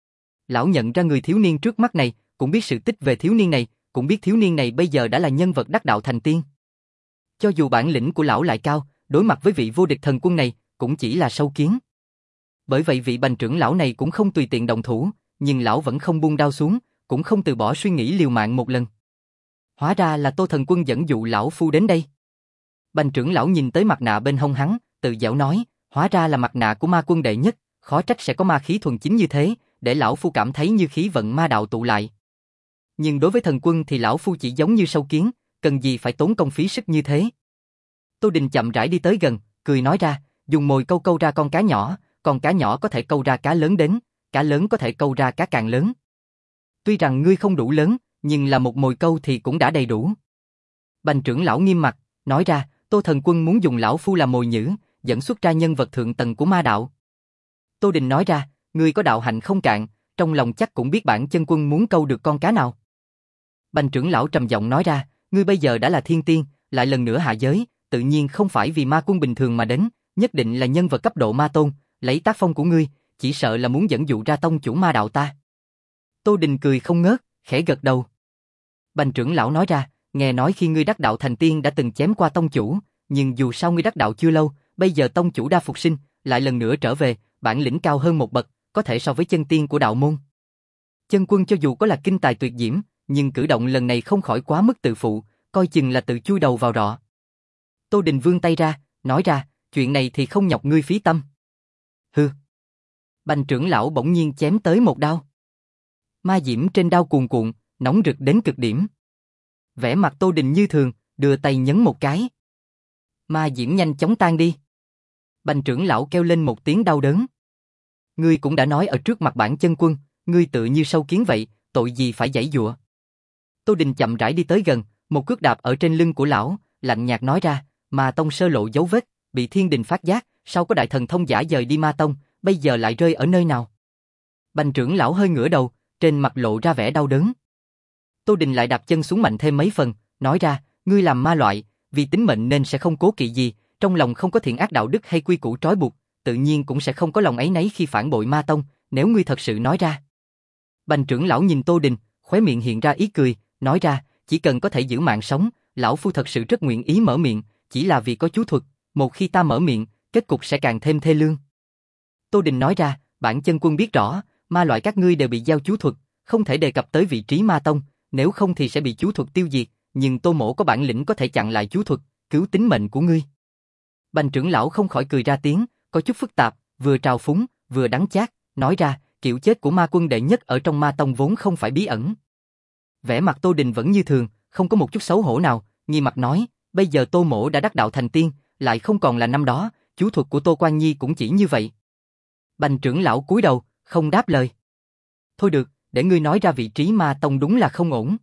Lão nhận ra người thiếu niên trước mắt này, cũng biết sự tích về thiếu niên này, cũng biết thiếu niên này bây giờ đã là nhân vật đắc đạo thành tiên. Cho dù bản lĩnh của lão lại cao, đối mặt với vị vô địch thần quân này, cũng chỉ là sâu kiến. Bởi vậy vị Bành trưởng lão này cũng không tùy tiện động thủ, nhưng lão vẫn không buông đao xuống, cũng không từ bỏ suy nghĩ liều mạng một lần. Hóa ra là Tô thần quân dẫn dụ lão phu đến đây. Bành trưởng lão nhìn tới mặt nạ bên hông hắn, tự giễu nói, hóa ra là mặt nạ của ma quân đệ nhất, khó trách sẽ có ma khí thuần chính như thế, để lão phu cảm thấy như khí vận ma đạo tụ lại. Nhưng đối với thần quân thì lão phu chỉ giống như sâu kiến, cần gì phải tốn công phí sức như thế. Tô Đình chậm rãi đi tới gần, cười nói ra, dùng mồi câu câu ra con cá nhỏ, con cá nhỏ có thể câu ra cá lớn đến, cá lớn có thể câu ra cá càng lớn. Tuy rằng ngươi không đủ lớn, nhưng là một mồi câu thì cũng đã đầy đủ. Bành trưởng lão nghiêm mặt, nói ra, Tô thần quân muốn dùng lão phu làm mồi nhử, dẫn xuất ra nhân vật thượng tầng của ma đạo. Tô Đình nói ra, ngươi có đạo hạnh không cạn, trong lòng chắc cũng biết bản chân quân muốn câu được con cá nào. Bành trưởng lão trầm giọng nói ra, ngươi bây giờ đã là thiên tiên, lại lần nữa hạ giới, tự nhiên không phải vì ma quân bình thường mà đến, nhất định là nhân vật cấp độ ma tôn, lấy tác phong của ngươi, chỉ sợ là muốn dẫn dụ ra tông chủ ma đạo ta. Tô Đình cười không ngớt, khẽ gật đầu. Bành trưởng lão nói ra, nghe nói khi ngươi đắc đạo thành tiên đã từng chém qua tông chủ, nhưng dù sao ngươi đắc đạo chưa lâu, bây giờ tông chủ đa phục sinh, lại lần nữa trở về, bản lĩnh cao hơn một bậc, có thể so với chân tiên của đạo môn. Chân quân cho dù có là kinh tài tuyệt diễm, nhưng cử động lần này không khỏi quá mức tự phụ, coi chừng là tự chui đầu vào rọ. Tô Đình vươn tay ra, nói ra, chuyện này thì không nhọc ngươi phí tâm. Hừ. Bành trưởng lão bỗng nhiên chém tới một đao. Ma diễm trên đao cuồn cuộn, nóng rực đến cực điểm. Vẻ mặt Tô Đình như thường, đưa tay nhấn một cái. Ma diễm nhanh chóng tan đi. Bành trưởng lão kêu lên một tiếng đau đớn. Ngươi cũng đã nói ở trước mặt bản chân quân, ngươi tự như sâu kiến vậy, tội gì phải giãy giụa. Tô Đình chậm rãi đi tới gần, một cước đạp ở trên lưng của lão, lạnh nhạt nói ra, Ma Tông sơ lộ dấu vết, bị thiên đình phát giác, sau có đại thần thông giả dời đi Ma Tông, bây giờ lại rơi ở nơi nào? Bành trưởng lão hơi ngửa đầu, trên mặt lộ ra vẻ đau đớn. Tô Đình lại đạp chân xuống mạnh thêm mấy phần, nói ra, ngươi làm ma loại, vì tính mệnh nên sẽ không cố kỵ gì, trong lòng không có thiện ác đạo đức hay quy củ trói buộc, tự nhiên cũng sẽ không có lòng áy náy khi phản bội Ma Tông, nếu ngươi thật sự nói ra. Bành trưởng lão nhìn Tô Đình, khóe miệng hiện ra ý cười, nói ra, chỉ cần có thể giữ mạng sống, lão phu thật sự rất nguyện ý mở miệng, chỉ là vì có chú thuật, một khi ta mở miệng, kết cục sẽ càng thêm thê lương. Tô Đình nói ra, bản chân quân biết rõ, ma loại các ngươi đều bị giao chú thuật, không thể đề cập tới vị trí Ma Tông, nếu không thì sẽ bị chú thuật tiêu diệt, nhưng Tô Mỗ có bản lĩnh có thể chặn lại chú thuật, cứu tính mệnh của ngươi. Bành trưởng lão không khỏi cười ra tiếng, có chút phức tạp, vừa trào phúng, vừa đắng chát, nói ra, kiểu chết của ma quân đệ nhất ở trong Ma Tông vốn không phải bí ẩn. Vẻ mặt Tô Đình vẫn như thường, không có một chút xấu hổ nào, nghiêm mặt nói, bây giờ Tô Mỗ đã đắc đạo thành tiên, lại không còn là năm đó, chú thuật của Tô Quan Nhi cũng chỉ như vậy. Bành trưởng lão cúi đầu, không đáp lời. Thôi được, để ngươi nói ra vị trí Ma Tông đúng là không ổn.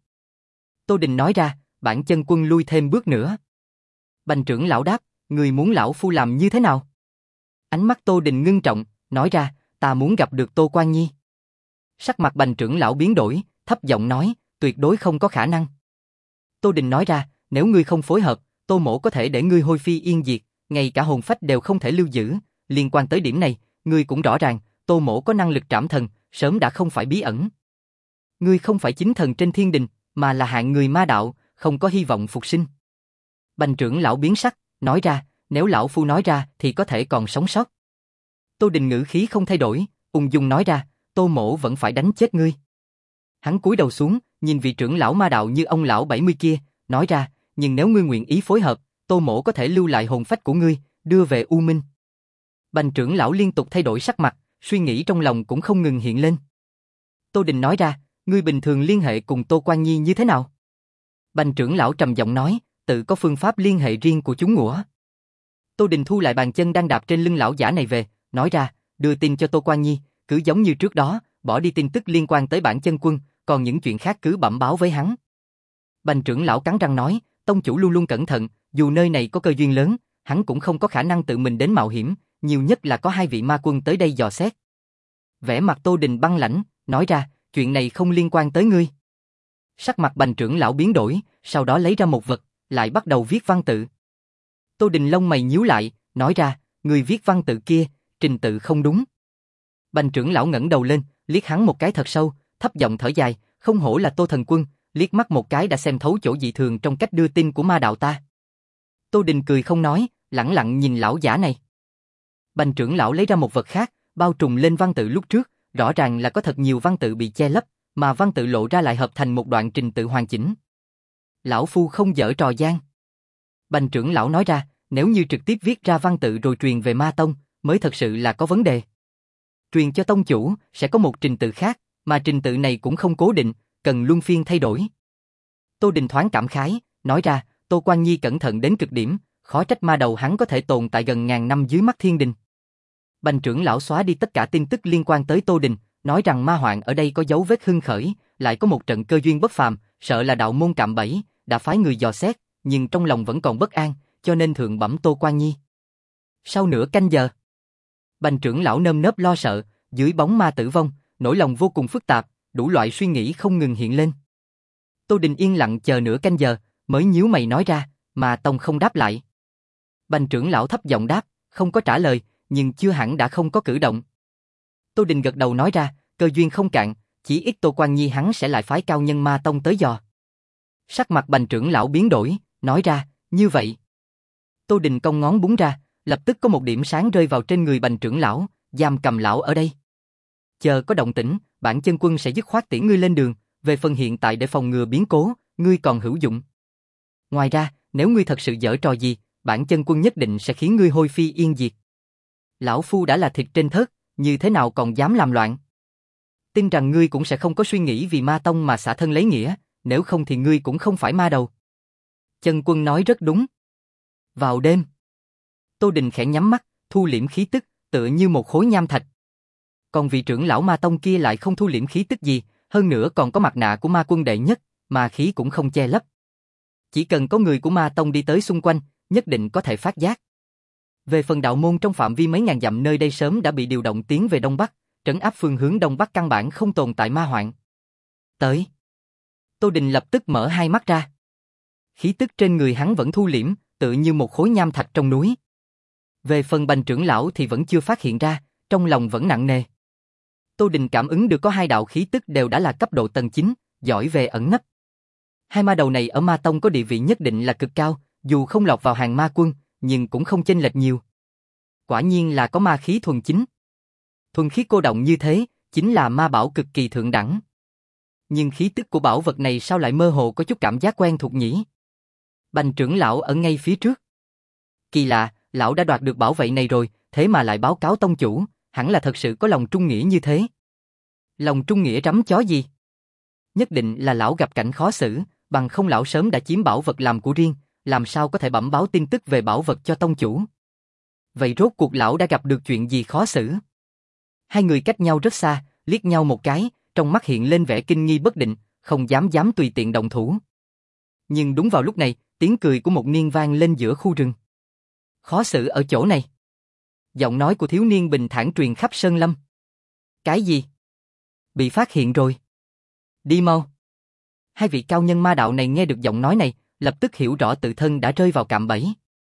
Tô Đình nói ra, bản chân quân lui thêm bước nữa. Bành trưởng lão đáp, ngươi muốn lão phu làm như thế nào? Ánh mắt Tô Đình ngưng trọng, nói ra, ta muốn gặp được Tô Quan Nhi. Sắc mặt bành trưởng lão biến đổi, thấp giọng nói, tuyệt đối không có khả năng. Tô Đình nói ra, nếu ngươi không phối hợp, Tô Mỗ có thể để ngươi hôi phi yên diệt, ngay cả hồn phách đều không thể lưu giữ. Liên quan tới điểm này, ngươi cũng rõ ràng, Tô Mỗ có năng lực trảm thần, sớm đã không phải bí ẩn. Ngươi không phải chính thần trên thiên đình, mà là hạng người ma đạo, không có hy vọng phục sinh. Bành trưởng lão biến sắc, nói ra, nếu lão phu nói ra thì có thể còn sống sót. Tô Đình ngữ khí không thay đổi, ung dung nói ra, Tô Mỗ vẫn phải đánh chết ngươi. Hắn cúi đầu xuống, nhìn vị trưởng lão ma đạo như ông lão bảy mươi kia, nói ra, nhưng nếu ngươi nguyện ý phối hợp, Tô Mỗ có thể lưu lại hồn phách của ngươi, đưa về U Minh. Bành trưởng lão liên tục thay đổi sắc mặt, suy nghĩ trong lòng cũng không ngừng hiện lên. Tô Đình nói ra, ngươi bình thường liên hệ cùng Tô Quan Nhi như thế nào? Bành trưởng lão trầm giọng nói, tự có phương pháp liên hệ riêng của chúng ngủa. Tô Đình thu lại bàn chân đang đạp trên lưng lão giả này về, nói ra, đưa tin cho Tô Quan Nhi, cứ giống như trước đó, bỏ đi tin tức liên quan tới bản chân quân, còn những chuyện khác cứ bẩm báo với hắn. Bành trưởng lão cắn răng nói, tông chủ luôn luôn cẩn thận, dù nơi này có cơ duyên lớn, hắn cũng không có khả năng tự mình đến mạo hiểm, nhiều nhất là có hai vị ma quân tới đây dò xét. Vẻ mặt Tô Đình băng lãnh, nói ra, chuyện này không liên quan tới ngươi. Sắc mặt Bành trưởng lão biến đổi, sau đó lấy ra một vật, lại bắt đầu viết văn tự. Tô Đình lông mày nhíu lại, nói ra, người viết văn tự kia, trình tự không đúng. Bành trưởng lão ngẩng đầu lên, liếc hắn một cái thật sâu, thấp giọng thở dài, không hổ là Tô thần quân, liếc mắt một cái đã xem thấu chỗ dị thường trong cách đưa tin của ma đạo ta. Tô Đình cười không nói, lẳng lặng nhìn lão giả này. Bành trưởng lão lấy ra một vật khác, bao trùm lên văn tự lúc trước, rõ ràng là có thật nhiều văn tự bị che lấp, mà văn tự lộ ra lại hợp thành một đoạn trình tự hoàn chỉnh. Lão phu không giở trò gian. Bành trưởng lão nói ra, nếu như trực tiếp viết ra văn tự rồi truyền về ma tông, mới thật sự là có vấn đề. Truyền cho tông chủ, sẽ có một trình tự khác, mà trình tự này cũng không cố định, cần luân phiên thay đổi. Tô Đình thoáng cảm khái, nói ra, Tô Quan Nhi cẩn thận đến cực điểm, khó trách ma đầu hắn có thể tồn tại gần ngàn năm dưới mắt thiên đình. Bành trưởng lão xóa đi tất cả tin tức liên quan tới Tô Đình, nói rằng ma hoạn ở đây có dấu vết hưng khởi, lại có một trận cơ duyên bất phàm, sợ là đạo môn cạm bẫy, đã phái người dò xét, nhưng trong lòng vẫn còn bất an, cho nên thượng bẩm Tô Quan Nhi. Sau nửa canh giờ, Bành trưởng lão nơm nớp lo sợ, dưới bóng ma tử vong, nỗi lòng vô cùng phức tạp, đủ loại suy nghĩ không ngừng hiện lên. Tô Đình yên lặng chờ nửa canh giờ, mới nhíu mày nói ra, mà tông không đáp lại. Bành trưởng lão thấp giọng đáp, không có trả lời, nhưng chưa hẳn đã không có cử động. Tô Đình gật đầu nói ra, cơ duyên không cạn, chỉ ít Tô Quan Nhi hắn sẽ lại phái cao nhân ma tông tới dò. Sắc mặt Bành trưởng lão biến đổi, nói ra, như vậy. Tô Đình cong ngón búng ra, lập tức có một điểm sáng rơi vào trên người Bành trưởng lão, giam cầm lão ở đây. Chờ có động tĩnh, bản chân quân sẽ dứt khoát tiễn ngươi lên đường, về phần hiện tại để phòng ngừa biến cố, ngươi còn hữu dụng. Ngoài ra, nếu ngươi thật sự giở trò gì, bản chân quân nhất định sẽ khiến ngươi hôi phi yên diệt. Lão phu đã là thịt trên thớt, như thế nào còn dám làm loạn? Tin rằng ngươi cũng sẽ không có suy nghĩ vì ma tông mà xả thân lấy nghĩa, nếu không thì ngươi cũng không phải ma đầu. Chân quân nói rất đúng. Vào đêm, Tô Đình khẽ nhắm mắt, thu liễm khí tức, tựa như một khối nham thạch. Còn vị trưởng lão ma tông kia lại không thu liễm khí tức gì, hơn nữa còn có mặt nạ của ma quân đệ nhất, ma khí cũng không che lấp. Chỉ cần có người của ma tông đi tới xung quanh, nhất định có thể phát giác. Về phần đạo môn trong phạm vi mấy ngàn dặm nơi đây sớm đã bị điều động tiến về Đông Bắc, trấn áp phương hướng Đông Bắc căn bản không tồn tại ma hoạn. Tới. Tô Đình lập tức mở hai mắt ra. Khí tức trên người hắn vẫn thu liễm, tựa như một khối nham thạch trong núi. Về phần Bành trưởng lão thì vẫn chưa phát hiện ra, trong lòng vẫn nặng nề. Tô Đình cảm ứng được có hai đạo khí tức đều đã là cấp độ tầng chín, giỏi về ẩn nấp. Hai ma đầu này ở ma tông có địa vị nhất định là cực cao, dù không lọt vào hàng ma quân, nhưng cũng không chênh lệch nhiều. Quả nhiên là có ma khí thuần chính. Thuần khí cô động như thế, chính là ma bảo cực kỳ thượng đẳng. Nhưng khí tức của bảo vật này sao lại mơ hồ có chút cảm giác quen thuộc nhỉ? Bành trưởng lão ở ngay phía trước. Kỳ lạ, lão đã đoạt được bảo vệ này rồi, thế mà lại báo cáo tông chủ, hẳn là thật sự có lòng trung nghĩa như thế. Lòng trung nghĩa rắm chó gì? Nhất định là lão gặp cảnh khó xử, bằng không lão sớm đã chiếm bảo vật làm của riêng, làm sao có thể bẩm báo tin tức về bảo vật cho tông chủ. Vậy rốt cuộc lão đã gặp được chuyện gì khó xử? Hai người cách nhau rất xa, liếc nhau một cái, trong mắt hiện lên vẻ kinh nghi bất định, không dám dám tùy tiện động thủ. Nhưng đúng vào lúc này, tiếng cười của một niên vang lên giữa khu rừng. Khó xử ở chỗ này. Giọng nói của thiếu niên bình thản truyền khắp sơn lâm. Cái gì? Bị phát hiện rồi. Đi mau. Hai vị cao nhân ma đạo này nghe được giọng nói này, lập tức hiểu rõ tự thân đã rơi vào cạm bẫy.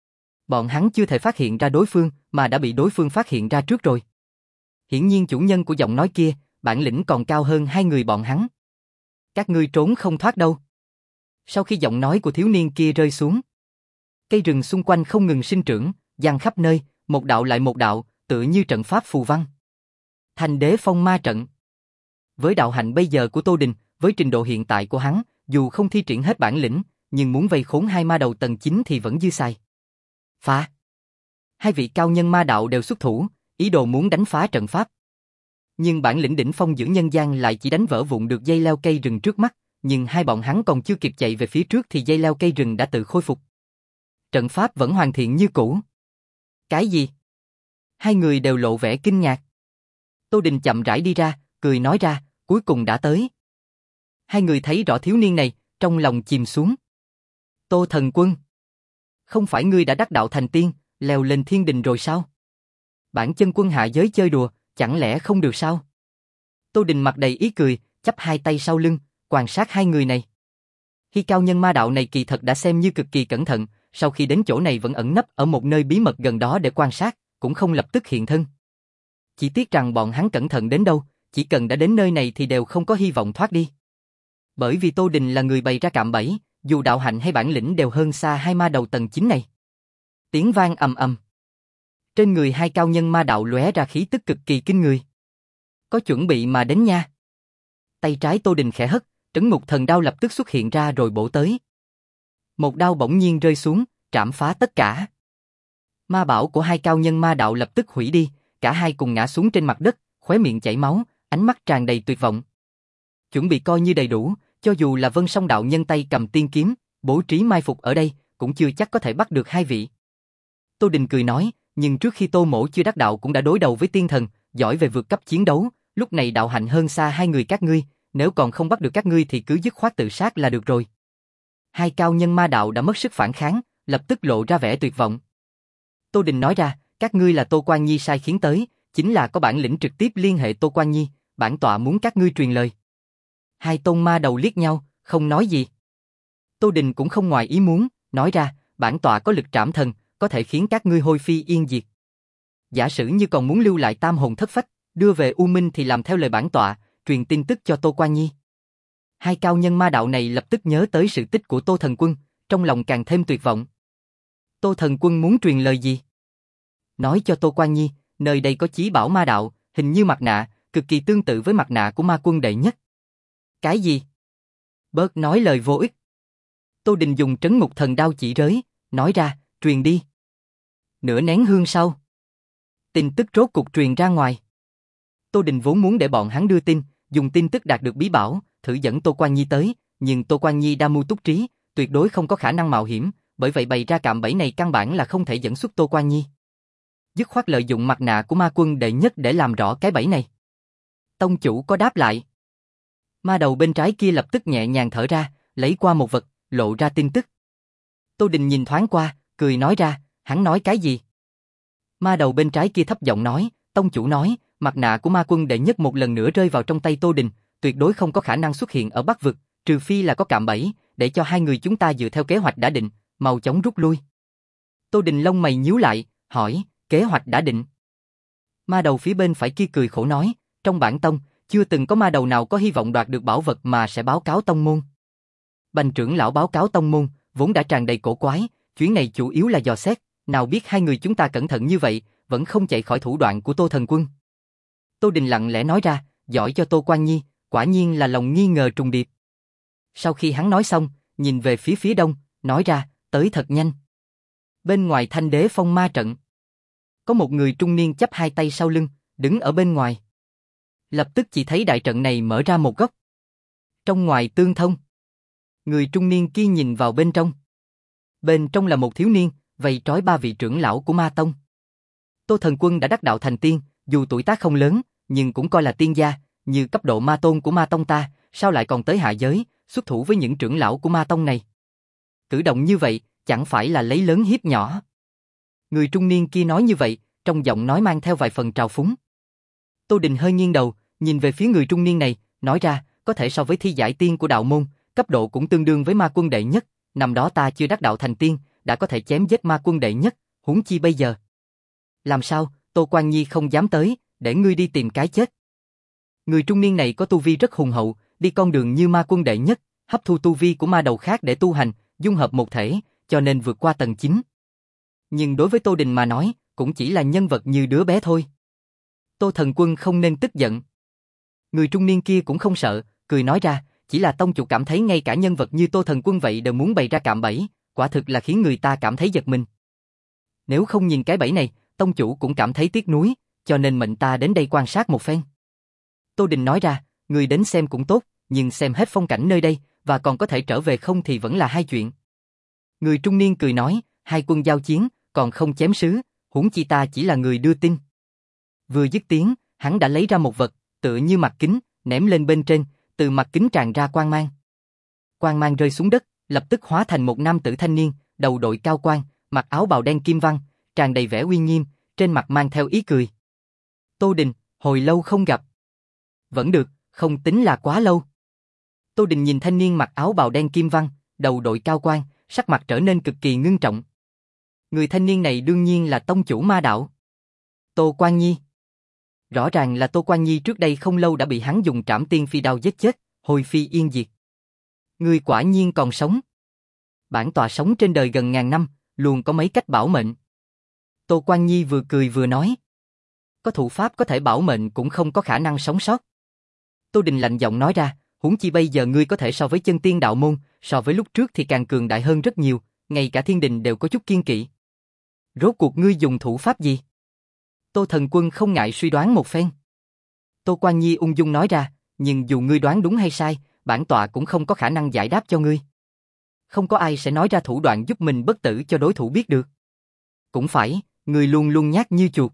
Bọn hắn chưa thể phát hiện ra đối phương, mà đã bị đối phương phát hiện ra trước rồi. Hiển nhiên chủ nhân của giọng nói kia, bản lĩnh còn cao hơn hai người bọn hắn. Các ngươi trốn không thoát đâu. Sau khi giọng nói của thiếu niên kia rơi xuống, cây rừng xung quanh không ngừng sinh trưởng, giăng khắp nơi, một đạo lại một đạo, tựa như trận pháp phù văn. Thành đế phong ma trận. Với đạo hạnh bây giờ của Tô Đình, với trình độ hiện tại của hắn, dù không thi triển hết bản lĩnh, nhưng muốn vây khốn hai ma đầu tầng chín thì vẫn dư xài. Phá! Hai vị cao nhân ma đạo đều xuất thủ, ý đồ muốn đánh phá trận pháp. Nhưng bản lĩnh đỉnh phong giữa nhân gian lại chỉ đánh vỡ vụn được dây leo cây rừng trước mắt, nhưng hai bọn hắn còn chưa kịp chạy về phía trước thì dây leo cây rừng đã tự khôi phục. Trận pháp vẫn hoàn thiện như cũ. Cái gì? Hai người đều lộ vẻ kinh ngạc. Tô Đình chậm rãi đi ra, cười nói ra, cuối cùng đã tới. Hai người thấy rõ thiếu niên này, trong lòng chìm xuống. Tô Thần Quân, không phải ngươi đã đắc đạo thành tiên, leo lên thiên đình rồi sao? Bản chân quân hạ giới chơi đùa, chẳng lẽ không được sao? Tô Đình mặt đầy ý cười, chắp hai tay sau lưng, quan sát hai người này. Khi cao nhân ma đạo này kỳ thật đã xem như cực kỳ cẩn thận, sau khi đến chỗ này vẫn ẩn nấp ở một nơi bí mật gần đó để quan sát, cũng không lập tức hiện thân. Chỉ tiếc rằng bọn hắn cẩn thận đến đâu, chỉ cần đã đến nơi này thì đều không có hy vọng thoát đi. Bởi vì Tô Đình là người bày ra cạm bẫy, dù đạo hạnh hay bản lĩnh đều hơn xa hai ma đầu tầng chín này. Tiếng vang ầm ầm. Trên người hai cao nhân ma đạo lóe ra khí tức cực kỳ kinh người. Có chuẩn bị mà đến nha. Tay trái Tô Đình khẽ hất, trấn ngục thần đao lập tức xuất hiện ra rồi bổ tới. Một đao bỗng nhiên rơi xuống, trảm phá tất cả. Ma bảo của hai cao nhân ma đạo lập tức hủy đi, cả hai cùng ngã xuống trên mặt đất, khóe miệng chảy máu, ánh mắt tràn đầy tuyệt vọng. Chuẩn bị coi như đầy đủ, cho dù là Vân Song đạo nhân tay cầm tiên kiếm, bố trí mai phục ở đây, cũng chưa chắc có thể bắt được hai vị. Tô Đình cười nói, nhưng trước khi Tô Mỗ chưa đắc đạo cũng đã đối đầu với tiên thần, giỏi về vượt cấp chiến đấu, lúc này đạo hạnh hơn xa hai người các ngươi, nếu còn không bắt được các ngươi thì cứ dứt khoát tự sát là được rồi. Hai cao nhân ma đạo đã mất sức phản kháng, lập tức lộ ra vẻ tuyệt vọng. Tô Đình nói ra, các ngươi là Tô Quan Nhi sai khiến tới, chính là có bản lĩnh trực tiếp liên hệ Tô Quan Nhi, bản tọa muốn các ngươi truyền lời. Hai tôn ma đầu liếc nhau, không nói gì. Tô Đình cũng không ngoài ý muốn, nói ra, bản tọa có lực trảm thần, có thể khiến các ngươi hôi phi yên diệt. Giả sử như còn muốn lưu lại tam hồn thất phách, đưa về U Minh thì làm theo lời bản tọa, truyền tin tức cho Tô Quan Nhi. Hai cao nhân ma đạo này lập tức nhớ tới sự tích của Tô Thần Quân, trong lòng càng thêm tuyệt vọng. Tô Thần Quân muốn truyền lời gì? Nói cho Tô Quan Nhi, nơi đây có chí bảo ma đạo, hình như mặt nạ, cực kỳ tương tự với mặt nạ của ma quân đệ nhất. Cái gì? Bớt nói lời vô ích. Tô Đình dùng trấn ngục thần đao chỉ rới, nói ra, truyền đi. Nửa nén hương sau, tin tức rốt cục truyền ra ngoài. Tô Đình vốn muốn để bọn hắn đưa tin, dùng tin tức đạt được bí bảo, thử dẫn Tô Quan Nhi tới, nhưng Tô Quan Nhi đa mưu túc trí, tuyệt đối không có khả năng mạo hiểm, bởi vậy bày ra cạm bẫy này căn bản là không thể dẫn xuất Tô Quan Nhi. Dứt khoát lợi dụng mặt nạ của ma quân đệ nhất để làm rõ cái bẫy này. Tông chủ có đáp lại. Ma đầu bên trái kia lập tức nhẹ nhàng thở ra, lấy qua một vật, lộ ra tin tức. Tô Đình nhìn thoáng qua, cười nói ra, hắn nói cái gì? Ma đầu bên trái kia thấp giọng nói, tông chủ nói, mặt nạ của ma quân đệ nhất một lần nữa rơi vào trong tay Tô Đình, tuyệt đối không có khả năng xuất hiện ở Bắc Vực, trừ phi là có cạm bẫy, để cho hai người chúng ta dựa theo kế hoạch đã định, mau chóng rút lui. Tô Đình lông mày nhíu lại, hỏi, kế hoạch đã định. Ma đầu phía bên phải kia cười khổ nói, trong bản tông, chưa từng có ma đầu nào có hy vọng đoạt được bảo vật mà sẽ báo cáo tông môn. Bành trưởng lão báo cáo tông môn, vốn đã tràn đầy cổ quái, chuyến này chủ yếu là dò xét, nào biết hai người chúng ta cẩn thận như vậy, vẫn không chạy khỏi thủ đoạn của Tô Thần Quân. Tô Đình lặng lẽ nói ra, giỏi cho Tô Quan Nhi, quả nhiên là lòng nghi ngờ trùng điệp. Sau khi hắn nói xong, nhìn về phía phía đông, nói ra, tới thật nhanh. Bên ngoài Thanh Đế Phong ma trận, có một người trung niên chắp hai tay sau lưng, đứng ở bên ngoài. Lập tức chỉ thấy đại trận này mở ra một góc. Trong ngoài tương thông. Người trung niên kia nhìn vào bên trong. Bên trong là một thiếu niên, vây trói ba vị trưởng lão của ma tông. Tô Thần Quân đã đắc đạo thành tiên, dù tuổi tác không lớn, nhưng cũng coi là tiên gia, như cấp độ ma tôn của ma tông ta, sao lại còn tới hạ giới, xuất thủ với những trưởng lão của ma tông này. Cử động như vậy, chẳng phải là lấy lớn hiếp nhỏ. Người trung niên kia nói như vậy, trong giọng nói mang theo vài phần trào phúng. Tô Đình hơi nghiêng đầu, nhìn về phía người trung niên này, nói ra, có thể so với thi giải tiên của đạo môn, cấp độ cũng tương đương với ma quân đệ nhất, năm đó ta chưa đắc đạo thành tiên, đã có thể chém giết ma quân đệ nhất, huống chi bây giờ. Làm sao, Tô Quan Nhi không dám tới, để ngươi đi tìm cái chết. Người trung niên này có tu vi rất hùng hậu, đi con đường như ma quân đệ nhất, hấp thu tu vi của ma đầu khác để tu hành, dung hợp một thể, cho nên vượt qua tầng chín. Nhưng đối với Tô Đình mà nói, cũng chỉ là nhân vật như đứa bé thôi. Tô Thần Quân không nên tức giận. Người trung niên kia cũng không sợ, cười nói ra, chỉ là tông chủ cảm thấy ngay cả nhân vật như Tô Thần Quân vậy đều muốn bày ra cạm bẫy, quả thực là khiến người ta cảm thấy giật mình. Nếu không nhìn cái bẫy này, tông chủ cũng cảm thấy tiếc nuối, cho nên mệnh ta đến đây quan sát một phen. Tô Đình nói ra, người đến xem cũng tốt, nhưng xem hết phong cảnh nơi đây, và còn có thể trở về không thì vẫn là hai chuyện. Người trung niên cười nói, hai quân giao chiến, còn không chém sứ, huống chi ta chỉ là người đưa tin. Vừa dứt tiếng, hắn đã lấy ra một vật, tựa như mặt kính, ném lên bên trên, từ mặt kính tràn ra quang mang. Quang mang rơi xuống đất, lập tức hóa thành một nam tử thanh niên, đầu đội cao quan, mặc áo bào đen kim văn, tràn đầy vẻ uy nghiêm, trên mặt mang theo ý cười. Tô Đình, hồi lâu không gặp. Vẫn được, không tính là quá lâu. Tô Đình nhìn thanh niên mặc áo bào đen kim văn, đầu đội cao quan, sắc mặt trở nên cực kỳ ngưng trọng. Người thanh niên này đương nhiên là tông chủ ma đạo. Tô Quan Nhi. Rõ ràng là Tô Quan Nhi trước đây không lâu đã bị hắn dùng trảm tiên phi đao giết chết, hồi phi yên diệt. Ngươi quả nhiên còn sống. Bản tọa sống trên đời gần ngàn năm, luôn có mấy cách bảo mệnh. Tô Quan Nhi vừa cười vừa nói. Có thủ pháp có thể bảo mệnh cũng không có khả năng sống sót. Tô Đình lạnh giọng nói ra, huống chi bây giờ ngươi có thể so với chân tiên đạo môn, so với lúc trước thì càng cường đại hơn rất nhiều, ngay cả thiên đình đều có chút kiên kỵ. Rốt cuộc ngươi dùng thủ pháp gì? Tô Thần Quân không ngại suy đoán một phen. Tô Quan Nhi ung dung nói ra, nhưng dù ngươi đoán đúng hay sai, bản tọa cũng không có khả năng giải đáp cho ngươi. Không có ai sẽ nói ra thủ đoạn giúp mình bất tử cho đối thủ biết được. Cũng phải, ngươi luôn luôn nhát như chuột.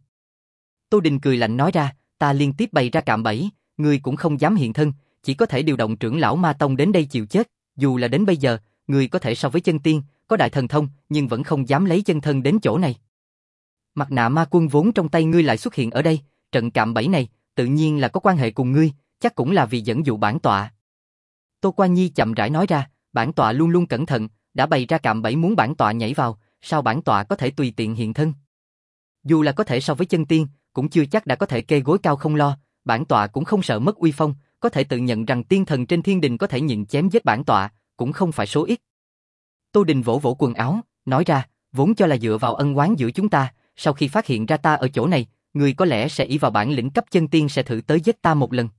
Tô Đình cười lạnh nói ra, ta liên tiếp bày ra cạm bẫy, ngươi cũng không dám hiện thân, chỉ có thể điều động trưởng lão Ma Tông đến đây chịu chết, dù là đến bây giờ, ngươi có thể so với chân tiên, có đại thần thông, nhưng vẫn không dám lấy chân thân đến chỗ này. Mặt nạ ma quân vốn trong tay ngươi lại xuất hiện ở đây, trận cạm bẫy này, tự nhiên là có quan hệ cùng ngươi, chắc cũng là vì dẫn dụ bản tọa. Tô Quan Nhi chậm rãi nói ra, bản tọa luôn luôn cẩn thận, đã bày ra cạm bẫy muốn bản tọa nhảy vào, sao bản tọa có thể tùy tiện hiện thân? Dù là có thể so với chân tiên, cũng chưa chắc đã có thể kê gối cao không lo, bản tọa cũng không sợ mất uy phong, có thể tự nhận rằng tiên thần trên thiên đình có thể nhịn chém giết bản tọa, cũng không phải số ít. Tô Đình vỗ vỗ quần áo, nói ra, vốn cho là dựa vào ân oán giữa chúng ta, sau khi phát hiện ra ta ở chỗ này, ngươi có lẽ sẽ ỷ vào bản lĩnh cấp chân tiên sẽ thử tới giết ta một lần.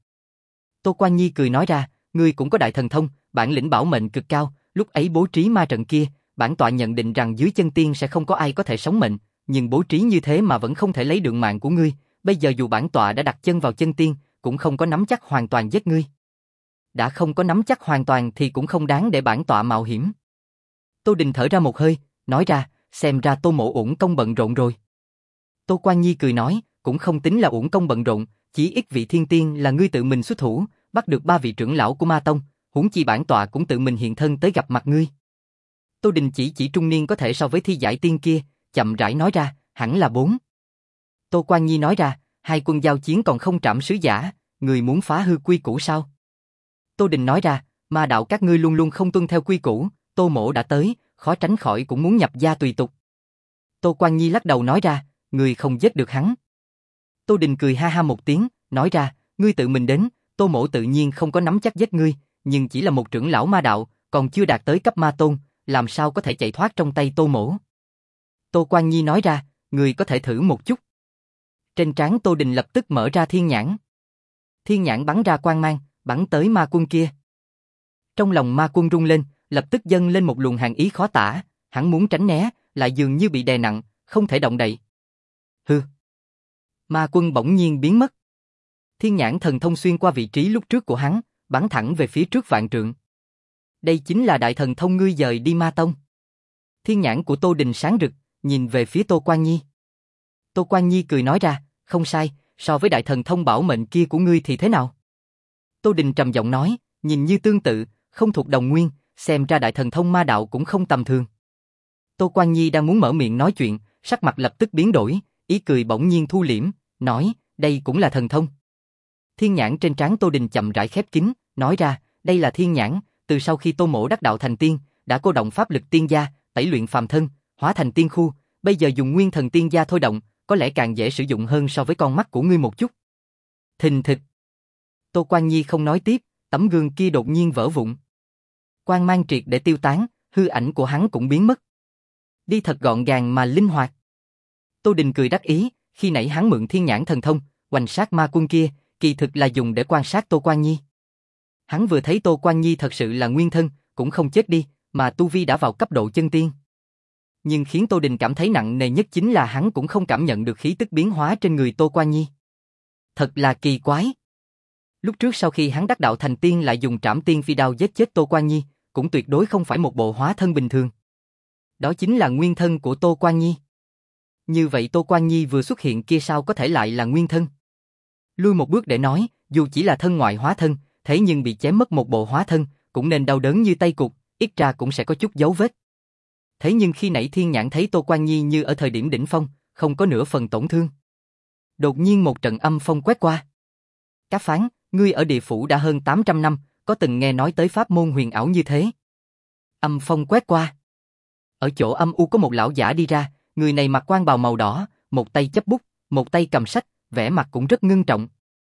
Tô Quan Nhi cười nói ra, ngươi cũng có đại thần thông, bản lĩnh bảo mệnh cực cao, lúc ấy bố trí ma trận kia, bản tọa nhận định rằng dưới chân tiên sẽ không có ai có thể sống mệnh, nhưng bố trí như thế mà vẫn không thể lấy được mạng của ngươi, bây giờ dù bản tọa đã đặt chân vào chân tiên, cũng không có nắm chắc hoàn toàn giết ngươi. Đã không có nắm chắc hoàn toàn thì cũng không đáng để bản tọa mạo hiểm. Tô Đình thở ra một hơi, nói ra, xem ra Tô mỗ uổng công bận rộn rồi. Tô Quan Nhi cười nói, cũng không tính là uổng công bận rộn, chỉ ít vị thiên tiên là ngươi tự mình xuất thủ, bắt được ba vị trưởng lão của Ma Tông, huống chi bản tọa cũng tự mình hiện thân tới gặp mặt ngươi. Tô Đình chỉ chỉ trung niên có thể so với thi giải tiên kia, chậm rãi nói ra, hẳn là bốn. Tô Quan Nhi nói ra, hai quân giao chiến còn không trảm sứ giả, người muốn phá hư quy củ sao? Tô Đình nói ra, ma đạo các ngươi luôn luôn không tuân theo quy củ, Tô mỗ đã tới, khó tránh khỏi cũng muốn nhập gia tùy tục. Tô Quan Nhi lắc đầu nói ra, người không giết được hắn. Tô Đình cười ha ha một tiếng, nói ra, ngươi tự mình đến, Tô mỗ tự nhiên không có nắm chắc giết ngươi, nhưng chỉ là một trưởng lão ma đạo, còn chưa đạt tới cấp ma tôn, làm sao có thể chạy thoát trong tay Tô mỗ. Tô Quan Nhi nói ra, người có thể thử một chút. Trên trán Tô Đình lập tức mở ra thiên nhãn. Thiên nhãn bắn ra quang mang, bắn tới ma quân kia. Trong lòng ma quân rung lên, lập tức dâng lên một luồng hàn ý khó tả, hắn muốn tránh né, lại dường như bị đè nặng, không thể động đậy. Hừ. Ma quân bỗng nhiên biến mất. Thiên nhãn thần thông xuyên qua vị trí lúc trước của hắn, bắn thẳng về phía trước vạn trượng. Đây chính là đại thần thông ngươi dời đi Ma Tông. Thiên nhãn của Tô Đình sáng rực, nhìn về phía Tô Quan Nhi. Tô Quan Nhi cười nói ra, không sai, so với đại thần thông bảo mệnh kia của ngươi thì thế nào? Tô Đình trầm giọng nói, nhìn như tương tự, không thuộc đồng nguyên, xem ra đại thần thông ma đạo cũng không tầm thường. Tô Quan Nhi đang muốn mở miệng nói chuyện, sắc mặt lập tức biến đổi, ý cười bỗng nhiên thu liễm, nói, đây cũng là thần thông. Thiên nhãn trên trán Tô Đình chậm rãi khép kín, nói ra, đây là thiên nhãn, từ sau khi Tô mỗ đắc đạo thành tiên, đã cô động pháp lực tiên gia, tẩy luyện phàm thân, hóa thành tiên khu, bây giờ dùng nguyên thần tiên gia thôi động, có lẽ càng dễ sử dụng hơn so với con mắt của ngươi một chút. Thình thịch. Tô Quan Nhi không nói tiếp, tấm gương kia đột nhiên vỡ vụn. Quang mang triệt để tiêu tán, hư ảnh của hắn cũng biến mất. Đi thật gọn gàng mà linh hoạt. Tô Đình cười đắc ý, khi nãy hắn mượn thiên nhãn thần thông, hoành sát ma quân kia, kỳ thực là dùng để quan sát Tô Quan Nhi. Hắn vừa thấy Tô Quan Nhi thật sự là nguyên thân, cũng không chết đi, mà tu vi đã vào cấp độ chân tiên. Nhưng khiến Tô Đình cảm thấy nặng nề nhất chính là hắn cũng không cảm nhận được khí tức biến hóa trên người Tô Quan Nhi. Thật là kỳ quái. Lúc trước sau khi hắn đắc đạo thành tiên lại dùng trảm tiên phi đao giết chết Tô Quan Nhi, cũng tuyệt đối không phải một bộ hóa thân bình thường. Đó chính là nguyên thân của Tô Quan Nhi. Như vậy Tô Quan Nhi vừa xuất hiện kia sao có thể lại là nguyên thân? Lui một bước để nói, dù chỉ là thân ngoại hóa thân, thế nhưng bị chém mất một bộ hóa thân, cũng nên đau đớn như tay cụt, ít ra cũng sẽ có chút dấu vết. Thế nhưng khi nãy Thiên Nhãn thấy Tô Quan Nhi như ở thời điểm đỉnh phong, không có nửa phần tổn thương. Đột nhiên một trận âm phong quét qua. Các phán, ngươi ở địa phủ đã hơn tám trăm năm, có từng nghe nói tới pháp môn huyền ảo như thế? Âm phong quét qua. Ở chỗ âm u có một lão giả đi ra, người này mặc quan bào màu đỏ, một tay chấp bút, một tay cầm sách, vẻ mặt cũng rất ngưng trọng.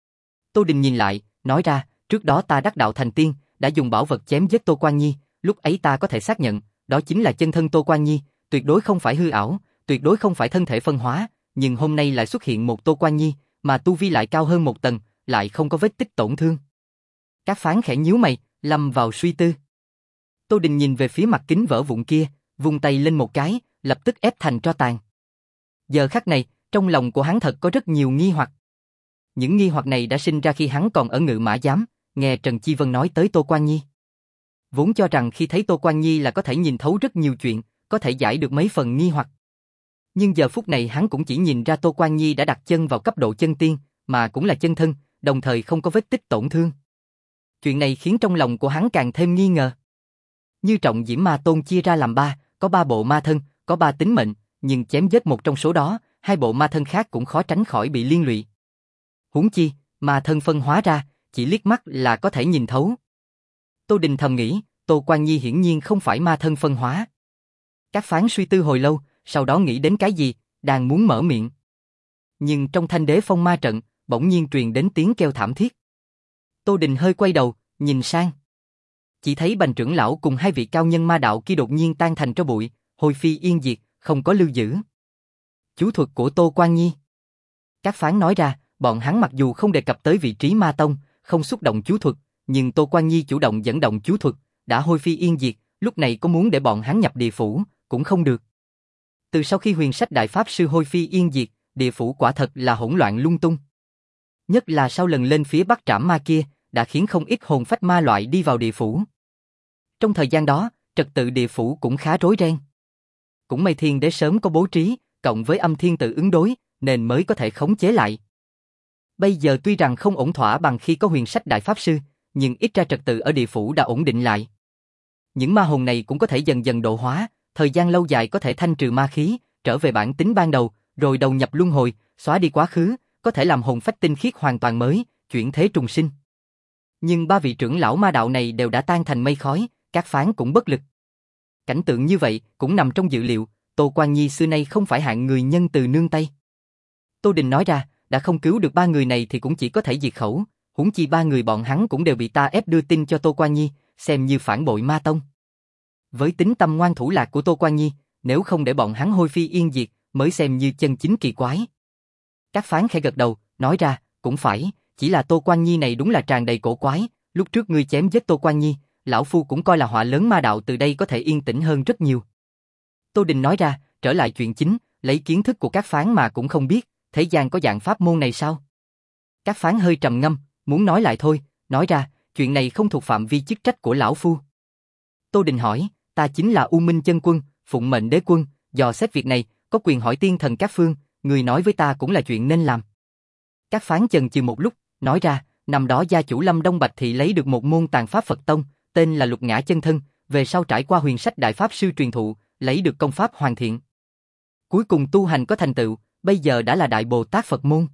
Tô Đình nhìn lại, nói ra, trước đó ta đắc đạo thành tiên, đã dùng bảo vật chém giết Tô Quan Nhi, lúc ấy ta có thể xác nhận, đó chính là chân thân Tô Quan Nhi, tuyệt đối không phải hư ảo, tuyệt đối không phải thân thể phân hóa, nhưng hôm nay lại xuất hiện một Tô Quan Nhi, mà tu vi lại cao hơn một tầng, lại không có vết tích tổn thương. Các phán khẽ nhíu mày, lâm vào suy tư. Tô Đình nhìn về phía mặt kính vỡ vụn kia, vung tay lên một cái, lập tức ép thành tro tàn. Giờ khắc này, trong lòng của hắn thật có rất nhiều nghi hoặc. Những nghi hoặc này đã sinh ra khi hắn còn ở Ngự Mã Giám, nghe Trần Chi Vân nói tới Tô Quan Nhi. Vốn cho rằng khi thấy Tô Quan Nhi là có thể nhìn thấu rất nhiều chuyện, có thể giải được mấy phần nghi hoặc. Nhưng giờ phút này hắn cũng chỉ nhìn ra Tô Quan Nhi đã đặt chân vào cấp độ chân tiên, mà cũng là chân thân, đồng thời không có vết tích tổn thương. Chuyện này khiến trong lòng của hắn càng thêm nghi ngờ. Như Trọng Diễm Ma Tôn chia ra làm ba, có ba bộ ma thân, có ba tính mệnh, nhưng chém giết một trong số đó, hai bộ ma thân khác cũng khó tránh khỏi bị liên lụy. Huống chi, ma thân phân hóa ra, chỉ liếc mắt là có thể nhìn thấu. Tô Đình thầm nghĩ, Tô Quan Nhi hiển nhiên không phải ma thân phân hóa. Các phán suy tư hồi lâu, sau đó nghĩ đến cái gì, đang muốn mở miệng. Nhưng trong Thanh Đế Phong ma trận, bỗng nhiên truyền đến tiếng kêu thảm thiết. Tô Đình hơi quay đầu, nhìn sang. Chỉ thấy Bành trưởng lão cùng hai vị cao nhân ma đạo kia đột nhiên tan thành tro bụi, hồi phi yên diệt, không có lưu giữ. Chú thuật của Tô Quan Nhi. Các phán nói ra, bọn hắn mặc dù không đề cập tới vị trí ma tông, không xúc động chú thuật, nhưng Tô Quan Nhi chủ động dẫn động chú thuật, đã hôi phi yên diệt, lúc này có muốn để bọn hắn nhập địa phủ, cũng không được. Từ sau khi huyền sách đại pháp sư hôi phi yên diệt, địa phủ quả thật là hỗn loạn lung tung. Nhất là sau lần lên phía Bắc trảm ma kia, đã khiến không ít hồn phách ma loại đi vào địa phủ. Trong thời gian đó, trật tự địa phủ cũng khá rối ren. Cũng may Thiên Đế sớm có bố trí, cộng với âm thiên tự ứng đối, nên mới có thể khống chế lại. Bây giờ tuy rằng không ổn thỏa bằng khi có huyền sách đại pháp sư, nhưng ít ra trật tự ở địa phủ đã ổn định lại. Những ma hồn này cũng có thể dần dần độ hóa, thời gian lâu dài có thể thanh trừ ma khí, trở về bản tính ban đầu, rồi đầu nhập luân hồi, xóa đi quá khứ, có thể làm hồn phách tinh khiết hoàn toàn mới, chuyển thế trùng sinh. Nhưng ba vị trưởng lão ma đạo này đều đã tan thành mây khói, các phán cũng bất lực. Cảnh tượng như vậy cũng nằm trong dự liệu, Tô Quan Nhi xưa nay không phải hạng người nhân từ nương tay. Tô Đình nói ra, đã không cứu được ba người này thì cũng chỉ có thể diệt khẩu, huống chi ba người bọn hắn cũng đều bị ta ép đưa tin cho Tô Quan Nhi, xem như phản bội ma tông. Với tính tâm ngoan thủ lạc của Tô Quan Nhi, nếu không để bọn hắn hôi phi yên diệt, mới xem như chân chính kỳ quái. Các phán khẽ gật đầu, nói ra, cũng phải, chỉ là Tô Quan Nhi này đúng là tràn đầy cổ quái, lúc trước ngươi chém giết Tô Quan Nhi, lão phu cũng coi là họa lớn ma đạo từ đây có thể yên tĩnh hơn rất nhiều. Tô Đình nói ra, trở lại chuyện chính, lấy kiến thức của các phán mà cũng không biết, thế gian có dạng pháp môn này sao? Các phán hơi trầm ngâm, muốn nói lại thôi, nói ra, chuyện này không thuộc phạm vi chức trách của lão phu. Tô Đình hỏi, ta chính là U Minh Chân Quân, phụng mệnh đế quân, dò xét việc này, có quyền hỏi tiên thần các phương, người nói với ta cũng là chuyện nên làm. Các phán chần chừ một lúc, nói ra, năm đó gia chủ Lâm Đông Bạch Thị lấy được một môn tàn pháp Phật Tông, tên là Lục Ngã Chân Thân, về sau trải qua huyền sách đại pháp sư truyền thụ, lấy được công pháp hoàn thiện. Cuối cùng tu hành có thành tựu, bây giờ đã là Đại Bồ Tát Phật môn.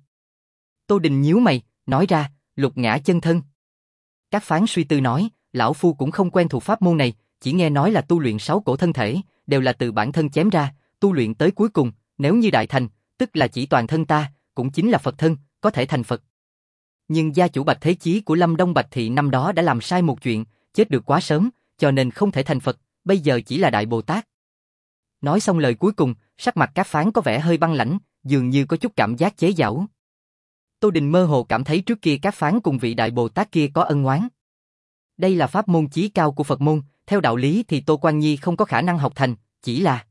Tô Đình nhíu mày, nói ra, Lục Ngã Chân Thân. Các phán suy tư nói, lão phu cũng không quen thuộc pháp môn này, chỉ nghe nói là tu luyện sáu cổ thân thể, đều là từ bản thân chém ra, tu luyện tới cuối cùng, nếu như đại thành, tức là chỉ toàn thân ta, cũng chính là Phật thân, có thể thành Phật. Nhưng gia chủ Bạch Thế Chí của Lâm Đông Bạch Thị năm đó đã làm sai một chuyện, chết được quá sớm, cho nên không thể thành Phật, bây giờ chỉ là Đại Bồ Tát. Nói xong lời cuối cùng, sắc mặt các phán có vẻ hơi băng lãnh, dường như có chút cảm giác chế giễu. Tô Đình mơ hồ cảm thấy trước kia các phán cùng vị Đại Bồ Tát kia có ân oán. Đây là pháp môn chí cao của Phật môn, theo đạo lý thì Tô Quan Nhi không có khả năng học thành, chỉ là...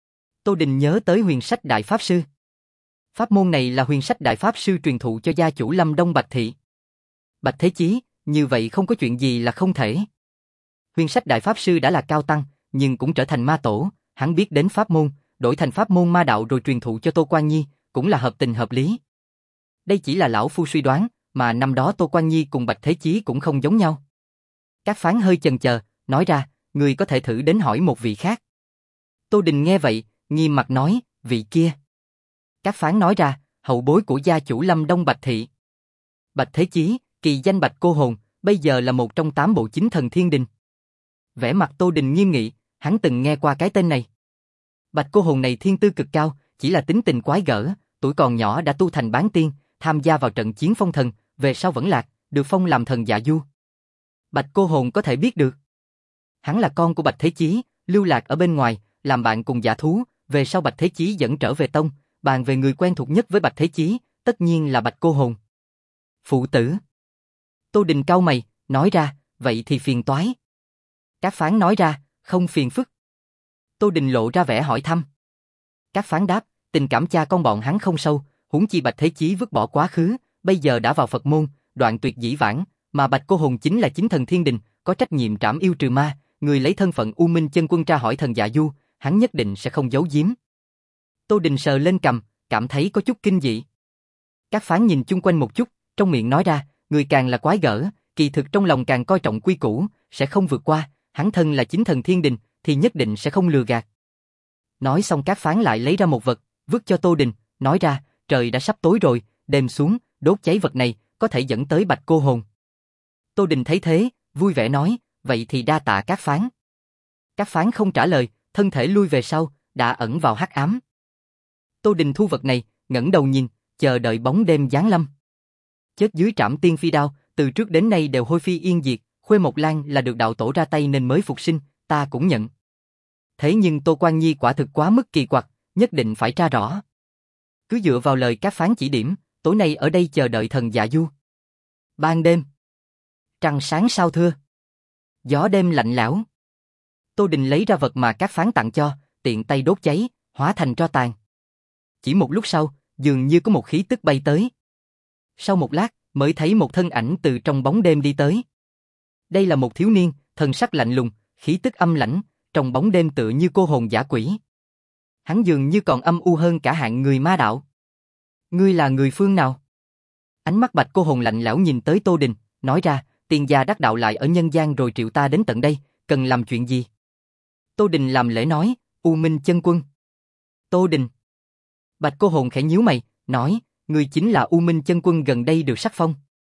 Tô Đình nhớ tới huyền sách đại pháp sư. Pháp môn này là huyền sách đại pháp sư truyền thụ cho gia chủ Lâm Đông Bạch Thị. Bạch Thế Chí, như vậy không có chuyện gì là không thể. Huyền sách đại pháp sư đã là cao tăng, nhưng cũng trở thành ma tổ, hắn biết đến pháp môn, đổi thành pháp môn ma đạo rồi truyền thụ cho Tô Quan Nhi, cũng là hợp tình hợp lý. Đây chỉ là lão phu suy đoán, mà năm đó Tô Quan Nhi cùng Bạch Thế Chí cũng không giống nhau. Các phán hơi chần chờ, nói ra, người có thể thử đến hỏi một vị khác. Tô Đình nghe vậy, nghiêm mặt nói, vị kia. Các phán nói ra, hậu bối của gia chủ Lâm Đông Bạch Thị. Bạch Thế Chí, kỳ danh Bạch Cô Hồn, bây giờ là một trong tám bộ chính thần thiên đình. Vẻ mặt Tô Đình nghiêm nghị, hắn từng nghe qua cái tên này. Bạch Cô Hồn này thiên tư cực cao, chỉ là tính tình quái gở, tuổi còn nhỏ đã tu thành bán tiên, tham gia vào trận chiến phong thần, về sau vẫn lạc, được phong làm thần dạ du. Bạch Cô Hồn có thể biết được. Hắn là con của Bạch Thế Chí, lưu lạc ở bên ngoài, làm bạn cùng dã thú, về sau Bạch Thế Chí dẫn trở về tông, bàn về người quen thuộc nhất với Bạch Thế Chí, tất nhiên là Bạch Cô Hồn. Phụ tử. Tô Đình cau mày, nói ra, vậy thì phiền toái. Các phán nói ra, không phiền phức. Tô Đình lộ ra vẻ hỏi thăm. Các phán đáp, tình cảm cha con bọn hắn không sâu, huống chi Bạch Thế Chí vứt bỏ quá khứ, bây giờ đã vào Phật môn, đoạn tuyệt dĩ vãng, mà Bạch Cô Hồn chính là chính thần thiên đình, có trách nhiệm trảm yêu trừ ma, người lấy thân phận U Minh Chân Quân tra hỏi thần dạ du, hắn nhất định sẽ không giấu giếm. Tô Đình sờ lên cằm, cảm thấy có chút kinh dị. Các phán nhìn chung quanh một chút, trong miệng nói ra, người càng là quái gở, kỳ thực trong lòng càng coi trọng quy củ, sẽ không vượt qua, hắn thân là chính thần thiên đình, thì nhất định sẽ không lừa gạt. Nói xong các phán lại lấy ra một vật, vứt cho Tô Đình, nói ra, trời đã sắp tối rồi, đêm xuống, đốt cháy vật này, có thể dẫn tới Bạch Cô Hồn. Tô Đình thấy thế, vui vẻ nói, vậy thì đa tạ các phán. Các phán không trả lời, thân thể lui về sau, đã ẩn vào hắc ám. Tô Đình thu vật này, ngẩng đầu nhìn, chờ đợi bóng đêm giáng lâm. Chết dưới trảm tiên phi đao, từ trước đến nay đều hôi phi yên diệt, Khuê Mộc Lan là được đạo tổ ra tay nên mới phục sinh, ta cũng nhận. Thế nhưng Tô Quan Nhi quả thực quá mức kỳ quặc, nhất định phải tra rõ. Cứ dựa vào lời các phán chỉ điểm, tối nay ở đây chờ đợi thần dạ du. Ban đêm, trăng sáng sao thưa, gió đêm lạnh lẽo. Tô Đình lấy ra vật mà các phán tặng cho, tiện tay đốt cháy, hóa thành tro tàn. Chỉ một lúc sau, dường như có một khí tức bay tới. Sau một lát, mới thấy một thân ảnh từ trong bóng đêm đi tới. Đây là một thiếu niên, thần sắc lạnh lùng, khí tức âm lãnh, trong bóng đêm tựa như cô hồn dã quỷ. Hắn dường như còn âm u hơn cả hạng người ma đạo. Ngươi là người phương nào? Ánh mắt Bạch Cô Hồn lạnh lẽo nhìn tới Tô Đình, nói ra, tiền gia đắc đạo lại ở nhân gian rồi triệu ta đến tận đây, cần làm chuyện gì? Tô Đình làm lễ nói, U Minh Chân Quân. Tô Đình. Bạch Cô Hồn khẽ nhíu mày, nói, người chính là U Minh Chân Quân gần đây được sắc phong.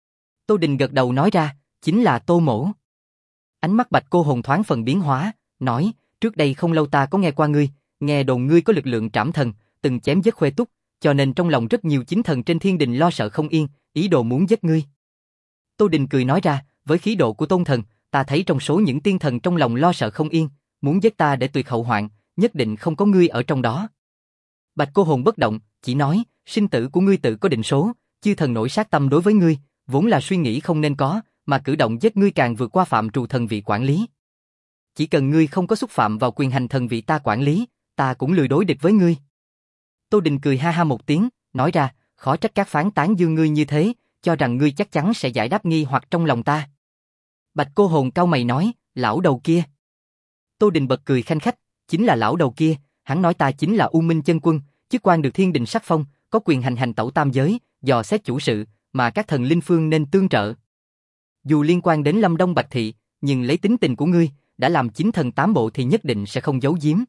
Tô Đình gật đầu nói ra, chính là Tô Mỗ. Ánh mắt Bạch Cô Hồn thoáng phần biến hóa, nói, trước đây không lâu ta có nghe qua ngươi, nghe đồn ngươi có lực lượng trảm thần, từng chém giết Khuê Túc, cho nên trong lòng rất nhiều chính thần trên thiên đình lo sợ không yên, ý đồ muốn giết ngươi. Tô Đình cười nói ra, với khí độ của tôn thần, ta thấy trong số những tiên thần trong lòng lo sợ không yên, muốn giết ta để tuyệt hậu hoạn, nhất định không có ngươi ở trong đó. Bạch Cô Hồn bất động, chỉ nói, sinh tử của ngươi tự có định số, chư thần nổi sát tâm đối với ngươi, vốn là suy nghĩ không nên có, mà cử động giết ngươi càng vượt qua phạm trù thần vị quản lý. Chỉ cần ngươi không có xúc phạm vào quyền hành thần vị ta quản lý, ta cũng lười đối địch với ngươi. Tô Đình cười ha ha một tiếng, nói ra, khó trách các phán tán dương ngươi như thế, cho rằng ngươi chắc chắn sẽ giải đáp nghi hoặc trong lòng ta. Bạch Cô Hồn cau mày nói, lão đầu kia. Tô Đình bật cười khanh khách, chính là lão đầu kia, hắn nói ta chính là U Minh Chân Quân, chức quan được thiên đình sắc phong, có quyền hành hành tẩu tam giới, dò xét chủ sự, mà các thần linh phương nên tương trợ. Dù liên quan đến Lâm Đông Bạch Thị, nhưng lấy tính tình của ngươi, đã làm chính thần tám bộ thì nhất định sẽ không giấu giếm.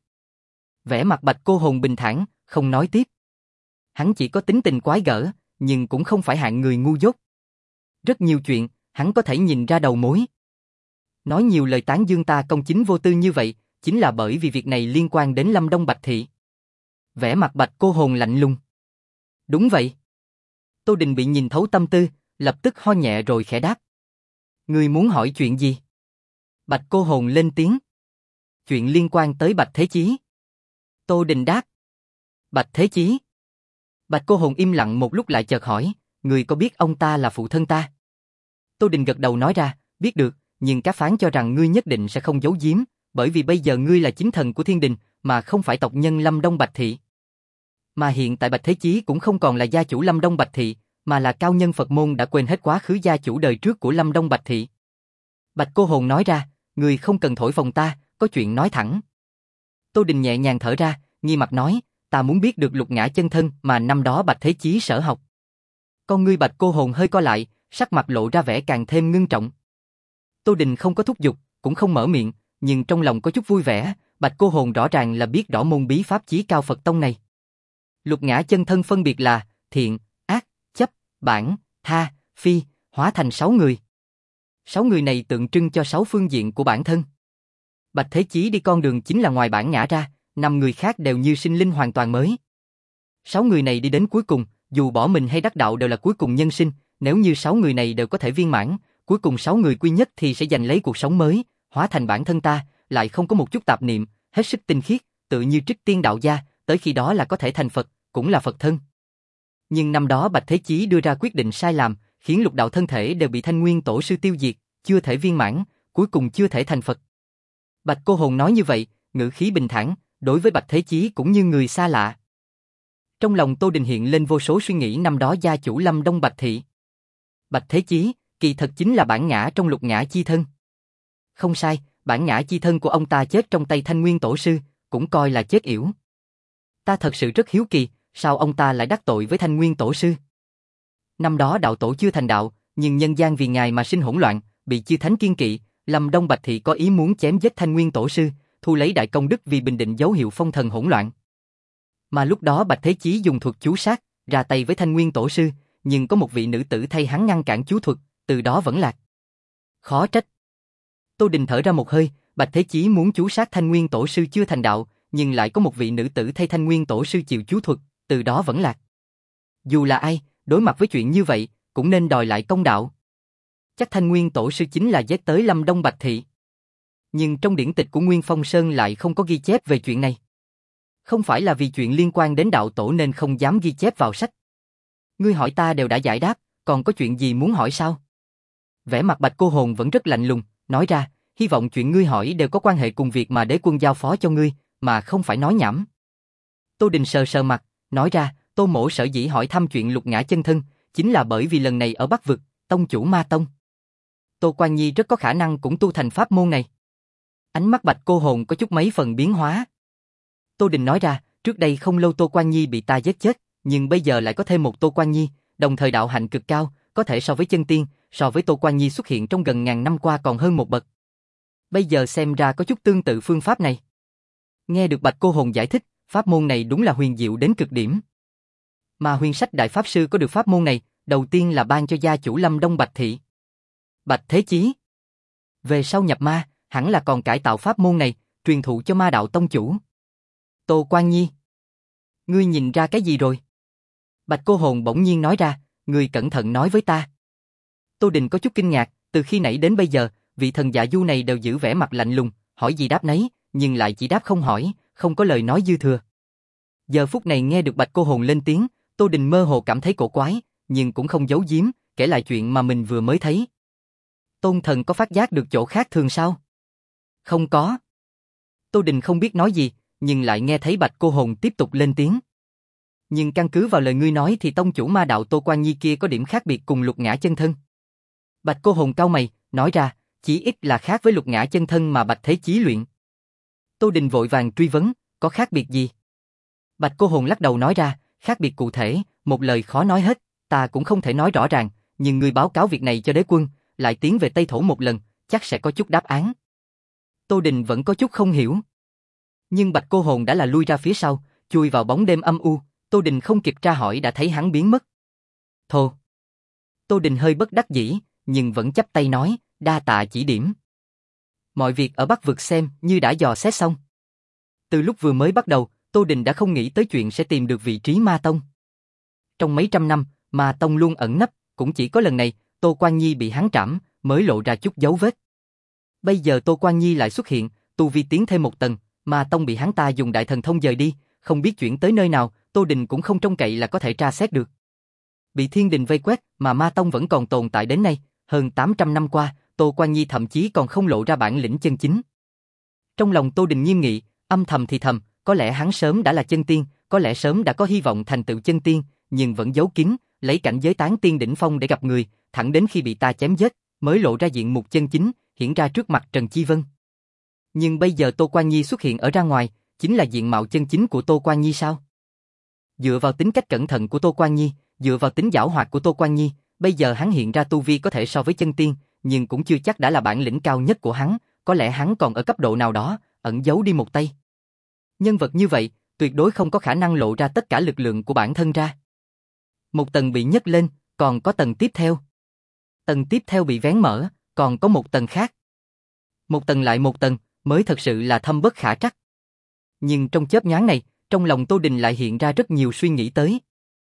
Vẻ mặt Bạch Cô Hồn bình thản, không nói tiếp. Hắn chỉ có tính tình quái gở, nhưng cũng không phải hạng người ngu dốt. Rất nhiều chuyện, hắn có thể nhìn ra đầu mối. Nói nhiều lời tán dương ta công chính vô tư như vậy, chính là bởi vì việc này liên quan đến Lâm Đông Bạch Thị. Vẻ mặt Bạch Cô Hồn lạnh lùng. Đúng vậy. Tô Đình bị nhìn thấu tâm tư, lập tức ho nhẹ rồi khẽ đáp. Ngươi muốn hỏi chuyện gì? Bạch Cô Hồn lên tiếng. Chuyện liên quan tới Bạch Thế Chí. Tô Đình đáp. Bạch Thế Chí. Bạch Cô Hồn im lặng một lúc lại chợt hỏi, ngươi có biết ông ta là phụ thân ta? Tô Đình gật đầu nói ra, biết được, nhưng các phán cho rằng ngươi nhất định sẽ không giấu giếm, bởi vì bây giờ ngươi là chính thần của thiên đình, mà không phải tộc nhân Lâm Đông Bạch Thị. Mà hiện tại Bạch Thế Chí cũng không còn là gia chủ Lâm Đông Bạch Thị, mà là cao nhân Phật môn đã quên hết quá khứ gia chủ đời trước của Lâm Đông Bạch Thị. Bạch Cô Hồn nói ra, ngươi không cần thổi phồng ta, có chuyện nói thẳng. Tô Đình nhẹ nhàng thở ra, nghi mặt nói, ta muốn biết được lục ngã chân thân mà năm đó Bạch Thế Chí sở học. Con ngươi Bạch Cô Hồn hơi co lại, sắc mặt lộ ra vẻ càng thêm ngưng trọng. Tô Đình không có thúc giục, cũng không mở miệng, nhưng trong lòng có chút vui vẻ, Bạch Cô Hồn rõ ràng là biết rõ môn bí pháp Chí Cao Phật Tông này. Lục ngã chân thân phân biệt là thiện, ác, chấp, bản, tha, phi, hóa thành sáu người. Sáu người này tượng trưng cho sáu phương diện của bản thân. Bạch Thế Chí đi con đường chính là ngoài bản ngã ra, năm người khác đều như sinh linh hoàn toàn mới. Sáu người này đi đến cuối cùng, dù bỏ mình hay đắc đạo đều là cuối cùng nhân sinh, nếu như sáu người này đều có thể viên mãn, cuối cùng sáu người quy nhất thì sẽ giành lấy cuộc sống mới, hóa thành bản thân ta, lại không có một chút tạp niệm, hết sức tinh khiết, tự như Trích Tiên đạo gia, tới khi đó là có thể thành Phật, cũng là Phật thân. Nhưng năm đó Bạch Thế Chí đưa ra quyết định sai lầm, khiến lục đạo thân thể đều bị Thanh Nguyên Tổ sư tiêu diệt, chưa thể viên mãn, cuối cùng chưa thể thành Phật. Bạch Cô Hồn nói như vậy, ngữ khí bình thản, đối với Bạch Thế Chí cũng như người xa lạ. Trong lòng Tô Đình hiện lên vô số suy nghĩ năm đó gia chủ Lâm Đông Bạch Thị. Bạch Thế Chí, kỳ thật chính là bản ngã trong lục ngã chi thân. Không sai, bản ngã chi thân của ông ta chết trong tay Thanh Nguyên Tổ sư, cũng coi là chết yểu. Ta thật sự rất hiếu kỳ, sao ông ta lại đắc tội với Thanh Nguyên Tổ sư? Năm đó đạo tổ chưa thành đạo, nhưng nhân gian vì ngài mà sinh hỗn loạn, bị chư thánh kiên kỵ, Lâm Đông Bạch Thị có ý muốn chém giết Thanh Nguyên Tổ sư, thu lấy đại công đức vì bình định dấu hiệu phong thần hỗn loạn. Mà lúc đó Bạch Thế Chí dùng thuật chú sát, ra tay với Thanh Nguyên Tổ sư, nhưng có một vị nữ tử thay hắn ngăn cản chú thuật, từ đó vẫn lạc. Khó trách. Tô Đình thở ra một hơi, Bạch Thế Chí muốn chú sát Thanh Nguyên Tổ sư chưa thành đạo, nhưng lại có một vị nữ tử thay Thanh Nguyên Tổ sư chịu chú thuật, từ đó vẫn lạc. Dù là ai, đối mặt với chuyện như vậy, cũng nên đòi lại công đạo. Chắc Thanh Nguyên Tổ sư chính là giết tới Lâm Đông Bạch Thị. Nhưng trong điển tịch của Nguyên Phong Sơn lại không có ghi chép về chuyện này. Không phải là vì chuyện liên quan đến đạo tổ nên không dám ghi chép vào sách. Ngươi hỏi ta đều đã giải đáp, còn có chuyện gì muốn hỏi sao? Vẻ mặt Bạch Cô Hồn vẫn rất lạnh lùng, nói ra, hy vọng chuyện ngươi hỏi đều có quan hệ cùng việc mà đế quân giao phó cho ngươi, mà không phải nói nhảm. Tô Đình sờ sờ mặt, nói ra, Tô Mỗ sở dĩ hỏi thăm chuyện lục ngã chân thân, chính là bởi vì lần này ở Bắc Vực, tông chủ Ma Tông. Tô Quan Nhi rất có khả năng cũng tu thành pháp môn này. Ánh mắt Bạch Cô Hồn có chút mấy phần biến hóa. Tô Đình nói ra, trước đây không lâu Tô Quan Nhi bị ta giết chết, nhưng bây giờ lại có thêm một Tô Quan Nhi, đồng thời đạo hạnh cực cao, có thể so với chân tiên, so với Tô Quan Nhi xuất hiện trong gần ngàn năm qua còn hơn một bậc. Bây giờ xem ra có chút tương tự phương pháp này. Nghe được Bạch Cô Hồn giải thích, pháp môn này đúng là huyền diệu đến cực điểm. Mà Huyền Sách Đại Pháp Sư có được pháp môn này, đầu tiên là ban cho gia chủ Lâm Đông Bạch Thị. Bạch Thế Chí. Về sau nhập ma, hẳn là còn cải tạo pháp môn này, truyền thụ cho Ma Đạo tông chủ. Tô Quan Nhi. Ngươi nhìn ra cái gì rồi? Bạch Cô Hồn bỗng nhiên nói ra, ngươi cẩn thận nói với ta. Tô Đình có chút kinh ngạc, từ khi nãy đến bây giờ, vị thần dạ du này đều giữ vẻ mặt lạnh lùng, hỏi gì đáp nấy, nhưng lại chỉ đáp không hỏi, không có lời nói dư thừa. Giờ phút này nghe được Bạch Cô Hồn lên tiếng, Tô Đình mơ hồ cảm thấy cổ quái, nhưng cũng không giấu giếm, kể lại chuyện mà mình vừa mới thấy. Tôn thần có phát giác được chỗ khác thường sao? Không có. Tô Đình không biết nói gì, nhưng lại nghe thấy Bạch Cô Hồn tiếp tục lên tiếng. Nhưng căn cứ vào lời ngươi nói thì tông chủ Ma Đạo Tô Quan Nhi kia có điểm khác biệt cùng lục ngã chân thân. Bạch Cô Hồn cau mày, nói ra, chỉ ít là khác với lục ngã chân thân mà Bạch Thế Chí luyện. Tô Đình vội vàng truy vấn, có khác biệt gì? Bạch Cô Hồn lắc đầu nói ra, khác biệt cụ thể, một lời khó nói hết, ta cũng không thể nói rõ ràng, nhưng ngươi báo cáo việc này cho đế quân, lại tiến về Tây Thổ một lần, chắc sẽ có chút đáp án. Tô Đình vẫn có chút không hiểu. Nhưng Bạch Cô Hồn đã là lui ra phía sau, chui vào bóng đêm âm u, Tô Đình không kịp tra hỏi đã thấy hắn biến mất. Thô. Tô Đình hơi bất đắc dĩ, nhưng vẫn chắp tay nói, đa tạ chỉ điểm. Mọi việc ở Bắc Vực xem như đã dò xét xong. Từ lúc vừa mới bắt đầu, Tô Đình đã không nghĩ tới chuyện sẽ tìm được vị trí Ma Tông. Trong mấy trăm năm, Ma Tông luôn ẩn nấp, cũng chỉ có lần này, Tô Quan Nhi bị hắn trảm, mới lộ ra chút dấu vết. Bây giờ Tô Quan Nhi lại xuất hiện, tu vi tiến thêm một tầng, Ma Tông bị hắn ta dùng đại thần thông dời đi, không biết chuyển tới nơi nào, Tô Đình cũng không trông cậy là có thể tra xét được. Bị thiên đình vây quét mà Ma Tông vẫn còn tồn tại đến nay, hơn tám trăm năm qua, Tô Quan Nhi thậm chí còn không lộ ra bản lĩnh chân chính. Trong lòng Tô Đình nghiêm nghị, âm thầm thì thầm, có lẽ hắn sớm đã là chân tiên, có lẽ sớm đã có hy vọng thành tựu chân tiên, nhưng vẫn giấu kín, lấy cảnh giới tán tiên đỉnh phong để gặp người, thẳng đến khi bị ta chém giết, mới lộ ra diện mục chân chính, hiện ra trước mặt Trần Chi Vân. Nhưng bây giờ Tô Quan Nhi xuất hiện ở ra ngoài, chính là diện mạo chân chính của Tô Quan Nhi sao? Dựa vào tính cách cẩn thận của Tô Quan Nhi, dựa vào tính giảo hoạt của Tô Quan Nhi, bây giờ hắn hiện ra tu vi có thể so với chân tiên, nhưng cũng chưa chắc đã là bản lĩnh cao nhất của hắn, có lẽ hắn còn ở cấp độ nào đó, ẩn giấu đi một tay. Nhân vật như vậy, tuyệt đối không có khả năng lộ ra tất cả lực lượng của bản thân ra. Một tầng bị nhấc lên, còn có tầng tiếp theo. Tầng tiếp theo bị vén mở, còn có một tầng khác. Một tầng lại một tầng, mới thật sự là thâm bất khả trắc. Nhưng trong chớp nhoáng này, trong lòng Tô Đình lại hiện ra rất nhiều suy nghĩ tới.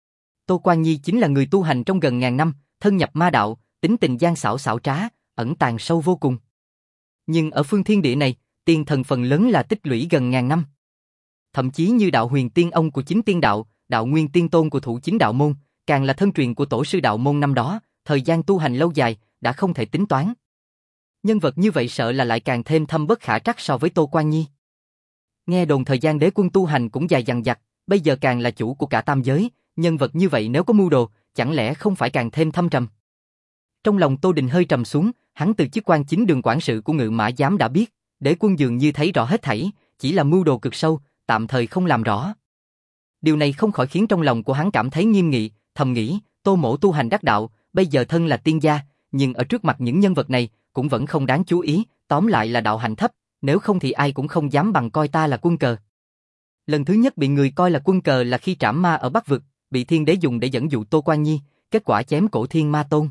Tô Quan Nhi chính là người tu hành trong gần ngàn năm, thân nhập ma đạo, tính tình gian xảo xảo trá, ẩn tàng sâu vô cùng. Nhưng ở phương thiên địa này, tiên thần phần lớn là tích lũy gần ngàn năm. Thậm chí như đạo huyền tiên ông của chính tiên đạo, đạo nguyên tiên tôn của thủ chính đạo môn, càng là thân truyền của tổ sư đạo môn năm đó, thời gian tu hành lâu dài, đã không thể tính toán. Nhân vật như vậy sợ là lại càng thêm thâm bất khả trắc so với Tô Quan Nhi. Nghe đồn thời gian đế quân tu hành cũng dài dằng dặc, bây giờ càng là chủ của cả tam giới, nhân vật như vậy nếu có mưu đồ, chẳng lẽ không phải càng thêm thâm trầm. Trong lòng Tô Đình hơi trầm xuống, hắn từ chức quan chính đường quản sự của Ngự Mã Giám đã biết, đế quân dường như thấy rõ hết thảy, chỉ là mưu đồ cực sâu, tạm thời không làm rõ. Điều này không khỏi khiến trong lòng của hắn cảm thấy nghiêm nghị, thầm nghĩ, Tô mỗ tu hành đắc đạo, bây giờ thân là tiên gia, nhưng ở trước mặt những nhân vật này, cũng vẫn không đáng chú ý, tóm lại là đạo hạnh thấp, nếu không thì ai cũng không dám bằng coi ta là quân cờ. Lần thứ nhất bị người coi là quân cờ là khi trảm ma ở Bắc Vực, bị thiên đế dùng để dẫn dụ Tô Quan Nhi, kết quả chém cổ thiên ma tôn.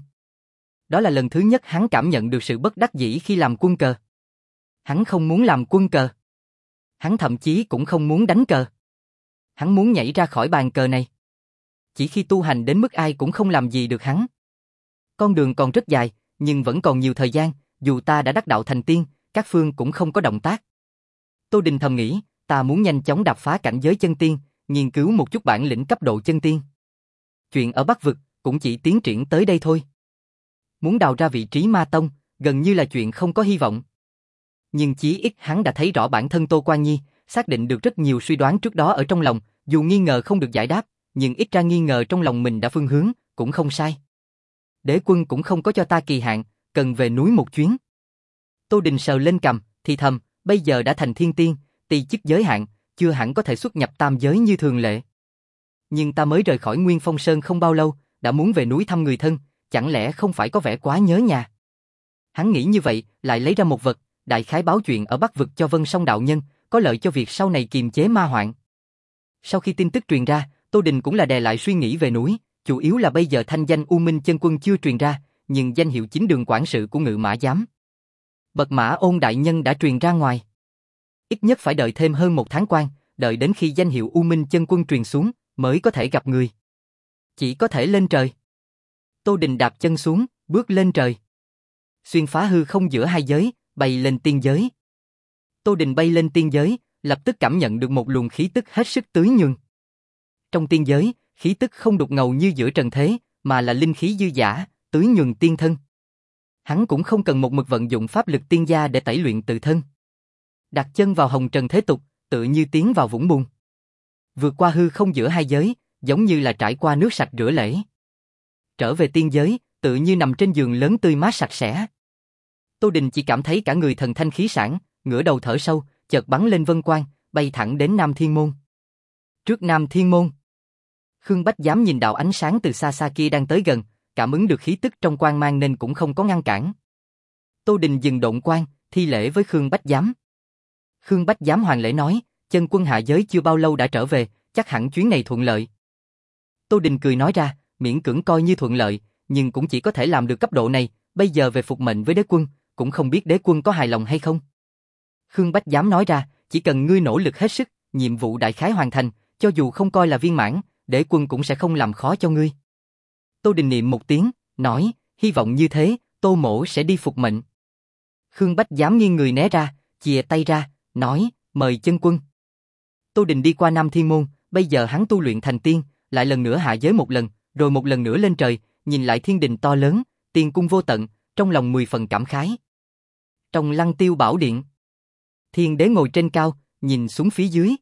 Đó là lần thứ nhất hắn cảm nhận được sự bất đắc dĩ khi làm quân cờ. Hắn không muốn làm quân cờ. Hắn thậm chí cũng không muốn đánh cờ. Hắn muốn nhảy ra khỏi bàn cờ này. Chỉ khi tu hành đến mức ai cũng không làm gì được hắn. Con đường còn rất dài, nhưng vẫn còn nhiều thời gian, dù ta đã đắc đạo thành tiên, các phương cũng không có động tác. Tô Đình thầm nghĩ, ta muốn nhanh chóng đạp phá cảnh giới chân tiên, nghiên cứu một chút bản lĩnh cấp độ chân tiên. Chuyện ở Bắc Vực cũng chỉ tiến triển tới đây thôi. Muốn đào ra vị trí ma tông, gần như là chuyện không có hy vọng. Nhưng chí ít hắn đã thấy rõ bản thân Tô Quan Nhi, xác định được rất nhiều suy đoán trước đó ở trong lòng, dù nghi ngờ không được giải đáp, nhưng ít ra nghi ngờ trong lòng mình đã phương hướng, cũng không sai. Đế quân cũng không có cho ta kỳ hạn, cần về núi một chuyến. Tô Đình sờ lên cằm, thì thầm, bây giờ đã thành thiên tiên, tỳ chức giới hạn, chưa hẳn có thể xuất nhập tam giới như thường lệ. Nhưng ta mới rời khỏi Nguyên Phong Sơn không bao lâu, đã muốn về núi thăm người thân, chẳng lẽ không phải có vẻ quá nhớ nhà. Hắn nghĩ như vậy, lại lấy ra một vật, đại khái báo chuyện ở Bắc Vực cho Vân Song đạo nhân, có lợi cho việc sau này kiềm chế ma hoạn. Sau khi tin tức truyền ra, Tô Đình cũng là đè lại suy nghĩ về núi, chủ yếu là bây giờ thanh danh U Minh Chân Quân chưa truyền ra, nhưng danh hiệu chính đường quản sự của Ngự Mã Giám, Bật Mã Ôn đại nhân đã truyền ra ngoài. Ít nhất phải đợi thêm hơn một tháng quan, đợi đến khi danh hiệu U Minh Chân Quân truyền xuống, mới có thể gặp người. Chỉ có thể lên trời. Tô Đình đạp chân xuống, bước lên trời. Xuyên phá hư không giữa hai giới, bay lên tiên giới. Tô Đình bay lên tiên giới, lập tức cảm nhận được một luồng khí tức hết sức tưới nhường. Trong tiên giới, khí tức không đục ngầu như giữa trần thế, mà là linh khí dư dả, tưới nhường tiên thân. Hắn cũng không cần một mực vận dụng pháp lực tiên gia để tẩy luyện tự thân. Đặt chân vào hồng trần thế tục, tự như tiến vào vũng bùn. Vượt qua hư không giữa hai giới, giống như là trải qua nước sạch rửa lễ. Trở về tiên giới, tự như nằm trên giường lớn tươi mát sạch sẽ. Tô Đình chỉ cảm thấy cả người thần thanh khí sảng, ngửa đầu thở sâu, chợt bắn lên vân quang, bay thẳng đến Nam Thiên Môn. Trước Nam Thiên Môn, Khương Bách Giám nhìn đạo ánh sáng từ xa xa kia đang tới gần, cảm ứng được khí tức trong quang mang nên cũng không có ngăn cản. Tô Đình dừng độn quang, thi lễ với Khương Bách Giám. Khương Bách Giám hoàng lễ nói, chân quân hạ giới chưa bao lâu đã trở về, chắc hẳn chuyến này thuận lợi. Tô Đình cười nói ra, miễn cưỡng coi như thuận lợi, nhưng cũng chỉ có thể làm được cấp độ này, bây giờ về phục mệnh với đế quân, cũng không biết đế quân có hài lòng hay không. Khương Bách Giám nói ra, chỉ cần ngươi nỗ lực hết sức, nhiệm vụ đại khái hoàn thành, cho dù không coi là viên mãn, đế quân cũng sẽ không làm khó cho ngươi. Tô Đình niệm một tiếng, nói, hy vọng như thế, Tô mỗ sẽ đi phục mệnh. Khương Bách Giám nghiêng người né ra, chìa tay ra, nói, mời chân quân. Tô Đình đi qua Nam Thiên Môn, bây giờ hắn tu luyện thành tiên, lại lần nữa hạ giới một lần, rồi một lần nữa lên trời, nhìn lại thiên đình to lớn, tiên cung vô tận, trong lòng mười phần cảm khái. Trong Lăng Tiêu Bảo Điện, thiên đế ngồi trên cao, nhìn xuống phía dưới.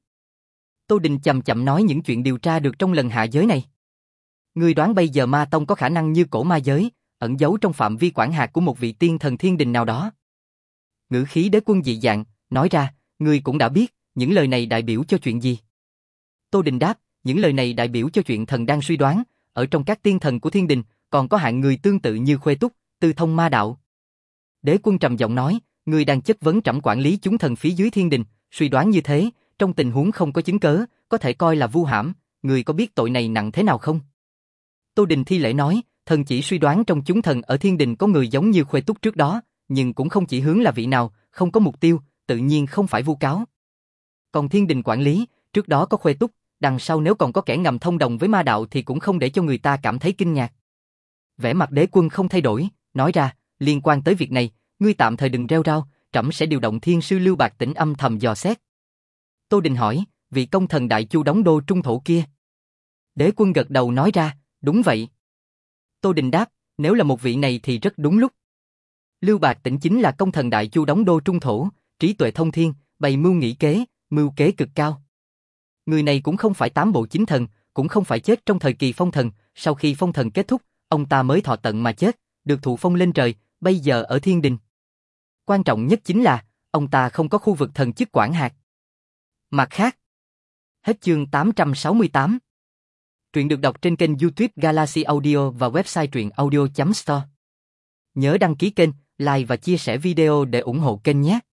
Tô Đình chậm chậm nói những chuyện điều tra được trong lần hạ giới này. Ngươi đoán bây giờ ma tông có khả năng như cổ ma giới, ẩn giấu trong phạm vi quản hạt của một vị tiên thần thiên đình nào đó. Ngữ khí đế quân dị dạng, nói ra, ngươi cũng đã biết, những lời này đại biểu cho chuyện gì? Tô Đình đáp, những lời này đại biểu cho chuyện thần đang suy đoán, ở trong các tiên thần của thiên đình, còn có hạng người tương tự như Khuê Túc, tư thông ma đạo. Đế Quân trầm giọng nói, người đang chất vấn trẫm quản lý chúng thần phía dưới thiên đình, suy đoán như thế, trong tình huống không có chứng cớ, có thể coi là vu hãm, người có biết tội này nặng thế nào không? Tô Đình thi lễ nói, thần chỉ suy đoán trong chúng thần ở thiên đình có người giống như Khuê Túc trước đó, nhưng cũng không chỉ hướng là vị nào, không có mục tiêu, tự nhiên không phải vu cáo. Còn thiên đình quản lý, trước đó có Khuê Túc, đằng sau nếu còn có kẻ ngầm thông đồng với ma đạo thì cũng không để cho người ta cảm thấy kinh ngạc. Vẻ mặt Đế Quân không thay đổi, nói ra, liên quan tới việc này, ngươi tạm thời đừng reo rao, trẫm sẽ điều động thiên sư Lưu Bạc Tĩnh âm thầm dò xét. Tô Đình hỏi, vị công thần đại chu đóng đô trung thổ kia? Đế Quân gật đầu nói ra, đúng vậy. Tô Đình đáp, nếu là một vị này thì rất đúng lúc. Lưu Bạc Tĩnh chính là công thần đại chu đóng đô trung thổ, trí tuệ thông thiên, bày mưu nghĩ kế, mưu kế cực cao. Người này cũng không phải tám bộ chính thần, cũng không phải chết trong thời kỳ phong thần, sau khi phong thần kết thúc, ông ta mới thọ tận mà chết, được thụ phong lên trời, bây giờ ở thiên đình. Quan trọng nhất chính là, ông ta không có khu vực thần chức quản hạt. Mặt khác, hết chương tám trăm sáu mươi tám. Truyện được đọc trên kênh YouTube Galaxy Audio và website truyện audio chấm store. Nhớ đăng ký kênh, like và chia sẻ video để ủng hộ kênh nhé.